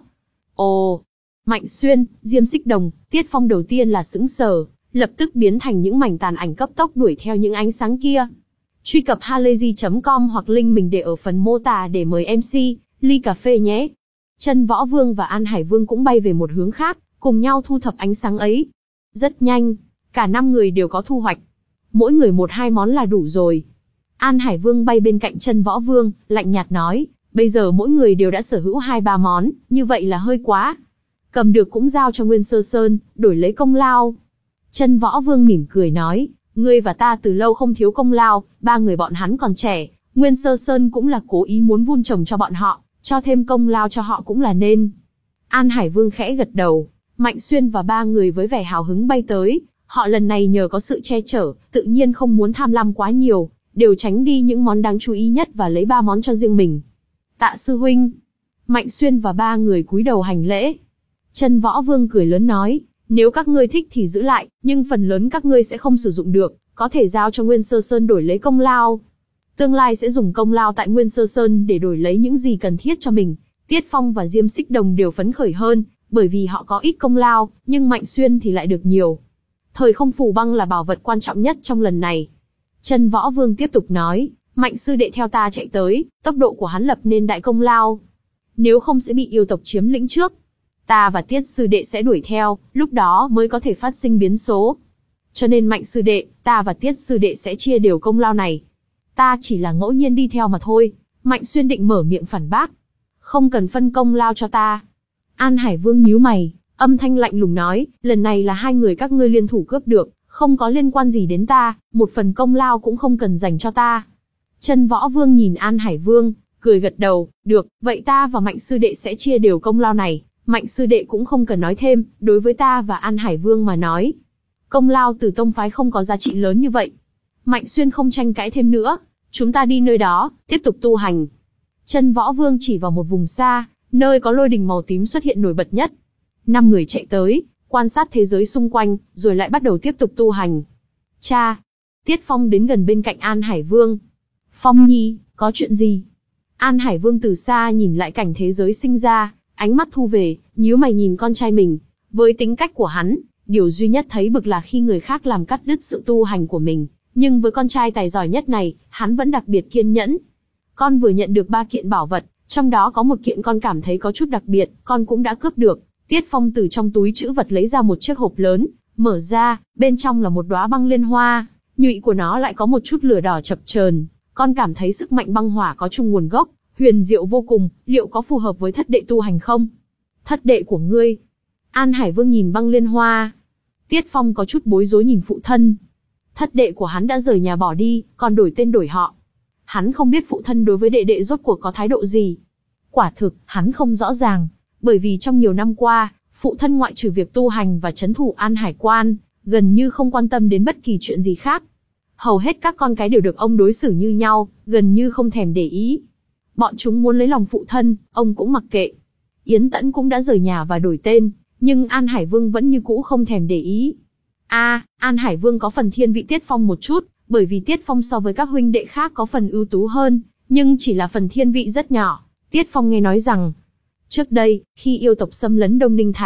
Ồ, Mạnh Xuyên, Diêm Xích Đồng, Tiết Phong đầu tiên là sững sờ, lập tức biến thành những mảnh tàn ảnh cấp tốc đuổi theo những ánh sáng kia. Truy cập halayzi chấm com hoặc link mình để ở phần mô tả để mời em xê, ly cà phê nhé. Chân Võ Vương và An Hải Vương cũng bay về một hướng khác, cùng nhau thu thập ánh sáng ấy. Rất nhanh, cả năm người đều có thu hoạch. Mỗi người một hai món là đủ rồi. An Hải Vương bay bên cạnh Chân Võ Vương, lạnh nhạt nói, bây giờ mỗi người đều đã sở hữu hai ba món, như vậy là hơi quá. Cầm được cũng giao cho Nguyên Sơ Sơn, đổi lấy công lao. Chân Võ Vương mỉm cười nói, ngươi và ta từ lâu không thiếu công lao, ba người bọn hắn còn trẻ, Nguyên Sơ Sơn cũng là cố ý muốn vun trồng cho bọn họ, cho thêm công lao cho họ cũng là nên. An Hải Vương khẽ gật đầu, Mạnh Xuyên và ba người với vẻ hào hứng bay tới, họ lần này nhờ có sự che chở, tự nhiên không muốn tham lam quá nhiều, đều tránh đi những món đáng chú ý nhất và lấy ba món cho riêng mình. Tạ sư huynh. Mạnh Xuyên và ba người cúi đầu hành lễ. Chân Võ Vương cười lớn nói, nếu các ngươi thích thì giữ lại, nhưng phần lớn các ngươi sẽ không sử dụng được, có thể giao cho Nguyên Sơ Sơn đổi lấy công lao. Tương lai sẽ dùng công lao tại Nguyên Sơ Sơn để đổi lấy những gì cần thiết cho mình. Tiết Phong và Diêm Xích Đồng đều phấn khởi hơn, bởi vì họ có ít công lao, nhưng Mạnh Xuyên thì lại được nhiều. Thời không phù băng là bảo vật quan trọng nhất trong lần này. Chân Võ Vương tiếp tục nói, Mạnh sư đệ theo ta chạy tới, tốc độ của hắn lập nên đại công lao. Nếu không sẽ bị yêu tộc chiếm lĩnh trước. Ta và Tiết sư đệ sẽ đuổi theo, lúc đó mới có thể phát sinh biến số. Cho nên Mạnh sư đệ, ta và Tiết sư đệ sẽ chia đều công lao này. Ta chỉ là ngẫu nhiên đi theo mà thôi. Mạnh Xuyên định mở miệng phản bác. Không cần phân công lao cho ta. An Hải Vương nhíu mày, âm thanh lạnh lùng nói, lần này là hai người các ngươi liên thủ cướp được, không có liên quan gì đến ta, một phần công lao cũng không cần dành cho ta. Chân Võ Vương nhìn An Hải Vương, cười gật đầu, được, vậy ta và Mạnh sư đệ sẽ chia đều công lao này. Mạnh sư đệ cũng không cần nói thêm, đối với ta và An Hải Vương mà nói. Công lao từ tông phái không có giá trị lớn như vậy. Mạnh Xuyên không tranh cãi thêm nữa, chúng ta đi nơi đó, tiếp tục tu hành. Chân Võ Vương chỉ vào một vùng xa, nơi có lôi đình màu tím xuất hiện nổi bật nhất. Năm người chạy tới, quan sát thế giới xung quanh, rồi lại bắt đầu tiếp tục tu hành. Cha! Tiết Phong đến gần bên cạnh An Hải Vương. Phong Nhi, có chuyện gì? An Hải Vương từ xa nhìn lại cảnh thế giới sinh ra, ánh mắt thu về, nhíu mày nhìn con trai mình. Với tính cách của hắn, điều duy nhất thấy bực là khi người khác làm cắt đứt sự tu hành của mình. Nhưng với con trai tài giỏi nhất này, hắn vẫn đặc biệt kiên nhẫn. Con vừa nhận được ba kiện bảo vật, trong đó có một kiện con cảm thấy có chút đặc biệt, con cũng đã cướp được. Tiết Phong từ trong túi trữ vật lấy ra một chiếc hộp lớn, mở ra, bên trong là một đóa băng liên hoa, nhụy của nó lại có một chút lửa đỏ chập chờn. Con cảm thấy sức mạnh băng hỏa có chung nguồn gốc, huyền diệu vô cùng, liệu có phù hợp với thất đệ tu hành không? Thất đệ của ngươi? An Hải Vương nhìn băng liên hoa. Tiết Phong có chút bối rối nhìn phụ thân. Thất đệ của hắn đã rời nhà bỏ đi, còn đổi tên đổi họ. Hắn không biết phụ thân đối với đệ đệ rốt cuộc có thái độ gì. Quả thực, hắn không rõ ràng, bởi vì trong nhiều năm qua, phụ thân ngoại trừ việc tu hành và trấn thủ An Hải Quan, gần như không quan tâm đến bất kỳ chuyện gì khác. Hầu hết các con cái đều được ông đối xử như nhau, gần như không thèm để ý. Bọn chúng muốn lấy lòng phụ thân, ông cũng mặc kệ. Yến Tẫn cũng đã rời nhà và đổi tên, nhưng An Hải Vương vẫn như cũ không thèm để ý. A, à, An Hải Vương có phần thiên vị Tiết Phong một chút, bởi vì Tiết Phong so với các huynh đệ khác có phần ưu tú hơn, nhưng chỉ là phần thiên vị rất nhỏ. Tiết Phong nghe nói rằng, trước đây, khi yêu tộc xâm lấn Đông Ninh Thành,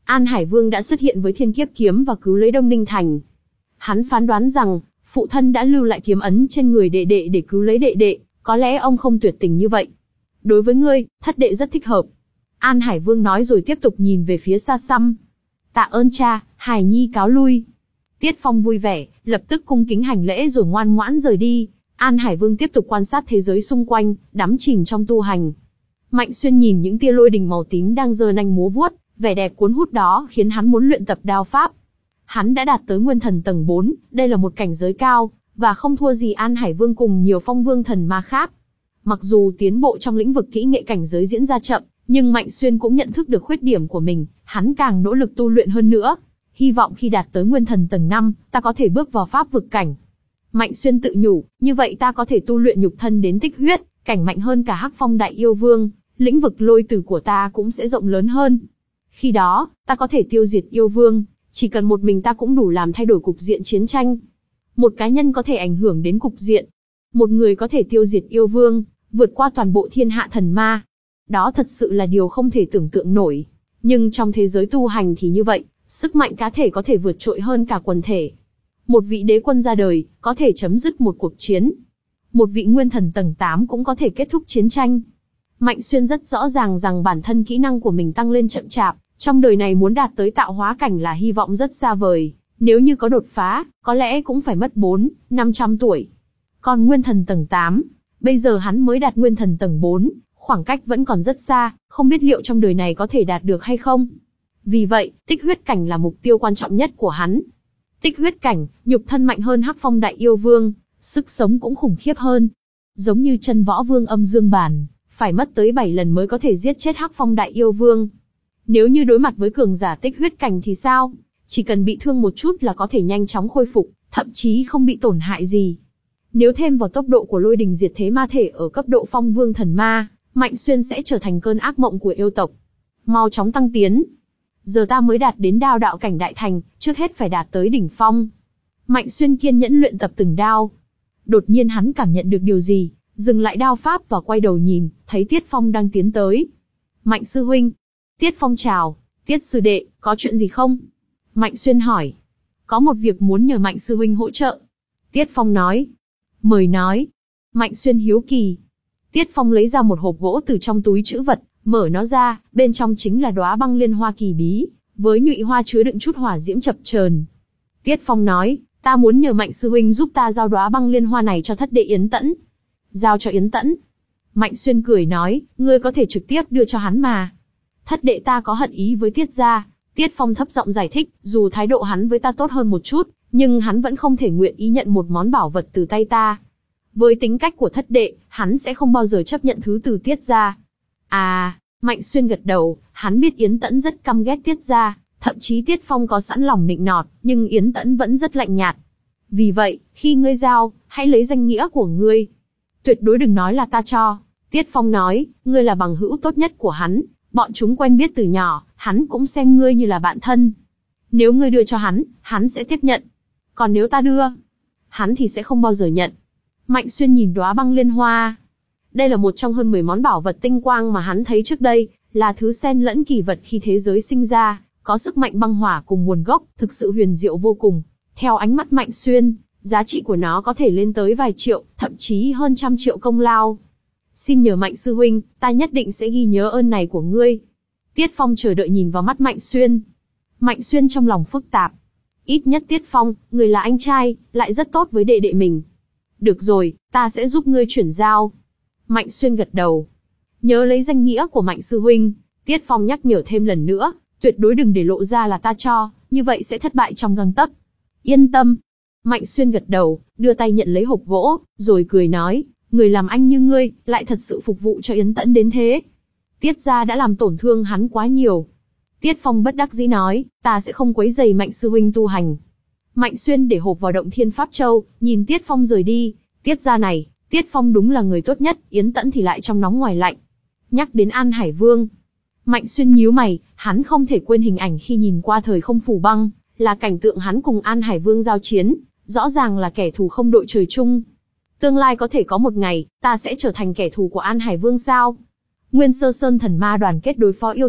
An Hải Vương đã xuất hiện với Thiên Kiếp kiếm và cứu lấy Đông Ninh Thành. Hắn phán đoán rằng, phụ thân đã lưu lại kiếm ấn trên người đệ đệ để cứu lấy đệ đệ, có lẽ ông không tuyệt tình như vậy. Đối với ngươi, thất đệ rất thích hợp. An Hải Vương nói rồi tiếp tục nhìn về phía xa xăm. Tạ ơn cha, Hải Nhi cáo lui. Tiết Phong vui vẻ, lập tức cung kính hành lễ rồi ngoan ngoãn rời đi. An Hải Vương tiếp tục quan sát thế giới xung quanh, đắm chìm trong tu hành. Mạnh Xuyên nhìn những tia lôi đình màu tím đang giơ nanh múa vuốt, vẻ đẹp cuốn hút đó khiến hắn muốn luyện tập đao pháp. Hắn đã đạt tới Nguyên Thần tầng bốn, đây là một cảnh giới cao, và không thua gì An Hải Vương cùng nhiều phong vương thần ma khác. Mặc dù tiến bộ trong lĩnh vực kỹ nghệ cảnh giới diễn ra chậm, nhưng Mạnh Xuyên cũng nhận thức được khuyết điểm của mình, hắn càng nỗ lực tu luyện hơn nữa. Hy vọng khi đạt tới Nguyên Thần tầng năm, ta có thể bước vào pháp vực cảnh. Mạnh Xuyên tự nhủ, như vậy ta có thể tu luyện nhục thân đến tích huyết, cảnh mạnh hơn cả Hắc Phong Đại Yêu Vương, lĩnh vực lôi tử của ta cũng sẽ rộng lớn hơn. Khi đó, ta có thể tiêu diệt yêu vương, chỉ cần một mình ta cũng đủ làm thay đổi cục diện chiến tranh. Một cá nhân có thể ảnh hưởng đến cục diện. Một người có thể tiêu diệt yêu vương, vượt qua toàn bộ thiên hạ thần ma. Đó thật sự là điều không thể tưởng tượng nổi. Nhưng trong thế giới tu hành thì như vậy, sức mạnh cá thể có thể vượt trội hơn cả quần thể. Một vị đế quân ra đời, có thể chấm dứt một cuộc chiến. Một vị nguyên thần tầng tám cũng có thể kết thúc chiến tranh. Mạnh Xuyên rất rõ ràng rằng bản thân kỹ năng của mình tăng lên chậm chạp, trong đời này muốn đạt tới tạo hóa cảnh là hy vọng rất xa vời, nếu như có đột phá, có lẽ cũng phải mất bốn, năm trăm tuổi. Còn nguyên thần tầng tám, bây giờ hắn mới đạt nguyên thần tầng bốn, khoảng cách vẫn còn rất xa, không biết liệu trong đời này có thể đạt được hay không. Vì vậy, tích huyết cảnh là mục tiêu quan trọng nhất của hắn. Tích huyết cảnh, nhục thân mạnh hơn Hắc Phong Đại Yêu Vương, sức sống cũng khủng khiếp hơn. Giống như Chân Võ Vương Âm Dương Bản, phải mất tới bảy lần mới có thể giết chết Hắc Phong Đại Yêu Vương. Nếu như đối mặt với cường giả tích huyết cảnh thì sao? Chỉ cần bị thương một chút là có thể nhanh chóng khôi phục, thậm chí không bị tổn hại gì. Nếu thêm vào tốc độ của lôi đình diệt thế ma thể ở cấp độ phong vương thần ma, Mạnh Xuyên sẽ trở thành cơn ác mộng của yêu tộc. Mau chóng tăng tiến. Giờ ta mới đạt đến đao đạo cảnh đại thành, trước hết phải đạt tới đỉnh phong. Mạnh Xuyên kiên nhẫn luyện tập từng đao. Đột nhiên hắn cảm nhận được điều gì, dừng lại đao pháp và quay đầu nhìn, thấy Tiết Phong đang tiến tới. Mạnh sư huynh. Tiết Phong chào. Tiết sư đệ, có chuyện gì không? Mạnh Xuyên hỏi. Có một việc muốn nhờ Mạnh sư huynh hỗ trợ. Tiết Phong nói. Mời nói. Mạnh Xuyên hiếu kỳ. Tiết Phong lấy ra một hộp gỗ từ trong túi trữ vật, mở nó ra, bên trong chính là đóa băng liên hoa kỳ bí, với nhụy hoa chứa đựng chút hỏa diễm chập chờn. Tiết Phong nói, ta muốn nhờ Mạnh sư huynh giúp ta giao đóa băng liên hoa này cho thất đệ Yến Tẫn. Giao cho Yến Tẫn. Mạnh Xuyên cười nói, ngươi có thể trực tiếp đưa cho hắn mà. Thất đệ ta có hận ý với Tiết gia. Tiết Phong thấp giọng giải thích, dù thái độ hắn với ta tốt hơn một chút, nhưng hắn vẫn không thể nguyện ý nhận một món bảo vật từ tay ta. Với tính cách của thất đệ, hắn sẽ không bao giờ chấp nhận thứ từ Tiết gia. À, Mạnh Xuyên gật đầu, hắn biết Yến Tẫn rất căm ghét Tiết gia, thậm chí Tiết Phong có sẵn lòng nịnh nọt, nhưng Yến Tẫn vẫn rất lạnh nhạt. Vì vậy, khi ngươi giao, hãy lấy danh nghĩa của ngươi. Tuyệt đối đừng nói là ta cho. Tiết Phong nói, ngươi là bằng hữu tốt nhất của hắn, bọn chúng quen biết từ nhỏ, hắn cũng xem ngươi như là bạn thân. Nếu ngươi đưa cho hắn, hắn sẽ tiếp nhận. Còn nếu ta đưa, hắn thì sẽ không bao giờ nhận. Mạnh Xuyên nhìn đóa băng liên hoa. Đây là một trong hơn mười món bảo vật tinh quang mà hắn thấy trước đây, là thứ xen lẫn kỳ vật khi thế giới sinh ra, có sức mạnh băng hỏa cùng nguồn gốc, thực sự huyền diệu vô cùng. Theo ánh mắt Mạnh Xuyên, giá trị của nó có thể lên tới vài triệu, thậm chí hơn trăm triệu công lao. Xin nhờ Mạnh sư huynh, ta nhất định sẽ ghi nhớ ơn này của ngươi. Tiết Phong chờ đợi nhìn vào mắt Mạnh Xuyên. Mạnh Xuyên trong lòng phức tạp. Ít nhất Tiết Phong, người là anh trai, lại rất tốt với đệ đệ mình. Được rồi, ta sẽ giúp ngươi chuyển giao. Mạnh Xuyên gật đầu. Nhớ lấy danh nghĩa của Mạnh sư huynh. Tiết Phong nhắc nhở thêm lần nữa, tuyệt đối đừng để lộ ra là ta cho, như vậy sẽ thất bại trong gang tấc. Yên tâm. Mạnh Xuyên gật đầu, đưa tay nhận lấy hộp gỗ, rồi cười nói, người làm anh như ngươi, lại thật sự phục vụ cho Yến Tẫn đến thế. Tiết gia đã làm tổn thương hắn quá nhiều. Tiết Phong bất đắc dĩ nói, ta sẽ không quấy rầy Mạnh sư huynh tu hành. Mạnh Xuyên để hộp vào động Thiên Pháp Châu, nhìn Tiết Phong rời đi. Tiết gia này, Tiết Phong đúng là người tốt nhất, Yến Tẫn thì lại trong nóng ngoài lạnh. Nhắc đến An Hải Vương, Mạnh Xuyên nhíu mày, hắn không thể quên hình ảnh khi nhìn qua thời không phủ băng, là cảnh tượng hắn cùng An Hải Vương giao chiến, rõ ràng là kẻ thù không đội trời chung. Tương lai có thể có một ngày, ta sẽ trở thành kẻ thù của An Hải Vương sao? Nguyên Sơ Sơn thần ma đoàn kết đối phó yêu tộc,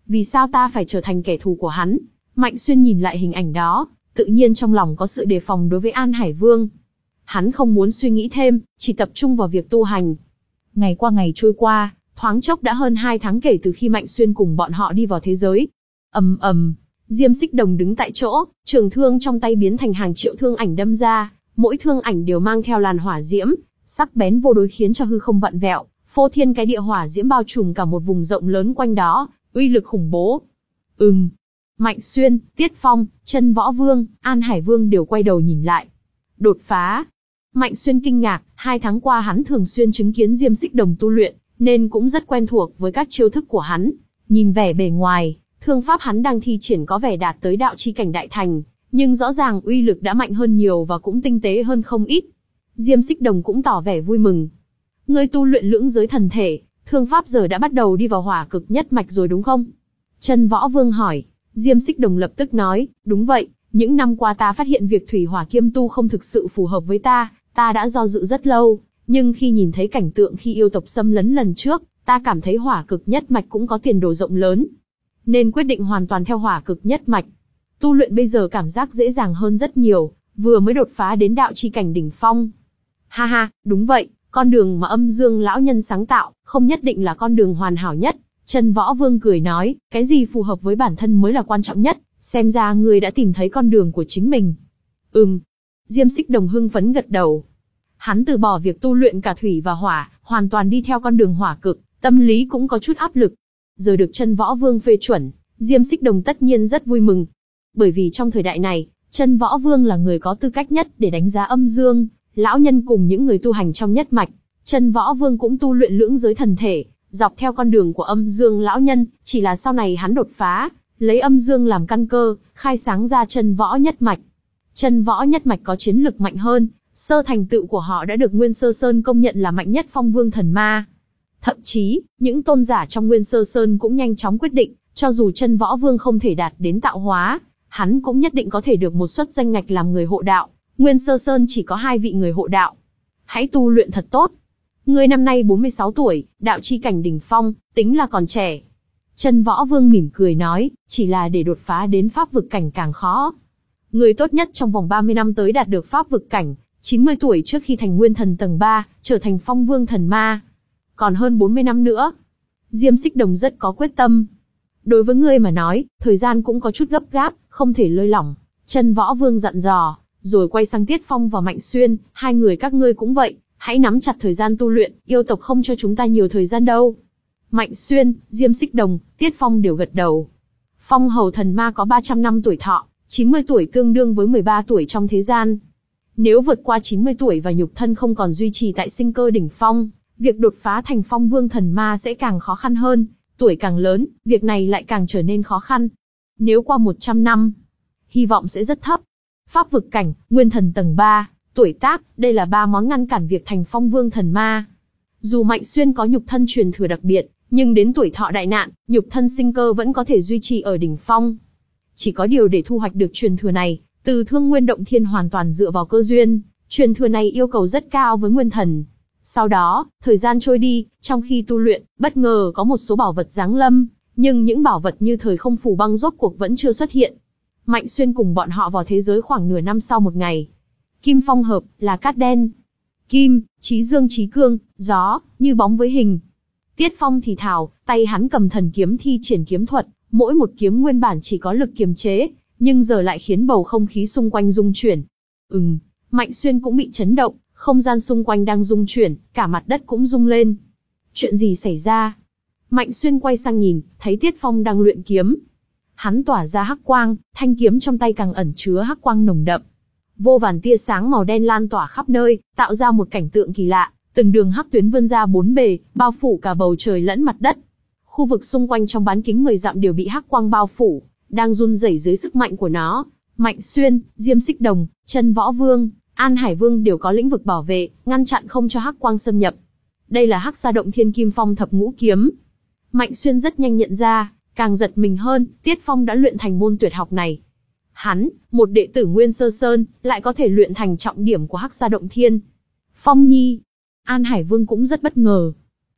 Vì sao ta phải trở thành kẻ thù của hắn? Mạnh Xuyên nhìn lại hình ảnh đó, tự nhiên trong lòng có sự đề phòng đối với An Hải Vương. Hắn không muốn suy nghĩ thêm, chỉ tập trung vào việc tu hành. Ngày qua ngày trôi qua, thoáng chốc đã hơn hai tháng kể từ khi Mạnh Xuyên cùng bọn họ đi vào thế giới. Ầm ầm, Diêm Xích Đồng đứng tại chỗ, trường thương trong tay biến thành hàng triệu thương ảnh đâm ra, mỗi thương ảnh đều mang theo làn hỏa diễm, sắc bén vô đối khiến cho hư không vặn vẹo, phô thiên cái địa hỏa diễm bao trùm cả một vùng rộng lớn quanh đó, uy lực khủng bố. Ừm. Mạnh Xuyên, Tiết Phong, Chân Võ Vương, An Hải Vương đều quay đầu nhìn lại. Đột phá. Mạnh Xuyên kinh ngạc, hai tháng qua hắn thường xuyên chứng kiến Diêm Xích Đồng tu luyện, nên cũng rất quen thuộc với các chiêu thức của hắn. Nhìn vẻ bề ngoài, thương pháp hắn đang thi triển có vẻ đạt tới đạo chi cảnh đại thành, nhưng rõ ràng uy lực đã mạnh hơn nhiều và cũng tinh tế hơn không ít. Diêm Xích Đồng cũng tỏ vẻ vui mừng. Ngươi tu luyện lưỡng giới thần thể, thương pháp giờ đã bắt đầu đi vào hỏa cực nhất mạch rồi đúng không? Chân Võ Vương hỏi. Diêm Xích Đồng lập tức nói, đúng vậy, những năm qua ta phát hiện việc thủy hỏa kiêm tu không thực sự phù hợp với ta, ta đã do dự rất lâu, nhưng khi nhìn thấy cảnh tượng khi yêu tộc xâm lấn lần trước, ta cảm thấy hỏa cực nhất mạch cũng có tiền đồ rộng lớn, nên quyết định hoàn toàn theo hỏa cực nhất mạch. Tu luyện bây giờ cảm giác dễ dàng hơn rất nhiều, vừa mới đột phá đến đạo chi cảnh đỉnh phong. Ha ha, đúng vậy, con đường mà Âm Dương lão nhân sáng tạo, không nhất định là con đường hoàn hảo nhất. Chân Võ Vương cười nói, cái gì phù hợp với bản thân mới là quan trọng nhất, xem ra ngươi đã tìm thấy con đường của chính mình. Ừm. Diêm Xích Đồng hưng phấn gật đầu. Hắn từ bỏ việc tu luyện cả thủy và hỏa, hoàn toàn đi theo con đường hỏa cực, tâm lý cũng có chút áp lực. Giờ được Chân Võ Vương phê chuẩn, Diêm Xích Đồng tất nhiên rất vui mừng. Bởi vì trong thời đại này, Chân Võ Vương là người có tư cách nhất để đánh giá Âm Dương lão nhân cùng những người tu hành trong nhất mạch. Chân Võ Vương cũng tu luyện lưỡng giới thần thể, dọc theo con đường của Âm Dương lão nhân, chỉ là sau này hắn đột phá, lấy Âm Dương làm căn cơ, khai sáng ra Chân Võ nhất mạch. Chân Võ nhất mạch có chiến lực mạnh hơn, sơ thành tựu của họ đã được Nguyên Sơ Sơn công nhận là mạnh nhất Phong Vương Thần Ma. Thậm chí, những tôn giả trong Nguyên Sơ Sơn cũng nhanh chóng quyết định, cho dù Chân Võ Vương không thể đạt đến tạo hóa, hắn cũng nhất định có thể được một suất danh ngạch làm người hộ đạo. Nguyên Sơ Sơn chỉ có hai vị người hộ đạo. Hãy tu luyện thật tốt. Ngươi năm nay bốn mươi sáu tuổi, đạo chi cảnh đỉnh phong, tính là còn trẻ. Chân Võ Vương mỉm cười nói, chỉ là để đột phá đến pháp vực cảnh càng khó. Người tốt nhất trong vòng ba mươi năm tới đạt được pháp vực cảnh, chín mươi tuổi trước khi thành Nguyên Thần tầng ba, trở thành Phong Vương Thần Ma. Còn hơn bốn mươi năm nữa. Diêm Xích Đồng rất có quyết tâm. Đối với ngươi mà nói, thời gian cũng có chút gấp gáp, không thể lơi lỏng. Chân Võ Vương dặn dò, rồi quay sang Tiết Phong và Mạnh Xuyên, hai người các ngươi cũng vậy, hãy nắm chặt thời gian tu luyện, yêu tộc không cho chúng ta nhiều thời gian đâu. Mạnh Xuyên, Diêm Xích Đồng, Tiết Phong đều gật đầu. Phong Hầu Thần Ma có ba trăm năm tuổi thọ, chín mươi tuổi tương đương với mười ba tuổi trong thế gian. Nếu vượt qua chín mươi tuổi và nhục thân không còn duy trì tại sinh cơ đỉnh phong, việc đột phá thành Phong Vương Thần Ma sẽ càng khó khăn hơn, tuổi càng lớn, việc này lại càng trở nên khó khăn. Nếu qua một trăm năm, hy vọng sẽ rất thấp. Pháp vực cảnh, Nguyên Thần tầng ba, tuổi tác, đây là ba món ngăn cản việc thành Phong Vương Thần Ma. Dù Mạnh Xuyên có nhục thân truyền thừa đặc biệt, nhưng đến tuổi thọ đại nạn, nhục thân sinh cơ vẫn có thể duy trì ở đỉnh phong. Chỉ có điều để thu hoạch được truyền thừa này, từ Thương Nguyên Động Thiên hoàn toàn dựa vào cơ duyên, truyền thừa này yêu cầu rất cao với Nguyên Thần. Sau đó, thời gian trôi đi, trong khi tu luyện, bất ngờ có một số bảo vật giáng lâm, nhưng những bảo vật như thời không phủ băng rốt cuộc vẫn chưa xuất hiện. Mạnh Xuyên cùng bọn họ vào thế giới khoảng nửa năm sau một ngày. Kim phong hợp, là cát đen. Kim, chí dương chí cương, gió, như bóng với hình. Tiết Phong thì thào, tay hắn cầm thần kiếm thi triển kiếm thuật, mỗi một kiếm nguyên bản chỉ có lực kiềm chế, nhưng giờ lại khiến bầu không khí xung quanh rung chuyển. Ừm, Mạnh Xuyên cũng bị chấn động, không gian xung quanh đang rung chuyển, cả mặt đất cũng rung lên. Chuyện gì xảy ra? Mạnh Xuyên quay sang nhìn, thấy Tiết Phong đang luyện kiếm. Hắn tỏa ra hắc quang, thanh kiếm trong tay càng ẩn chứa hắc quang nồng đậm. Vô vàn tia sáng màu đen lan tỏa khắp nơi, tạo ra một cảnh tượng kỳ lạ, từng đường hắc tuyến vươn ra bốn bề, bao phủ cả bầu trời lẫn mặt đất. Khu vực xung quanh trong bán kính mười dặm đều bị hắc quang bao phủ, đang run rẩy dưới sức mạnh của nó. Mạnh Xuyên, Diêm Xích Đồng, Chân Võ Vương, An Hải Vương đều có lĩnh vực bảo vệ, ngăn chặn không cho hắc quang xâm nhập. Đây là Hắc Sa Động Thiên Kim Phong Thập Ngũ Kiếm. Mạnh Xuyên rất nhanh nhận ra, càng giật mình hơn, Tiết Phong đã luyện thành môn tuyệt học này. Hắn, một đệ tử Nguyên Sơ Sơn, lại có thể luyện thành trọng điểm của Hắc Sa Động Thiên. Phong Nhi, An Hải Vương cũng rất bất ngờ.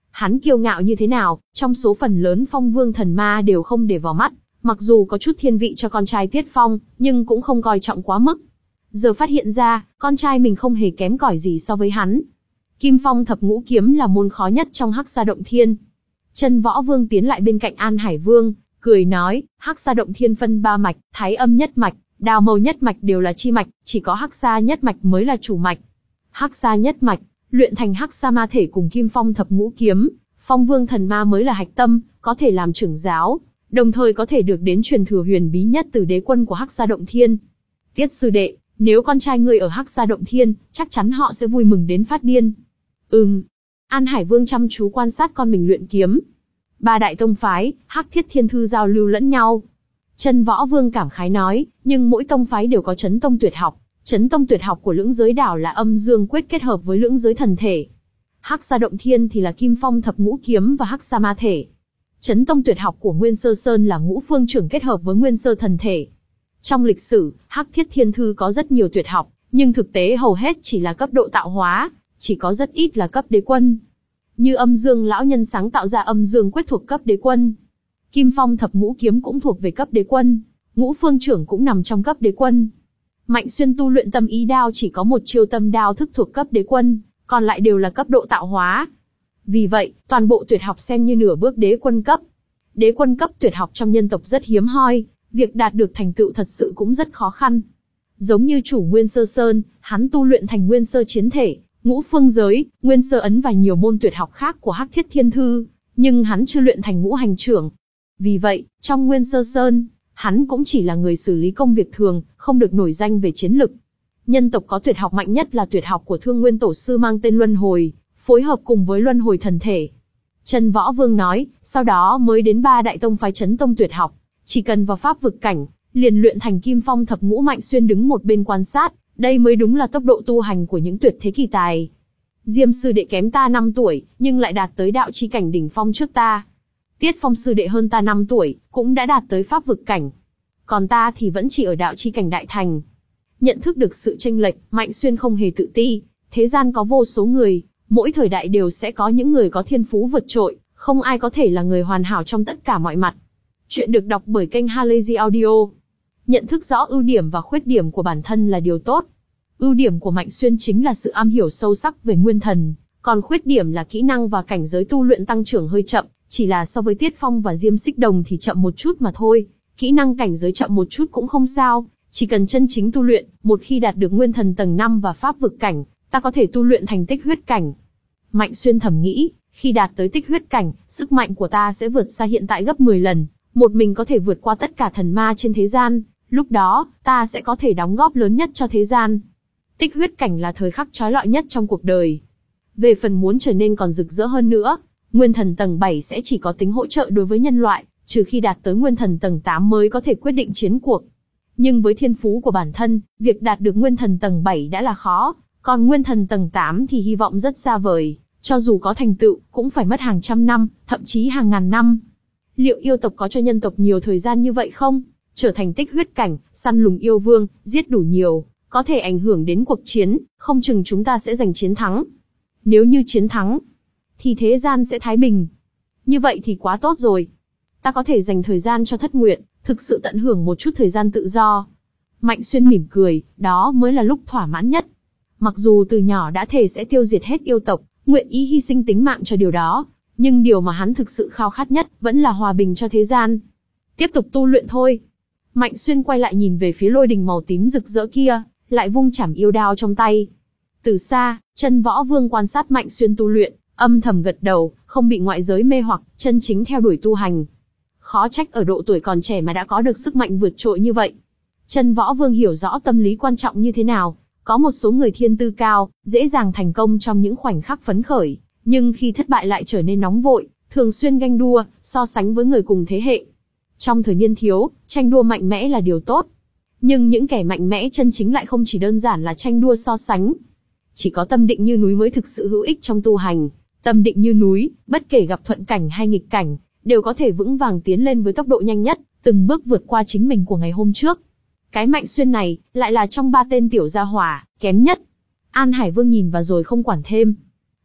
Hắn kiêu ngạo như thế nào, trong số phần lớn Phong Vương thần ma đều không để vào mắt, mặc dù có chút thiên vị cho con trai Tiết Phong, nhưng cũng không coi trọng quá mức. Giờ phát hiện ra, con trai mình không hề kém cỏi gì so với hắn. Kim Phong thập ngũ kiếm là môn khó nhất trong Hắc Sa Động Thiên. Chân Võ Vương tiến lại bên cạnh An Hải Vương, cười nói, Hắc Sa Động Thiên phân ba mạch, Thái Âm nhất mạch, Đào Màu nhất mạch đều là chi mạch, chỉ có Hắc Sa nhất mạch mới là chủ mạch. Hắc Sa nhất mạch, luyện thành Hắc Sa ma thể cùng Kim Phong thập ngũ kiếm, Phong Vương thần ma mới là hạch tâm, có thể làm trưởng giáo, đồng thời có thể được đến truyền thừa huyền bí nhất từ đế quân của Hắc Sa Động Thiên. Tiết sư đệ, nếu con trai ngươi ở Hắc Sa Động Thiên, chắc chắn họ sẽ vui mừng đến phát điên. Ừm. An Hải Vương chăm chú quan sát con mình luyện kiếm. Ba đại tông phái, Hắc Thiết Thiên Thư giao lưu lẫn nhau. Chân Võ Vương cảm khái nói, nhưng mỗi tông phái đều có chấn tông tuyệt học. Chấn tông tuyệt học của lưỡng giới đảo là âm dương quyết kết hợp với lưỡng giới thần thể. Hắc Sa Động Thiên thì là Kim Phong thập ngũ kiếm và Hắc Sa ma thể. Chấn tông tuyệt học của Nguyên Sơ Sơn là ngũ phương trưởng kết hợp với Nguyên Sơ thần thể. Trong lịch sử, Hắc Thiết Thiên Thư có rất nhiều tuyệt học, nhưng thực tế hầu hết chỉ là cấp độ tạo hóa, chỉ có rất ít là cấp đế quân. Như Âm Dương lão nhân sáng tạo ra Âm Dương quyết thuộc cấp đế quân. Kim Phong thập ngũ kiếm cũng thuộc về cấp đế quân, ngũ phương trưởng cũng nằm trong cấp đế quân. Mạnh Xuyên tu luyện tâm ý đao chỉ có một chiêu tâm đao thức thuộc cấp đế quân, còn lại đều là cấp độ tạo hóa. Vì vậy, toàn bộ tuyệt học xem như nửa bước đế quân cấp. Đế quân cấp tuyệt học trong nhân tộc rất hiếm hoi, việc đạt được thành tựu thật sự cũng rất khó khăn. Giống như chủ Nguyên Sơ Sơn, hắn tu luyện thành Nguyên Sơ chiến thể, ngũ phương giới, Nguyên Sơ ấn và nhiều môn tuyệt học khác của Hắc Thiết Thiên Thư, nhưng hắn chưa luyện thành ngũ hành trưởng. Vì vậy, trong Nguyên Sơ Sơn, hắn cũng chỉ là người xử lý công việc thường, không được nổi danh về chiến lực. Nhân tộc có tuyệt học mạnh nhất là tuyệt học của Thương Nguyên Tổ Sư mang tên Luân Hồi, phối hợp cùng với Luân Hồi thần thể. Chân Võ Vương nói, sau đó mới đến ba đại tông phái chấn tông tuyệt học, chỉ cần vào pháp vực cảnh, liền luyện thành Kim Phong thập ngũ. Mạnh Xuyên đứng một bên quan sát, đây mới đúng là tốc độ tu hành của những tuyệt thế kỳ tài. Diêm sư đệ kém ta năm tuổi, nhưng lại đạt tới đạo chi cảnh đỉnh phong trước ta. Tiết Phong sư đệ hơn ta năm tuổi, cũng đã đạt tới pháp vực cảnh. Còn ta thì vẫn chỉ ở đạo chi cảnh đại thành. Nhận thức được sự chênh lệch, Mạnh Xuyên không hề tự ti. Thế gian có vô số người, mỗi thời đại đều sẽ có những người có thiên phú vượt trội, không ai có thể là người hoàn hảo trong tất cả mọi mặt. Chuyện được đọc bởi kênh Halazy Audio. Nhận thức rõ ưu điểm và khuyết điểm của bản thân là điều tốt. Ưu điểm của Mạnh Xuyên chính là sự am hiểu sâu sắc về nguyên thần, còn khuyết điểm là kỹ năng và cảnh giới tu luyện tăng trưởng hơi chậm, chỉ là so với Tiết Phong và Diêm Xích Đồng thì chậm một chút mà thôi. Kỹ năng cảnh giới chậm một chút cũng không sao, chỉ cần chân chính tu luyện, một khi đạt được nguyên thần tầng năm và pháp vực cảnh, ta có thể tu luyện thành tích huyết cảnh. Mạnh Xuyên thầm nghĩ, khi đạt tới tích huyết cảnh, sức mạnh của ta sẽ vượt xa hiện tại gấp mười lần, một mình có thể vượt qua tất cả thần ma trên thế gian, lúc đó, ta sẽ có thể đóng góp lớn nhất cho thế gian. Tích huyết cảnh là thời khắc chói lọi nhất trong cuộc đời. Về phần muốn trở nên còn rực rỡ hơn nữa, nguyên thần tầng bảy sẽ chỉ có tính hỗ trợ đối với nhân loại, trừ khi đạt tới nguyên thần tầng tám mới có thể quyết định chiến cuộc. Nhưng với thiên phú của bản thân, việc đạt được nguyên thần tầng bảy đã là khó, còn nguyên thần tầng tám thì hy vọng rất xa vời, cho dù có thành tựu, cũng phải mất hàng trăm năm, thậm chí hàng ngàn năm. Liệu yêu tộc có cho nhân tộc nhiều thời gian như vậy không? Trở thành tích huyết cảnh, săn lùng yêu vương, giết đủ nhiều, có thể ảnh hưởng đến cuộc chiến, không chừng chúng ta sẽ giành chiến thắng. Nếu như chiến thắng, thì thế gian sẽ thái bình. Như vậy thì quá tốt rồi. Ta có thể dành thời gian cho thất nguyện, thực sự tận hưởng một chút thời gian tự do. Mạnh Xuyên mỉm cười, đó mới là lúc thỏa mãn nhất. Mặc dù từ nhỏ đã thề sẽ tiêu diệt hết yêu tộc, nguyện ý hy sinh tính mạng cho điều đó, nhưng điều mà hắn thực sự khao khát nhất vẫn là hòa bình cho thế gian. Tiếp tục tu luyện thôi. Mạnh Xuyên quay lại nhìn về phía lôi đình màu tím rực rỡ kia, lại vung chảm yêu đao trong tay. Từ xa, Chân Võ Vương quan sát Mạnh Xuyên tu luyện, âm thầm gật đầu, không bị ngoại giới mê hoặc, chân chính theo đuổi tu hành. Khó trách ở độ tuổi còn trẻ mà đã có được sức mạnh vượt trội như vậy. Chân Võ Vương hiểu rõ tâm lý quan trọng như thế nào. Có một số người thiên tư cao, dễ dàng thành công trong những khoảnh khắc phấn khởi, nhưng khi thất bại lại trở nên nóng vội, thường xuyên ganh đua, so sánh với người cùng thế hệ. Trong thời niên thiếu, tranh đua mạnh mẽ là điều tốt. Nhưng những kẻ mạnh mẽ chân chính lại không chỉ đơn giản là tranh đua so sánh. Chỉ có tâm định như núi mới thực sự hữu ích trong tu hành. Tâm định như núi, bất kể gặp thuận cảnh hay nghịch cảnh, đều có thể vững vàng tiến lên với tốc độ nhanh nhất, từng bước vượt qua chính mình của ngày hôm trước. Cái Mạnh Xuyên này, lại là trong ba tên tiểu gia hỏa, kém nhất. An Hải Vương nhìn vào rồi không quản thêm.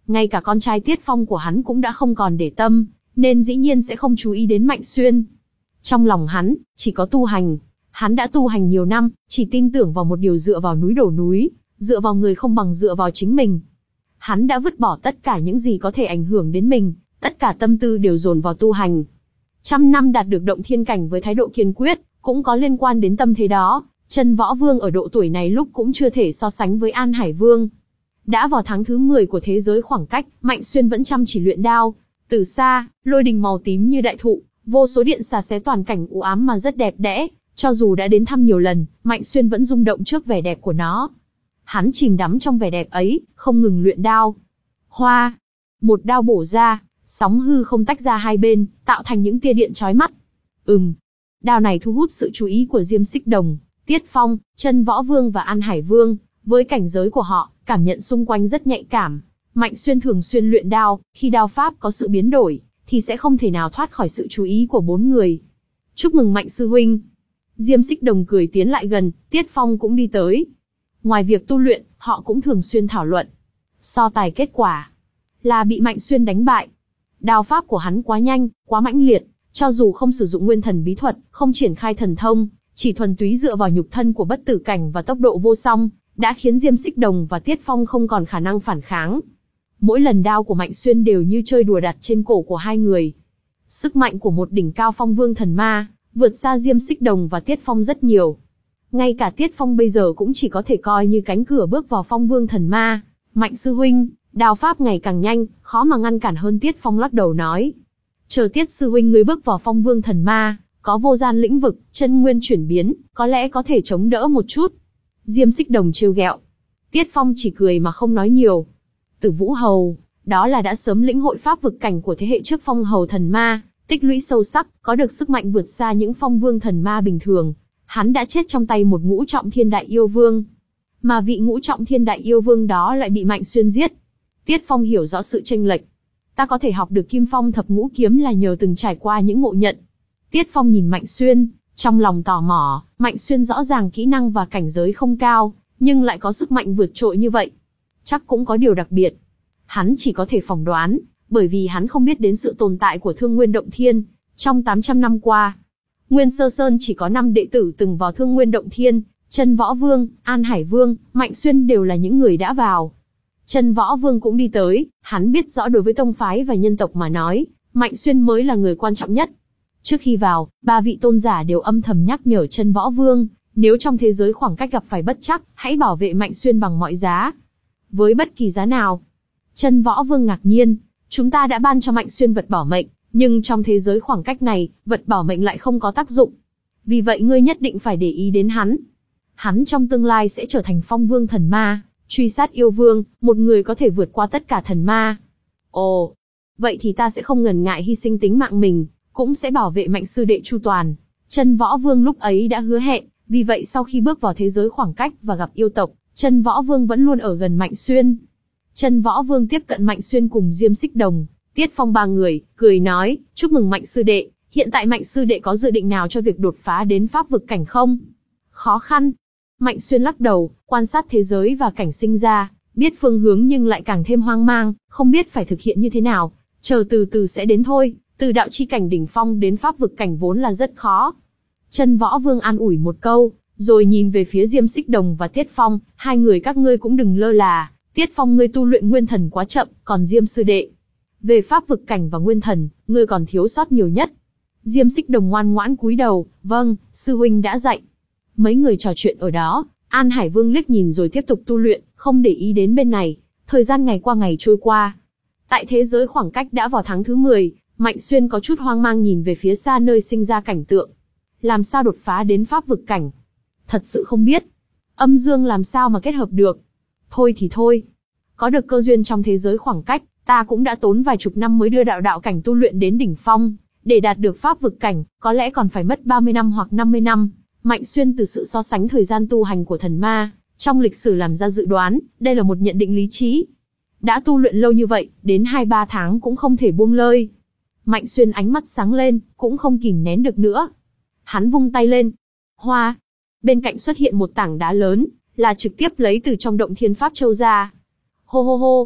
Ngay cả con trai Tiết Phong của hắn cũng đã không còn để tâm, nên dĩ nhiên sẽ không chú ý đến Mạnh Xuyên. Trong lòng hắn, chỉ có tu hành. Hắn đã tu hành nhiều năm, chỉ tin tưởng vào một điều dựa vào núi đổ núi, dựa vào người không bằng dựa vào chính mình. Hắn đã vứt bỏ tất cả những gì có thể ảnh hưởng đến mình, tất cả tâm tư đều dồn vào tu hành. Trăm năm đạt được động thiên cảnh với thái độ kiên quyết, cũng có liên quan đến tâm thế đó. Chân Võ Vương ở độ tuổi này lúc cũng chưa thể so sánh với An Hải Vương. Đã vào tháng thứ mười của thế giới khoảng cách, Mạnh Xuyên vẫn chăm chỉ luyện đao. Từ xa, lôi đình màu tím như đại thụ, vô số điện xà xé toàn cảnh u ám mà rất đẹp đẽ. Cho dù đã đến thăm nhiều lần, Mạnh Xuyên vẫn rung động trước vẻ đẹp của nó. Hắn chìm đắm trong vẻ đẹp ấy, không ngừng luyện đao. Hoa! Một đao bổ ra, sóng hư không tách ra hai bên, tạo thành những tia điện chói mắt. Ừm. Đao này thu hút sự chú ý của Diêm Xích Đồng, Tiết Phong, Chân Võ Vương và An Hải Vương. Với cảnh giới của họ, cảm nhận xung quanh rất nhạy cảm. Mạnh Xuyên thường xuyên luyện đao, khi đao pháp có sự biến đổi, thì sẽ không thể nào thoát khỏi sự chú ý của bốn người. Chúc mừng Mạnh sư huynh. Diêm Xích Đồng cười tiến lại gần, Tiết Phong cũng đi tới. Ngoài việc tu luyện, họ cũng thường xuyên thảo luận. So tài kết quả là bị Mạnh Xuyên đánh bại. Đao pháp của hắn quá nhanh, quá mãnh liệt, cho dù không sử dụng nguyên thần bí thuật, không triển khai thần thông, chỉ thuần túy dựa vào nhục thân của bất tử cảnh và tốc độ vô song, đã khiến Diêm Xích Đồng và Tiết Phong không còn khả năng phản kháng. Mỗi lần đao của Mạnh Xuyên đều như chơi đùa đặt trên cổ của hai người. Sức mạnh của một đỉnh cao phong vương thần ma, vượt xa Diêm Xích Đồng và Tiết Phong rất nhiều. Ngay cả Tiết Phong bây giờ cũng chỉ có thể coi như cánh cửa bước vào phong vương thần ma. Mạnh sư huynh, đao pháp ngày càng nhanh, khó mà ngăn cản hơn. Tiết Phong lắc đầu nói. Chờ Tiết sư huynh ngươi bước vào phong vương thần ma, có vô gian lĩnh vực, chân nguyên chuyển biến, có lẽ có thể chống đỡ một chút. Diêm Xích Đồng trêu ghẹo. Tiết Phong chỉ cười mà không nói nhiều. Tử Vũ Hầu, đó là đã sớm lĩnh hội pháp vực cảnh của thế hệ trước phong hầu thần ma, tích lũy sâu sắc, có được sức mạnh vượt xa những phong vương thần ma bình thường. Hắn đã chết trong tay một ngũ trọng thiên đại yêu vương. Mà vị ngũ trọng thiên đại yêu vương đó lại bị Mạnh Xuyên giết. Tiết Phong hiểu rõ sự chênh lệch. Ta có thể học được Kim Phong thập ngũ kiếm là nhờ từng trải qua những ngộ nhận. Tiết Phong nhìn Mạnh Xuyên, trong lòng tò mò. Mạnh Xuyên rõ ràng kỹ năng và cảnh giới không cao, nhưng lại có sức mạnh vượt trội như vậy. Chắc cũng có điều đặc biệt. Hắn chỉ có thể phỏng đoán, bởi vì hắn không biết đến sự tồn tại của Thương Nguyên Động Thiên. Trong tám trăm năm qua, Nguyên Sơ Sơn chỉ có năm đệ tử từng vào Thương Nguyên Động Thiên. Chân Võ Vương, An Hải Vương, Mạnh Xuyên đều là những người đã vào. Chân Võ Vương cũng đi tới, hắn biết rõ đối với tông phái và nhân tộc mà nói, Mạnh Xuyên mới là người quan trọng nhất. Trước khi vào, ba vị tôn giả đều âm thầm nhắc nhở Chân Võ Vương, nếu trong thế giới khoảng cách gặp phải bất trắc, hãy bảo vệ Mạnh Xuyên bằng mọi giá. Với bất kỳ giá nào. Chân Võ Vương ngạc nhiên, chúng ta đã ban cho Mạnh Xuyên vật bảo mệnh, nhưng trong thế giới khoảng cách này, vật bảo mệnh lại không có tác dụng. Vì vậy ngươi nhất định phải để ý đến hắn. Hắn trong tương lai sẽ trở thành phong vương thần ma, truy sát yêu vương, một người có thể vượt qua tất cả thần ma. Ồ, vậy thì ta sẽ không ngần ngại hy sinh tính mạng mình, cũng sẽ bảo vệ Mạnh sư đệ chu toàn. Chân Võ Vương lúc ấy đã hứa hẹn, vì vậy sau khi bước vào thế giới khoảng cách và gặp yêu tộc, Chân Võ Vương vẫn luôn ở gần Mạnh Xuyên. Chân Võ Vương tiếp cận Mạnh Xuyên cùng Diêm Xích Đồng, Tiết Phong ba người, cười nói, chúc mừng Mạnh sư đệ, hiện tại Mạnh sư đệ có dự định nào cho việc đột phá đến pháp vực cảnh không? Khó khăn. Mạnh Xuyên lắc đầu, quan sát thế giới và cảnh sinh ra, biết phương hướng nhưng lại càng thêm hoang mang, không biết phải thực hiện như thế nào, chờ từ từ sẽ đến thôi, từ đạo chi cảnh đỉnh phong đến pháp vực cảnh vốn là rất khó. Chân Võ Vương an ủi một câu, rồi nhìn về phía Diêm Xích Đồng và Tiết Phong, hai người các ngươi cũng đừng lơ là, Tiết Phong ngươi tu luyện nguyên thần quá chậm, còn Diêm sư đệ, về pháp vực cảnh và nguyên thần, ngươi còn thiếu sót nhiều nhất. Diêm Xích Đồng ngoan ngoãn cúi đầu, vâng, sư huynh đã dạy. Mấy người trò chuyện ở đó, An Hải Vương liếc nhìn rồi tiếp tục tu luyện, không để ý đến bên này. Thời gian ngày qua ngày trôi qua. Tại thế giới khoảng cách đã vào tháng thứ mười, Mạnh Xuyên có chút hoang mang nhìn về phía xa nơi sinh ra cảnh tượng. Làm sao đột phá đến pháp vực cảnh? Thật sự không biết. Âm dương làm sao mà kết hợp được? Thôi thì thôi. Có được cơ duyên trong thế giới khoảng cách, ta cũng đã tốn vài chục năm mới đưa đạo đạo cảnh tu luyện đến đỉnh phong. Để đạt được pháp vực cảnh, có lẽ còn phải mất ba mươi năm hoặc năm mươi năm. Mạnh Xuyên từ sự so sánh thời gian tu hành của thần ma, trong lịch sử làm ra dự đoán, đây là một nhận định lý trí. Đã tu luyện lâu như vậy, đến hai ba tháng cũng không thể buông lơi. Mạnh Xuyên ánh mắt sáng lên, cũng không kìm nén được nữa. Hắn vung tay lên. Hoa! Bên cạnh xuất hiện một tảng đá lớn, là trực tiếp lấy từ trong động Thiên Pháp Châu ra. Hô hô hô!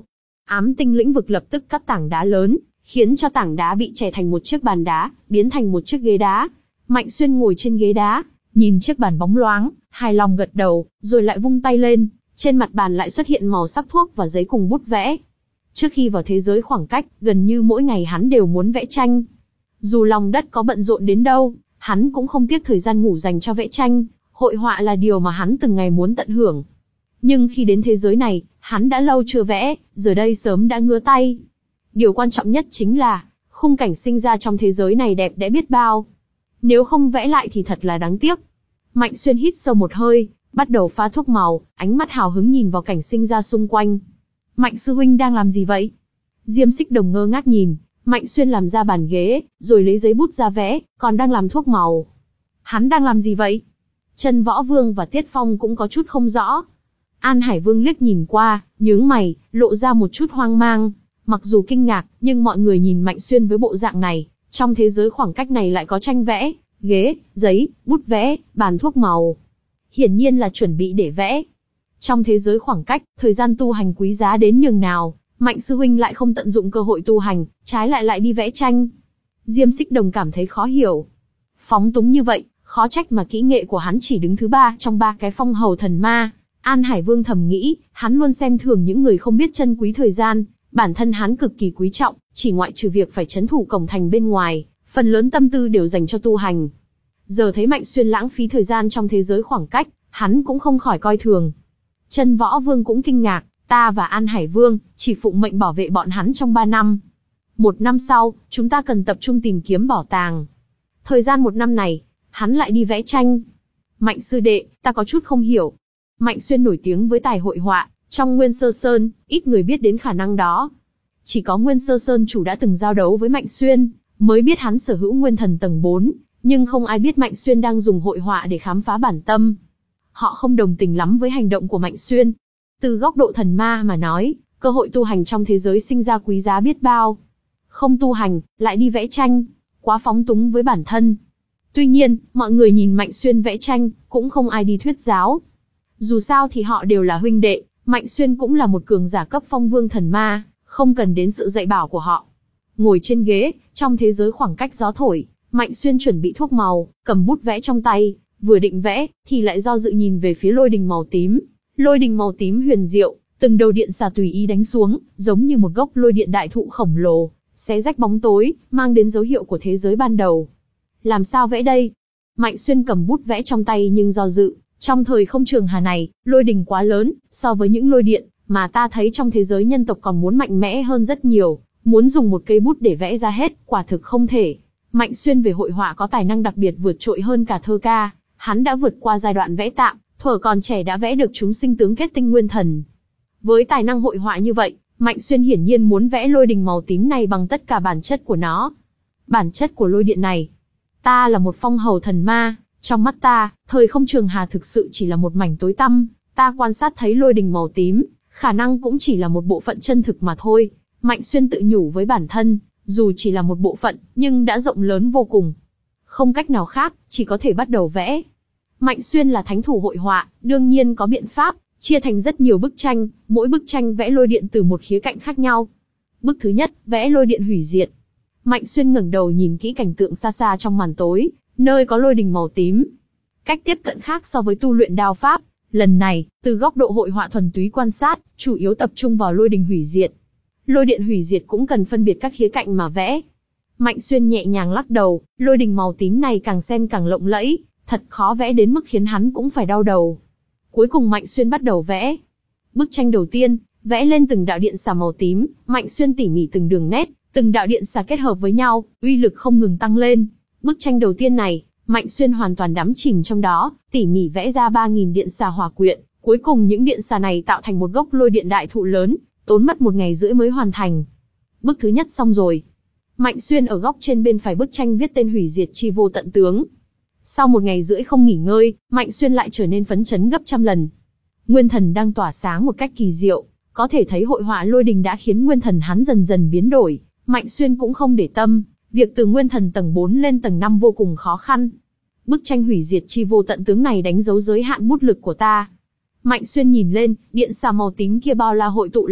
Ám tinh lĩnh vực lập tức cắt tảng đá lớn, khiến cho tảng đá bị chẻ thành một chiếc bàn đá, biến thành một chiếc ghế đá. Mạnh Xuyên ngồi trên ghế đá, nhìn chiếc bàn bóng loáng, hài lòng gật đầu, rồi lại vung tay lên, trên mặt bàn lại xuất hiện màu sắc thuốc và giấy cùng bút vẽ. Trước khi vào thế giới khoảng cách, gần như mỗi ngày hắn đều muốn vẽ tranh. Dù lòng đất có bận rộn đến đâu, hắn cũng không tiếc thời gian ngủ dành cho vẽ tranh, hội họa là điều mà hắn từng ngày muốn tận hưởng. Nhưng khi đến thế giới này, hắn đã lâu chưa vẽ, giờ đây sớm đã ngứa tay. Điều quan trọng nhất chính là, khung cảnh sinh ra trong thế giới này đẹp đẽ biết bao. Nếu không vẽ lại thì thật là đáng tiếc. Mạnh Xuyên hít sâu một hơi, bắt đầu pha thuốc màu, ánh mắt hào hứng nhìn vào cảnh sinh ra xung quanh. Mạnh sư huynh đang làm gì vậy? Diêm Xích Đồng ngơ ngác nhìn, Mạnh Xuyên làm ra bàn ghế, rồi lấy giấy bút ra vẽ, còn đang làm thuốc màu. Hắn đang làm gì vậy? Chân Võ Vương và Tiết Phong cũng có chút không rõ. An Hải Vương liếc nhìn qua, nhướng mày, lộ ra một chút hoang mang. Mặc dù kinh ngạc, nhưng mọi người nhìn Mạnh Xuyên với bộ dạng này, trong thế giới khoảng cách này lại có tranh vẽ, ghế, giấy, bút vẽ, bàn thuốc màu. Hiển nhiên là chuẩn bị để vẽ. Trong thế giới khoảng cách, thời gian tu hành quý giá đến nhường nào, Mạnh sư huynh lại không tận dụng cơ hội tu hành, trái lại lại đi vẽ tranh. Diêm Xích Đồng cảm thấy khó hiểu. Phóng túng như vậy, khó trách mà kỹ nghệ của hắn chỉ đứng thứ ba trong ba cái phong hầu thần ma. An Hải Vương thầm nghĩ, hắn luôn xem thường những người không biết trân quý thời gian, bản thân hắn cực kỳ quý trọng, chỉ ngoại trừ việc phải trấn thủ cổng thành bên ngoài, phần lớn tâm tư đều dành cho tu hành. Giờ thấy Mạnh Xuyên lãng phí thời gian trong thế giới khoảng cách, hắn cũng không khỏi coi thường. Chân Võ Vương cũng kinh ngạc, ta và An Hải Vương chỉ phụng mệnh bảo vệ bọn hắn trong ba năm. Một năm sau, chúng ta cần tập trung tìm kiếm bảo tàng. Thời gian một năm này, hắn lại đi vẽ tranh. Mạnh sư đệ, ta có chút không hiểu. Mạnh Xuyên nổi tiếng với tài hội họa, trong Nguyên Sơ Sơn, ít người biết đến khả năng đó. Chỉ có Nguyên Sơ Sơn chủ đã từng giao đấu với Mạnh Xuyên, mới biết hắn sở hữu nguyên thần tầng bốn, nhưng không ai biết Mạnh Xuyên đang dùng hội họa để khám phá bản tâm. Họ không đồng tình lắm với hành động của Mạnh Xuyên. Từ góc độ thần ma mà nói, cơ hội tu hành trong thế giới sinh ra quý giá biết bao. Không tu hành, lại đi vẽ tranh, quá phóng túng với bản thân. Tuy nhiên, mọi người nhìn Mạnh Xuyên vẽ tranh, cũng không ai đi thuyết giáo. Dù sao thì họ đều là huynh đệ, Mạnh Xuyên cũng là một cường giả cấp phong vương thần ma, không cần đến sự dạy bảo của họ. Ngồi trên ghế, trong thế giới khoảng cách gió thổi, Mạnh Xuyên chuẩn bị thuốc màu, cầm bút vẽ trong tay, vừa định vẽ, thì lại do dự nhìn về phía lôi đình màu tím. Lôi đình màu tím huyền diệu, từng đầu điện xà tùy ý đánh xuống, giống như một gốc lôi điện đại thụ khổng lồ, xé rách bóng tối, mang đến dấu hiệu của thế giới ban đầu. Làm sao vẽ đây? Mạnh Xuyên cầm bút vẽ trong tay nhưng do dự. Trong thời không trường hà này, lôi đình quá lớn, so với những lôi điện mà ta thấy trong thế giới nhân tộc còn muốn mạnh mẽ hơn rất nhiều, muốn dùng một cây bút để vẽ ra hết, quả thực không thể. Mạnh Xuyên về hội họa có tài năng đặc biệt vượt trội hơn cả thơ ca, hắn đã vượt qua giai đoạn vẽ tạm, thuở còn trẻ đã vẽ được chúng sinh tướng kết tinh nguyên thần. Với tài năng hội họa như vậy, Mạnh Xuyên hiển nhiên muốn vẽ lôi đình màu tím này bằng tất cả bản chất của nó. Bản chất của lôi điện này, ta là một phong hầu thần ma. Trong mắt ta, thời không trường hà thực sự chỉ là một mảnh tối tăm, ta quan sát thấy lôi đình màu tím, khả năng cũng chỉ là một bộ phận chân thực mà thôi. Mạnh Xuyên tự nhủ với bản thân, dù chỉ là một bộ phận, nhưng đã rộng lớn vô cùng. Không cách nào khác, chỉ có thể bắt đầu vẽ. Mạnh Xuyên là thánh thủ hội họa, đương nhiên có biện pháp, chia thành rất nhiều bức tranh, mỗi bức tranh vẽ lôi điện từ một khía cạnh khác nhau. Bức thứ nhất, vẽ lôi điện hủy diệt. Mạnh Xuyên ngẩng đầu nhìn kỹ cảnh tượng xa xa trong màn tối, nơi có lôi đình màu tím. Cách tiếp cận khác so với tu luyện đao pháp, lần này, từ góc độ hội họa thuần túy quan sát, chủ yếu tập trung vào lôi đình hủy diệt. Lôi điện hủy diệt cũng cần phân biệt các khía cạnh mà vẽ. Mạnh Xuyên nhẹ nhàng lắc đầu, lôi đình màu tím này càng xem càng lộng lẫy, thật khó vẽ đến mức khiến hắn cũng phải đau đầu. Cuối cùng Mạnh Xuyên bắt đầu vẽ. Bức tranh đầu tiên, vẽ lên từng đạo điện xà màu tím, Mạnh Xuyên tỉ mỉ từng đường nét, từng đạo điện xà kết hợp với nhau, uy lực không ngừng tăng lên. Bức tranh đầu tiên này, Mạnh Xuyên hoàn toàn đắm chìm trong đó, tỉ mỉ vẽ ra ba nghìn điện xà hòa quyện, cuối cùng những điện xà này tạo thành một gốc lôi điện đại thụ lớn, tốn mất một ngày rưỡi mới hoàn thành. Bức thứ nhất xong rồi. Mạnh Xuyên ở góc trên bên phải bức tranh viết tên hủy diệt chi vô tận tướng. Sau một ngày rưỡi không nghỉ ngơi, Mạnh Xuyên lại trở nên phấn chấn gấp trăm lần. Nguyên thần đang tỏa sáng một cách kỳ diệu, có thể thấy hội họa lôi đình đã khiến nguyên thần hắn dần dần biến đổi. Mạnh Xuyên cũng không để tâm, việc từ nguyên thần tầng bốn lên tầng năm vô cùng khó khăn. Bức tranh hủy diệt chi vô tận tướng này đánh dấu giới hạn bút lực của ta. Mạnh Xuyên nhìn lên, điện xà màu tím kia bao la hội tụ lại,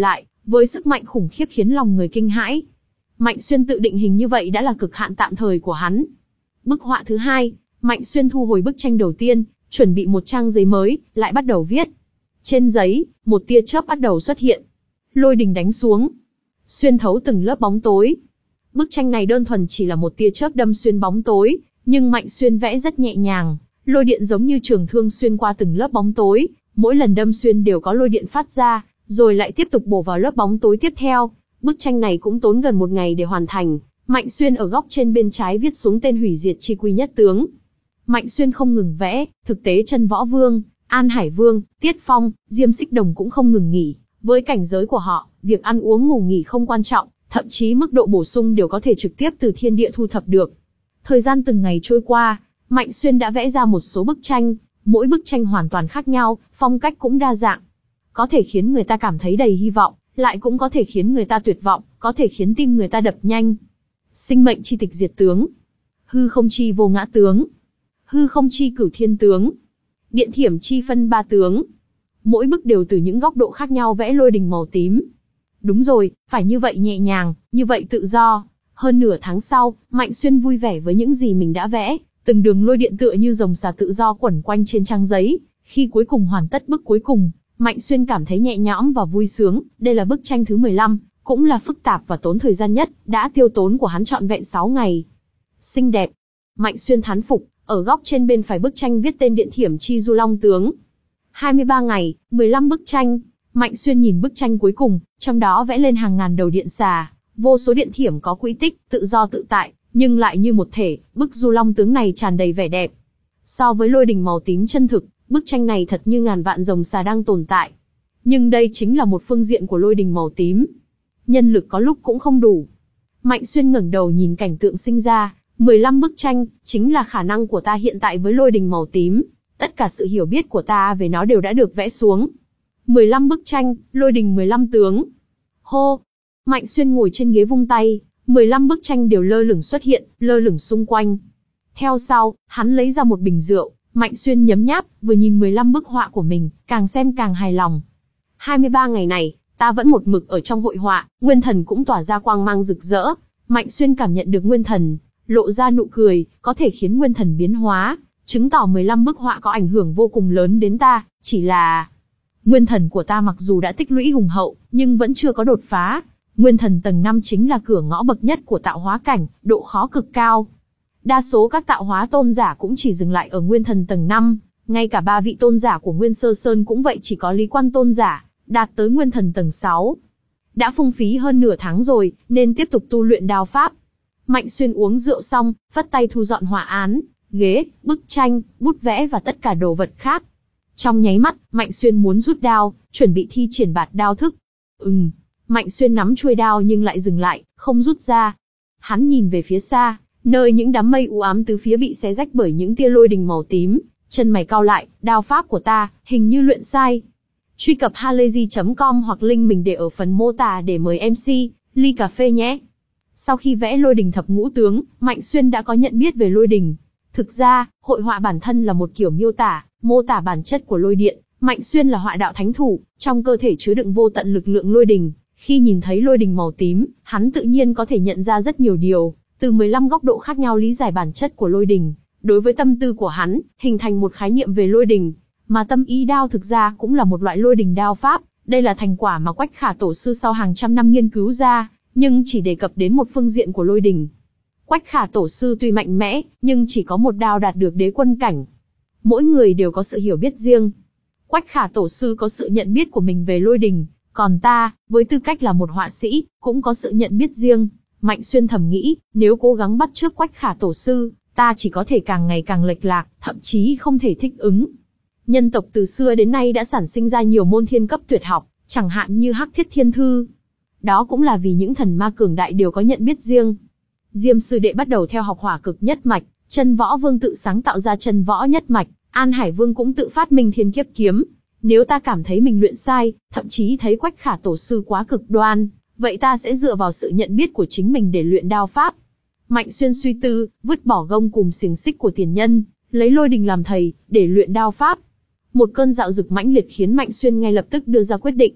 với sức mạnh khủng khiếp khiến lòng người kinh hãi. Mạnh Xuyên tự định hình như vậy đã là cực hạn tạm thời của hắn. Bức họa thứ hai, Mạnh Xuyên thu hồi bức tranh đầu tiên, chuẩn bị một trang giấy mới, lại bắt đầu viết. Trên giấy, một tia chớp bắt đầu xuất hiện. Lôi đình đánh xuống, xuyên thấu từng lớp bóng tối. Bức tranh này đơn thuần chỉ là một tia chớp đâm xuyên bóng tối, nhưng Mạnh Xuyên vẽ rất nhẹ nhàng, lôi điện giống như trường thương xuyên qua từng lớp bóng tối, mỗi lần đâm xuyên đều có lôi điện phát ra, rồi lại tiếp tục bổ vào lớp bóng tối tiếp theo. Bức tranh này cũng tốn gần một ngày để hoàn thành. Mạnh Xuyên ở góc trên bên trái viết xuống tên hủy diệt chi quy nhất tướng. Mạnh Xuyên không ngừng vẽ, thực tế Chân Võ Vương, An Hải Vương, Tiết Phong, Diêm Xích Đồng cũng không ngừng nghỉ. Với cảnh giới của họ, việc ăn uống ngủ nghỉ không quan trọng, thậm chí mức độ bổ sung đều có thể trực tiếp từ thiên địa thu thập được. Thời gian từng ngày trôi qua, Mạnh Xuyên đã vẽ ra một số bức tranh, mỗi bức tranh hoàn toàn khác nhau, phong cách cũng đa dạng. Có thể khiến người ta cảm thấy đầy hy vọng, lại cũng có thể khiến người ta tuyệt vọng, có thể khiến tim người ta đập nhanh. Sinh mệnh chi tịch diệt tướng, hư không chi vô ngã tướng, hư không chi cửu thiên tướng, điện thiểm chi phân ba tướng. Mỗi bức đều từ những góc độ khác nhau vẽ lôi đình màu tím. Đúng rồi, phải như vậy nhẹ nhàng, như vậy tự do. Hơn nửa tháng sau, Mạnh Xuyên vui vẻ với những gì mình đã vẽ, từng đường lôi điện tựa như rồng xà tự do quẩn quanh trên trang giấy. Khi cuối cùng hoàn tất bức cuối cùng, Mạnh Xuyên cảm thấy nhẹ nhõm và vui sướng. Đây là bức tranh thứ mười lăm, cũng là phức tạp và tốn thời gian nhất, đã tiêu tốn của hắn trọn vẹn sáu ngày. Xinh đẹp. Mạnh Xuyên thán phục, ở góc trên bên phải bức tranh viết tên điện thiểm chi du long tướng. hai mươi ba ngày, mười lăm bức tranh. Mạnh Xuyên nhìn bức tranh cuối cùng, trong đó vẽ lên hàng ngàn đầu điện xà, vô số điện thiểm có quỹ tích, tự do tự tại, nhưng lại như một thể. Bức du long tướng này tràn đầy vẻ đẹp. So với lôi đình màu tím chân thực, bức tranh này thật như ngàn vạn rồng xà đang tồn tại. Nhưng đây chính là một phương diện của lôi đình màu tím. Nhân lực có lúc cũng không đủ. Mạnh Xuyên ngẩng đầu nhìn cảnh tượng sinh ra, mười lăm bức tranh, chính là khả năng của ta hiện tại với lôi đình màu tím. Tất cả sự hiểu biết của ta về nó đều đã được vẽ xuống. mười lăm bức tranh, lôi đình mười lăm tướng. Hô! Mạnh Xuyên ngồi trên ghế vung tay, mười lăm bức tranh đều lơ lửng xuất hiện, lơ lửng xung quanh. Theo sau, hắn lấy ra một bình rượu, Mạnh Xuyên nhấm nháp, vừa nhìn mười lăm bức họa của mình, càng xem càng hài lòng. hai mươi ba ngày này, ta vẫn một mực ở trong hội họa, nguyên thần cũng tỏa ra quang mang rực rỡ. Mạnh Xuyên cảm nhận được nguyên thần, lộ ra nụ cười, có thể khiến nguyên thần biến hóa, chứng tỏ mười lăm bức họa có ảnh hưởng vô cùng lớn đến ta, chỉ là... Nguyên thần của ta mặc dù đã tích lũy hùng hậu, nhưng vẫn chưa có đột phá. Nguyên thần tầng năm chính là cửa ngõ bậc nhất của tạo hóa cảnh, độ khó cực cao. Đa số các tạo hóa tôn giả cũng chỉ dừng lại ở nguyên thần tầng năm, ngay cả ba vị tôn giả của Nguyên Sơ Sơn cũng vậy, chỉ có Lý Quan tôn giả đạt tới nguyên thần tầng sáu. Đã phung phí hơn nửa tháng rồi, nên tiếp tục tu luyện đao pháp. Mạnh Xuyên uống rượu xong, phất tay thu dọn họa án, ghế, bức tranh, bút vẽ và tất cả đồ vật khác. Trong nháy mắt, Mạnh Xuyên muốn rút đao, chuẩn bị thi triển bạt đao thức. Ừm, Mạnh Xuyên nắm chuôi đao nhưng lại dừng lại, không rút ra. Hắn nhìn về phía xa, nơi những đám mây u ám tứ phía bị xé rách bởi những tia lôi đình màu tím, chân mày cau lại, đao pháp của ta, hình như luyện sai. Truy cập halayzi chấm com hoặc link mình để ở phần mô tả để mời em xê, ly cà phê nhé. Sau khi vẽ lôi đình thập ngũ tướng, Mạnh Xuyên đã có nhận biết về lôi đình. Thực ra, hội họa bản thân là một kiểu miêu tả, mô tả bản chất của lôi điện. Mạnh Xuyên là họa đạo thánh thủ, trong cơ thể chứa đựng vô tận lực lượng lôi đình. Khi nhìn thấy lôi đình màu tím, hắn tự nhiên có thể nhận ra rất nhiều điều, từ mười lăm góc độ khác nhau lý giải bản chất của lôi đình. Đối với tâm tư của hắn, hình thành một khái niệm về lôi đình. Mà tâm ý đao thực ra cũng là một loại lôi đình đao pháp, đây là thành quả mà Quách Khả tổ sư sau hàng trăm năm nghiên cứu ra, nhưng chỉ đề cập đến một phương diện của lôi đình. Quách Khả tổ sư tuy mạnh mẽ, nhưng chỉ có một đao đạt được đế quân cảnh. Mỗi người đều có sự hiểu biết riêng. Quách Khả tổ sư có sự nhận biết của mình về lôi đình, còn ta, với tư cách là một họa sĩ, cũng có sự nhận biết riêng. Mạnh Xuyên thầm nghĩ, nếu cố gắng bắt chước Quách Khả tổ sư, ta chỉ có thể càng ngày càng lệch lạc, thậm chí không thể thích ứng. Nhân tộc từ xưa đến nay đã sản sinh ra nhiều môn thiên cấp tuyệt học, chẳng hạn như Hắc Thiết Thiên Thư. Đó cũng là vì những thần ma cường đại đều có nhận biết riêng. Diêm sư đệ bắt đầu theo học hỏa cực nhất mạch, Chân Võ Vương tự sáng tạo ra Chân Võ nhất mạch, An Hải Vương cũng tự phát minh Thiên Kiếp kiếm. Nếu ta cảm thấy mình luyện sai, thậm chí thấy Quách Khả tổ sư quá cực đoan, vậy ta sẽ dựa vào sự nhận biết của chính mình để luyện đao pháp. Mạnh Xuyên suy tư, vứt bỏ gông cùm xiềng xích của tiền nhân, lấy lôi đình làm thầy, để luyện đao pháp. Một cơn dạo dực mãnh liệt khiến Mạnh Xuyên ngay lập tức đưa ra quyết định.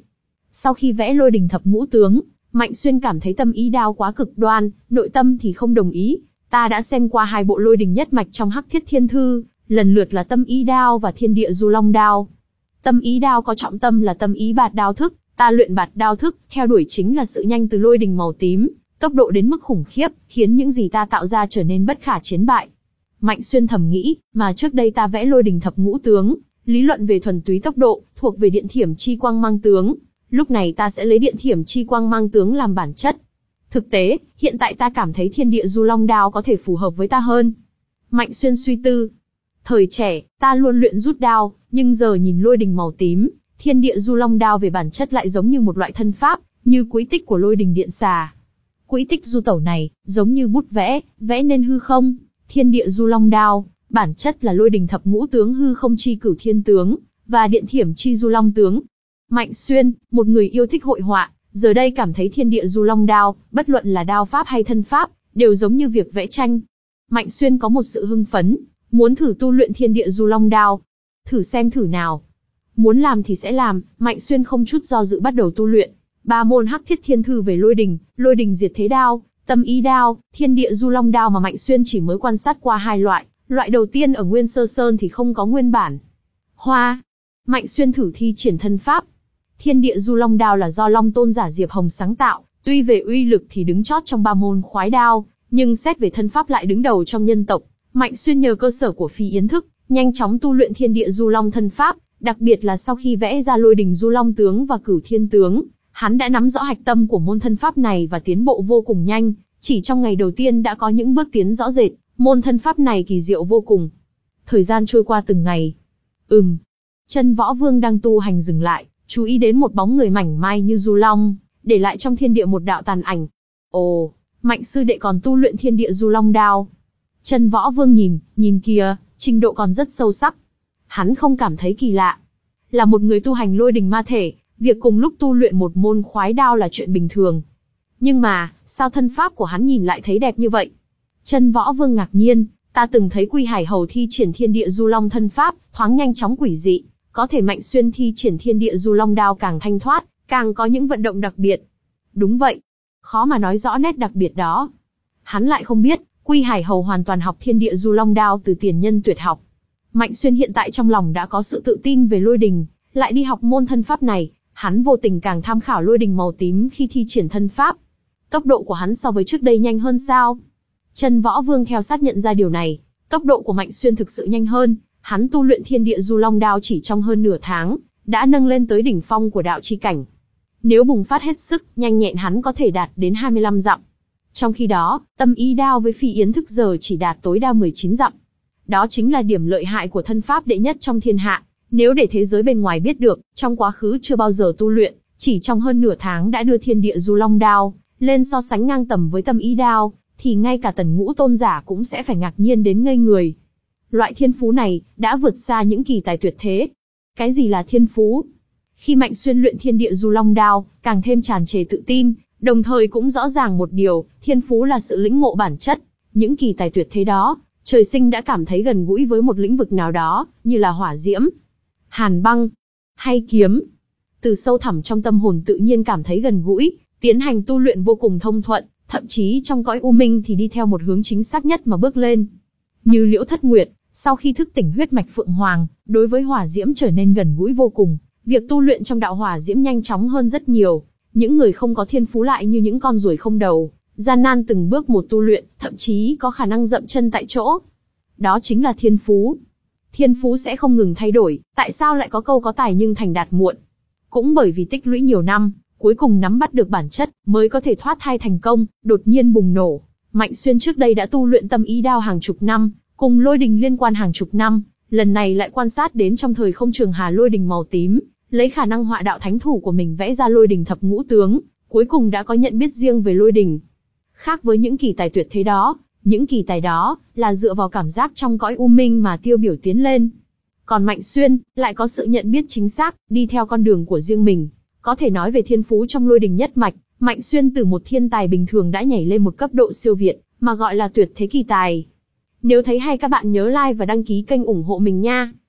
Sau khi vẽ lôi đình thập ngũ tướng, Mạnh Xuyên cảm thấy tâm ý đao quá cực đoan, nội tâm thì không đồng ý. Ta đã xem qua hai bộ lôi đình nhất mạch trong Hắc Thiết Thiên Thư, lần lượt là tâm ý đao và thiên địa du long đao. Tâm ý đao có trọng tâm là tâm ý bạt đao thức, ta luyện bạt đao thức, theo đuổi chính là sự nhanh từ lôi đình màu tím, tốc độ đến mức khủng khiếp, khiến những gì ta tạo ra trở nên bất khả chiến bại. Mạnh Xuyên thầm nghĩ, mà trước đây ta vẽ lôi đình thập ngũ tướng, lý luận về thuần túy tốc độ, thuộc về điện thiểm chi quang mang tướng. Lúc này ta sẽ lấy điện thiểm chi quang mang tướng làm bản chất. Thực tế, hiện tại ta cảm thấy thiên địa du long đao có thể phù hợp với ta hơn. Mạnh Xuyên suy tư. Thời trẻ, ta luôn luyện rút đao, nhưng giờ nhìn lôi đình màu tím, thiên địa du long đao về bản chất lại giống như một loại thân pháp, như quỹ tích của lôi đình điện xà. Quỹ tích du tẩu này, giống như bút vẽ, vẽ nên hư không. Thiên địa du long đao, bản chất là lôi đình thập ngũ tướng hư không chi cửu thiên tướng, và điện thiểm chi du long tướng. Mạnh Xuyên, một người yêu thích hội họa, giờ đây cảm thấy thiên địa du long đao, bất luận là đao pháp hay thân pháp, đều giống như việc vẽ tranh. Mạnh Xuyên có một sự hưng phấn, muốn thử tu luyện thiên địa du long đao. Thử xem thử nào. Muốn làm thì sẽ làm, Mạnh Xuyên không chút do dự bắt đầu tu luyện. Ba môn Hắc Thiết Thiên Thư về lôi đình, lôi đình diệt thế đao, tâm ý đao, thiên địa du long đao mà Mạnh Xuyên chỉ mới quan sát qua hai loại. Loại đầu tiên ở Nguyên Sơ Sơn thì không có nguyên bản. Hoa. Mạnh Xuyên thử thi triển thân pháp. Thiên địa du long đao là do Long Tôn giả Diệp Hồng sáng tạo, tuy về uy lực thì đứng chót trong ba môn khoái đao, nhưng xét về thân pháp lại đứng đầu trong nhân tộc. Mạnh Xuyên nhờ cơ sở của phi yến thức, nhanh chóng tu luyện thiên địa du long thân pháp, đặc biệt là sau khi vẽ ra lôi đình du long tướng và cửu thiên tướng, hắn đã nắm rõ hạch tâm của môn thân pháp này và tiến bộ vô cùng nhanh, chỉ trong ngày đầu tiên đã có những bước tiến rõ rệt, môn thân pháp này kỳ diệu vô cùng. Thời gian trôi qua từng ngày. Ừm. Chân Võ Vương đang tu hành dừng lại, chú ý đến một bóng người mảnh mai như du long, để lại trong thiên địa một đạo tàn ảnh. Ồ, Mạnh sư đệ còn tu luyện thiên địa du long đao. Chân Võ Vương nhìn, nhìn kìa, trình độ còn rất sâu sắc. Hắn không cảm thấy kỳ lạ. Là một người tu hành lôi đình ma thể, việc cùng lúc tu luyện một môn khoái đao là chuyện bình thường. Nhưng mà, sao thân pháp của hắn nhìn lại thấy đẹp như vậy? Chân Võ Vương ngạc nhiên, ta từng thấy Quy Hải Hầu thi triển thiên địa du long thân pháp, thoáng nhanh chóng quỷ dị. Có thể Mạnh Xuyên thi triển thiên địa du long đao càng thanh thoát, càng có những vận động đặc biệt. Đúng vậy. Khó mà nói rõ nét đặc biệt đó. Hắn lại không biết, Quy Hải Hầu hoàn toàn học thiên địa du long đao từ tiền nhân tuyệt học. Mạnh Xuyên hiện tại trong lòng đã có sự tự tin về lôi đình, lại đi học môn thân pháp này, hắn vô tình càng tham khảo lôi đình màu tím khi thi triển thân pháp. Tốc độ của hắn so với trước đây nhanh hơn sao? Chân Võ Vương theo sát nhận ra điều này, tốc độ của Mạnh Xuyên thực sự nhanh hơn, hắn tu luyện thiên địa du long đao chỉ trong hơn nửa tháng, đã nâng lên tới đỉnh phong của đạo chi cảnh. Nếu bùng phát hết sức, nhanh nhẹn hắn có thể đạt đến hai mươi lăm dặm. Trong khi đó, tâm ý đao với phi yến thức giờ chỉ đạt tối đa mười chín dặm. Đó chính là điểm lợi hại của thân pháp đệ nhất trong thiên hạ. Nếu để thế giới bên ngoài biết được, trong quá khứ chưa bao giờ tu luyện, chỉ trong hơn nửa tháng đã đưa thiên địa du long đao lên so sánh ngang tầm với tâm ý đao, thì ngay cả Tần Ngũ tôn giả cũng sẽ phải ngạc nhiên đến ngây người. Loại thiên phú này đã vượt xa những kỳ tài tuyệt thế. Cái gì là thiên phú? Khi Mạnh Xuyên luyện thiên địa du long đao, càng thêm tràn trề tự tin, đồng thời cũng rõ ràng một điều, thiên phú là sự lĩnh ngộ bản chất. Những kỳ tài tuyệt thế đó, trời sinh đã cảm thấy gần gũi với một lĩnh vực nào đó, như là hỏa diễm, hàn băng, hay kiếm. Từ sâu thẳm trong tâm hồn tự nhiên cảm thấy gần gũi, tiến hành tu luyện vô cùng thông thuận, thậm chí trong cõi u minh thì đi theo một hướng chính xác nhất mà bước lên. Như Liễu Thất Nguyệt, sau khi thức tỉnh huyết mạch Phượng Hoàng, đối với hỏa diễm trở nên gần gũi vô cùng, việc tu luyện trong đạo hỏa diễm nhanh chóng hơn rất nhiều. Những người không có thiên phú lại như những con ruồi không đầu, gian nan từng bước một tu luyện, thậm chí có khả năng dậm chân tại chỗ. Đó chính là thiên phú. Thiên phú sẽ không ngừng thay đổi, tại sao lại có câu có tài nhưng thành đạt muộn? Cũng bởi vì tích lũy nhiều năm, cuối cùng nắm bắt được bản chất, mới có thể thoát thai thành công, đột nhiên bùng nổ. Mạnh Xuyên trước đây đã tu luyện tâm ý đao hàng chục năm, cùng lôi đình liên quan hàng chục năm, lần này lại quan sát đến trong thời không trường hà lôi đình màu tím, lấy khả năng họa đạo thánh thủ của mình vẽ ra lôi đình thập ngũ tướng, cuối cùng đã có nhận biết riêng về lôi đình. Khác với những kỳ tài tuyệt thế đó, những kỳ tài đó là dựa vào cảm giác trong cõi u minh mà tiêu biểu tiến lên. Còn Mạnh Xuyên lại có sự nhận biết chính xác, đi theo con đường của riêng mình. Có thể nói về thiên phú trong lôi đình nhất mạch, Mạnh Xuyên từ một thiên tài bình thường đã nhảy lên một cấp độ siêu việt, mà gọi là tuyệt thế kỳ tài. Nếu thấy hay các bạn nhớ like và đăng ký kênh ủng hộ mình nha.